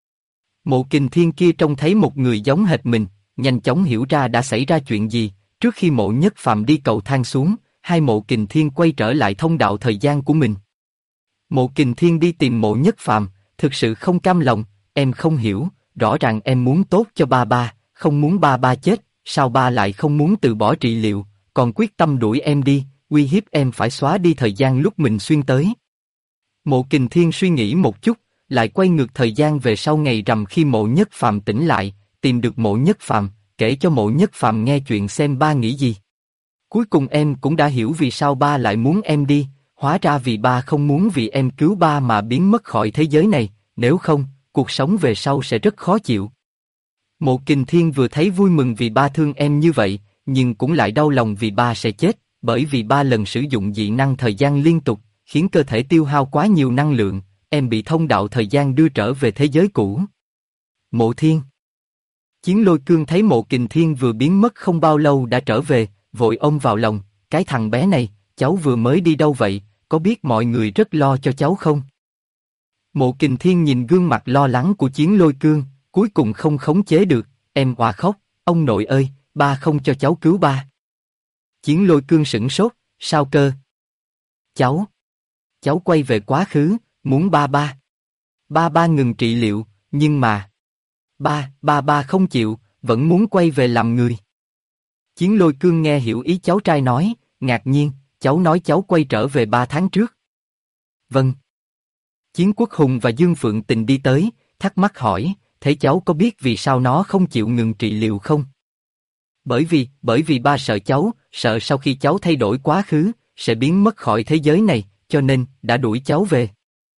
Mộ Kình Thiên kia trông thấy một người giống hệt mình, nhanh chóng hiểu ra đã xảy ra chuyện gì. Trước khi Mộ Nhất Phàm đi cầu thang xuống, hai Mộ Kình Thiên quay trở lại thông đạo thời gian của mình. Mộ Kình Thiên đi tìm Mộ Nhất Phàm, thực sự không cam lòng, em không hiểu, rõ ràng em muốn tốt cho ba, không muốn ba chết, sao ba lại không muốn từ bỏ trị liệu, còn quyết tâm đuổi em đi, uy hiếp em phải xóa đi thời gian lúc mình xuyên tới. Mộ Kình Thiên suy nghĩ một chút, lại quay ngược thời gian về sau ngày rằm khi Mộ Nhất Phàm tỉnh lại, tìm được Mộ Nhất Phàm, kể cho Mộ Nhất Phàm nghe chuyện xem ba nghĩ gì. Cuối cùng em cũng đã hiểu vì sao ba lại muốn em đi, hóa ra vì ba không muốn vì em cứu ba mà biến mất khỏi thế giới này, nếu không, cuộc sống về sau sẽ rất khó chịu. Mộ Kình Thiên vừa thấy vui mừng vì ba thương em như vậy, nhưng cũng lại đau lòng vì ba sẽ chết, bởi vì ba lần sử dụng dị năng thời gian liên tục, khiến cơ thể tiêu hao quá nhiều năng lượng, em bị thông đạo thời gian đưa trở về thế giới cũ. Mộ Thiên. Chiến Lôi Cương thấy Mộ Kình Thiên vừa biến mất không bao lâu đã trở về, vội ôm vào lòng, cái thằng bé này, cháu vừa mới đi đâu vậy, có biết mọi người rất lo cho cháu không? Mộ Kình Thiên nhìn gương mặt lo lắng của Chiến Lôi Cương, cuối cùng không khống chế được, em òa khóc, ông nội ơi, ba không cho cháu cứu ba. Chiến Lôi Cương sửng sốt, sao cơ? Cháu quay về quá khứ, muốn ba ba. Ba ngừng trị liệu, nhưng mà... Ba không chịu, vẫn muốn quay về làm người. Chiến Lôi Cương nghe hiểu ý cháu trai nói, ngạc nhiên, cháu nói cháu quay trở về 3 tháng trước. Vâng. Chiến Quốc Hùng và Dương Phượng Tình đi tới, thắc mắc hỏi, thế cháu có biết vì sao nó không chịu ngừng trị liệu không? Bởi vì ba sợ cháu, sợ sau khi cháu thay đổi quá khứ, sẽ biến mất khỏi thế giới này, cho nên đã đuổi cháu về.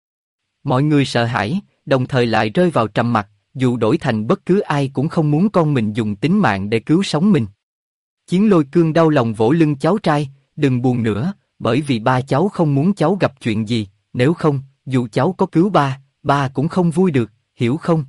Mọi người sợ hãi, đồng thời lại rơi vào trầm mặc, dù đổi thành bất cứ ai cũng không muốn con mình dùng tính mạng để cứu sống mình. Chiến Lôi Cương đau lòng vỗ lưng cháu trai, đừng buồn nữa, bởi vì ba cháu không muốn cháu gặp chuyện gì, nếu không, dù cháu có cứu ba cũng không vui được, hiểu không?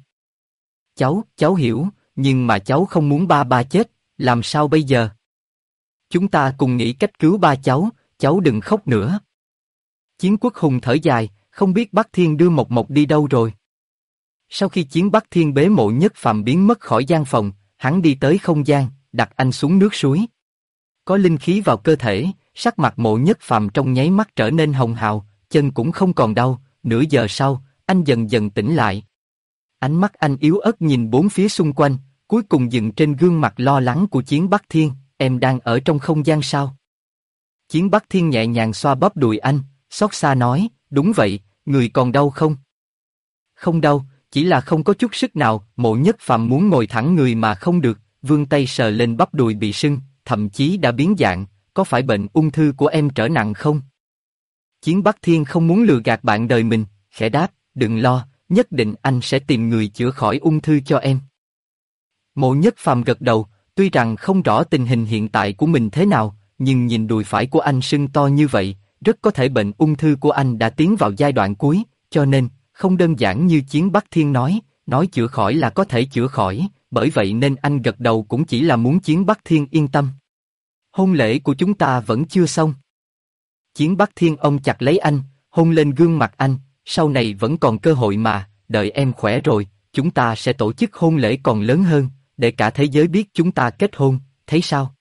Cháu hiểu, nhưng mà cháu không muốn ba chết, làm sao bây giờ? Chúng ta cùng nghĩ cách cứu ba cháu đừng khóc nữa. Chiến Quốc Hùng thở dài, không biết Bắc Thiên đưa Mộc Mộc đi đâu rồi. Sau khi Chiến Bắc Thiên bế Mộ Nhất Phàm biến mất khỏi gian phòng, hắn đi tới không gian, đặt anh xuống nước suối. Có linh khí vào cơ thể, sắc mặt Mộ Nhất Phàm trong nháy mắt trở nên hồng hào, chân cũng không còn đau, nửa giờ sau, anh dần dần tỉnh lại. Ánh mắt anh yếu ớt nhìn bốn phía xung quanh, cuối cùng dừng trên gương mặt lo lắng của Chiến Bắc Thiên, em đang ở trong không gian sao? Chiến Bắc Thiên nhẹ nhàng xoa bóp đùi anh, xót xa nói, đúng vậy, người còn đau không? Không đau, chỉ là không có chút sức nào. Mộ Nhất Phàm muốn ngồi thẳng người mà không được, vươn tay sờ lên bắp đùi bị sưng, thậm chí đã biến dạng, có phải bệnh ung thư của em trở nặng không? Chiến Bắc Thiên không muốn lừa gạt bạn đời mình, khẽ đáp, đừng lo, nhất định anh sẽ tìm người chữa khỏi ung thư cho em. Mộ Nhất Phàm gật đầu, tuy rằng không rõ tình hình hiện tại của mình thế nào, nhưng nhìn đùi phải của anh sưng to như vậy, rất có thể bệnh ung thư của anh đã tiến vào giai đoạn cuối, cho nên, không đơn giản như Chiến Bắc Thiên nói chữa khỏi là có thể chữa khỏi, bởi vậy nên anh gật đầu cũng chỉ là muốn Chiến Bắc Thiên yên tâm. Hôn lễ của chúng ta vẫn chưa xong. Chiến Bắc Thiên ôm chặt lấy anh, hôn lên gương mặt anh, sau này vẫn còn cơ hội mà, đợi em khỏe rồi, chúng ta sẽ tổ chức hôn lễ còn lớn hơn, để cả thế giới biết chúng ta kết hôn, thấy sao?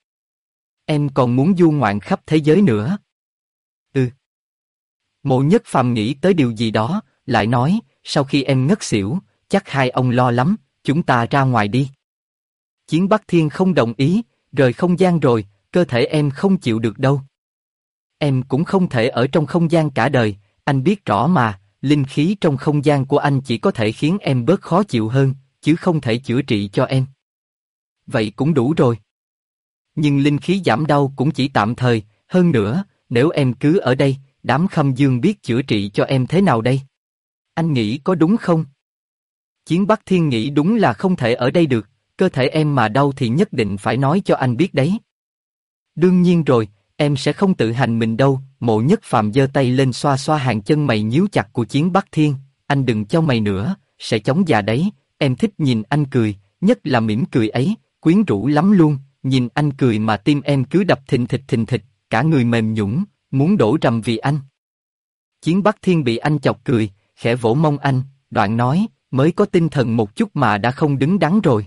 Em còn muốn du ngoạn khắp thế giới nữa. Ừ. Mộ Nhất Phàm nghĩ tới điều gì đó, lại nói, sau khi em ngất xỉu, chắc hai ông lo lắm, chúng ta ra ngoài đi. Chiến Bắc Thiên không đồng ý, rời không gian rồi, cơ thể em không chịu được đâu. Em cũng không thể ở trong không gian cả đời, anh biết rõ mà, linh khí trong không gian của anh chỉ có thể khiến em bớt khó chịu hơn, chứ không thể chữa trị cho em. Vậy cũng đủ rồi. Nhưng linh khí giảm đau cũng chỉ tạm thời, hơn nữa, nếu em cứ ở đây, đám Khâm Dương biết chữa trị cho em thế nào đây? Anh nghĩ có đúng không? Chiến Bắc Thiên nghĩ đúng là không thể ở đây được, cơ thể em mà đau thì nhất định phải nói cho anh biết đấy. Đương nhiên rồi, em sẽ không tự hành mình đâu. Mộ Nhất Phàm giơ tay lên xoa xoa hàng chân mày nhíu chặt của Chiến Bắc Thiên, anh đừng chau mày nữa, sẽ chóng già đấy, em thích nhìn anh cười, nhất là mỉm cười ấy, quyến rũ lắm luôn, nhìn anh cười mà tim em cứ đập thình thịch, cả người mềm nhũn, muốn đổ rầm vì anh. Chiến Bắc Thiên bị anh chọc cười, khẽ vỗ mông anh, đoạn nói, mới có tinh thần một chút mà đã không đứng đắn rồi.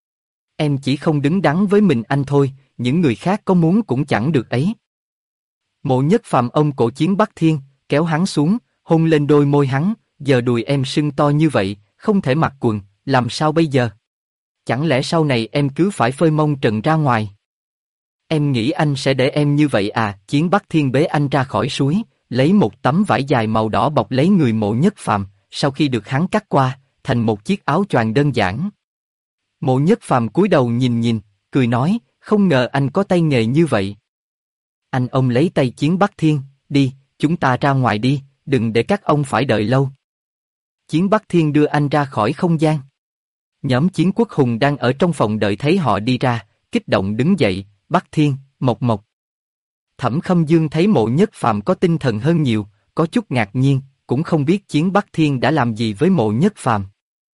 Em chỉ không đứng đắn với mình anh thôi, những người khác có muốn cũng chẳng được ấy. Mộ Nhất Phàm ôm cổ Chiến Bắc Thiên, kéo hắn xuống, hôn lên đôi môi hắn, giờ đùi em sưng to như vậy, không thể mặc quần, làm sao bây giờ? Chẳng lẽ sau này em cứ phải phơi mông trần ra ngoài? Em nghĩ anh sẽ để em như vậy à? Chiến Bắc Thiên bế anh ra khỏi suối, lấy một tấm vải dài màu đỏ bọc lấy người Mộ Nhất Phàm, sau khi được hắn cắt qua, thành một chiếc áo choàng đơn giản. Mộ Nhất Phàm cúi đầu nhìn, cười nói, không ngờ anh có tay nghề như vậy. Anh ôm lấy tay Chiến Bắc Thiên, đi, chúng ta ra ngoài đi, đừng để các ông phải đợi lâu. Chiến Bắc Thiên đưa anh ra khỏi không gian. Nhóm Chiến Quốc Hùng đang ở trong phòng đợi thấy họ đi ra, kích động đứng dậy, Bắc Thiên, Mộc Mộc. Thẩm Khâm Dương thấy Mộ Nhất Phàm có tinh thần hơn nhiều, có chút ngạc nhiên, cũng không biết Chiến Bắc Thiên đã làm gì với Mộ Nhất Phàm.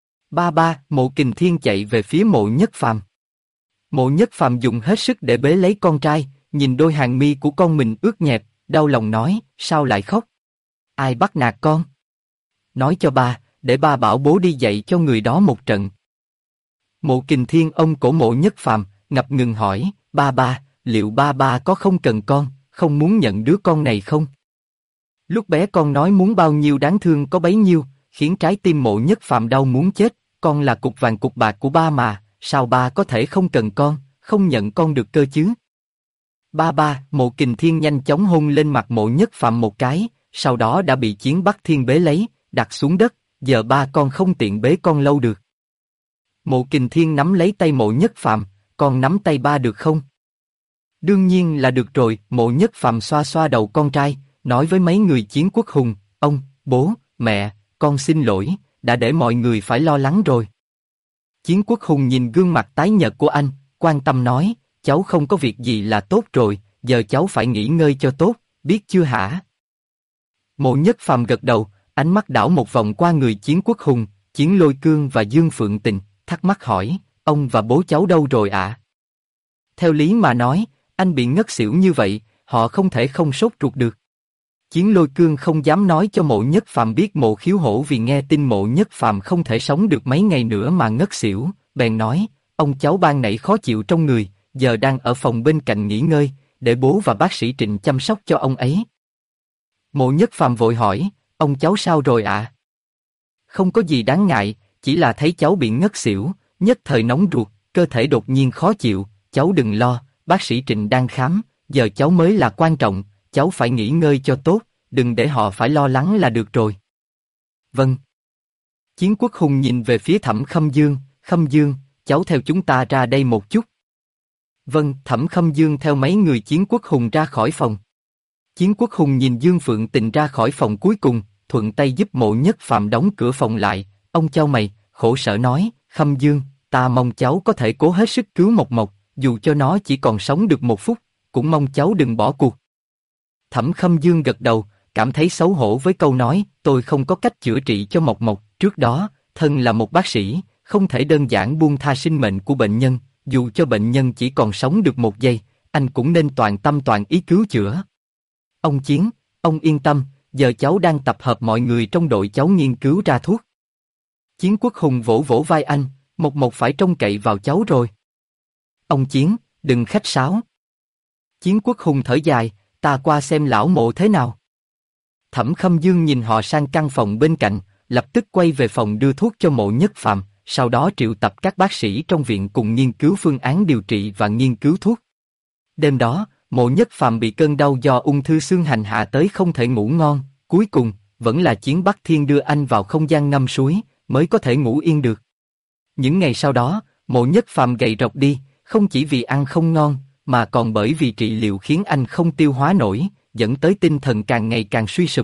Ba, Mộ Kình Thiên chạy về phía Mộ Nhất Phàm. Mộ Nhất Phàm dùng hết sức để bế lấy con trai, nhìn đôi hàng mi của con mình ướt nhẹp, đau lòng nói, sao lại khóc? Ai bắt nạt con? Nói cho ba, để ba bảo bố đi dạy cho người đó một trận. Mộ Kình Thiên ôm cổ Mộ Nhất Phàm, ngập ngừng hỏi, ba, liệu ba có không cần con, không muốn nhận đứa con này không? Lúc bé con nói muốn bao nhiêu đáng thương có bấy nhiêu, khiến trái tim Mộ Nhất Phàm đau muốn chết, con là cục vàng cục bạc của ba mà, sao ba có thể không cần con, không nhận con được cơ chứ? Ba, Mộ Kình Thiên nhanh chóng hôn lên mặt Mộ Nhất Phàm một cái, sau đó đã bị Chiến Bắc Thiên bế lấy, đặt xuống đất, giờ ba con không tiện bế con lâu được. Mộ Kình Thiên nắm lấy tay Mộ Nhất Phàm, con nắm tay ba được không? Đương nhiên là được rồi, Mộ Nhất Phàm xoa xoa đầu con trai, nói với mấy người Chiến Quốc Hùng, ông, bố, mẹ, con xin lỗi, đã để mọi người phải lo lắng rồi. Chiến Quốc Hùng nhìn gương mặt tái nhợt của anh, quan tâm nói, cháu không có việc gì là tốt rồi, giờ cháu phải nghỉ ngơi cho tốt, biết chưa hả? Mộ Nhất Phàm gật đầu, ánh mắt đảo một vòng qua người Chiến Quốc Hùng, Chiến Lôi Cương và Dương Phượng Tình, thắc mắc hỏi, ông và bố cháu đâu rồi ạ? Theo lý mà nói, anh bị ngất xỉu như vậy, họ không thể không sốt ruột được. Chiến Lôi Cương không dám nói cho Mộ Nhất Phàm biết Mộ Khiếu Hổ vì nghe tin Mộ Nhất Phàm không thể sống được mấy ngày nữa mà ngất xỉu, bèn nói, ông cháu ban nãy khó chịu trong người, giờ đang ở phòng bên cạnh nghỉ ngơi, để bố và bác sĩ Trịnh chăm sóc cho ông ấy. Mộ Nhất Phàm vội hỏi, ông cháu sao rồi ạ? Không có gì đáng ngại, chỉ là thấy cháu bị ngất xỉu, nhất thời nóng ruột, cơ thể đột nhiên khó chịu, cháu đừng lo, bác sĩ Trịnh đang khám, giờ cháu mới là quan trọng, cháu phải nghỉ ngơi cho tốt, đừng để họ phải lo lắng là được rồi. Vâng. Chiến Quốc Hùng nhìn về phía Thẩm Khâm Dương, cháu theo chúng ta ra đây một chút. Vâng, Thẩm Khâm Dương theo mấy người Chiến Quốc Hùng ra khỏi phòng. Chiến Quốc Hùng nhìn Dương Phượng Tình ra khỏi phòng cuối cùng, thuận tay giúp Mộ Nhất Phàm đóng cửa phòng lại, ông chau mày, khổ sở nói, Khâm Dương, ta mong cháu có thể cố hết sức cứu Mộc Mộc, dù cho nó chỉ còn sống được 1 phút, cũng mong cháu đừng bỏ cuộc. Thẩm Khâm Dương gật đầu, cảm thấy xấu hổ với câu nói, tôi không có cách chữa trị cho Mộc Mộc, trước đó, thân là một bác sĩ, không thể đơn giản buông tha sinh mệnh của bệnh nhân, dù cho bệnh nhân chỉ còn sống được 1 giây, anh cũng nên toàn tâm toàn ý cứu chữa. Ông Chiến, ông yên tâm, giờ cháu đang tập hợp mọi người trong đội cháu nghiên cứu ra thuốc. Chiến Quốc Hùng vỗ vỗ vai anh, Mộc Mộc phải trông cậy vào cháu rồi. Ông Chiến, đừng khách sáo. Chiến Quốc Hùng thở dài, ta qua xem lão Mộ thế nào. Thẩm Khâm Dương nhìn họ sang căn phòng bên cạnh, lập tức quay về phòng đưa thuốc cho Mộ Nhất Phàm, sau đó triệu tập các bác sĩ trong viện cùng nghiên cứu phương án điều trị và nghiên cứu thuốc. Đêm đó, Mộ Nhất Phàm bị cơn đau do ung thư xương hành hạ tới không thể ngủ ngon, cuối cùng, vẫn là Chiến Bắc Thiên đưa anh vào không gian ngâm suối, mới có thể ngủ yên được. Những ngày sau đó, Mộ Nhất Phàm gầy rộc đi, không chỉ vì ăn không ngon, mà còn bởi vì trị liệu khiến anh không tiêu hóa nổi, dẫn tới tinh thần càng ngày càng suy sụp.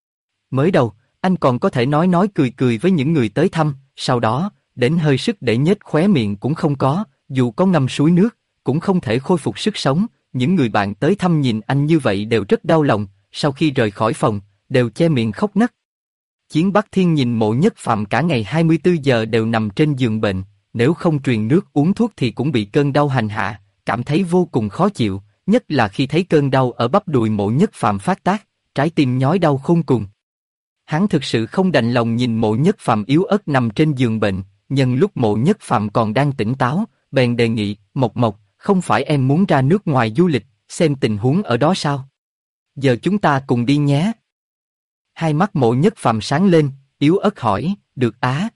Mới đầu, anh còn có thể nói cười với những người tới thăm, sau đó, đến hơi sức để nhếch khóe miệng cũng không có, dù có ngâm suối nước, cũng không thể khôi phục sức sống. Những người bạn tới thăm nhìn anh như vậy đều rất đau lòng, sau khi rời khỏi phòng, đều che miệng khóc nấc. Chiến Bắc Thiên nhìn Mộ Nhất Phàm cả ngày 24 giờ đều nằm trên giường bệnh, nếu không truyền nước uống thuốc thì cũng bị cơn đau hành hạ, cảm thấy vô cùng khó chịu, nhất là khi thấy cơn đau ở bắp đùi Mộ Nhất Phàm phát tác, trái tim nhói đau khôn cùng. Hắn thực sự không đành lòng nhìn Mộ Nhất Phàm yếu ớt nằm trên giường bệnh, nhân lúc Mộ Nhất Phàm còn đang tỉnh táo, bèn đề nghị, Mộc Mộc, không phải em muốn ra nước ngoài du lịch, xem tình huống ở đó sao? Giờ chúng ta cùng đi nhé. Hai mắt Mộ Nhất Phàm sáng lên, yếu ớt hỏi, được á.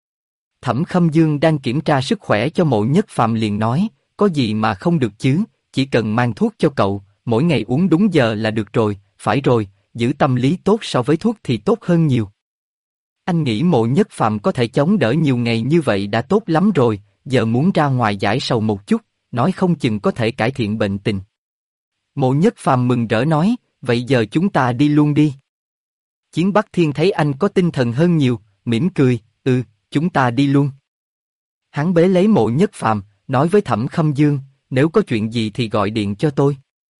Thẩm Khâm Dương đang kiểm tra sức khỏe cho Mộ Nhất Phàm liền nói, có gì mà không được chứ, chỉ cần mang thuốc cho cậu, mỗi ngày uống đúng giờ là được rồi, phải rồi, giữ tâm lý tốt so với thuốc thì tốt hơn nhiều. Anh nghĩ Mộ Nhất Phàm có thể chống đỡ nhiều ngày như vậy đã tốt lắm rồi, giờ muốn ra ngoài giải sầu một chút, nói không chừng có thể cải thiện bệnh tình. Mộ Nhất Phàm mừng rỡ nói, vậy giờ chúng ta đi luôn đi. Chiến Bắc Thiên thấy anh có tinh thần hơn nhiều, mỉm cười, chúng ta đi luôn. Hắn bế lấy Mộ Nhất Phàm, nói với Thẩm Khâm Dương, nếu có chuyện gì thì gọi điện cho tôi.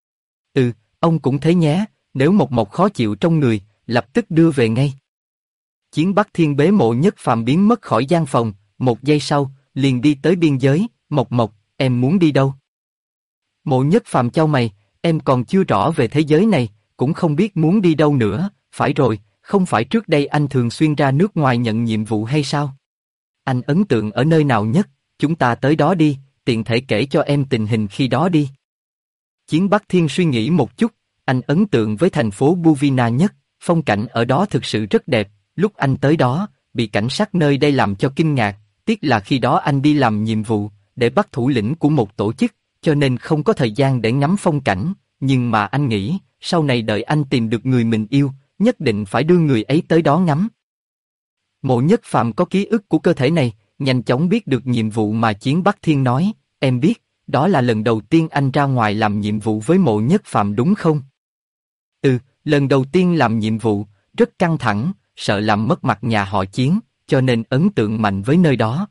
Ông cũng thế nhé, nếu Mộc Mộc khó chịu trong người, lập tức đưa về ngay. Chiến Bắc Thiên bế Mộ Nhất Phàm biến mất khỏi gian phòng, 1 giây sau, liền đi tới biên giới, Mộc Mộc, em muốn đi đâu? Mộ Nhất Phàm chau mày, em còn chưa rõ về thế giới này, cũng không biết muốn đi đâu nữa, phải rồi, không phải trước đây anh thường xuyên ra nước ngoài nhận nhiệm vụ hay sao? Anh ấn tượng ở nơi nào nhất, chúng ta tới đó đi, tiện thể kể cho em tình hình khi đó đi. Chiến Bắc Thiên suy nghĩ một chút, anh ấn tượng với thành phố Buvina nhất, phong cảnh ở đó thực sự rất đẹp, lúc anh tới đó, bị cảnh sát nơi đây làm cho kinh ngạc, tiếc là khi đó anh đi làm nhiệm vụ, để bắt thủ lĩnh của một tổ chức, cho nên không có thời gian để ngắm phong cảnh, nhưng mà anh nghĩ, sau này đợi anh tìm được người mình yêu, nhất định phải đưa người ấy tới đó ngắm. Mộ Nhất Phàm có ký ức của cơ thể này, nhanh chóng biết được nhiệm vụ mà Chiến Bắc Thiên nói, em biết, đó là lần đầu tiên anh ra ngoài làm nhiệm vụ với Mộ Nhất Phàm đúng không? Lần đầu tiên làm nhiệm vụ, rất căng thẳng, sợ làm mất mặt nhà họ Chiến, cho nên ấn tượng mạnh với nơi đó.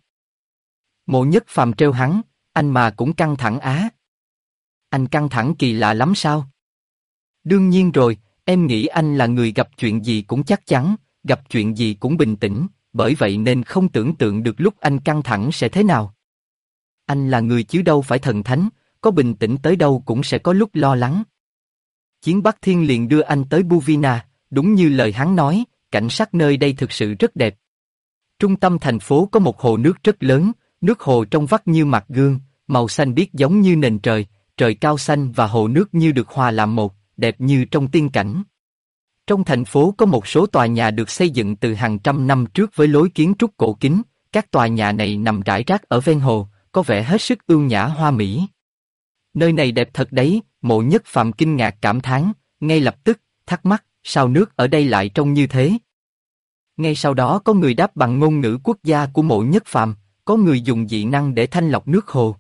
Mộ Nhất Phàm trêu hắn, anh mà cũng căng thẳng á. Anh căng thẳng kỳ lạ lắm sao? Đương nhiên rồi, em nghĩ anh là người gặp chuyện gì cũng chắc chắn, gặp chuyện gì cũng bình tĩnh, bởi vậy nên không tưởng tượng được lúc anh căng thẳng sẽ thế nào. Anh là người chứ đâu phải thần thánh, có bình tĩnh tới đâu cũng sẽ có lúc lo lắng. Chiến Bắc Thiên liền đưa anh tới Buvina, đúng như lời hắn nói, cảnh sắc nơi đây thực sự rất đẹp. Trung tâm thành phố có một hồ nước rất lớn, nước hồ trong vắt như mặt gương, màu xanh biếc giống như nền trời, trời cao xanh và hồ nước như được hòa làm một, đẹp như trong tiên cảnh. Trong thành phố có một số tòa nhà được xây dựng từ hàng trăm năm trước với lối kiến trúc cổ kính, các tòa nhà này nằm rải rác ở ven hồ, có vẻ hết sức ưu nhã hoa mỹ. Nơi này đẹp thật đấy, Mộ Nhất Phàm kinh ngạc cảm thán, ngay lập tức, thắc mắc, sao nước ở đây lại trông như thế? Ngay sau đó có người đáp bằng ngôn ngữ quốc gia của Mộ Nhất Phàm, có người dùng dị năng để thanh lọc nước hồ.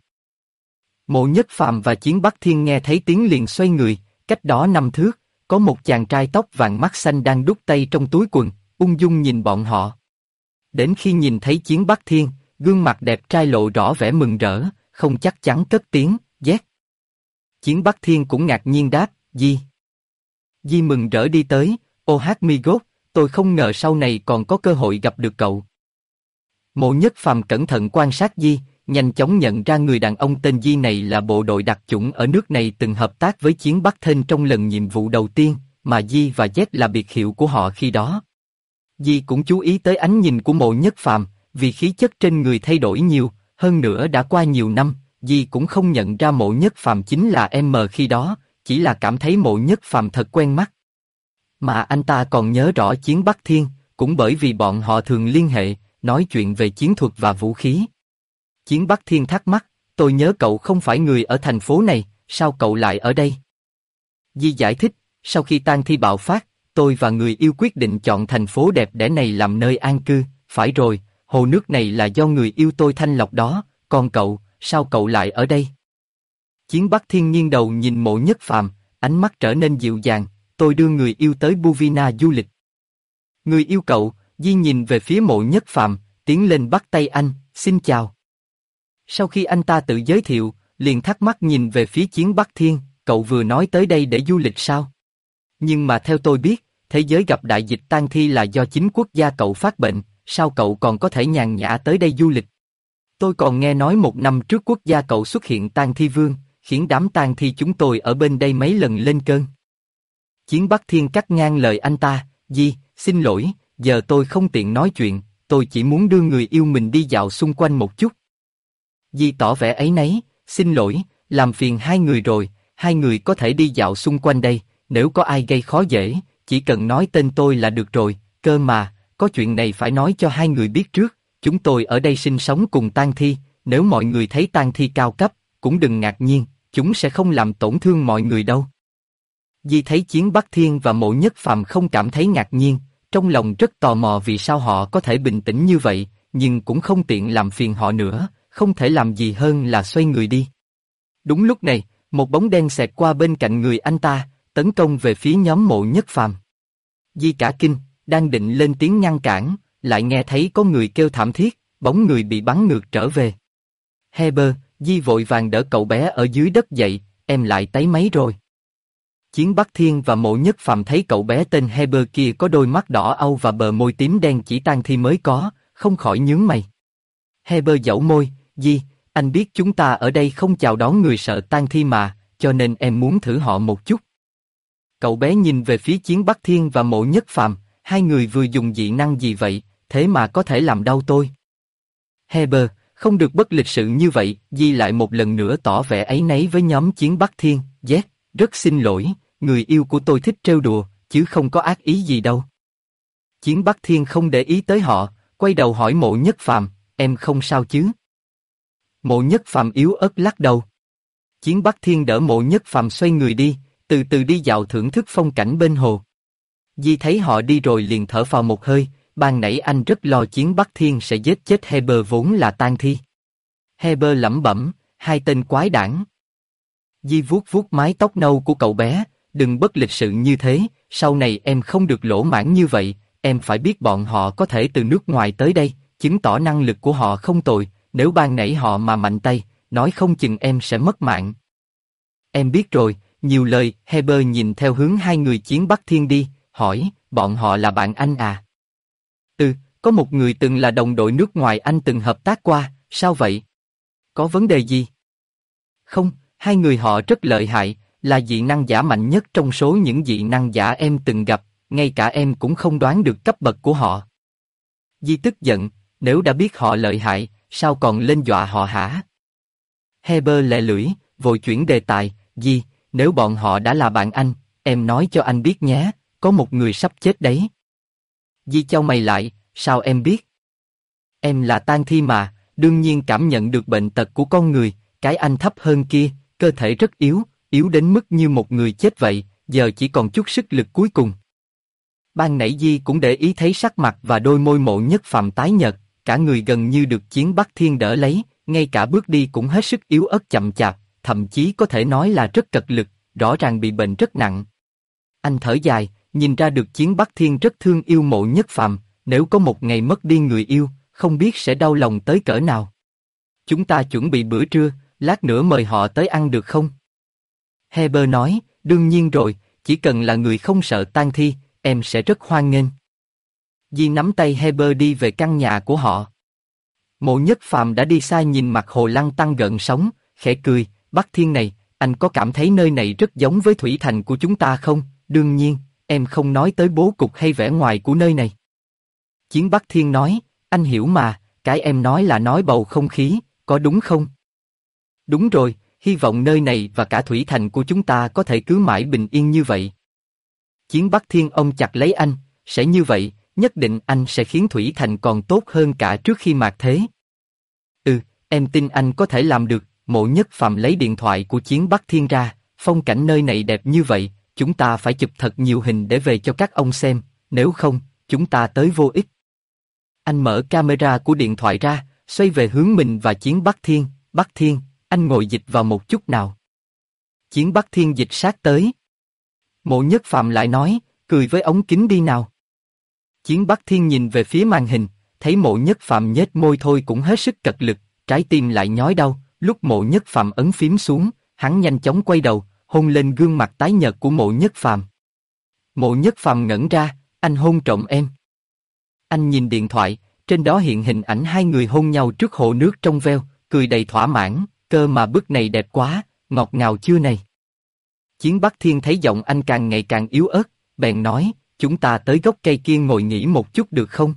Mộ Nhất Phàm và Chiến Bắc Thiên nghe thấy tiếng liền xoay người, cách đó 5 thước, có một chàng trai tóc vàng mắt xanh đang đút tay trong túi quần, ung dung nhìn bọn họ. Đến khi nhìn thấy Chiến Bắc Thiên, gương mặt đẹp trai lộ rõ vẻ mừng rỡ, không chắc chắn cất tiếng, "Yes." Chiến Bắc Thiên cũng ngạc nhiên đáp, "Gì?" Di mừng rỡ đi tới, "Oh my god, tôi không ngờ sau này còn có cơ hội gặp được cậu." Mộ Nhất Phàm cẩn thận quan sát Di, nhanh chóng nhận ra người đàn ông tên Di này là bộ đội đặc chủng ở nước này từng hợp tác với Chiến Bắc Thên trong lần nhiệm vụ đầu tiên, mà Di và Z là biệt hiệu của họ khi đó. Di cũng chú ý tới ánh nhìn của Mộ Nhất Phàm, vì khí chất trên người thay đổi nhiều, hơn nữa đã qua nhiều năm, Di cũng không nhận ra Mộ Nhất Phàm chính là M khi đó, chỉ là cảm thấy Mộ Nhất Phàm thật quen mắt. Mà anh ta còn nhớ rõ Chiến Bắc Thiên, cũng bởi vì bọn họ thường liên hệ, nói chuyện về chiến thuật và vũ khí. Chiến Bắc Thiên thắc mắc, "Tôi nhớ cậu không phải người ở thành phố này, sao cậu lại ở đây?" Di giải thích, "Sau khi tang thi bạo phát, tôi và người yêu quyết định chọn thành phố đẹp đẽ này làm nơi an cư, phải rồi, hồ nước này là do người yêu tôi thanh lọc đó, còn cậu, sao cậu lại ở đây?" Chiến Bắc Thiên nghiêng đầu nhìn Mộ Nhất Phàm, ánh mắt trở nên dịu dàng, "Tôi đưa người yêu tới Buvina du lịch." "Người yêu cậu?" Di nhìn về phía Mộ Nhất Phàm, tiến lên bắt tay anh, "Xin chào." Sau khi anh ta tự giới thiệu, liền thắc mắc nhìn về phía Chiến Bắc Thiên, "Cậu vừa nói tới đây để du lịch sao? Nhưng mà theo tôi biết, thế giới gặp đại dịch tang thi là do chính quốc gia cậu phát bệnh, sao cậu còn có thể nhàn nhã tới đây du lịch? Tôi còn nghe nói 1 năm trước quốc gia cậu xuất hiện tang thi vương, khiến đám tang thi chúng tôi ở bên đây mấy lần lên cơn." Chiến Bắc Thiên cắt ngang lời anh ta, "Di, xin lỗi, giờ tôi không tiện nói chuyện, tôi chỉ muốn đưa người yêu mình đi dạo xung quanh một chút." Di tỏ vẻ áy náy, "Xin lỗi, làm phiền hai người rồi, hai người có thể đi dạo xung quanh đây, nếu có ai gây khó dễ, chỉ cần nói tên tôi là được rồi, cơ mà, có chuyện này phải nói cho hai người biết trước, chúng tôi ở đây sinh sống cùng tang thi, nếu mọi người thấy tang thi cao cấp, cũng đừng ngạc nhiên, chúng sẽ không làm tổn thương mọi người đâu." Di thấy Chiến Bắc Thiên và Mộ Nhất Phàm không cảm thấy ngạc nhiên, trong lòng rất tò mò vì sao họ có thể bình tĩnh như vậy, nhưng cũng không tiện làm phiền họ nữa, không thể làm gì hơn là xoay người đi. Đúng lúc này, một bóng đen xẹt qua bên cạnh người anh ta, tấn công về phía nhóm Mộ Nhất Phàm. Di cả kinh, đang định lên tiếng ngăn cản, lại nghe thấy có người kêu thảm thiết, bóng người bị bắn ngược trở về. Heber, Di vội vàng đỡ cậu bé ở dưới đất dậy, em lại tái máy rồi. Chiến Bắc Thiên và Mộ Nhất Phàm thấy cậu bé tên Heber kia có đôi mắt đỏ au và bờ môi tím đen chỉ tang thi mới có, không khỏi nhướng mày. Heber dẫu môi, Di, anh biết chúng ta ở đây không chào đón người sợ tang thi mà, cho nên em muốn thử họ một chút. Cậu bé nhìn về phía Chiến Bắc Thiên và Mộ Nhất Phàm, hai người vừa dùng dị năng gì vậy, thế mà có thể làm đau tôi. Heber, không được bất lịch sự như vậy, Di lại một lần nữa tỏ vẻ áy náy với nhóm Chiến Bắc Thiên, Z, rất xin lỗi, người yêu của tôi thích trêu đùa, chứ không có ác ý gì đâu. Chiến Bắc Thiên không để ý tới họ, quay đầu hỏi Mộ Nhất Phàm, em không sao chứ? Mộ Nhất Phàm yếu ớt lắc đầu. Chiến Bắc Thiên đỡ Mộ Nhất Phàm xoay người đi, từ từ đi dạo thưởng thức phong cảnh bên hồ. Di thấy họ đi rồi liền thở phào một hơi, ban nãy anh rất lo Chiến Bắc Thiên sẽ giết chết Heber vốn là tang thi. Heber lẩm bẩm, hai tên quái đản. Di vuốt vuốt mái tóc nâu của cậu bé, đừng bất lịch sự như thế, sau này em không được lỗ mãng như vậy, em phải biết bọn họ có thể từ nước ngoài tới đây, chứng tỏ năng lực của họ không tồi, nếu ban nãy họ mà mạnh tay, nói không chừng em sẽ mất mạng. Em biết rồi, nhiều lời, Heber nhìn theo hướng hai người Chiến Bắc Thiên đi, hỏi, bọn họ là bạn anh à? Ừ, có một người từng là đồng đội nước ngoài anh từng hợp tác qua, sao vậy? Có vấn đề gì? Không, hai người họ rất lợi hại, là dị năng giả mạnh nhất trong số những dị năng giả em từng gặp, ngay cả em cũng không đoán được cấp bậc của họ. Di tức giận, nếu đã biết họ lợi hại, sao còn lên dọa họ hả? Heber lẹ lưỡi, vội chuyển đề tài, Di, nếu bọn họ đã là bạn anh, em nói cho anh biết nhé, có một người sắp chết đấy. Di chau mày lại, sao em biết? Em là tang thi mà, đương nhiên cảm nhận được bệnh tật của con người, cái anh thấp hơn kia, cơ thể rất yếu, yếu đến mức như một người chết vậy, giờ chỉ còn chút sức lực cuối cùng. Ban nãy Di cũng để ý thấy sắc mặt và đôi môi Mộ Nhất Phàm tái nhợt, cả người gần như được Chiến Bắc Thiên đỡ lấy, ngay cả bước đi cũng hết sức yếu ớt chậm chạp, thậm chí có thể nói là rất cật lực, rõ ràng bị bệnh rất nặng. Anh thở dài, nhìn ra được Chiến Bắc Thiên rất thương yêu Mộ Nhất Phàm, nếu có một ngày mất đi người yêu, không biết sẽ đau lòng tới cỡ nào. Chúng ta chuẩn bị bữa trưa, lát nữa mời họ tới ăn được không? Heber nói, đương nhiên rồi, chỉ cần là người không sợ tang thi, em sẽ rất hoan nghênh. Di nắm tay Heber đi về căn nhà của họ. Mộ Nhất Phàm đã đi xa nhìn mặt hồ lăn tăn gợn sóng, khẽ cười, Bắc Thiên này, anh có cảm thấy nơi này rất giống với Thủy Thành của chúng ta không? Đương nhiên, em không nói tới bố cục hay vẻ ngoài của nơi này. Chiến Bắc Thiên nói, anh hiểu mà, cái em nói là nói bầu không khí, có đúng không? Đúng rồi, hy vọng nơi này và cả Thủy Thành của chúng ta có thể cứ mãi bình yên như vậy. Chiến Bắc Thiên ôm chặt lấy anh, sẽ như vậy, nhất định anh sẽ khiến Thủy Thành còn tốt hơn cả trước khi mạt thế. Ừ, em tin anh có thể làm được. Mộ Nhất Phàm lấy điện thoại của Chiến Bắc Thiên ra, phong cảnh nơi này đẹp như vậy, chúng ta phải chụp thật nhiều hình để về cho các ông xem, nếu không, chúng ta tới vô ích. Anh mở camera của điện thoại ra, xoay về hướng mình và Chiến Bắc Thiên, Bắc Thiên, anh ngồi dịch vào một chút nào. Chiến Bắc Thiên dịch sát tới. Mộ Nhất Phàm lại nói, cười với ống kính đi nào. Chiến Bắc Thiên nhìn về phía màn hình, thấy Mộ Nhất Phàm nhếch môi thôi cũng hết sức cật lực, trái tim lại nhói đau. Lúc Mộ Nhất Phàm ấn phím xuống, hắn nhanh chóng quay đầu, hôn lên gương mặt tái nhợt của Mộ Nhất Phàm. Mộ Nhất Phàm ngẩn ra, anh hôn trộm em. Anh nhìn điện thoại, trên đó hiện hình ảnh hai người hôn nhau trước hồ nước trong veo, cười đầy thỏa mãn, cơ mà bức này đẹp quá, ngọt ngào chưa này. Chiến Bắc Thiên thấy giọng anh càng ngày càng yếu ớt, bèn nói, chúng ta tới gốc cây kia ngồi nghỉ một chút được không?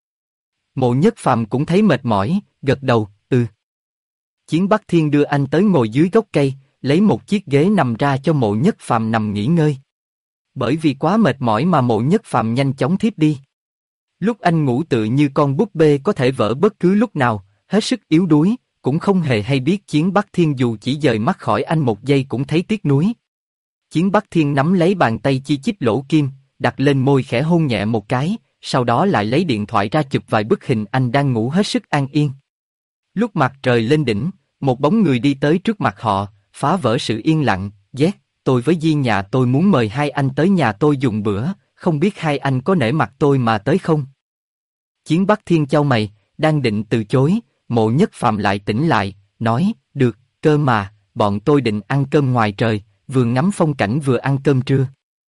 Mộ Nhất Phàm cũng thấy mệt mỏi, gật đầu, ừ. Chiến Bắc Thiên đưa anh tới ngồi dưới gốc cây, lấy một chiếc ghế nằm ra cho Mộ Nhất Phàm nằm nghỉ ngơi. Bởi vì quá mệt mỏi mà Mộ Nhất Phàm nhanh chóng thiếp đi. Lúc anh ngủ tựa như con búp bê có thể vỡ bất cứ lúc nào, hết sức yếu đuối, cũng không hề hay biết Chiến Bắc Thiên dù chỉ dời mắt khỏi anh một giây cũng thấy tiếc nuối. Chiến Bắc Thiên nắm lấy bàn tay chi chít lỗ kim, đặt lên môi khẽ hôn nhẹ một cái, sau đó lại lấy điện thoại ra chụp vài bức hình anh đang ngủ hết sức an yên. Lúc mặt trời lên đỉnh, một bóng người đi tới trước mặt họ, phá vỡ sự yên lặng. Tôi với Di nhà tôi muốn mời hai anh tới nhà tôi dùng bữa, không biết hai anh có nể mặt tôi mà tới không? Chiến Bắc Thiên chau mày, đang định từ chối, Mộ Nhất Phàm lại tỉnh lại, nói, được, cơ mà, bọn tôi định ăn cơm ngoài trời, vừa ngắm phong cảnh vừa ăn cơm trưa.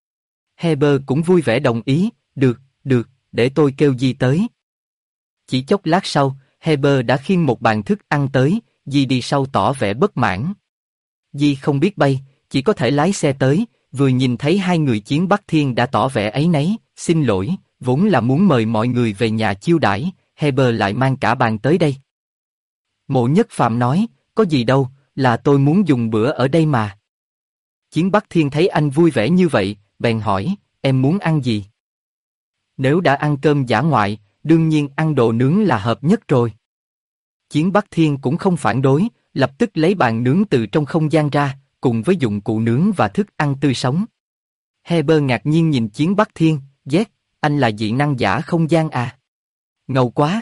Heber cũng vui vẻ đồng ý, được, để tôi kêu Di tới. Chỉ chốc lát sau, Heber đã khiêng một bàn thức ăn tới, Di đi sau tỏ vẻ bất mãn. Di không biết bay, chỉ có thể lái xe tới, vừa nhìn thấy hai người Chiến Bắc Thiên đã tỏ vẻ áy náy, xin lỗi, vốn là muốn mời mọi người về nhà chiêu đãi, Heber lại mang cả bàn tới đây. Mộ Nhất Phàm nói, có gì đâu, là tôi muốn dùng bữa ở đây mà. Chiến Bắc Thiên thấy anh vui vẻ như vậy, bèn hỏi, em muốn ăn gì? Nếu đã ăn cơm dã ngoại, đương nhiên ăn đồ nướng là hợp nhất rồi. Chiến Bắc Thiên cũng không phản đối, lập tức lấy bàn nướng từ trong không gian ra, cùng với dụng cụ nướng và thức ăn tươi sống. Heber ngạc nhiên nhìn Chiến Bắc Thiên, anh là dị năng giả không gian à? Ngầu quá!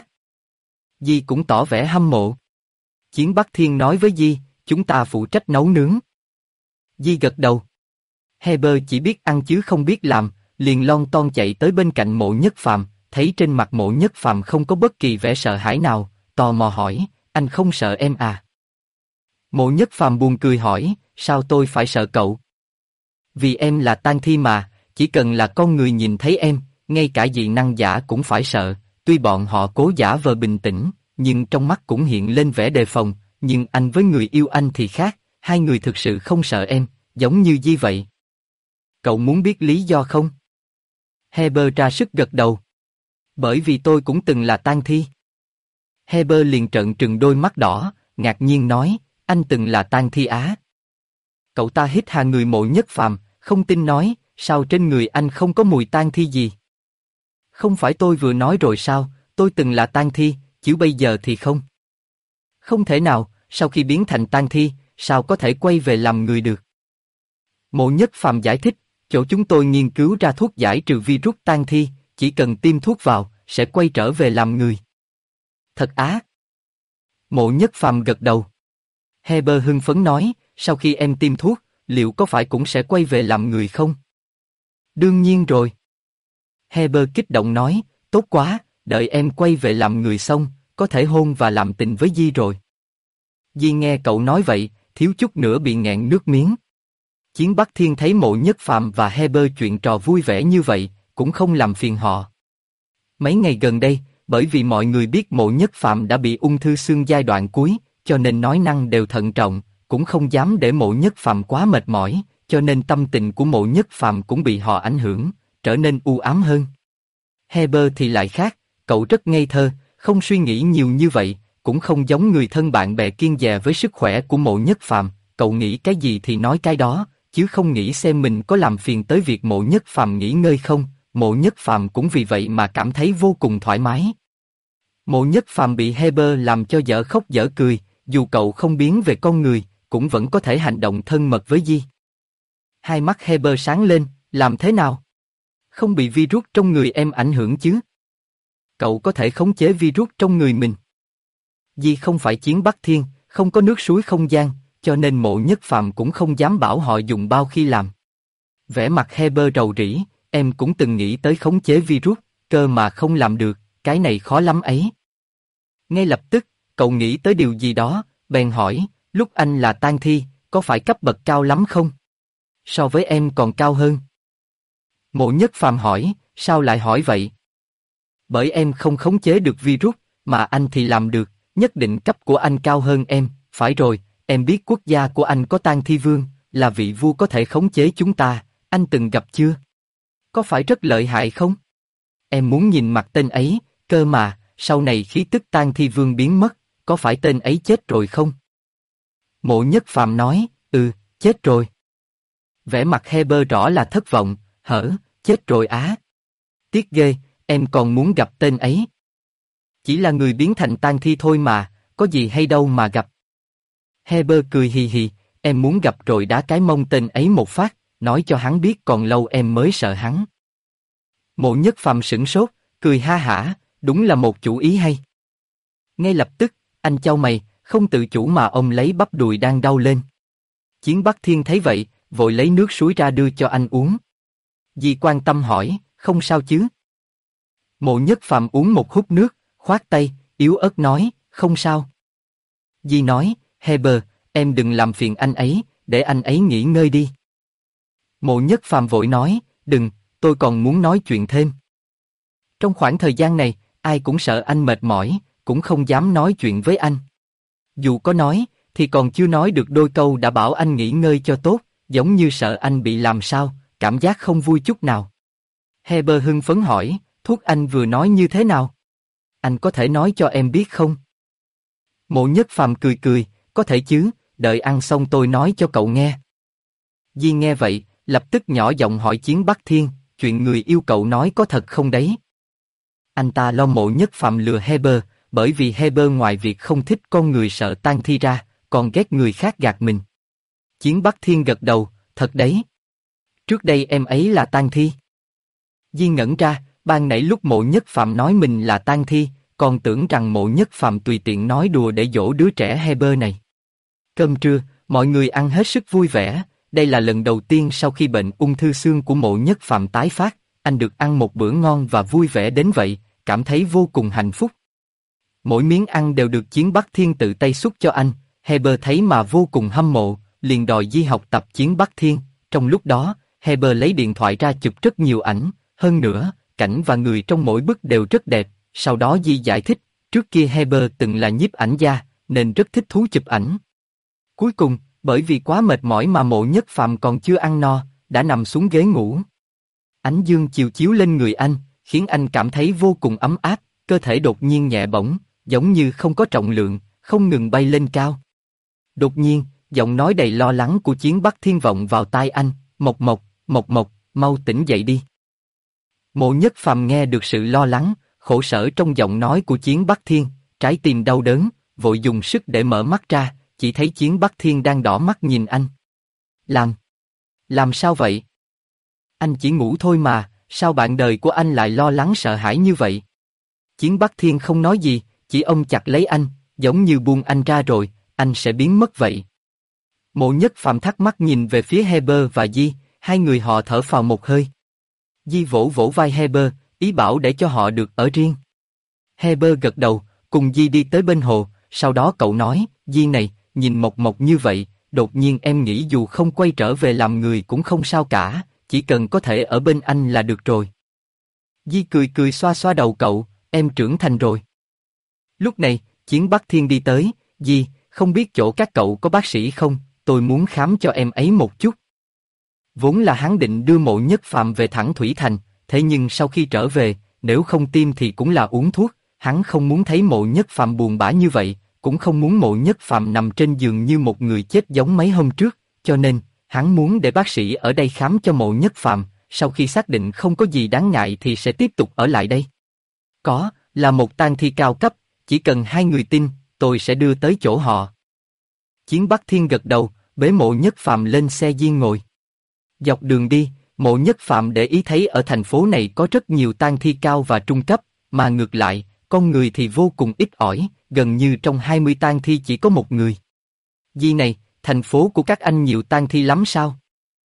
Di cũng tỏ vẻ hâm mộ. Chiến Bắc Thiên nói với Di, chúng ta phụ trách nấu nướng. Di gật đầu. Heber chỉ biết ăn chứ không biết làm, liền lon ton chạy tới bên cạnh Mộ Nhất Phàm, thấy trên mặt Mộ Nhất Phàm không có bất kỳ vẻ sợ hãi nào, tò mò hỏi, anh không sợ em à? Mộ Nhất Phàm buồn cười hỏi, sao tôi phải sợ cậu? Vì em là tang thi mà, chỉ cần là con người nhìn thấy em, ngay cả dị năng giả cũng phải sợ, tuy bọn họ cố giả vờ bình tĩnh, nhưng trong mắt cũng hiện lên vẻ đề phòng, nhưng anh với người yêu anh thì khác, hai người thực sự không sợ em, giống như Di vậy. Cậu muốn biết lý do không? Heber ra sức gật đầu. Bởi vì tôi cũng từng là tang thi. Heber liền trợn trừng đôi mắt đỏ, ngạc nhiên nói, anh từng là tang thi á? Cậu ta hít hà người Mộ Nhất Phàm, không tin nói, sao trên người anh không có mùi tang thi gì? Không phải tôi vừa nói rồi sao, tôi từng là tang thi, chứ bây giờ thì không. Không thể nào, sau khi biến thành tang thi, sao có thể quay về làm người được? Mộ Nhất Phàm giải thích, chỗ chúng tôi nghiên cứu ra thuốc giải trừ virus tang thi, chỉ cần tiêm thuốc vào, sẽ quay trở về làm người. Thật á? Mộ Nhất Phàm gật đầu. Heber hưng phấn nói, sau khi em tiêm thuốc, liệu có phải cũng sẽ quay về làm người không? Đương nhiên rồi. Heber kích động nói, tốt quá, đợi em quay về làm người xong, có thể hôn và làm tình với Di rồi. Di nghe cậu nói vậy, thiếu chút nữa bị nghẹn nước miếng. Chiến Bắc Thiên thấy Mộ Nhất Phàm và Heber chuyện trò vui vẻ như vậy, cũng không làm phiền họ. Mấy ngày gần đây, bởi vì mọi người biết Mộ Nhất Phàm đã bị ung thư xương giai đoạn cuối, cho nên nói năng đều thận trọng, cũng không dám để Mộ Nhất Phàm quá mệt mỏi, cho nên tâm tình của Mộ Nhất Phàm cũng bị họ ảnh hưởng, trở nên u ám hơn. Heber thì lại khác, cậu rất ngây thơ, không suy nghĩ nhiều như vậy, cũng không giống người thân bạn bè kiêng dè với sức khỏe của Mộ Nhất Phàm, cậu nghĩ cái gì thì nói cái đó, chứ không nghĩ xem mình có làm phiền tới việc Mộ Nhất Phàm nghỉ ngơi không. Mộ Nhất Phàm cũng vì vậy mà cảm thấy vô cùng thoải mái. Mộ Nhất Phàm bị Heber làm cho dở khóc dở cười, dù cậu không biến về con người, cũng vẫn có thể hành động thân mật với Di. Hai mắt Heber sáng lên, làm thế nào? Không bị virus trong người em ảnh hưởng chứ? Cậu có thể khống chế virus trong người mình. Di không phải Chiến Bắc Thiên, không có nước suối không gian, cho nên Mộ Nhất Phàm cũng không dám bảo họ dùng bao khi làm. Vẻ mặt Heber rầu rĩ, em cũng từng nghĩ tới khống chế virus, cơ mà không làm được, cái này khó lắm ấy. Ngay lập tức, cậu nghĩ tới điều gì đó, bèn hỏi, lúc anh là tang thi, có phải cấp bậc cao lắm không? So với em còn cao hơn. Mộ Nhất Phàm hỏi, sao lại hỏi vậy? Bởi em không khống chế được virus, mà anh thì làm được, nhất định cấp của anh cao hơn em, phải rồi, em biết quốc gia của anh có tang thi vương, là vị vua có thể khống chế chúng ta, anh từng gặp chưa? Có phải rất lợi hại không? Em muốn nhìn mặt tên ấy, cơ mà, sau này khí tức tang thi vương biến mất, có phải tên ấy chết rồi không? Mộ Nhất Phàm nói, chết rồi. Vẻ mặt Heber rõ là thất vọng, chết rồi á. Tiếc ghê, em còn muốn gặp tên ấy. Chỉ là người biến thành tang thi thôi mà, có gì hay đâu mà gặp. Heber cười hì hì, em muốn gặp rồi đá cái mông tên ấy một phát, nói cho hắn biết còn lâu em mới sợ hắn. Mộ Nhất Phàm sửng sốt, cười ha hả, đúng là một chủ ý hay. Ngay lập tức, anh chau mày, không tự chủ mà ôm lấy bắp đùi đang đau lên. Chiến Bắc Thiên thấy vậy, vội lấy nước suối ra đưa cho anh uống. Di quan tâm hỏi, không sao chứ? Mộ Nhất Phàm uống một húp nước, khoát tay, yếu ớt nói, không sao. Di nói, Heber, em đừng làm phiền anh ấy, để anh ấy nghỉ ngơi đi. Mộ Nhất Phàm vội nói, đừng, tôi còn muốn nói chuyện thêm. Trong khoảng thời gian này, ai cũng sợ anh mệt mỏi, cũng không dám nói chuyện với anh. Dù có nói, thì còn chưa nói được đôi câu đã bảo anh nghỉ ngơi cho tốt, giống như sợ anh bị làm sao, cảm giác không vui chút nào. Heber hưng phấn hỏi, thuốc anh vừa nói như thế nào? Anh có thể nói cho em biết không? Mộ Nhất Phàm cười cười, có thể chứ, đợi ăn xong tôi nói cho cậu nghe. Di nghe vậy, lập tức nhỏ giọng hỏi Chiến Bắc Thiên, chuyện người yêu cậu nói có thật không đấy? Anh ta lo Mộ Nhất Phàm lừa Heber, bởi vì Heber ngoài việc không thích con người sợ tang thi ra, còn ghét người khác gạt mình. Chiến Bắc Thiên gật đầu, thật đấy. Trước đây em ấy là tang thi. Di ngẩn ra, ban nãy lúc Mộ Nhất Phàm nói mình là tang thi, còn tưởng rằng Mộ Nhất Phàm tùy tiện nói đùa để dỗ đứa trẻ Heber này. Cơm trưa, mọi người ăn hết sức vui vẻ, đây là lần đầu tiên sau khi bệnh ung thư xương của Mộ Nhất Phàm tái phát, anh được ăn một bữa ngon và vui vẻ đến vậy, cảm thấy vô cùng hạnh phúc. Mỗi miếng ăn đều được Chiến Bắc Thiên tự tay xúc cho anh, Heber thấy mà vô cùng hâm mộ, liền đòi Di học tập Chiến Bắc Thiên. Trong lúc đó, Heber lấy điện thoại ra chụp rất nhiều ảnh, hơn nữa, cảnh và người trong mỗi bức đều rất đẹp. Sau đó Di giải thích, trước kia Heber từng là nhiếp ảnh gia, nên rất thích thú chụp ảnh. Cuối cùng, bởi vì quá mệt mỏi mà Mộ Nhất Phàm còn chưa ăn no, đã nằm xuống ghế ngủ. Ánh dương chiều chiếu lên người anh, khiến anh cảm thấy vô cùng ấm áp, cơ thể đột nhiên nhẹ bổng, giống như không có trọng lượng, không ngừng bay lên cao. Đột nhiên, giọng nói đầy lo lắng của Chiến Bắc Thiên vọng vào tai anh, Mộc Mộc, Mộc Mộc, mau tỉnh dậy đi. Mộ Nhất Phàm nghe được sự lo lắng, khổ sở trong giọng nói của Chiến Bắc Thiên, trái tim đau đớn, vội dùng sức để mở mắt ra, chỉ thấy Chiến Bắc Thiên đang đỏ mắt nhìn anh. Làm sao vậy? Anh chỉ ngủ thôi mà, sao bạn đời của anh lại lo lắng sợ hãi như vậy? Chiến Bắc Thiên không nói gì, chỉ ôm chặt lấy anh, giống như buông anh ra rồi, anh sẽ biến mất vậy. Mộ Nhất Phàm thắc mắc nhìn về phía Heber và Di, hai người họ thở phào một hơi. Di vỗ vỗ vai Heber, ý bảo để cho họ được ở riêng. Heber gật đầu, cùng Di đi tới bên hồ, sau đó cậu nói, Di này, nhìn Mộc Mộc như vậy, đột nhiên em nghĩ dù không quay trở về làm người cũng không sao cả, chỉ cần có thể ở bên anh là được rồi. Di cười cười xoa xoa đầu cậu, em trưởng thành rồi. Lúc này, Chiến Bắc Thiên đi tới, Di, không biết chỗ các cậu có bác sĩ không, tôi muốn khám cho em ấy một chút. Vốn là hắn định đưa Mộ Nhất Phàm về thẳng Thủy Thành, thế nhưng sau khi trở về, nếu không tiêm thì cũng là uống thuốc, hắn không muốn thấy Mộ Nhất Phàm buồn bã như vậy, cũng không muốn Mộ Nhất Phàm nằm trên giường như một người chết giống mấy hôm trước, cho nên, hắn muốn để bác sĩ ở đây khám cho Mộ Nhất Phàm, sau khi xác định không có gì đáng ngại thì sẽ tiếp tục ở lại đây. Là một tang thi cao cấp, chỉ cần hai người tin, tôi sẽ đưa tới chỗ họ. Chiến Bắc Thiên gật đầu, bế Mộ Nhất Phàm lên xe riêng ngồi. Dọc đường đi, Mộ Nhất Phàm để ý thấy ở thành phố này có rất nhiều tang thi cao và trung cấp, mà ngược lại, con người thì vô cùng ít ỏi, gần như trong 20 tang thi chỉ có một người. Di này, thành phố của các anh nhiều tang thi lắm sao?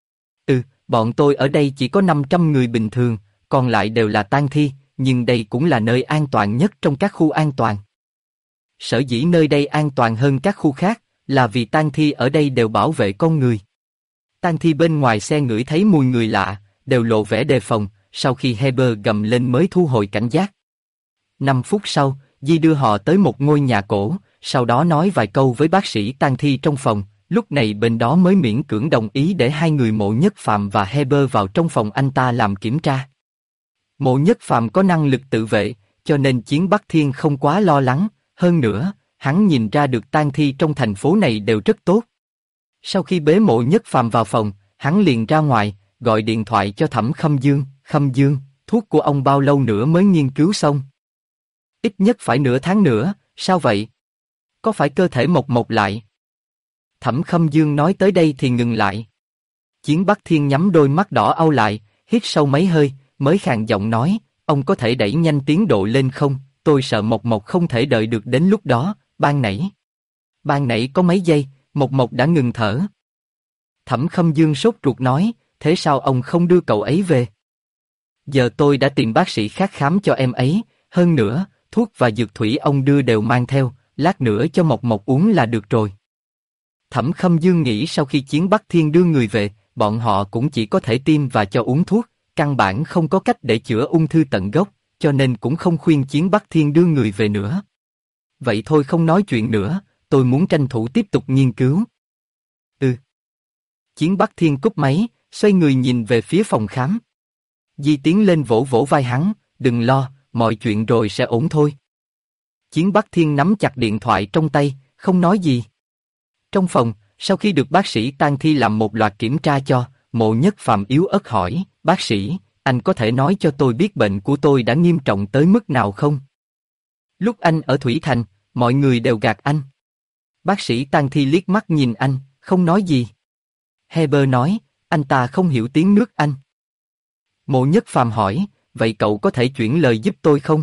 Bọn tôi ở đây chỉ có 500 người bình thường, còn lại đều là tang thi, nhưng đây cũng là nơi an toàn nhất trong các khu an toàn. Sở dĩ nơi đây an toàn hơn các khu khác, là vì tang thi ở đây đều bảo vệ con người. Tang thi bên ngoài xe ngửi thấy mùi người lạ, đều lộ vẻ đề phòng, sau khi Heber gầm lên mới thu hồi cảnh giác. 5 phút sau, Di đưa họ tới một ngôi nhà cổ, sau đó nói vài câu với bác sĩ tang thi trong phòng, lúc này bên đó mới miễn cưỡng đồng ý để hai người Mộ Nhất Phàm và Heber vào trong phòng anh ta làm kiểm tra. Mộ Nhất Phàm có năng lực tự vệ, cho nên Chiến Bắc Thiên không quá lo lắng, hơn nữa, hắn nhìn ra được tang thi trong thành phố này đều rất tốt. Sau khi bế Mộ Nhất Phàm vào phòng, hắn liền ra ngoài, gọi điện thoại cho Thẩm Khâm Dương, Khâm Dương, thuốc của ông bao lâu nữa mới nghiên cứu xong? Ít nhất phải nửa tháng nữa, sao vậy? Có phải cơ thể Mộc Mộc lại? Thẩm Khâm Dương nói tới đây thì ngừng lại. Chiến Bắc Thiên nhắm đôi mắt đỏ au lại, hít sâu mấy hơi, mới khàn giọng nói, ông có thể đẩy nhanh tiến độ lên không? Tôi sợ Mộc Mộc không thể đợi được đến lúc đó. Ban nãy có mấy giây, Mộc Mộc đã ngừng thở. Thẩm Khâm Dương sốt ruột nói, thế sao ông không đưa cậu ấy về? Giờ tôi đã tìm bác sĩ khác khám cho em ấy, hơn nữa, thuốc và dược thủy ông đưa đều mang theo, lát nữa cho Mộc Mộc uống là được rồi. Thẩm Khâm Dương nghĩ sau khi Chiến Bắc Thiên đưa người về, bọn họ cũng chỉ có thể tiêm và cho uống thuốc, căn bản không có cách để chữa ung thư tận gốc, cho nên cũng không khuyên Chiến Bắc Thiên đưa người về nữa. Vậy thôi không nói chuyện nữa, tôi muốn tranh thủ tiếp tục nghiên cứu. Chiến Bắc Thiên cúp máy, xoay người nhìn về phía phòng khám. Di tiến lên vỗ vỗ vai hắn, đừng lo, mọi chuyện rồi sẽ ổn thôi. Chiến Bắc Thiên nắm chặt điện thoại trong tay, không nói gì. Trong phòng, sau khi được bác sĩ tang thi làm một loạt kiểm tra cho, Mộ Nhất Phàm yếu ớt hỏi, bác sĩ, anh có thể nói cho tôi biết bệnh của tôi đã nghiêm trọng tới mức nào không? Lúc anh ở Thủy Thành, mọi người đều gạt anh. Bác sĩ tang thi liếc mắt nhìn anh, không nói gì. Heber nói, anh ta không hiểu tiếng nước Anh. Mộ Nhất Phàm hỏi, vậy cậu có thể chuyển lời giúp tôi không?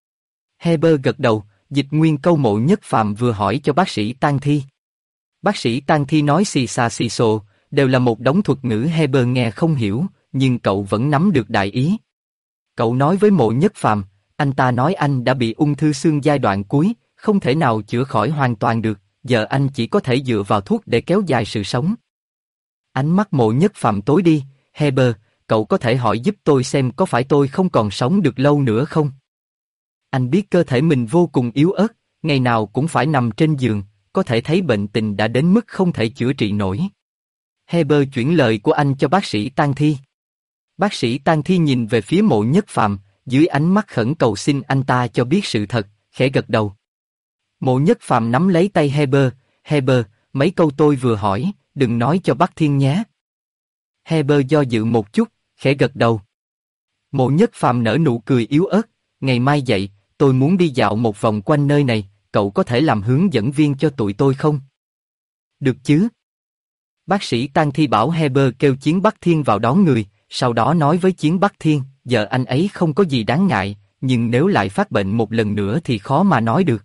Heber gật đầu, dịch nguyên câu Mộ Nhất Phàm vừa hỏi cho bác sĩ tang thi. Bác sĩ tang thi nói xì xà xì xồ, đều là một đống thuật ngữ Heber nghe không hiểu, nhưng cậu vẫn nắm được đại ý. Cậu nói với Mộ Nhất Phàm, anh ta nói anh đã bị ung thư xương giai đoạn cuối, không thể nào chữa khỏi hoàn toàn được, giờ anh chỉ có thể dựa vào thuốc để kéo dài sự sống. Ánh mắt Mộ Nhất Phàm tối đi, Heber, cậu có thể hỏi giúp tôi xem có phải tôi không còn sống được lâu nữa không? Anh biết cơ thể mình vô cùng yếu ớt, ngày nào cũng phải nằm trên giường, có thể thấy bệnh tình đã đến mức không thể chữa trị nổi. Heber chuyển lời của anh cho bác sĩ tang thi. Bác sĩ tang thi nhìn về phía Mộ Nhất Phàm, dưới ánh mắt khẩn cầu xin anh ta cho biết sự thật, khẽ gật đầu. Mộ Nhất Phàm nắm lấy tay Heber, Heber, mấy câu tôi vừa hỏi, đừng nói cho Bắc Thiên nhé. Heber do dự một chút, khẽ gật đầu. Mộ Nhất Phàm nở nụ cười yếu ớt, ngày mai dậy, tôi muốn đi dạo một vòng quanh nơi này, cậu có thể làm hướng dẫn viên cho tụi tôi không? Được chứ? Bác sĩ tang thi bảo Heber kêu Chiến Bắc Thiên vào đón người, sau đó nói với Chiến Bắc Thiên, giờ anh ấy không có gì đáng ngại, nhưng nếu lại phát bệnh một lần nữa thì khó mà nói được.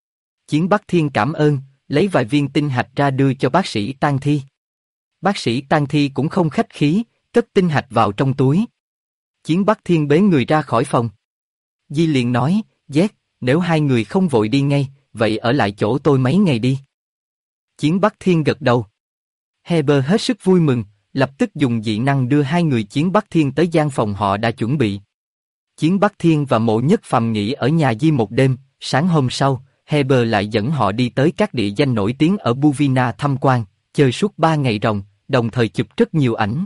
Chiến Bắc Thiên cảm ơn, lấy vài viên tinh hạch ra đưa cho bác sĩ tang thi. Bác sĩ tang thi cũng không khách khí, cất tinh hạch vào trong túi. Chiến Bắc Thiên bế người ra khỏi phòng. Di liền nói, Z, nếu hai người không vội đi ngay, vậy ở lại chỗ tôi mấy ngày đi. Chiến Bắc Thiên gật đầu. Heber hết sức vui mừng, lập tức dùng dị năng đưa hai người Chiến Bắc Thiên tới gian phòng họ đã chuẩn bị. Chiến Bắc Thiên và Mộ Nhất Phàm nghỉ ở nhà Di một đêm, sáng hôm sau, Heber lại dẫn họ đi tới các địa danh nổi tiếng ở Buvina tham quan, chơi suốt 3 ngày ròng, đồng thời chụp rất nhiều ảnh.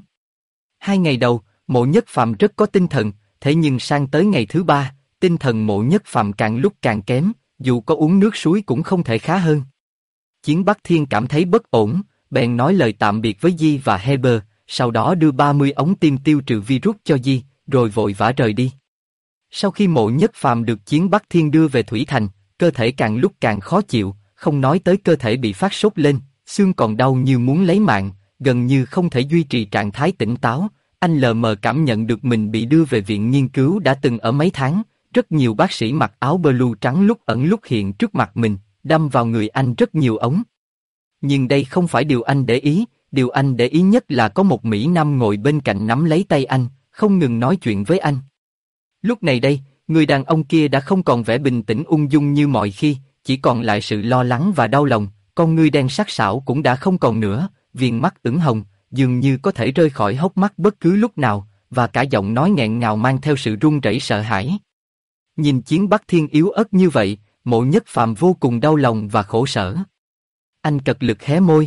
2 ngày đầu, Mộ Nhất Phàm rất có tinh thần, thế nhưng sang tới ngày thứ 3, tinh thần Mộ Nhất Phàm càng lúc càng kém, dù có uống nước suối cũng không thể khá hơn. Chiến Bắc Thiên cảm thấy bất ổn, bèn nói lời tạm biệt với Di và Heber, sau đó đưa 30 ống tiêm tiêu trừ virus cho Di, rồi vội vã rời đi. Sau khi Mộ Nhất Phàm được Chiến Bắc Thiên đưa về Thủy Thành, cơ thể càng lúc càng khó chịu, không nói tới cơ thể bị phát sốt lên, xương còn đau như muốn lấy mạng, gần như không thể duy trì trạng thái tỉnh táo. Anh lờ mờ cảm nhận được mình bị đưa về viện nghiên cứu đã từng ở mấy tháng, rất nhiều bác sĩ mặc áo blue trắng lúc ẩn lúc hiện trước mặt mình, đâm vào người anh rất nhiều ống. Nhưng đây không phải điều anh để ý, điều anh để ý nhất là có một Mỹ Nam ngồi bên cạnh nắm lấy tay anh, không ngừng nói chuyện với anh. Lúc này đây, người đàn ông kia đã không còn vẻ bình tĩnh ung dung như mọi khi, chỉ còn lại sự lo lắng và đau lòng, con ngươi đen sắc sảo cũng đã không còn nữa, viền mắt ửng hồng, dường như có thể rơi khỏi hốc mắt bất cứ lúc nào, và cả giọng nói nghẹn ngào mang theo sự run rẩy sợ hãi. Nhìn Chiến Bắc Thiên yếu ớt như vậy, Mộ Nhất Phàm vô cùng đau lòng và khổ sở. Anh cật lực hé môi,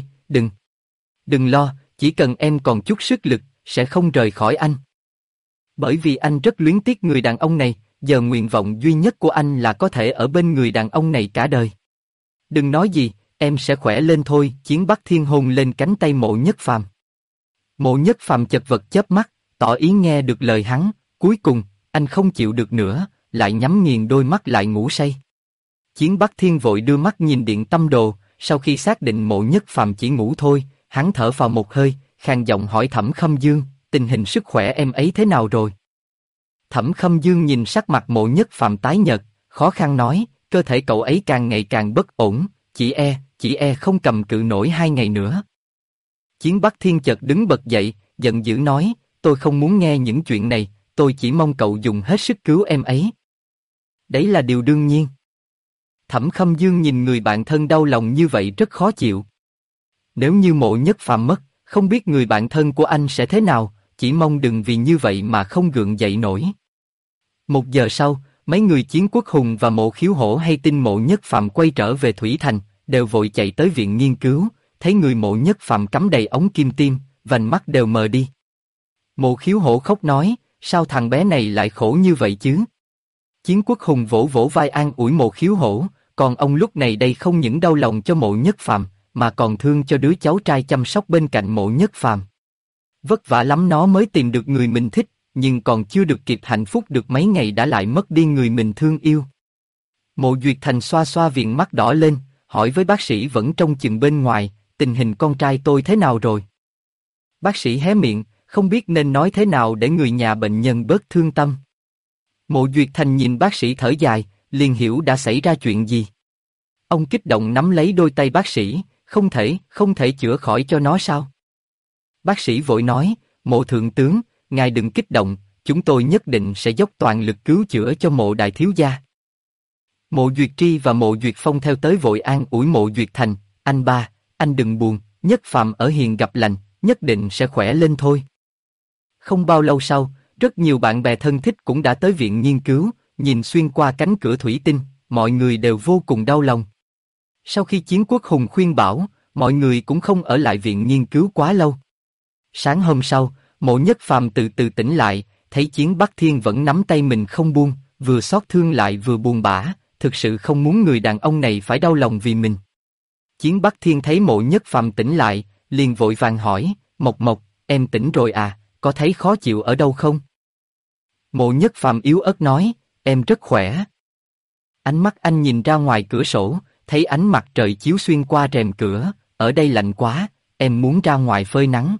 đừng lo, chỉ cần em còn chút sức lực, sẽ không rời khỏi anh. Bởi vì anh rất luyến tiếc người đàn ông này, giờ nguyện vọng duy nhất của anh là có thể ở bên người đàn ông này cả đời. Đừng nói gì, em sẽ khỏe lên thôi. Chiến Bắc Thiên hôn lên cánh tay Mộ Nhất Phàm. Mộ Nhất Phàm chật vật chớp mắt, tỏ ý nghe được lời hắn. Cuối cùng, anh không chịu được nữa, lại nhắm nghiền đôi mắt lại ngủ say. Chiến Bắc Thiên vội đưa mắt nhìn điện tâm đồ, sau khi xác định Mộ Nhất Phàm chỉ ngủ thôi, hắn thở phào một hơi, khàn giọng hỏi Thẩm Khâm Dương, tình hình sức khỏe em ấy thế nào rồi? Thẩm Khâm Dương nhìn sắc mặt Mộ Nhất Phàm tái nhợt, khó khăn nói, cơ thể cậu ấy càng ngày càng bất ổn, chỉ e không cầm cự nổi 2 ngày nữa. Chiến Bắc Thiên chợt đứng bật dậy, giận dữ nói, tôi không muốn nghe những chuyện này, tôi chỉ mong cậu dùng hết sức cứu em ấy. Đấy là điều đương nhiên. Thẩm Khâm Dương nhìn người bạn thân đau lòng như vậy rất khó chịu. Nếu như Mộ Nhất Phàm mất, không biết người bạn thân của anh sẽ thế nào, chỉ mong đừng vì như vậy mà không gượng dậy nổi. 1 giờ sau, mấy người Chiến Quốc Hùng và Mộ Khiếu Hổ hay tin Mộ Nhất Phàm quay trở về Thủy Thành, đều vội chạy tới viện nghiên cứu, thấy người Mộ Nhất Phàm cắm đầy ống kim tiêm, vành mắt đều mờ đi. Mộ Khiếu Hổ khóc nói, sao thằng bé này lại khổ như vậy chứ? Chiến Quốc Hùng vỗ vỗ vai an ủi Mộ Khiếu Hổ, còn ông lúc này đây không những đau lòng cho Mộ Nhất Phàm, mà còn thương cho đứa cháu trai chăm sóc bên cạnh Mộ Nhất Phàm. Vất vả lắm nó mới tìm được người mình thích, nhưng còn chưa được kịp hạnh phúc được mấy ngày đã lại mất đi người mình thương yêu. Mộ Duyệt Thành xoa xoa viền mắt đỏ lên, hỏi với bác sĩ vẫn trông chừng bên ngoài, tình hình con trai tôi thế nào rồi? Bác sĩ hé miệng, không biết nên nói thế nào để người nhà bệnh nhân bớt thương tâm. Mộ Duyệt Thành nhìn bác sĩ thở dài, liền hiểu đã xảy ra chuyện gì. Ông kích động nắm lấy đôi tay bác sĩ, không thể chữa khỏi cho nó sao? Bác sĩ vội nói, Mộ thượng tướng, ngài đừng kích động, chúng tôi nhất định sẽ dốc toàn lực cứu chữa cho Mộ đại thiếu gia. Mộ Duyệt Tri và Mộ Duyệt Phong theo tới vội an ủi Mộ Duyệt Thành, anh ba, anh đừng buồn, Nhất Phàm ở hiền gặp lành, nhất định sẽ khỏe lên thôi. Không bao lâu sau, rất nhiều bạn bè thân thích cũng đã tới viện nghiên cứu, nhìn xuyên qua cánh cửa thủy tinh, mọi người đều vô cùng đau lòng. Sau khi Chiến Quốc Hùng khuyên bảo, mọi người cũng không ở lại viện nghiên cứu quá lâu. Sáng hôm sau, Mộ Nhất Phàm từ từ tỉnh lại, thấy Chiến Bắc Thiên vẫn nắm tay mình không buông, vừa xót thương lại vừa buồn bã, thực sự không muốn người đàn ông này phải đau lòng vì mình. Chiến Bắc Thiên thấy Mộ Nhất Phàm tỉnh lại, liền vội vàng hỏi, Mộc Mộc, em tỉnh rồi à, có thấy khó chịu ở đâu không? Mộ Nhất Phàm yếu ớt nói, em rất khỏe. Ánh mắt anh nhìn ra ngoài cửa sổ, thấy ánh mặt trời chiếu xuyên qua rèm cửa, ở đây lạnh quá, em muốn ra ngoài phơi nắng.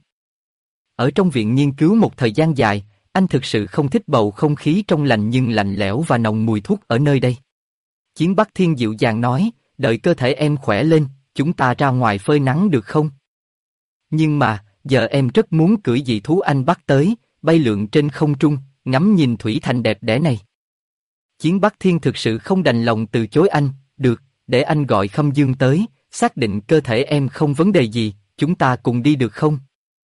Ở trong viện nghiên cứu một thời gian dài, anh thực sự không thích bầu không khí trong lành nhưng lạnh lẽo và nồng mùi thuốc ở nơi đây. Chiến Bắc Thiên dịu dàng nói, đợi cơ thể em khỏe lên, chúng ta ra ngoài phơi nắng được không? Nhưng mà, giờ em rất muốn cưỡi dị thú anh bắt tới, bay lượn trên không trung, ngắm nhìn Thủy Thành đẹp đẽ này. Chiến Bắc Thiên thực sự không đành lòng từ chối anh, được, để anh gọi Khâm Dương tới, xác định cơ thể em không vấn đề gì, chúng ta cùng đi được không?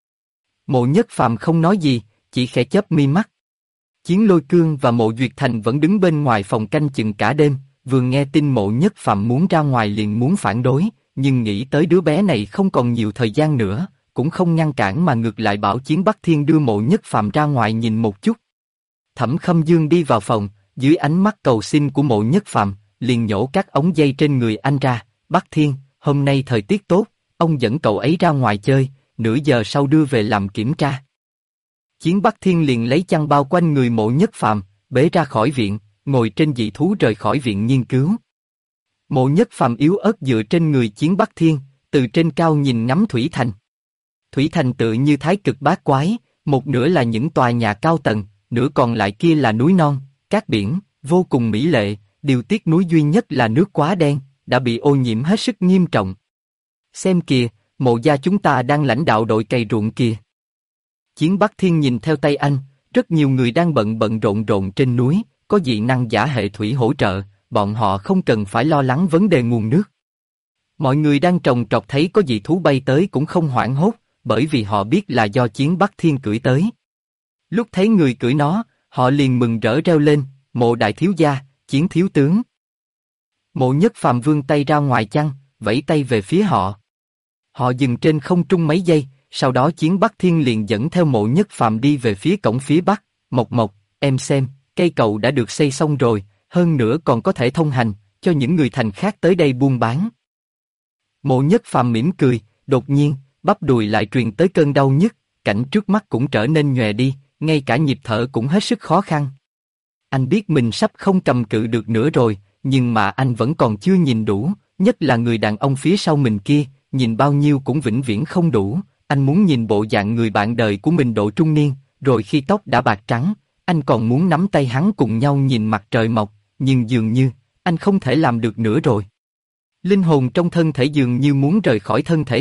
Mộ Nhất Phàm không nói gì, chỉ khẽ chớp mi mắt. Chiến Lôi Cương và Mộ Duyệt Thành vẫn đứng bên ngoài phòng canh chừng cả đêm, vừa nghe tin Mộ Nhất Phàm muốn ra ngoài liền muốn phản đối, nhưng nghĩ tới đứa bé này không còn nhiều thời gian nữa, cũng không ngăn cản mà ngược lại bảo Chiến Bắc Thiên đưa Mộ Nhất Phàm ra ngoài nhìn một chút. Thẩm Khâm Dương đi vào phòng, dưới ánh mắt cầu xin của Mộ Nhất Phàm, liền nhổ các ống dây trên người anh ra, Bắc Thiên, hôm nay thời tiết tốt, ông dẫn cậu ấy ra ngoài chơi, nửa giờ sau đưa về làm kiểm tra. Chiến Bắc Thiên liền lấy chăn bao quanh người Mộ Nhất Phàm, bế ra khỏi viện, ngồi trên dị thú rời khỏi viện nghiên cứu. Mộ Nhất Phàm yếu ớt dựa trên người Chiến Bắc Thiên, từ trên cao nhìn ngắm Thủy Thành. Thủy Thành tựa như thái cực bát quái, một nửa là những tòa nhà cao tầng, nửa còn lại kia là núi non, cát biển, vô cùng mỹ lệ, điều tiếc nuối duy nhất là nước quá đen, đã bị ô nhiễm hết sức nghiêm trọng. Xem kìa, Mộ gia chúng ta đang lãnh đạo đội cày ruộng kìa. Chiến Bắc Thiên nhìn theo tay anh, rất nhiều người đang bận rộn trên núi, có dị năng giả hệ thủy hỗ trợ, bọn họ không cần phải lo lắng vấn đề nguồn nước. Mọi người đang trồng trọt thấy có dị thú bay tới cũng không hoảng hốt, bởi vì họ biết là do Chiến Bắc Thiên cưỡi tới. Lúc thấy người cưỡi nó, họ liền mừng rỡ reo lên, Mộ đại thiếu gia, Chiến thiếu tướng. Mộ Nhất Phàm vươn tay ra ngoài chăn, vẫy tay về phía họ. Họ dừng trên không trung mấy giây, sau đó Chiến Bắc Thiên liền dẫn theo Mộ Nhất Phàm đi về phía cổng phía bắc. Mộc Mộc, em xem, cây cầu đã được xây xong rồi, hơn nữa còn có thể thông hành, cho những người thành khác tới đây buôn bán. Mộ Nhất Phàm mỉm cười, đột nhiên, bắp đùi lại truyền tới cơn đau nhức, cảnh trước mắt cũng trở nên nhòe đi, ngay cả nhịp thở cũng hết sức khó khăn. Anh biết mình sắp không cầm cự được nữa rồi, nhưng mà anh vẫn còn chưa nhìn đủ, nhất là người đàn ông phía sau mình kia, nhìn bao nhiêu cũng vĩnh viễn không đủ. Anh muốn nhìn bộ dạng người bạn đời của mình độ trung niên, rồi khi tóc đã bạc trắng, anh còn muốn nắm tay hắn cùng nhau nhìn mặt trời mọc, nhưng dường như, anh không thể làm được nữa rồi. Linh hồn trong thân thể dường như muốn rời khỏi thân thể này,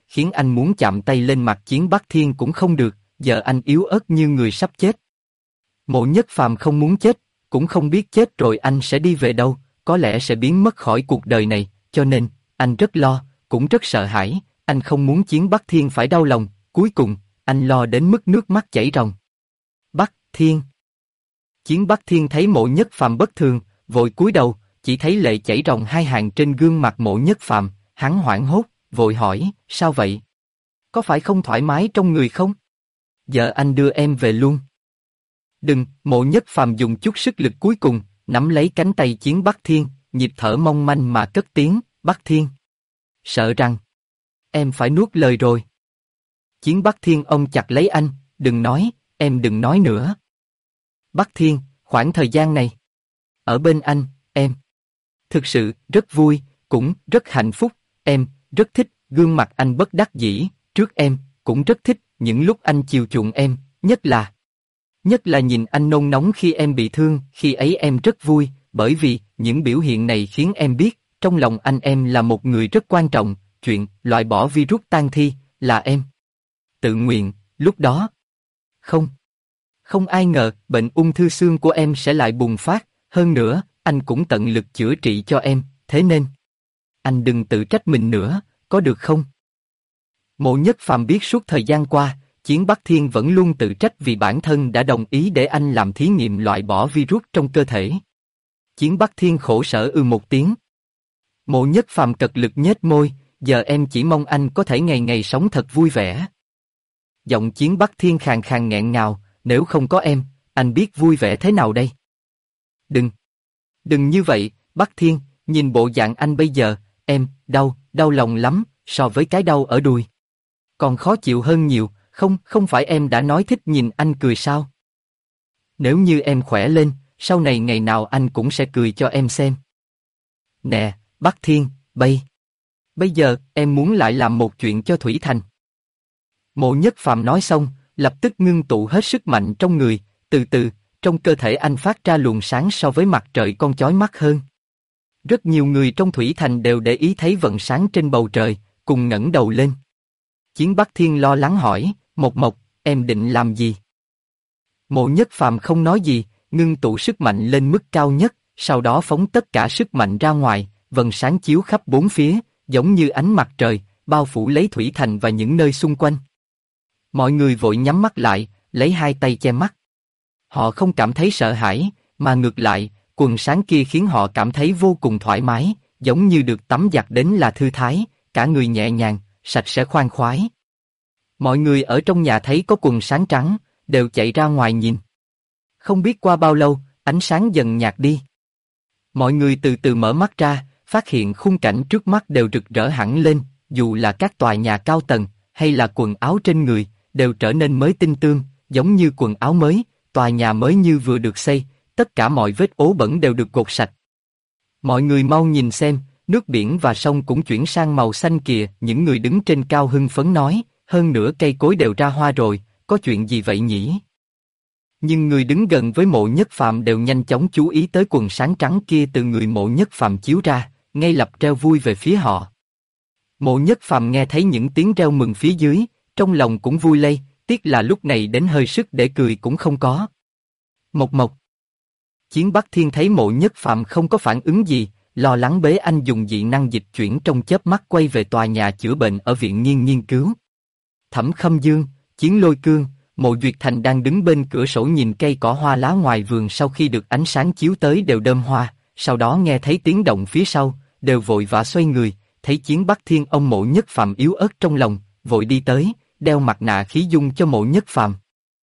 khiến anh muốn chạm tay lên mặt Chiến Bắc Thiên cũng không được, giờ anh yếu ớt như người sắp chết. Mộ Nhất Phàm không muốn chết, cũng không biết chết rồi anh sẽ đi về đâu, có lẽ sẽ biến mất khỏi cuộc đời này, cho nên, anh rất lo, cũng rất sợ hãi, anh không muốn Chiến Bắc Thiên phải đau lòng, cuối cùng, anh lo đến mức nước mắt chảy ròng. Bắc Thiên. Chiến Bắc Thiên thấy Mộ Nhất Phàm bất thường, vội cúi đầu, chỉ thấy lệ chảy ròng hai hàng trên gương mặt Mộ Nhất Phàm, hắn hoảng hốt, vội hỏi, sao vậy? Có phải không thoải mái trong người không? Giờ anh đưa em về luôn. Đừng, Mộ Nhất Phàm dùng chút sức lực cuối cùng, nắm lấy cánh tay Chiến Bắc Thiên, nhịp thở mong manh mà cất tiếng, Bắc Thiên. Sợ rằng, em phải nuốt lời rồi. Chiến Bắc Thiên ôm chặt lấy anh, đừng nói, em đừng nói nữa. Bắc Thiên, khoảng thời gian này, ở bên anh, em thực sự rất vui, cũng rất hạnh phúc, em rất thích gương mặt anh bất đắc dĩ, trước em cũng rất thích những lúc anh chiều chuộng em, nhất là nhìn anh nôn nóng khi em bị thương, khi ấy em rất vui, bởi vì những biểu hiện này khiến em biết, trong lòng anh em là một người rất quan trọng, chuyện loại bỏ virus tang thi là em tự nguyện, lúc đó. Không ai ngờ bệnh ung thư xương của em sẽ lại bùng phát, hơn nữa, anh cũng tận lực chữa trị cho em, thế nên anh đừng tự trách mình nữa, có được không? Mộ Nhất Phàm biết suốt thời gian qua, Chiến Bắc Thiên vẫn luôn tự trách vì bản thân đã đồng ý để anh làm thí nghiệm loại bỏ virus trong cơ thể. Chiến Bắc Thiên khổ sở một tiếng. Mộ Nhất Phàm cật lực nhếch môi, giờ em chỉ mong anh có thể ngày ngày sống thật vui vẻ. Giọng Chiến Bắc Thiên khàn khàn nghẹn ngào, nếu không có em, anh biết vui vẻ thế nào đây? Đừng như vậy, Bắc Thiên, nhìn bộ dạng anh bây giờ, em, đau lòng lắm, so với cái đau ở đùi. Còn khó chịu hơn nhiều, không phải em đã nói thích nhìn anh cười sao? Nếu như em khỏe lên, sau này ngày nào anh cũng sẽ cười cho em xem. Nè, Bắc Thiên, bây giờ em muốn lại làm một chuyện cho Thủy Thành. Mộ Nhất Phàm nói xong, lập tức ngưng tụ hết sức mạnh trong người, từ từ, trong cơ thể anh phát ra luồng sáng so với mặt trời còn chói mắt hơn. Rất nhiều người trong Thủy Thành đều để ý thấy vầng sáng trên bầu trời, cùng ngẩng đầu lên. Chiến Bắc Thiên lo lắng hỏi, Mộc, em định làm gì? Mộ Nhất Phàm không nói gì, ngưng tụ sức mạnh lên mức cao nhất, sau đó phóng tất cả sức mạnh ra ngoài, vầng sáng chiếu khắp bốn phía, giống như ánh mặt trời, bao phủ lấy Thủy Thành và những nơi xung quanh. Mọi người vội nhắm mắt lại, lấy hai tay che mắt. Họ không cảm thấy sợ hãi, mà ngược lại, quần sáng kia khiến họ cảm thấy vô cùng thoải mái, giống như được tắm giặt đến là thư thái, cả người nhẹ nhàng, sạch sẽ khoan khoái. Mọi người ở trong nhà thấy có quần sáng trắng, đều chạy ra ngoài nhìn. Không biết qua bao lâu, ánh sáng dần nhạt đi. Mọi người từ từ mở mắt ra, phát hiện khung cảnh trước mắt đều rực rỡ hẳn lên, dù là các tòa nhà cao tầng, hay là quần áo trên người, đều trở nên mới tinh tươm, giống như quần áo mới, tòa nhà mới như vừa được xây, tất cả mọi vết ố bẩn đều được gột sạch. Mọi người mau nhìn xem, nước biển và sông cũng chuyển sang màu xanh kìa, những người đứng trên cao hưng phấn nói, hơn nữa cây cối đều ra hoa rồi, có chuyện gì vậy nhỉ? Nhưng người đứng gần với Mộ Nhất Phàm đều nhanh chóng chú ý tới quần sáng trắng kia từ người Mộ Nhất Phàm chiếu ra, ngay lập reo vui về phía họ. Mộ Nhất Phàm nghe thấy những tiếng reo mừng phía dưới, trong lòng cũng vui lây, tiếc là lúc này đến hơi sức để cười cũng không có. Mộc. Chiến Bắc Thiên thấy Mộ Nhất Phàm không có phản ứng gì, lo lắng bế anh dùng dị năng dịch chuyển trong chớp mắt quay về tòa nhà chữa bệnh ở viện nghiên cứu. Thẩm Khâm Dương, Chiến Lôi Cương, Mộ Duyệt Thành đang đứng bên cửa sổ nhìn cây cỏ hoa lá ngoài vườn sau khi được ánh sáng chiếu tới đều đơm hoa, sau đó nghe thấy tiếng động phía sau, đều vội vã xoay người, thấy Chiến Bắc Thiên ông Mộ Nhất Phàm yếu ớt trong lòng, vội đi tới, đeo mặt nạ khí dung cho Mộ Nhất Phàm.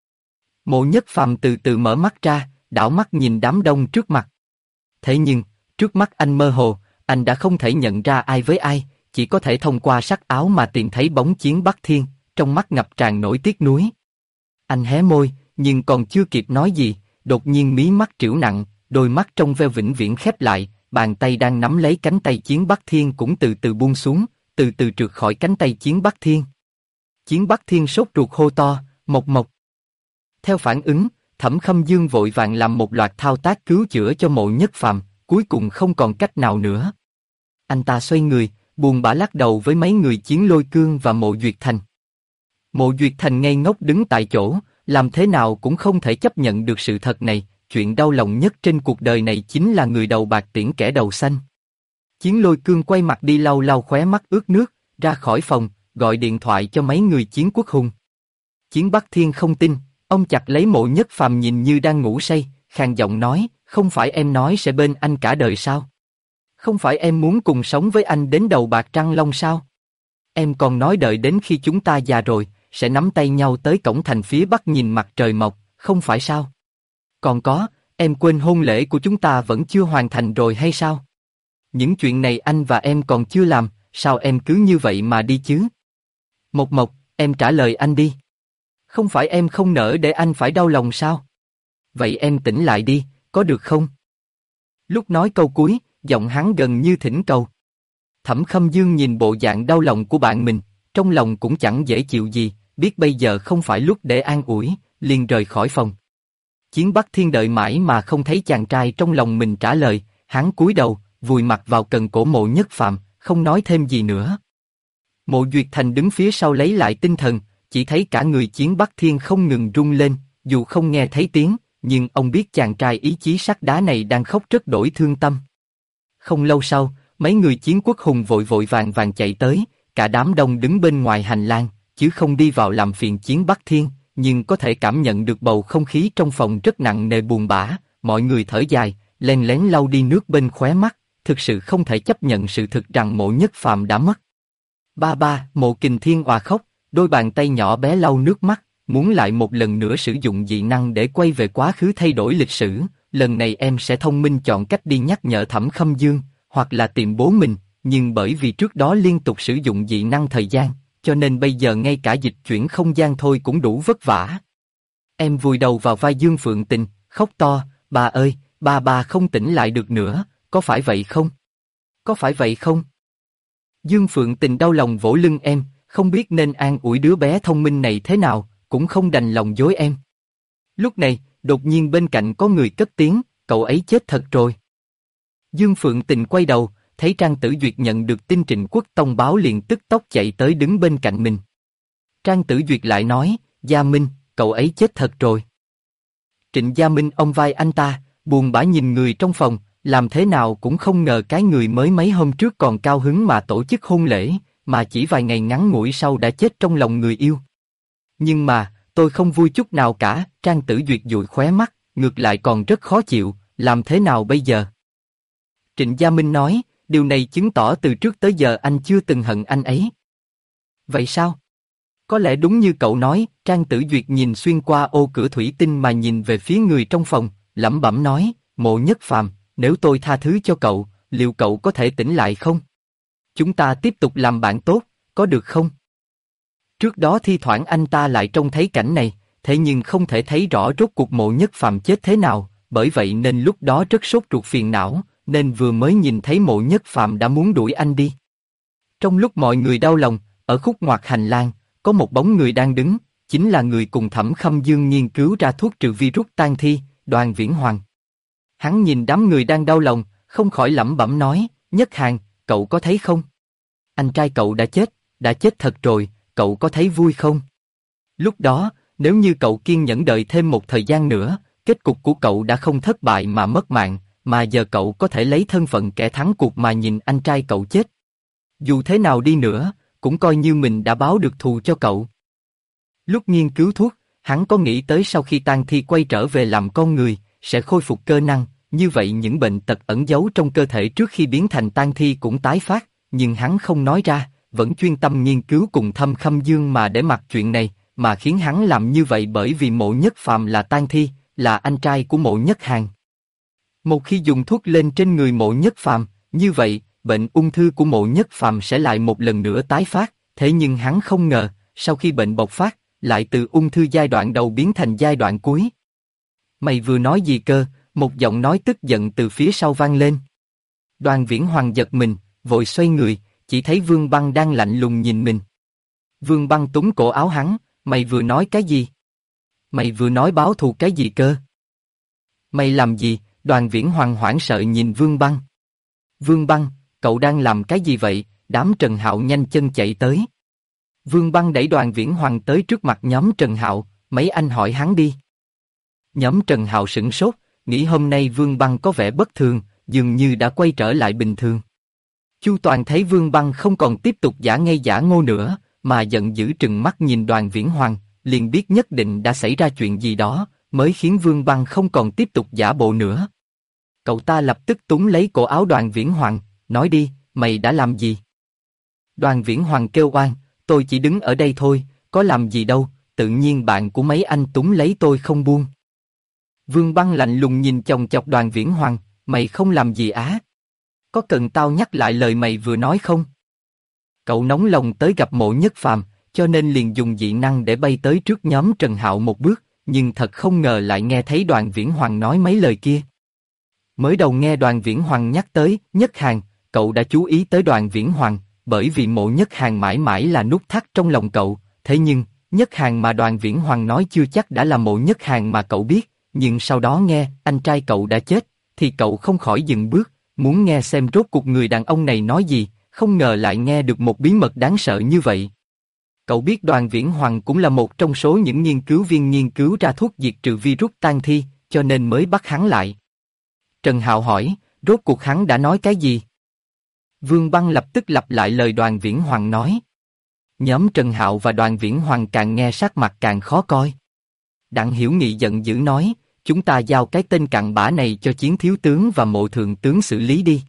Mộ Nhất Phàm từ từ mở mắt ra, đảo mắt nhìn đám đông trước mặt. Thế nhưng, trước mắt anh mơ hồ, anh đã không thể nhận ra ai với ai, chỉ có thể thông qua sắc áo mà tìm thấy bóng Chiến Bắc Thiên, trong mắt ngập tràn nỗi tiếc nuối. Anh hé môi, nhưng còn chưa kịp nói gì, đột nhiên mí mắt trĩu nặng, đôi mắt trong veo vĩnh viễn khép lại, bàn tay đang nắm lấy cánh tay Chiến Bắc Thiên cũng từ từ buông xuống, từ từ trượt khỏi cánh tay Chiến Bắc Thiên. Chiến Bắc Thiên sốt ruột hô to, Mộc. Theo phản ứng, Thẩm Khâm Dương vội vàng làm một loạt thao tác cứu chữa cho Mộ Nhất Phàm, cuối cùng không còn cách nào nữa. Anh ta xoay người, buồn bã lắc đầu với mấy người Chiến Lôi Cương và Mộ Duyệt Thành. Mộ Duyệt Thành ngây ngốc đứng tại chỗ, làm thế nào cũng không thể chấp nhận được sự thật này, chuyện đau lòng nhất trên cuộc đời này chính là người đầu bạc tiễn kẻ đầu xanh. Chiến Lôi Cương quay mặt đi lau lau khóe mắt ướt nước, ra khỏi phòng, gọi điện thoại cho mấy người Chiến Quốc Hùng. Chiến Bắc Thiên không tin, ông chặt lấy Mộ Nhất Phàm nhìn như đang ngủ say, khàn giọng nói, không phải em nói sẽ bên anh cả đời sao? Không phải em muốn cùng sống với anh đến đầu bạc trăng long sao? Em còn nói đợi đến khi chúng ta già rồi, sẽ nắm tay nhau tới cổng thành phía bắc nhìn mặt trời mọc, không phải sao? Còn có, em quên hôn lễ của chúng ta vẫn chưa hoàn thành rồi hay sao? Những chuyện này anh và em còn chưa làm, sao em cứ như vậy mà đi chứ? Mộc Mộc, em trả lời anh đi. Không phải em không nỡ để anh phải đau lòng sao? Vậy em tỉnh lại đi, có được không? Lúc nói câu cuối, giọng hắn gần như thỉnh cầu. Thẩm Khâm Dương nhìn bộ dạng đau lòng của bạn mình, trong lòng cũng chẳng dễ chịu gì, biết bây giờ không phải lúc để an ủi, liền rời khỏi phòng. Chiến Bắc Thiên đợi mãi mà không thấy chàng trai trong lòng mình trả lời, hắn cúi đầu, vùi mặt vào cần cổ Mộ Nhất Phàm, không nói thêm gì nữa. Mộ Duyệt Thành đứng phía sau lấy lại tinh thần, chỉ thấy cả người Chiến Bắc Thiên không ngừng rung lên, dù không nghe thấy tiếng, nhưng ông biết chàng trai ý chí sắt đá này đang khóc rất đổi thương tâm. Không lâu sau, mấy người Chiến Quốc Hùng vội vội vàng vàng chạy tới, cả đám đông đứng bên ngoài hành lang, chứ không đi vào làm phiền Chiến Bắc Thiên, nhưng có thể cảm nhận được bầu không khí trong phòng rất nặng nề buồn bã, mọi người thở dài, len lén lau đi nước bên khóe mắt, thực sự không thể chấp nhận sự thực rằng Mộ Nhất Phàm đã mất. Ba, Mộ Kình Thiên òa khóc, đôi bàn tay nhỏ bé lau nước mắt, muốn lại một lần nữa sử dụng dị năng để quay về quá khứ thay đổi lịch sử. Lần này em sẽ thông minh chọn cách đi nhắc nhở Thẩm Khâm Dương, hoặc là tìm bố mình, nhưng bởi vì trước đó liên tục sử dụng dị năng thời gian, cho nên bây giờ ngay cả dịch chuyển không gian thôi cũng đủ vất vả. Em vùi đầu vào vai Dương Phượng Tình, khóc to, bà ơi, bà không tỉnh lại được nữa, có phải vậy không? Có phải vậy không? Dương Phượng Tình đau lòng vỗ lưng em, không biết nên an ủi đứa bé thông minh này thế nào, cũng không đành lòng dối em. Lúc này, đột nhiên bên cạnh có người cất tiếng, cậu ấy chết thật rồi. Dương Phượng Tình quay đầu, thấy Trang Tử Duyệt nhận được tin Trịnh Quốc Tông báo liền tức tốc chạy tới đứng bên cạnh mình. Trang Tử Duyệt lại nói, Gia Minh, cậu ấy chết thật rồi. Trịnh Gia Minh ôm vai anh ta, buồn bã nhìn người trong phòng, làm thế nào cũng không ngờ cái người mới mấy hôm trước còn cao hứng mà tổ chức hôn lễ, mà chỉ vài ngày ngắn ngủi sau đã chết trong lòng người yêu. Nhưng mà, tôi không vui chút nào cả, Trang Tử Duyệt dụi khóe mắt, ngược lại còn rất khó chịu, làm thế nào bây giờ? Trịnh Gia Minh nói, điều này chứng tỏ từ trước tới giờ anh chưa từng hận anh ấy. Vậy sao? Có lẽ đúng như cậu nói, Trang Tử Duyệt nhìn xuyên qua ô cửa thủy tinh mà nhìn về phía người trong phòng, lẩm bẩm nói, Mộ Nhất Phàm, nếu tôi tha thứ cho cậu, liệu cậu có thể tỉnh lại không? Chúng ta tiếp tục làm bạn tốt, có được không? Trước đó thi thoảng anh ta lại trông thấy cảnh này, thế nhưng không thể thấy rõ rốt cuộc Mộ Nhất Phàm chết thế nào, bởi vậy nên lúc đó rất sốt ruột phiền não, nên vừa mới nhìn thấy Mộ Nhất Phàm đã muốn đuổi anh đi. Trong lúc mọi người đau lòng, ở khúc ngoặt hành lang, có một bóng người đang đứng, chính là người cùng Thẩm Khâm Dương nghiên cứu ra thuốc trừ virus tan thi, Đoàn Viễn Hoàng. Hắn nhìn đám người đang đau lòng, không khỏi lẩm bẩm nói, Nhất Hàn, cậu có thấy không? Anh trai cậu đã chết thật rồi, cậu có thấy vui không? Lúc đó, nếu như cậu kiên nhẫn đợi thêm một thời gian nữa, kết cục của cậu đã không thất bại mà mất mạng, mà giờ cậu có thể lấy thân phận kẻ thắng cuộc mà nhìn anh trai cậu chết. Dù thế nào đi nữa, cũng coi như mình đã báo được thù cho cậu. Lúc nghiên cứu thuốc, hắn có nghĩ tới sau khi tang thi quay trở về làm con người, sẽ khôi phục cơ năng, như vậy những bệnh tật ẩn giấu trong cơ thể trước khi biến thành tang thi cũng tái phát, nhưng hắn không nói ra, vẫn chuyên tâm nghiên cứu cùng Thẩm Khâm Dương mà để mặc chuyện này, mà khiến hắn làm như vậy bởi vì Mộ Nhất Phàm là tang thi, là anh trai của Mộ Nhất Hàn. Một khi dùng thuốc lên trên người Mộ Nhất Phàm, như vậy, bệnh ung thư của Mộ Nhất Phàm sẽ lại một lần nữa tái phát, thế nhưng hắn không ngờ, sau khi bệnh bộc phát, lại từ ung thư giai đoạn đầu biến thành giai đoạn cuối. Mày vừa nói gì cơ? Một giọng nói tức giận từ phía sau vang lên. Đoàn Viễn Hoàng giật mình, vội xoay người, chỉ thấy Vương Băng đang lạnh lùng nhìn mình. Vương Băng túm cổ áo hắn, mày vừa nói cái gì? Mày vừa nói báo thù cái gì cơ? Mày làm gì? Đoàn Viễn Hoàng hoảng sợ nhìn Vương Băng. Vương Băng, cậu đang làm cái gì vậy? đám Trần Hạo nhanh chân chạy tới. Vương Băng đẩy Đoàn Viễn Hoàng tới trước mặt nhóm Trần Hạo, mấy anh hỏi hắn đi. Nhóm Trần Hạo sửng sốt, nghĩ hôm nay Vương Băng có vẻ bất thường, dường như đã quay trở lại bình thường. Chu Toàn thấy Vương Băng không còn tiếp tục giả ngây giả ngô nữa, mà giận dữ trừng mắt nhìn Đoàn Viễn Hoàng, liền biết nhất định đã xảy ra chuyện gì đó, mới khiến Vương Băng không còn tiếp tục giả bộ nữa. Cậu ta lập tức túm lấy cổ áo Đoàn Viễn Hoàng, nói đi, mày đã làm gì? Đoàn Viễn Hoàng kêu oan, tôi chỉ đứng ở đây thôi, có làm gì đâu, tự nhiên bạn của mấy anh túm lấy tôi không buông. Vương Băng lạnh lùng nhìn chòng chọc Đoàn Viễn Hoàng, mày không làm gì á? Có cần tao nhắc lại lời mày vừa nói không? Cậu nóng lòng tới gặp Mộ Nhất Phàm, cho nên liền dùng dị năng để bay tới trước nhóm Trần Hạo một bước, nhưng thật không ngờ lại nghe thấy Đoàn Viễn Hoàng nói mấy lời kia. Mới đầu nghe Đoàn Viễn Hoàng nhắc tới Nhất Hàn, cậu đã chú ý tới Đoàn Viễn Hoàng, bởi vì Mộ Nhất Hàn mãi mãi là nút thắt trong lòng cậu, thế nhưng, Nhất Hàn mà Đoàn Viễn Hoàng nói chưa chắc đã là Mộ Nhất Hàn mà cậu biết, nhưng sau đó nghe anh trai cậu đã chết, thì cậu không khỏi dừng bước, muốn nghe xem rốt cuộc người đàn ông này nói gì, không ngờ lại nghe được một bí mật đáng sợ như vậy. Cậu biết Đoàn Viễn Hoàng cũng là một trong số những nghiên cứu viên nghiên cứu ra thuốc diệt trừ virus tang thi, cho nên mới bắt hắn lại. Trần Hạo hỏi, rốt cuộc hắn đã nói cái gì? Vương Băng lập tức lặp lại lời Đoàn Viễn Hoàng nói. Nhóm Trần Hạo và Đoàn Viễn Hoàng càng nghe sắc mặt càng khó coi. Đặng Hiểu Nghị giận dữ nói, chúng ta giao cái tên cặn bã này cho Chiến thiếu tướng và Mộ thượng tướng xử lý đi.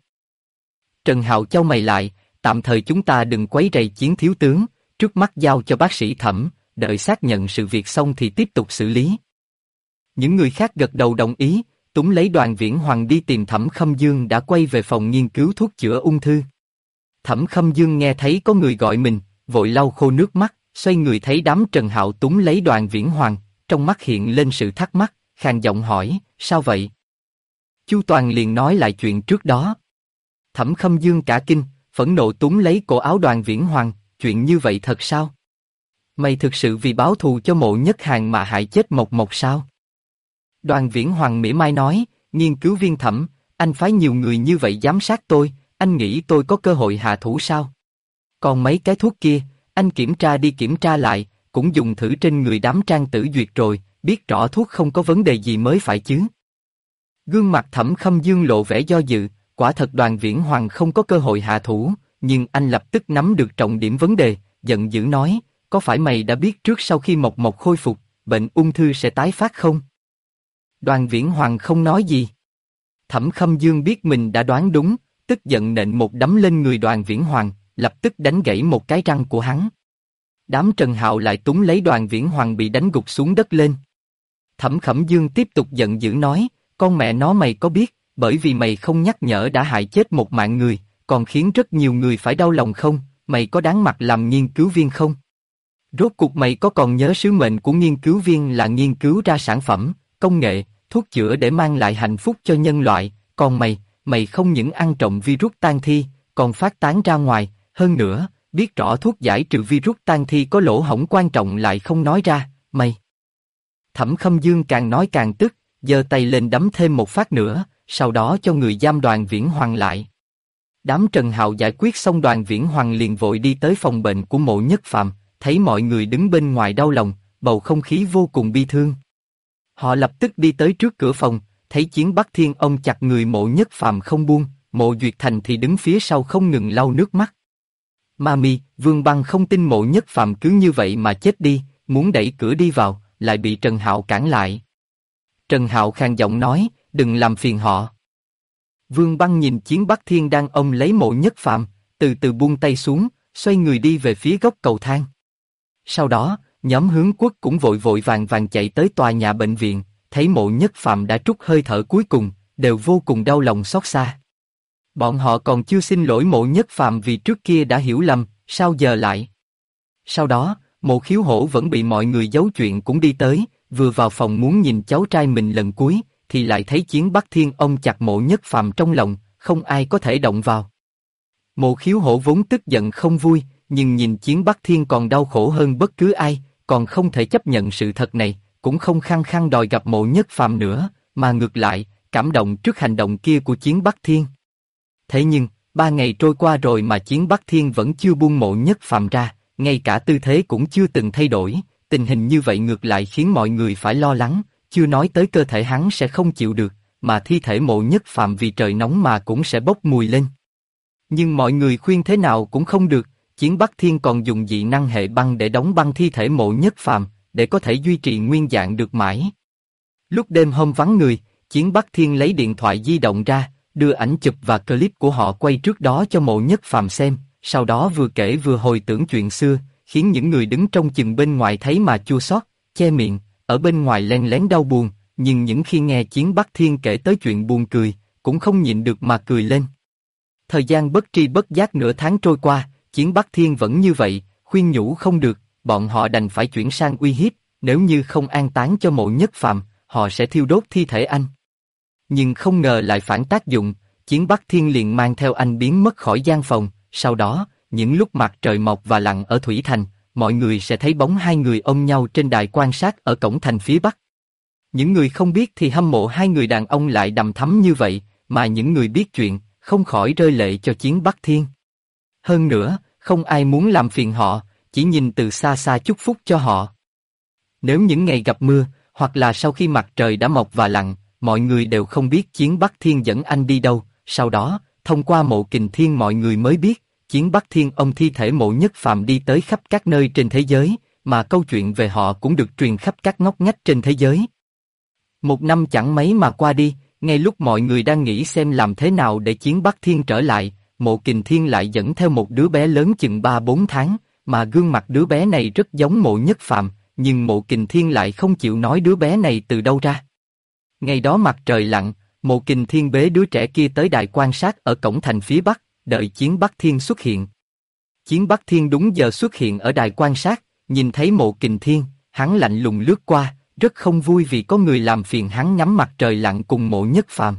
Trần Hạo chau mày lại, tạm thời chúng ta đừng quấy rầy Chiến thiếu tướng, trước mắt giao cho bác sĩ Thẩm, đợi xác nhận sự việc xong thì tiếp tục xử lý. Những người khác gật đầu đồng ý, túm lấy Đoàn Viễn Hoàng đi tìm Thẩm Khâm Dương đã quay về phòng nghiên cứu thuốc chữa ung thư. Thẩm Khâm Dương nghe thấy có người gọi mình, vội lau khô nước mắt, xoay người thấy đám Trần Hạo túm lấy Đoàn Viễn Hoàng, trong mắt hiện lên sự thắc mắc, khàn giọng hỏi, sao vậy? Chu Toàn liền nói lại chuyện trước đó. Thẩm Khâm Dương cả kinh, phẫn nộ túm lấy cổ áo Đoàn Viễn Hoàng, chuyện như vậy thật sao? Mày thực sự vì báo thù cho Mộ Nhất Hàn mà hại chết Mộc Mộc sao? Đoàn Viễn Hoàng mỉa mai nói, nghiên cứu viên Thẩm, anh phái nhiều người như vậy giám sát tôi, anh nghĩ tôi có cơ hội hạ thủ sao? Còn mấy cái thuốc kia, anh kiểm tra đi kiểm tra lại, cũng dùng thử trên người đám Trang Tử Duyệt rồi, biết rõ thuốc không có vấn đề gì mới phải chứ. Gương mặt Thẩm Khâm Dương lộ vẻ do dự, quả thật Đoàn Viễn Hoàng không có cơ hội hạ thủ, nhưng anh lập tức nắm được trọng điểm vấn đề, giận dữ nói, có phải mày đã biết trước sau khi Mộc Mộc khôi phục, bệnh ung thư sẽ tái phát không? Đoàn Viễn Hoàng không nói gì. Thẩm Khâm Dương biết mình đã đoán đúng, tức giận nện một đấm lên người Đoàn Viễn Hoàng, lập tức đánh gãy một cái răng của hắn. Đám Trần Hạo lại túm lấy Đoàn Viễn Hoàng bị đánh gục xuống đất lên. Thẩm Khâm Dương tiếp tục giận dữ nói, con mẹ nó mày có biết, bởi vì mày không nhắc nhở đã hại chết một mạng người, còn khiến rất nhiều người phải đau lòng không, mày có đáng mặt làm nghiên cứu viên không? Rốt cuộc mày có còn nhớ sứ mệnh của nghiên cứu viên là nghiên cứu ra sản phẩm, công nghệ, thuốc chữa để mang lại hạnh phúc cho nhân loại, còn mày không những ăn trộm virus tang thi, còn phát tán ra ngoài, hơn nữa, biết rõ thuốc giải trừ virus tang thi có lỗ hổng quan trọng lại không nói ra, mày. Thẩm Khâm Dương càng nói càng tức, giơ tay lên đấm thêm một phát nữa, sau đó cho người giam Đoàn Viễn Hoàng lại. Đám Trần Hạo giải quyết xong Đoàn Viễn Hoàng liền vội đi tới phòng bệnh của Mộ Nhất Phàm, thấy mọi người đứng bên ngoài đau lòng, bầu không khí vô cùng bi thương. Họ lập tức đi tới trước cửa phòng, thấy Chiến Bắc Thiên ôm chặt người Mộ Nhất Phàm không buông, Mộ Duyệt Thành thì đứng phía sau không ngừng lau nước mắt. Mami, Vương Băng không tin Mộ Nhất Phàm cứ như vậy mà chết đi, muốn đẩy cửa đi vào, lại bị Trần Hạo cản lại. Trần Hạo khàn giọng nói, đừng làm phiền họ. Vương Băng nhìn Chiến Bắc Thiên đang ôm lấy Mộ Nhất Phàm, từ từ buông tay xuống, xoay người đi về phía góc cầu thang. Sau đó, nhóm Hướng Quốc cũng vội vội vàng vàng chạy tới tòa nhà bệnh viện, thấy Mộ Nhất Phàm đã trút hơi thở cuối cùng, đều vô cùng đau lòng xót xa. Bọn họ còn chưa xin lỗi Mộ Nhất Phàm vì trước kia đã hiểu lầm, sao giờ lại? Sau đó, Mộ Khiếu Hổ vẫn bị mọi người giấu chuyện cũng đi tới, vừa vào phòng muốn nhìn cháu trai mình lần cuối, thì lại thấy Chiến Bắc Thiên ôm chặt Mộ Nhất Phàm trong lòng, không ai có thể động vào. Mộ Khiếu Hổ vốn tức giận không vui, nhưng nhìn Chiến Bắc Thiên còn đau khổ hơn bất cứ ai, còn không thể chấp nhận sự thật này, cũng không khăng khăng đòi gặp Mộ Nhất Phàm nữa, mà ngược lại, cảm động trước hành động kia của Chiến Bắc Thiên. Thế nhưng, 3 ngày trôi qua rồi mà Chiến Bắc Thiên vẫn chưa buông Mộ Nhất Phàm ra, ngay cả tư thế cũng chưa từng thay đổi, tình hình như vậy ngược lại khiến mọi người phải lo lắng, chưa nói tới cơ thể hắn sẽ không chịu được, mà thi thể Mộ Nhất Phàm vì trời nóng mà cũng sẽ bốc mùi lên. Nhưng mọi người khuyên thế nào cũng không được, Chiến Bắc Thiên còn dùng dị năng hệ băng để đóng băng thi thể Mộ Nhất Phàm, để có thể duy trì nguyên dạng được mãi. Lúc đêm hôm vắng người, Chiến Bắc Thiên lấy điện thoại di động ra, đưa ảnh chụp và clip của họ quay trước đó cho Mộ Nhất Phàm xem, sau đó vừa kể vừa hồi tưởng chuyện xưa, khiến những người đứng trong chừng bên ngoài thấy mà chua xót, che miệng, ở bên ngoài len lén đau buồn, nhưng những khi nghe Chiến Bắc Thiên kể tới chuyện buồn cười, cũng không nhịn được mà cười lên. Thời gian bất tri bất giác nửa tháng trôi qua, Chiến Bắc Thiên vẫn như vậy, khuyên nhủ không được, bọn họ đành phải chuyển sang uy hiếp, nếu như không an táng cho Mộ Nhất Phàm, họ sẽ thiêu đốt thi thể anh. Nhưng không ngờ lại phản tác dụng, Chiến Bắc Thiên liền mang theo anh biến mất khỏi gian phòng, sau đó, những lúc mặt trời mọc và lặn ở Thủy Thành, mọi người sẽ thấy bóng hai người ôm nhau trên đài quan sát ở cổng thành phía Bắc. Những người không biết thì hâm mộ hai người đàn ông lại đằm thắm như vậy, mà những người biết chuyện, không khỏi rơi lệ cho Chiến Bắc Thiên. Hơn nữa, không ai muốn làm phiền họ, chỉ nhìn từ xa xa chúc phúc cho họ. Nếu những ngày gặp mưa, hoặc là sau khi mặt trời đã mọc và lặn, mọi người đều không biết Chiến Bắc Thiên dẫn anh đi đâu, sau đó, thông qua Mộ Kình Thiên mọi người mới biết, Chiến Bắc Thiên ôm thi thể Mộ Nhất Phàm đi tới khắp các nơi trên thế giới, mà câu chuyện về họ cũng được truyền khắp các ngóc ngách trên thế giới. Một năm chẳng mấy mà qua đi, ngay lúc mọi người đang nghĩ xem làm thế nào để Chiến Bắc Thiên trở lại, Mộ Kình Thiên lại dẫn theo một đứa bé lớn chừng 3-4 tháng, mà gương mặt đứa bé này rất giống Mộ Nhất Phàm, nhưng Mộ Kình Thiên lại không chịu nói đứa bé này từ đâu ra. Ngày đó mặt trời lặn, Mộ Kình Thiên bế đứa trẻ kia tới đài quan sát ở cổng thành phía Bắc, đợi Chiến Bắc Thiên xuất hiện. Chiến Bắc Thiên đúng giờ xuất hiện ở đài quan sát, nhìn thấy Mộ Kình Thiên, hắn lạnh lùng lướt qua, rất không vui vì có người làm phiền hắn ngắm mặt trời lặn cùng Mộ Nhất Phàm.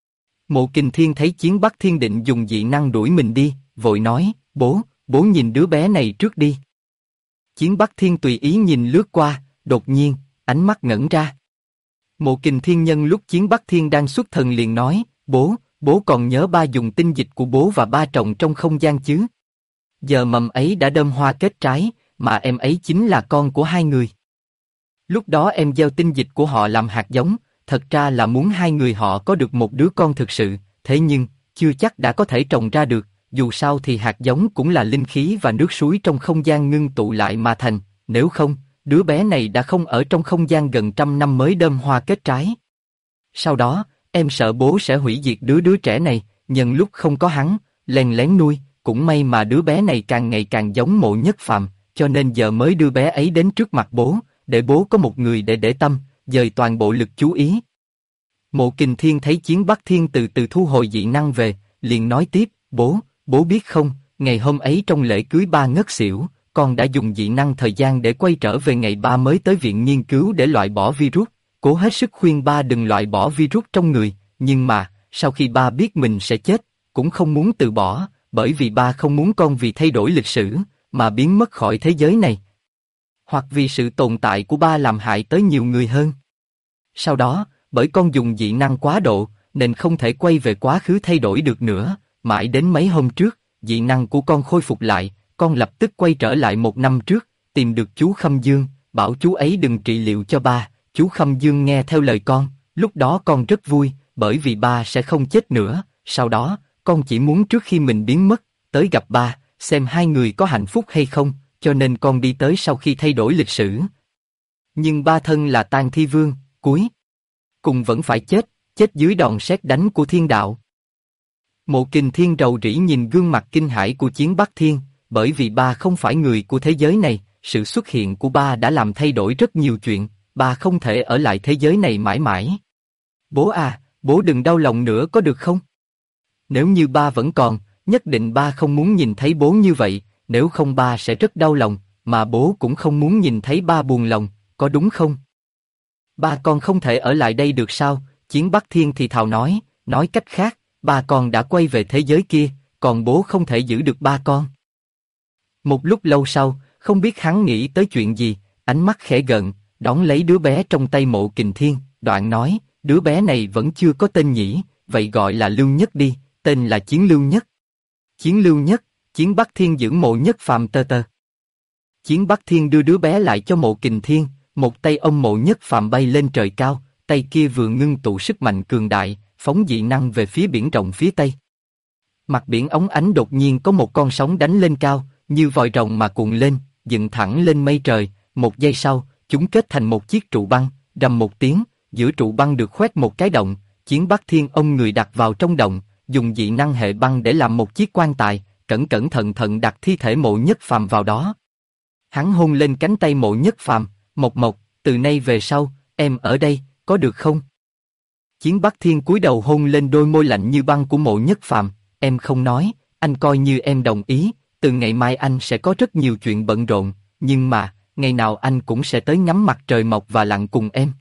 Mộ Kình Thiên thấy Chiến Bắc Thiên định dùng dị năng đuổi mình đi, vội nói, bố nhìn đứa bé này trước đi. Chiến Bắc Thiên tùy ý nhìn lướt qua, đột nhiên, ánh mắt ngẩn ra. Mộ Kình Thiên nhân lúc Chiến Bắc Thiên đang xuất thần liền nói, bố còn nhớ ba dùng tinh dịch của bố và ba trồng trong không gian chứ? Giờ mầm ấy đã đơm hoa kết trái, mà em ấy chính là con của hai người. Lúc đó em gieo tinh dịch của họ làm hạt giống, thật ra là muốn hai người họ có được một đứa con thực sự, thế nhưng, chưa chắc đã có thể trồng ra được, dù sao thì hạt giống cũng là linh khí và nước suối trong không gian ngưng tụ lại mà thành, nếu không, đứa bé này đã không ở trong không gian gần 100 năm mới đơm hoa kết trái. Sau đó, em sợ bố sẽ hủy diệt đứa trẻ này, nhân lúc không có hắn, lén lén nuôi, cũng may mà đứa bé này càng ngày càng giống Mộ Nhất Phàm, cho nên giờ mới đưa bé ấy đến trước mặt bố, để bố có một người để tâm, dời toàn bộ lực chú ý. Mộ Kình Thiên thấy Chiến Bắc Thiên từ từ thu hồi dị năng về, liền nói tiếp, bố biết không, ngày hôm ấy trong lễ cưới ba ngất xỉu, con đã dùng dị năng thời gian để quay trở về ngày ba mới tới viện nghiên cứu để loại bỏ virus, cố hết sức khuyên ba đừng loại bỏ virus trong người, nhưng mà, sau khi ba biết mình sẽ chết, cũng không muốn từ bỏ, bởi vì ba không muốn con vì thay đổi lịch sử, mà biến mất khỏi thế giới này. Hoặc vì sự tồn tại của ba làm hại tới nhiều người hơn. Sau đó, bởi con dùng dị năng quá độ, nên không thể quay về quá khứ thay đổi được nữa, mãi đến mấy hôm trước, dị năng của con khôi phục lại, con lập tức quay trở lại 1 năm trước, tìm được chú Khâm Dương, bảo chú ấy đừng trị liệu cho ba, chú Khâm Dương nghe theo lời con, lúc đó con rất vui, bởi vì ba sẽ không chết nữa, sau đó, con chỉ muốn trước khi mình biến mất, tới gặp ba, xem hai người có hạnh phúc hay không, cho nên con đi tới sau khi thay đổi lịch sử. Nhưng ba thân là Tang Thi Vương, cuối cùng vẫn phải chết dưới đòn sét đánh của thiên đạo. Mộ Kình Thiên rầu rĩ nhìn gương mặt kinh hãi của Chiến Bắc Thiên, bởi vì ba không phải người của thế giới này, sự xuất hiện của ba đã làm thay đổi rất nhiều chuyện, ba không thể ở lại thế giới này mãi mãi. Bố à, bố đừng đau lòng nữa có được không? Nếu như ba vẫn còn, nhất định ba không muốn nhìn thấy bố như vậy, nếu không ba sẽ rất đau lòng, mà bố cũng không muốn nhìn thấy ba buồn lòng, có đúng không? Ba con không thể ở lại đây được sao? Chiến Bắc Thiên thì thào nói cách khác, ba con đã quay về thế giới kia, còn bố không thể giữ được ba con. Một lúc lâu sau, không biết hắn nghĩ tới chuyện gì, ánh mắt khẽ gợn, đón lấy đứa bé trong tay Mộ Kình Thiên, đoạn nói, đứa bé này vẫn chưa có tên nhỉ, vậy gọi là Lưu Nhất đi, tên là Chiến Lưu Nhất. Chiến Lưu Nhất, Chiến Bắc Thiên dưỡng Mộ Nhất Phàm tờ tờ. Chiến Bắc Thiên đưa đứa bé lại cho Mộ Kình Thiên, một tay ôm Mộ Nhất Phàm bay lên trời cao, tay kia vừa ngưng tụ sức mạnh cường đại, phóng dị năng về phía biển rộng phía tây. Mặt biển óng ánh đột nhiên có một con sóng đánh lên cao, như vòi rồng mà cuộn lên, dựng thẳng lên mây trời. Một giây sau, chúng kết thành một chiếc trụ băng, rầm một tiếng, giữa trụ băng được khoét một cái động. Chiến Bắc Thiên ông người đặt vào trong động, dùng dị năng hệ băng để làm một chiếc quan tài, cẩn cẩn thận thận đặt thi thể Mộ Nhất Phàm vào đó. Hắn hôn lên cánh tay Mộ Nhất Phàm, Mộc Mộc, từ nay về sau, em ở đây, có được không? Chiến Bắc Thiên cúi đầu hôn lên đôi môi lạnh như băng của Mộ Nhất Phàm, em không nói, anh coi như em đồng ý, từ ngày mai anh sẽ có rất nhiều chuyện bận rộn, nhưng mà, ngày nào anh cũng sẽ tới ngắm mặt trời mọc và lặn cùng em.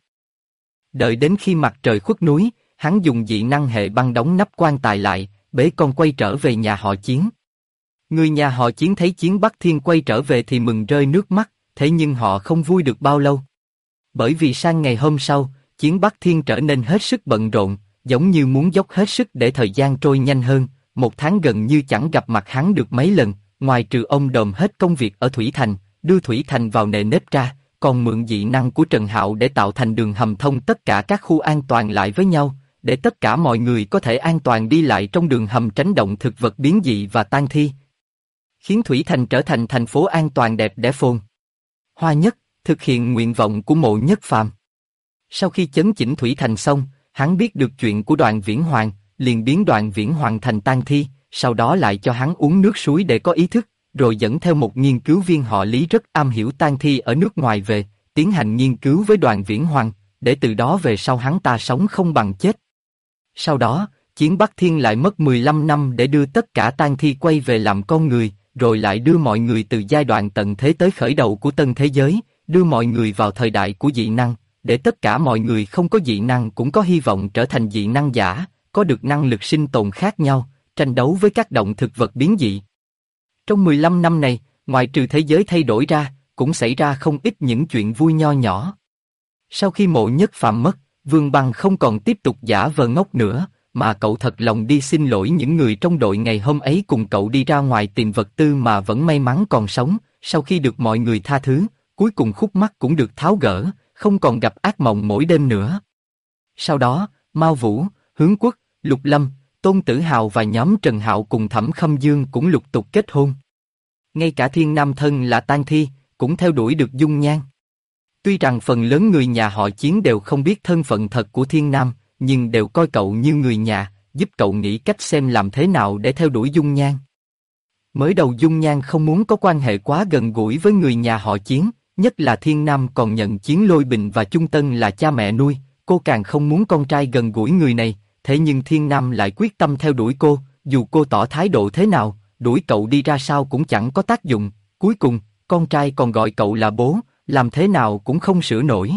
Đợi đến khi mặt trời khuất núi, hắn dùng dị năng hệ băng đóng nắp quan tài lại, bế con quay trở về nhà họ Chiến. Người nhà họ Chiến thấy Chiến Bắc Thiên quay trở về thì mừng rơi nước mắt, thế nhưng họ không vui được bao lâu. Bởi vì sang ngày hôm sau, Chiến Bắc Thiên trở nên hết sức bận rộn, giống như muốn dốc hết sức để thời gian trôi nhanh hơn. Một tháng gần như chẳng gặp mặt hắn được mấy lần, ngoài trừ ông đồm hết công việc ở Thủy Thành, đưa Thủy Thành vào nề nếp ra, còn mượn dị năng của Trần Hạo để tạo thành đường hầm thông tất cả các khu an toàn lại với nhau, để tất cả mọi người có thể an toàn đi lại trong đường hầm tránh động thực vật biến dị và tan thi, khiến Thủy Thành trở thành thành phố an toàn đẹp đẽ phồn hoa nhất, thực hiện nguyện vọng của Mộ Nhất Phàm. Sau khi chấn chỉnh Thủy Thành xong, hắn biết được chuyện của Đoàn Viễn Hoàng, liền biến Đoàn Viễn Hoàng thành tang thi, sau đó lại cho hắn uống nước suối để có ý thức, rồi dẫn theo một nghiên cứu viên họ Lý rất am hiểu tang thi ở nước ngoài về, tiến hành nghiên cứu với Đoàn Viễn Hoàng, để từ đó về sau hắn ta sống không bằng chết. Sau đó, Chiến Bắc Thiên lại mất 15 năm để đưa tất cả tang thi quay về làm con người, rồi lại đưa mọi người từ giai đoạn tận thế tới khởi đầu của tân thế giới, đưa mọi người vào thời đại của dị năng, để tất cả mọi người không có dị năng cũng có hy vọng trở thành dị năng giả, có được năng lực sinh tồn khác nhau, tranh đấu với các động thực vật biến dị. Trong 15 năm này, ngoài trừ thế giới thay đổi ra, cũng xảy ra không ít những chuyện vui nho nhỏ. Sau khi Mộ Nhất Phàm mất, Vương Băng không còn tiếp tục giả vờ ngốc nữa, mà cậu thật lòng đi xin lỗi những người trong đội ngày hôm ấy cùng cậu đi ra ngoài tìm vật tư mà vẫn may mắn còn sống. Sau khi được mọi người tha thứ, cuối cùng khúc mắc cũng được tháo gỡ, không còn gặp ác mộng mỗi đêm nữa. Sau đó, Mao Vũ, Hướng Quốc, Lục Lâm, Tôn Tử Hào và nhóm Trần Hạo cùng Thẩm Khâm Dương cũng lục tục kết hôn. Ngay cả Thiên Nam thân là tang thi, cũng theo đuổi được dung nhan. Tuy rằng phần lớn người nhà họ Chiến đều không biết thân phận thật của Thiên Nam, nhưng đều coi cậu như người nhà, giúp cậu nghĩ cách xem làm thế nào để theo đuổi dung nhan. Mới đầu dung nhan không muốn có quan hệ quá gần gũi với người nhà họ Chiến, nhất là Thiên Nam còn nhận Chiến Lôi Bình và Chung Tân là cha mẹ nuôi, cô càng không muốn con trai gần gũi người này, thế nhưng Thiên Nam lại quyết tâm theo đuổi cô, dù cô tỏ thái độ thế nào, đuổi cậu đi ra sao cũng chẳng có tác dụng, cuối cùng, con trai còn gọi cậu là bố, làm thế nào cũng không sửa nổi.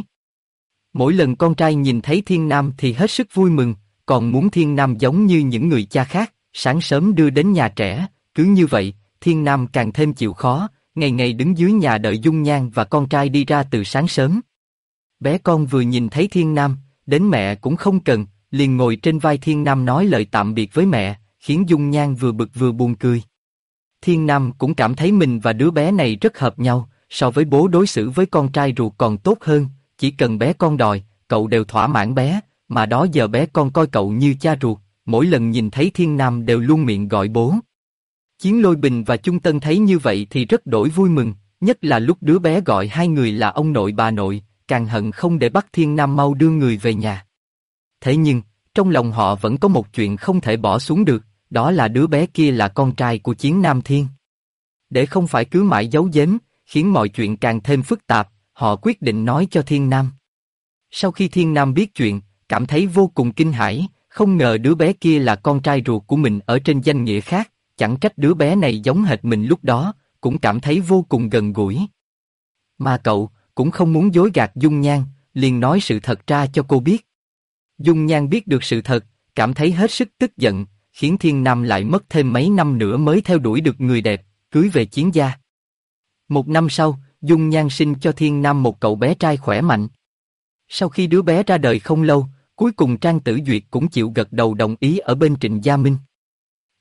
Mỗi lần con trai nhìn thấy Thiên Nam thì hết sức vui mừng, còn muốn Thiên Nam giống như những người cha khác, sáng sớm đưa đến nhà trẻ, cứ như vậy, Thiên Nam càng thêm chịu khó, ngày ngày đứng dưới nhà đợi dung nhan và con trai đi ra từ sáng sớm. Bé con vừa nhìn thấy Thiên Nam, đến mẹ cũng không cần, liền ngồi trên vai Thiên Nam nói lời tạm biệt với mẹ, khiến dung nhan vừa bực vừa buồn cười. Thiên Nam cũng cảm thấy mình và đứa bé này rất hợp nhau, so với bố đối xử với con trai ruột còn tốt hơn, chỉ cần bé con đòi, cậu đều thỏa mãn bé, mà đó giờ bé con coi cậu như cha ruột, mỗi lần nhìn thấy Thiên Nam đều luôn miệng gọi bố. Chiến Lôi Bình và Chung Tân thấy như vậy thì rất đổi vui mừng, nhất là lúc đứa bé gọi hai người là ông nội bà nội, càng hận không để bắt Thiên Nam mau đưa người về nhà. Thế nhưng, trong lòng họ vẫn có một chuyện không thể bỏ xuống được, đó là đứa bé kia là con trai của Chiến Nam Thiên. Để không phải cứ mãi giấu giếm, khiến mọi chuyện càng thêm phức tạp, họ quyết định nói cho Thiên Nam. Sau khi Thiên Nam biết chuyện, cảm thấy vô cùng kinh hãi, không ngờ đứa bé kia là con trai ruột của mình ở trên danh nghĩa khác, chẳng trách đứa bé này giống hệt mình lúc đó, cũng cảm thấy vô cùng gần gũi. Mà cậu cũng không muốn dối gạt Dung Nhan, liền nói sự thật ra cho cô biết. Dung Nhan biết được sự thật, cảm thấy hết sức tức giận, khiến Thiên Nam lại mất thêm mấy năm nữa mới theo đuổi được người đẹp, cưới về Chiến gia. Một năm sau, Dung Nhan sinh cho Thiên Nam một cậu bé trai khỏe mạnh. Sau khi đứa bé ra đời không lâu, cuối cùng Trang Tử Duyệt cũng chịu gật đầu đồng ý ở bên Trịnh Gia Minh.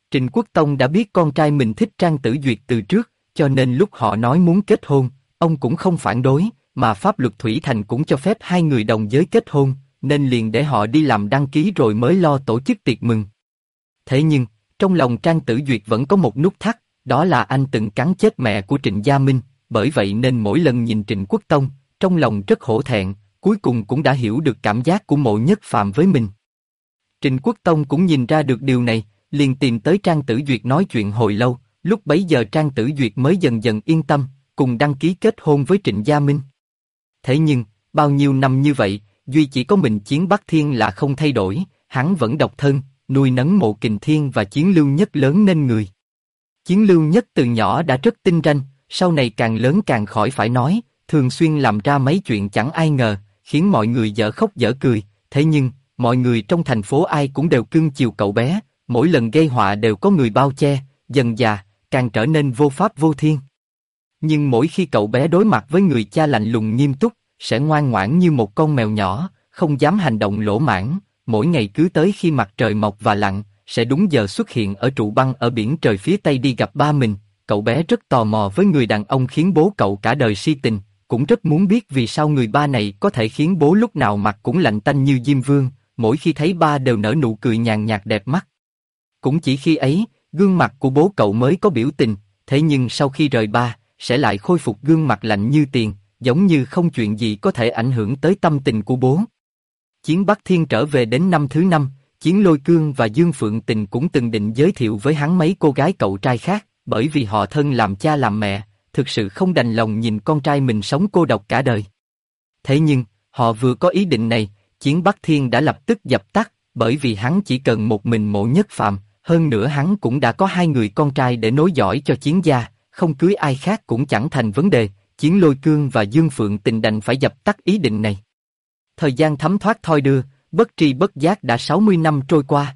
Trịnh Quốc Tông đã biết con trai mình thích Trang Tử Duyệt từ trước, cho nên lúc họ nói muốn kết hôn, ông cũng không phản đối, mà pháp luật Thủy Thành cũng cho phép hai người đồng giới kết hôn, nên liền để họ đi làm đăng ký rồi mới lo tổ chức tiệc mừng. Thế nhưng, trong lòng Trang Tử Duyệt vẫn có một nút thắt, đó là anh từng cắn chết mẹ của Trịnh Gia Minh, bởi vậy nên mỗi lần nhìn Trịnh Quốc Tông, trong lòng rất hổ thẹn, cuối cùng cũng đã hiểu được cảm giác của Mộ Nhất Phàm với mình. Trịnh Quốc Tông cũng nhìn ra được điều này, liền tìm tới Trang Tử Duyệt nói chuyện hồi lâu, lúc bấy giờ Trang Tử Duyệt mới dần dần yên tâm, cùng đăng ký kết hôn với Trịnh Gia Minh. Thế nhưng, bao nhiêu năm như vậy, duy chỉ có mình Chiến Bắc Thiên là không thay đổi, hắn vẫn độc thân, nuôi nấng Mộ Kình Thiên và Chiến Lưu Nhất lớn nên người. Chiến Lưu Nhất từ nhỏ đã rất tinh ranh, sau này càng lớn càng khỏi phải nói, thường xuyên làm ra mấy chuyện chẳng ai ngờ, khiến mọi người dở khóc dở cười, thế nhưng, mọi người trong thành phố ai cũng đều cưng chiều cậu bé, mỗi lần gây họa đều có người bao che, dần dà, càng trở nên vô pháp vô thiên. Nhưng mỗi khi cậu bé đối mặt với người cha lạnh lùng nghiêm túc, sẽ ngoan ngoãn như một con mèo nhỏ, không dám hành động lỗ mãng, mỗi ngày cứ tới khi mặt trời mọc và lặn, sẽ đúng giờ xuất hiện ở trụ băng ở biển trời phía Tây đi gặp ba mình. Cậu bé rất tò mò với người đàn ông khiến bố cậu cả đời si tình, cũng rất muốn biết vì sao người ba này có thể khiến bố lúc nào mặt cũng lạnh tanh như Diêm Vương, mỗi khi thấy ba đều nở nụ cười nhàn nhạt đẹp mắt. Cũng chỉ khi ấy, gương mặt của bố cậu mới có biểu tình, thế nhưng sau khi rời ba, sẽ lại khôi phục gương mặt lạnh như tiền, giống như không chuyện gì có thể ảnh hưởng tới tâm tình của bố. Chiến Bắc Thiên trở về đến năm thứ 5, Chiến Lôi Cương và Dương Phượng Tình cũng từng định giới thiệu với hắn mấy cô gái cậu trai khác, bởi vì họ thân làm cha làm mẹ, thực sự không đành lòng nhìn con trai mình sống cô độc cả đời. Thế nhưng, họ vừa có ý định này, Chiến Bắc Thiên đã lập tức dập tắt, bởi vì hắn chỉ cần một mình Mộ Nhất Phàm, hơn nữa hắn cũng đã có hai người con trai để nối dõi cho Chiến gia, không cưới ai khác cũng chẳng thành vấn đề. Chiến Lôi Cương và Dương Phượng Tình đành phải dập tắt ý định này. Thời gian thấm thoát thoi đưa, bất tri bất giác đã 60 năm trôi qua.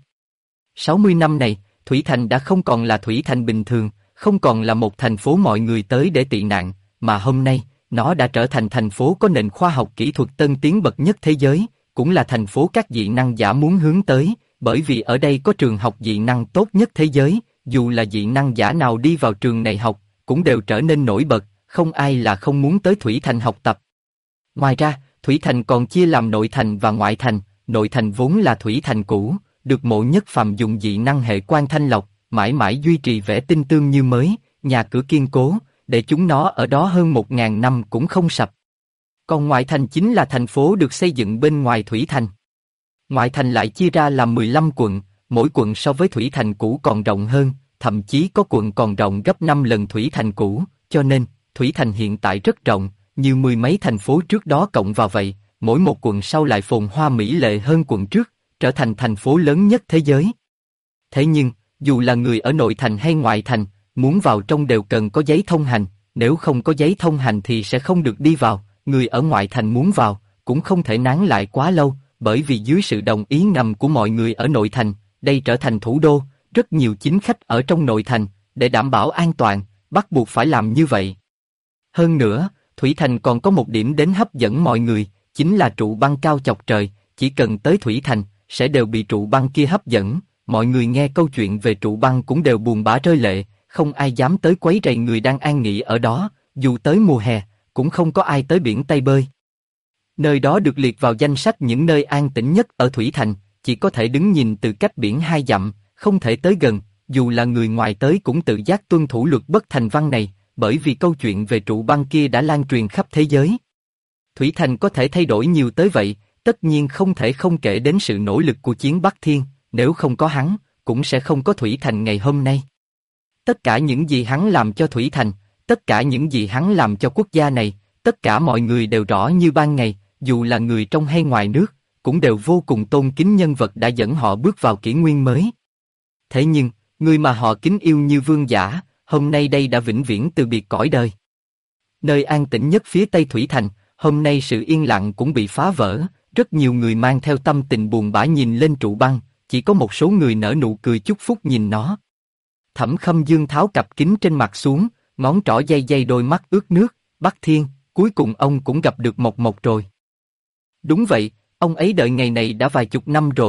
60 năm này, Thủy Thành đã không còn là Thủy Thành bình thường, không còn là một thành phố mọi người tới để tị nạn, mà hôm nay, nó đã trở thành thành phố có nền khoa học kỹ thuật tân tiến bậc nhất thế giới, cũng là thành phố các dị năng giả muốn hướng tới, bởi vì ở đây có trường học dị năng tốt nhất thế giới, dù là dị năng giả nào đi vào trường này học, cũng đều trở nên nổi bật, không ai là không muốn tới Thủy Thành học tập. Ngoài ra, Thủy Thành còn chia làm nội thành và ngoại thành, nội thành vốn là Thủy Thành cũ, được Mộ Nhất Phàm dùng dị năng hệ quan thanh lọc, mãi mãi duy trì vẻ tinh tươm như mới, nhà cửa kiên cố, để chúng nó ở đó hơn 1000 năm cũng không sập. Còn ngoại thành chính là thành phố được xây dựng bên ngoài Thủy Thành. Ngoại thành lại chia ra làm 15 quận, mỗi quận so với Thủy Thành cũ còn rộng hơn, thậm chí có quận còn rộng gấp 5 lần Thủy Thành cũ, cho nên, Thủy Thành hiện tại rất rộng, như mười mấy thành phố trước đó cộng vào vậy, mỗi một quận sau lại phồn hoa mỹ lệ hơn quận trước, trở thành thành phố lớn nhất thế giới. Thế nhưng, dù là người ở nội thành hay ngoại thành, muốn vào trong đều cần có giấy thông hành, nếu không có giấy thông hành thì sẽ không được đi vào, người ở ngoại thành muốn vào, cũng không thể nán lại quá lâu, bởi vì dưới sự đồng ý ngầm của mọi người ở nội thành, đây trở thành thủ đô, rất nhiều chính khách ở trong nội thành, để đảm bảo an toàn, bắt buộc phải làm như vậy. Hơn nữa, Thủy Thành còn có một điểm đến hấp dẫn mọi người, chính là trụ băng cao chọc trời, chỉ cần tới Thủy Thành, sẽ đều bị trụ băng kia hấp dẫn, mọi người nghe câu chuyện về trụ băng cũng đều buồn bã rơi lệ, không ai dám tới quấy rầy người đang an nghỉ ở đó, dù tới mùa hè, cũng không có ai tới biển Tây bơi. Nơi đó được liệt vào danh sách những nơi an tĩnh nhất ở Thủy Thành, chỉ có thể đứng nhìn từ cách biển 2 dặm, không thể tới gần, dù là người ngoài tới cũng tự giác tuân thủ luật bất thành văn này, bởi vì câu chuyện về trụ băng kia đã lan truyền khắp thế giới. Thủy Thành có thể thay đổi nhiều tới vậy, tất nhiên không thể không kể đến sự nỗ lực của Chiến Bắc Thiên, nếu không có hắn, cũng sẽ không có Thủy Thành ngày hôm nay. Tất cả những gì hắn làm cho Thủy Thành, tất cả những gì hắn làm cho quốc gia này, tất cả mọi người đều rõ như ban ngày, dù là người trong hay ngoài nước, cũng đều vô cùng tôn kính nhân vật đã dẫn họ bước vào kỷ nguyên mới. Thế nhưng, người mà họ kính yêu như Vương Giả, hôm nay đây đã vĩnh viễn từ biệt cõi đời. Nơi an tĩnh nhất phía Tây Thủy Thành, hôm nay sự yên lặng cũng bị phá vỡ, rất nhiều người mang theo tâm tình buồn bã nhìn lên trụ băng, chỉ có một số người nở nụ cười chúc phúc nhìn nó. Thẩm Khâm Dương tháo cặp kính trên mặt xuống, ngón trỏ day đôi mắt ướt nước, Bắc Thiên, cuối cùng ông cũng gặp được Mộc Mộc rồi. Đúng vậy, ông ấy đợi ngày này đã vài chục năm rồi,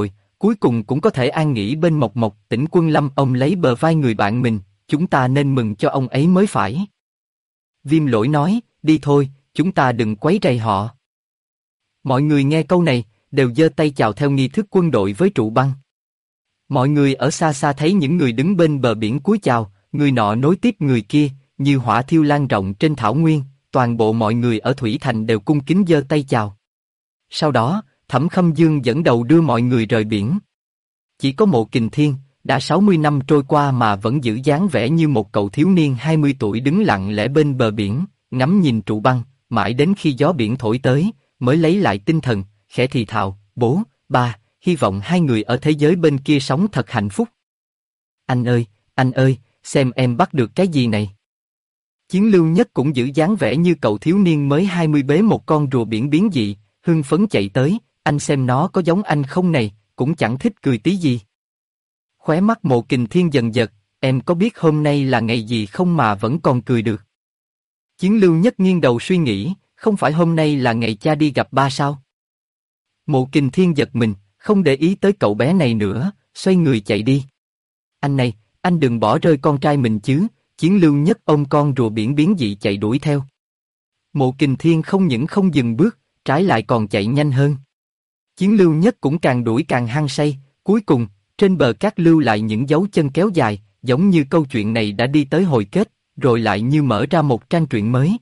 cuối cùng cũng có thể an nghỉ bên Mộc Mộc. Tỉnh Quân Lâm ông lấy bờ vai người bạn mình, chúng ta nên mừng cho ông ấy mới phải. Viêm Lỗi nói, đi thôi, chúng ta đừng quấy rầy họ. Mọi người nghe câu này, đều giơ tay chào theo nghi thức quân đội với trụ băng. Mọi người ở xa xa thấy những người đứng bên bờ biển cúi chào, người nọ nối tiếp người kia, như hỏa thiêu lan rộng trên thảo nguyên, toàn bộ mọi người ở Thủy Thành đều cung kính giơ tay chào. Sau đó, Thẩm Khâm Dương dẫn đầu đưa mọi người rời biển. Chỉ có Mộ Kình Thiên, đã 60 năm trôi qua mà vẫn giữ dáng vẻ như một cậu thiếu niên 20 tuổi đứng lặng lẽ bên bờ biển, ngắm nhìn trụ băng, mãi đến khi gió biển thổi tới, mới lấy lại tinh thần, khẽ thì thào, bố, ba, hy vọng hai người ở thế giới bên kia sống thật hạnh phúc. Anh ơi, xem em bắt được cái gì này. Chiến Lưu Nhất cũng giữ dáng vẻ như cậu thiếu niên mới 20 bế một con rùa biển biến dị, hưng phấn chạy tới, anh xem nó có giống anh không này, cũng chẳng thích cười tí gì. Khóe mắt Mộ Kình Thiên dần giật, em có biết hôm nay là ngày gì không mà vẫn còn cười được. Chiến Lưu Nhất nghiêng đầu suy nghĩ, không phải hôm nay là ngày cha đi gặp ba sao? Mộ Kình Thiên giật mình, không để ý tới cậu bé này nữa, xoay người chạy đi. Anh này, anh đừng bỏ rơi con trai mình chứ. Chiến Lưu Nhất ôm con rùa biển biến dị chạy đuổi theo. Mộ Kình Thiên không những không dừng bước, trái lại còn chạy nhanh hơn. Chiến Lưu Nhất cũng càng đuổi càng hăng say, cuối cùng, trên bờ cát lưu lại những dấu chân kéo dài, giống như câu chuyện này đã đi tới hồi kết, rồi lại như mở ra một trang truyện mới.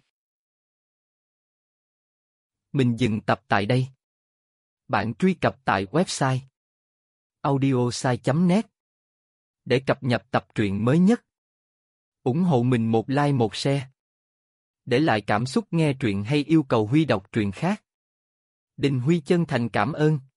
Mình dừng tập tại đây. Bạn truy cập tại website audiosai.net để cập nhật tập truyện mới nhất. Ủng hộ mình một like một share. Để lại cảm xúc nghe truyện hay yêu cầu Huy đọc truyện khác. Đình Huy chân thành cảm ơn.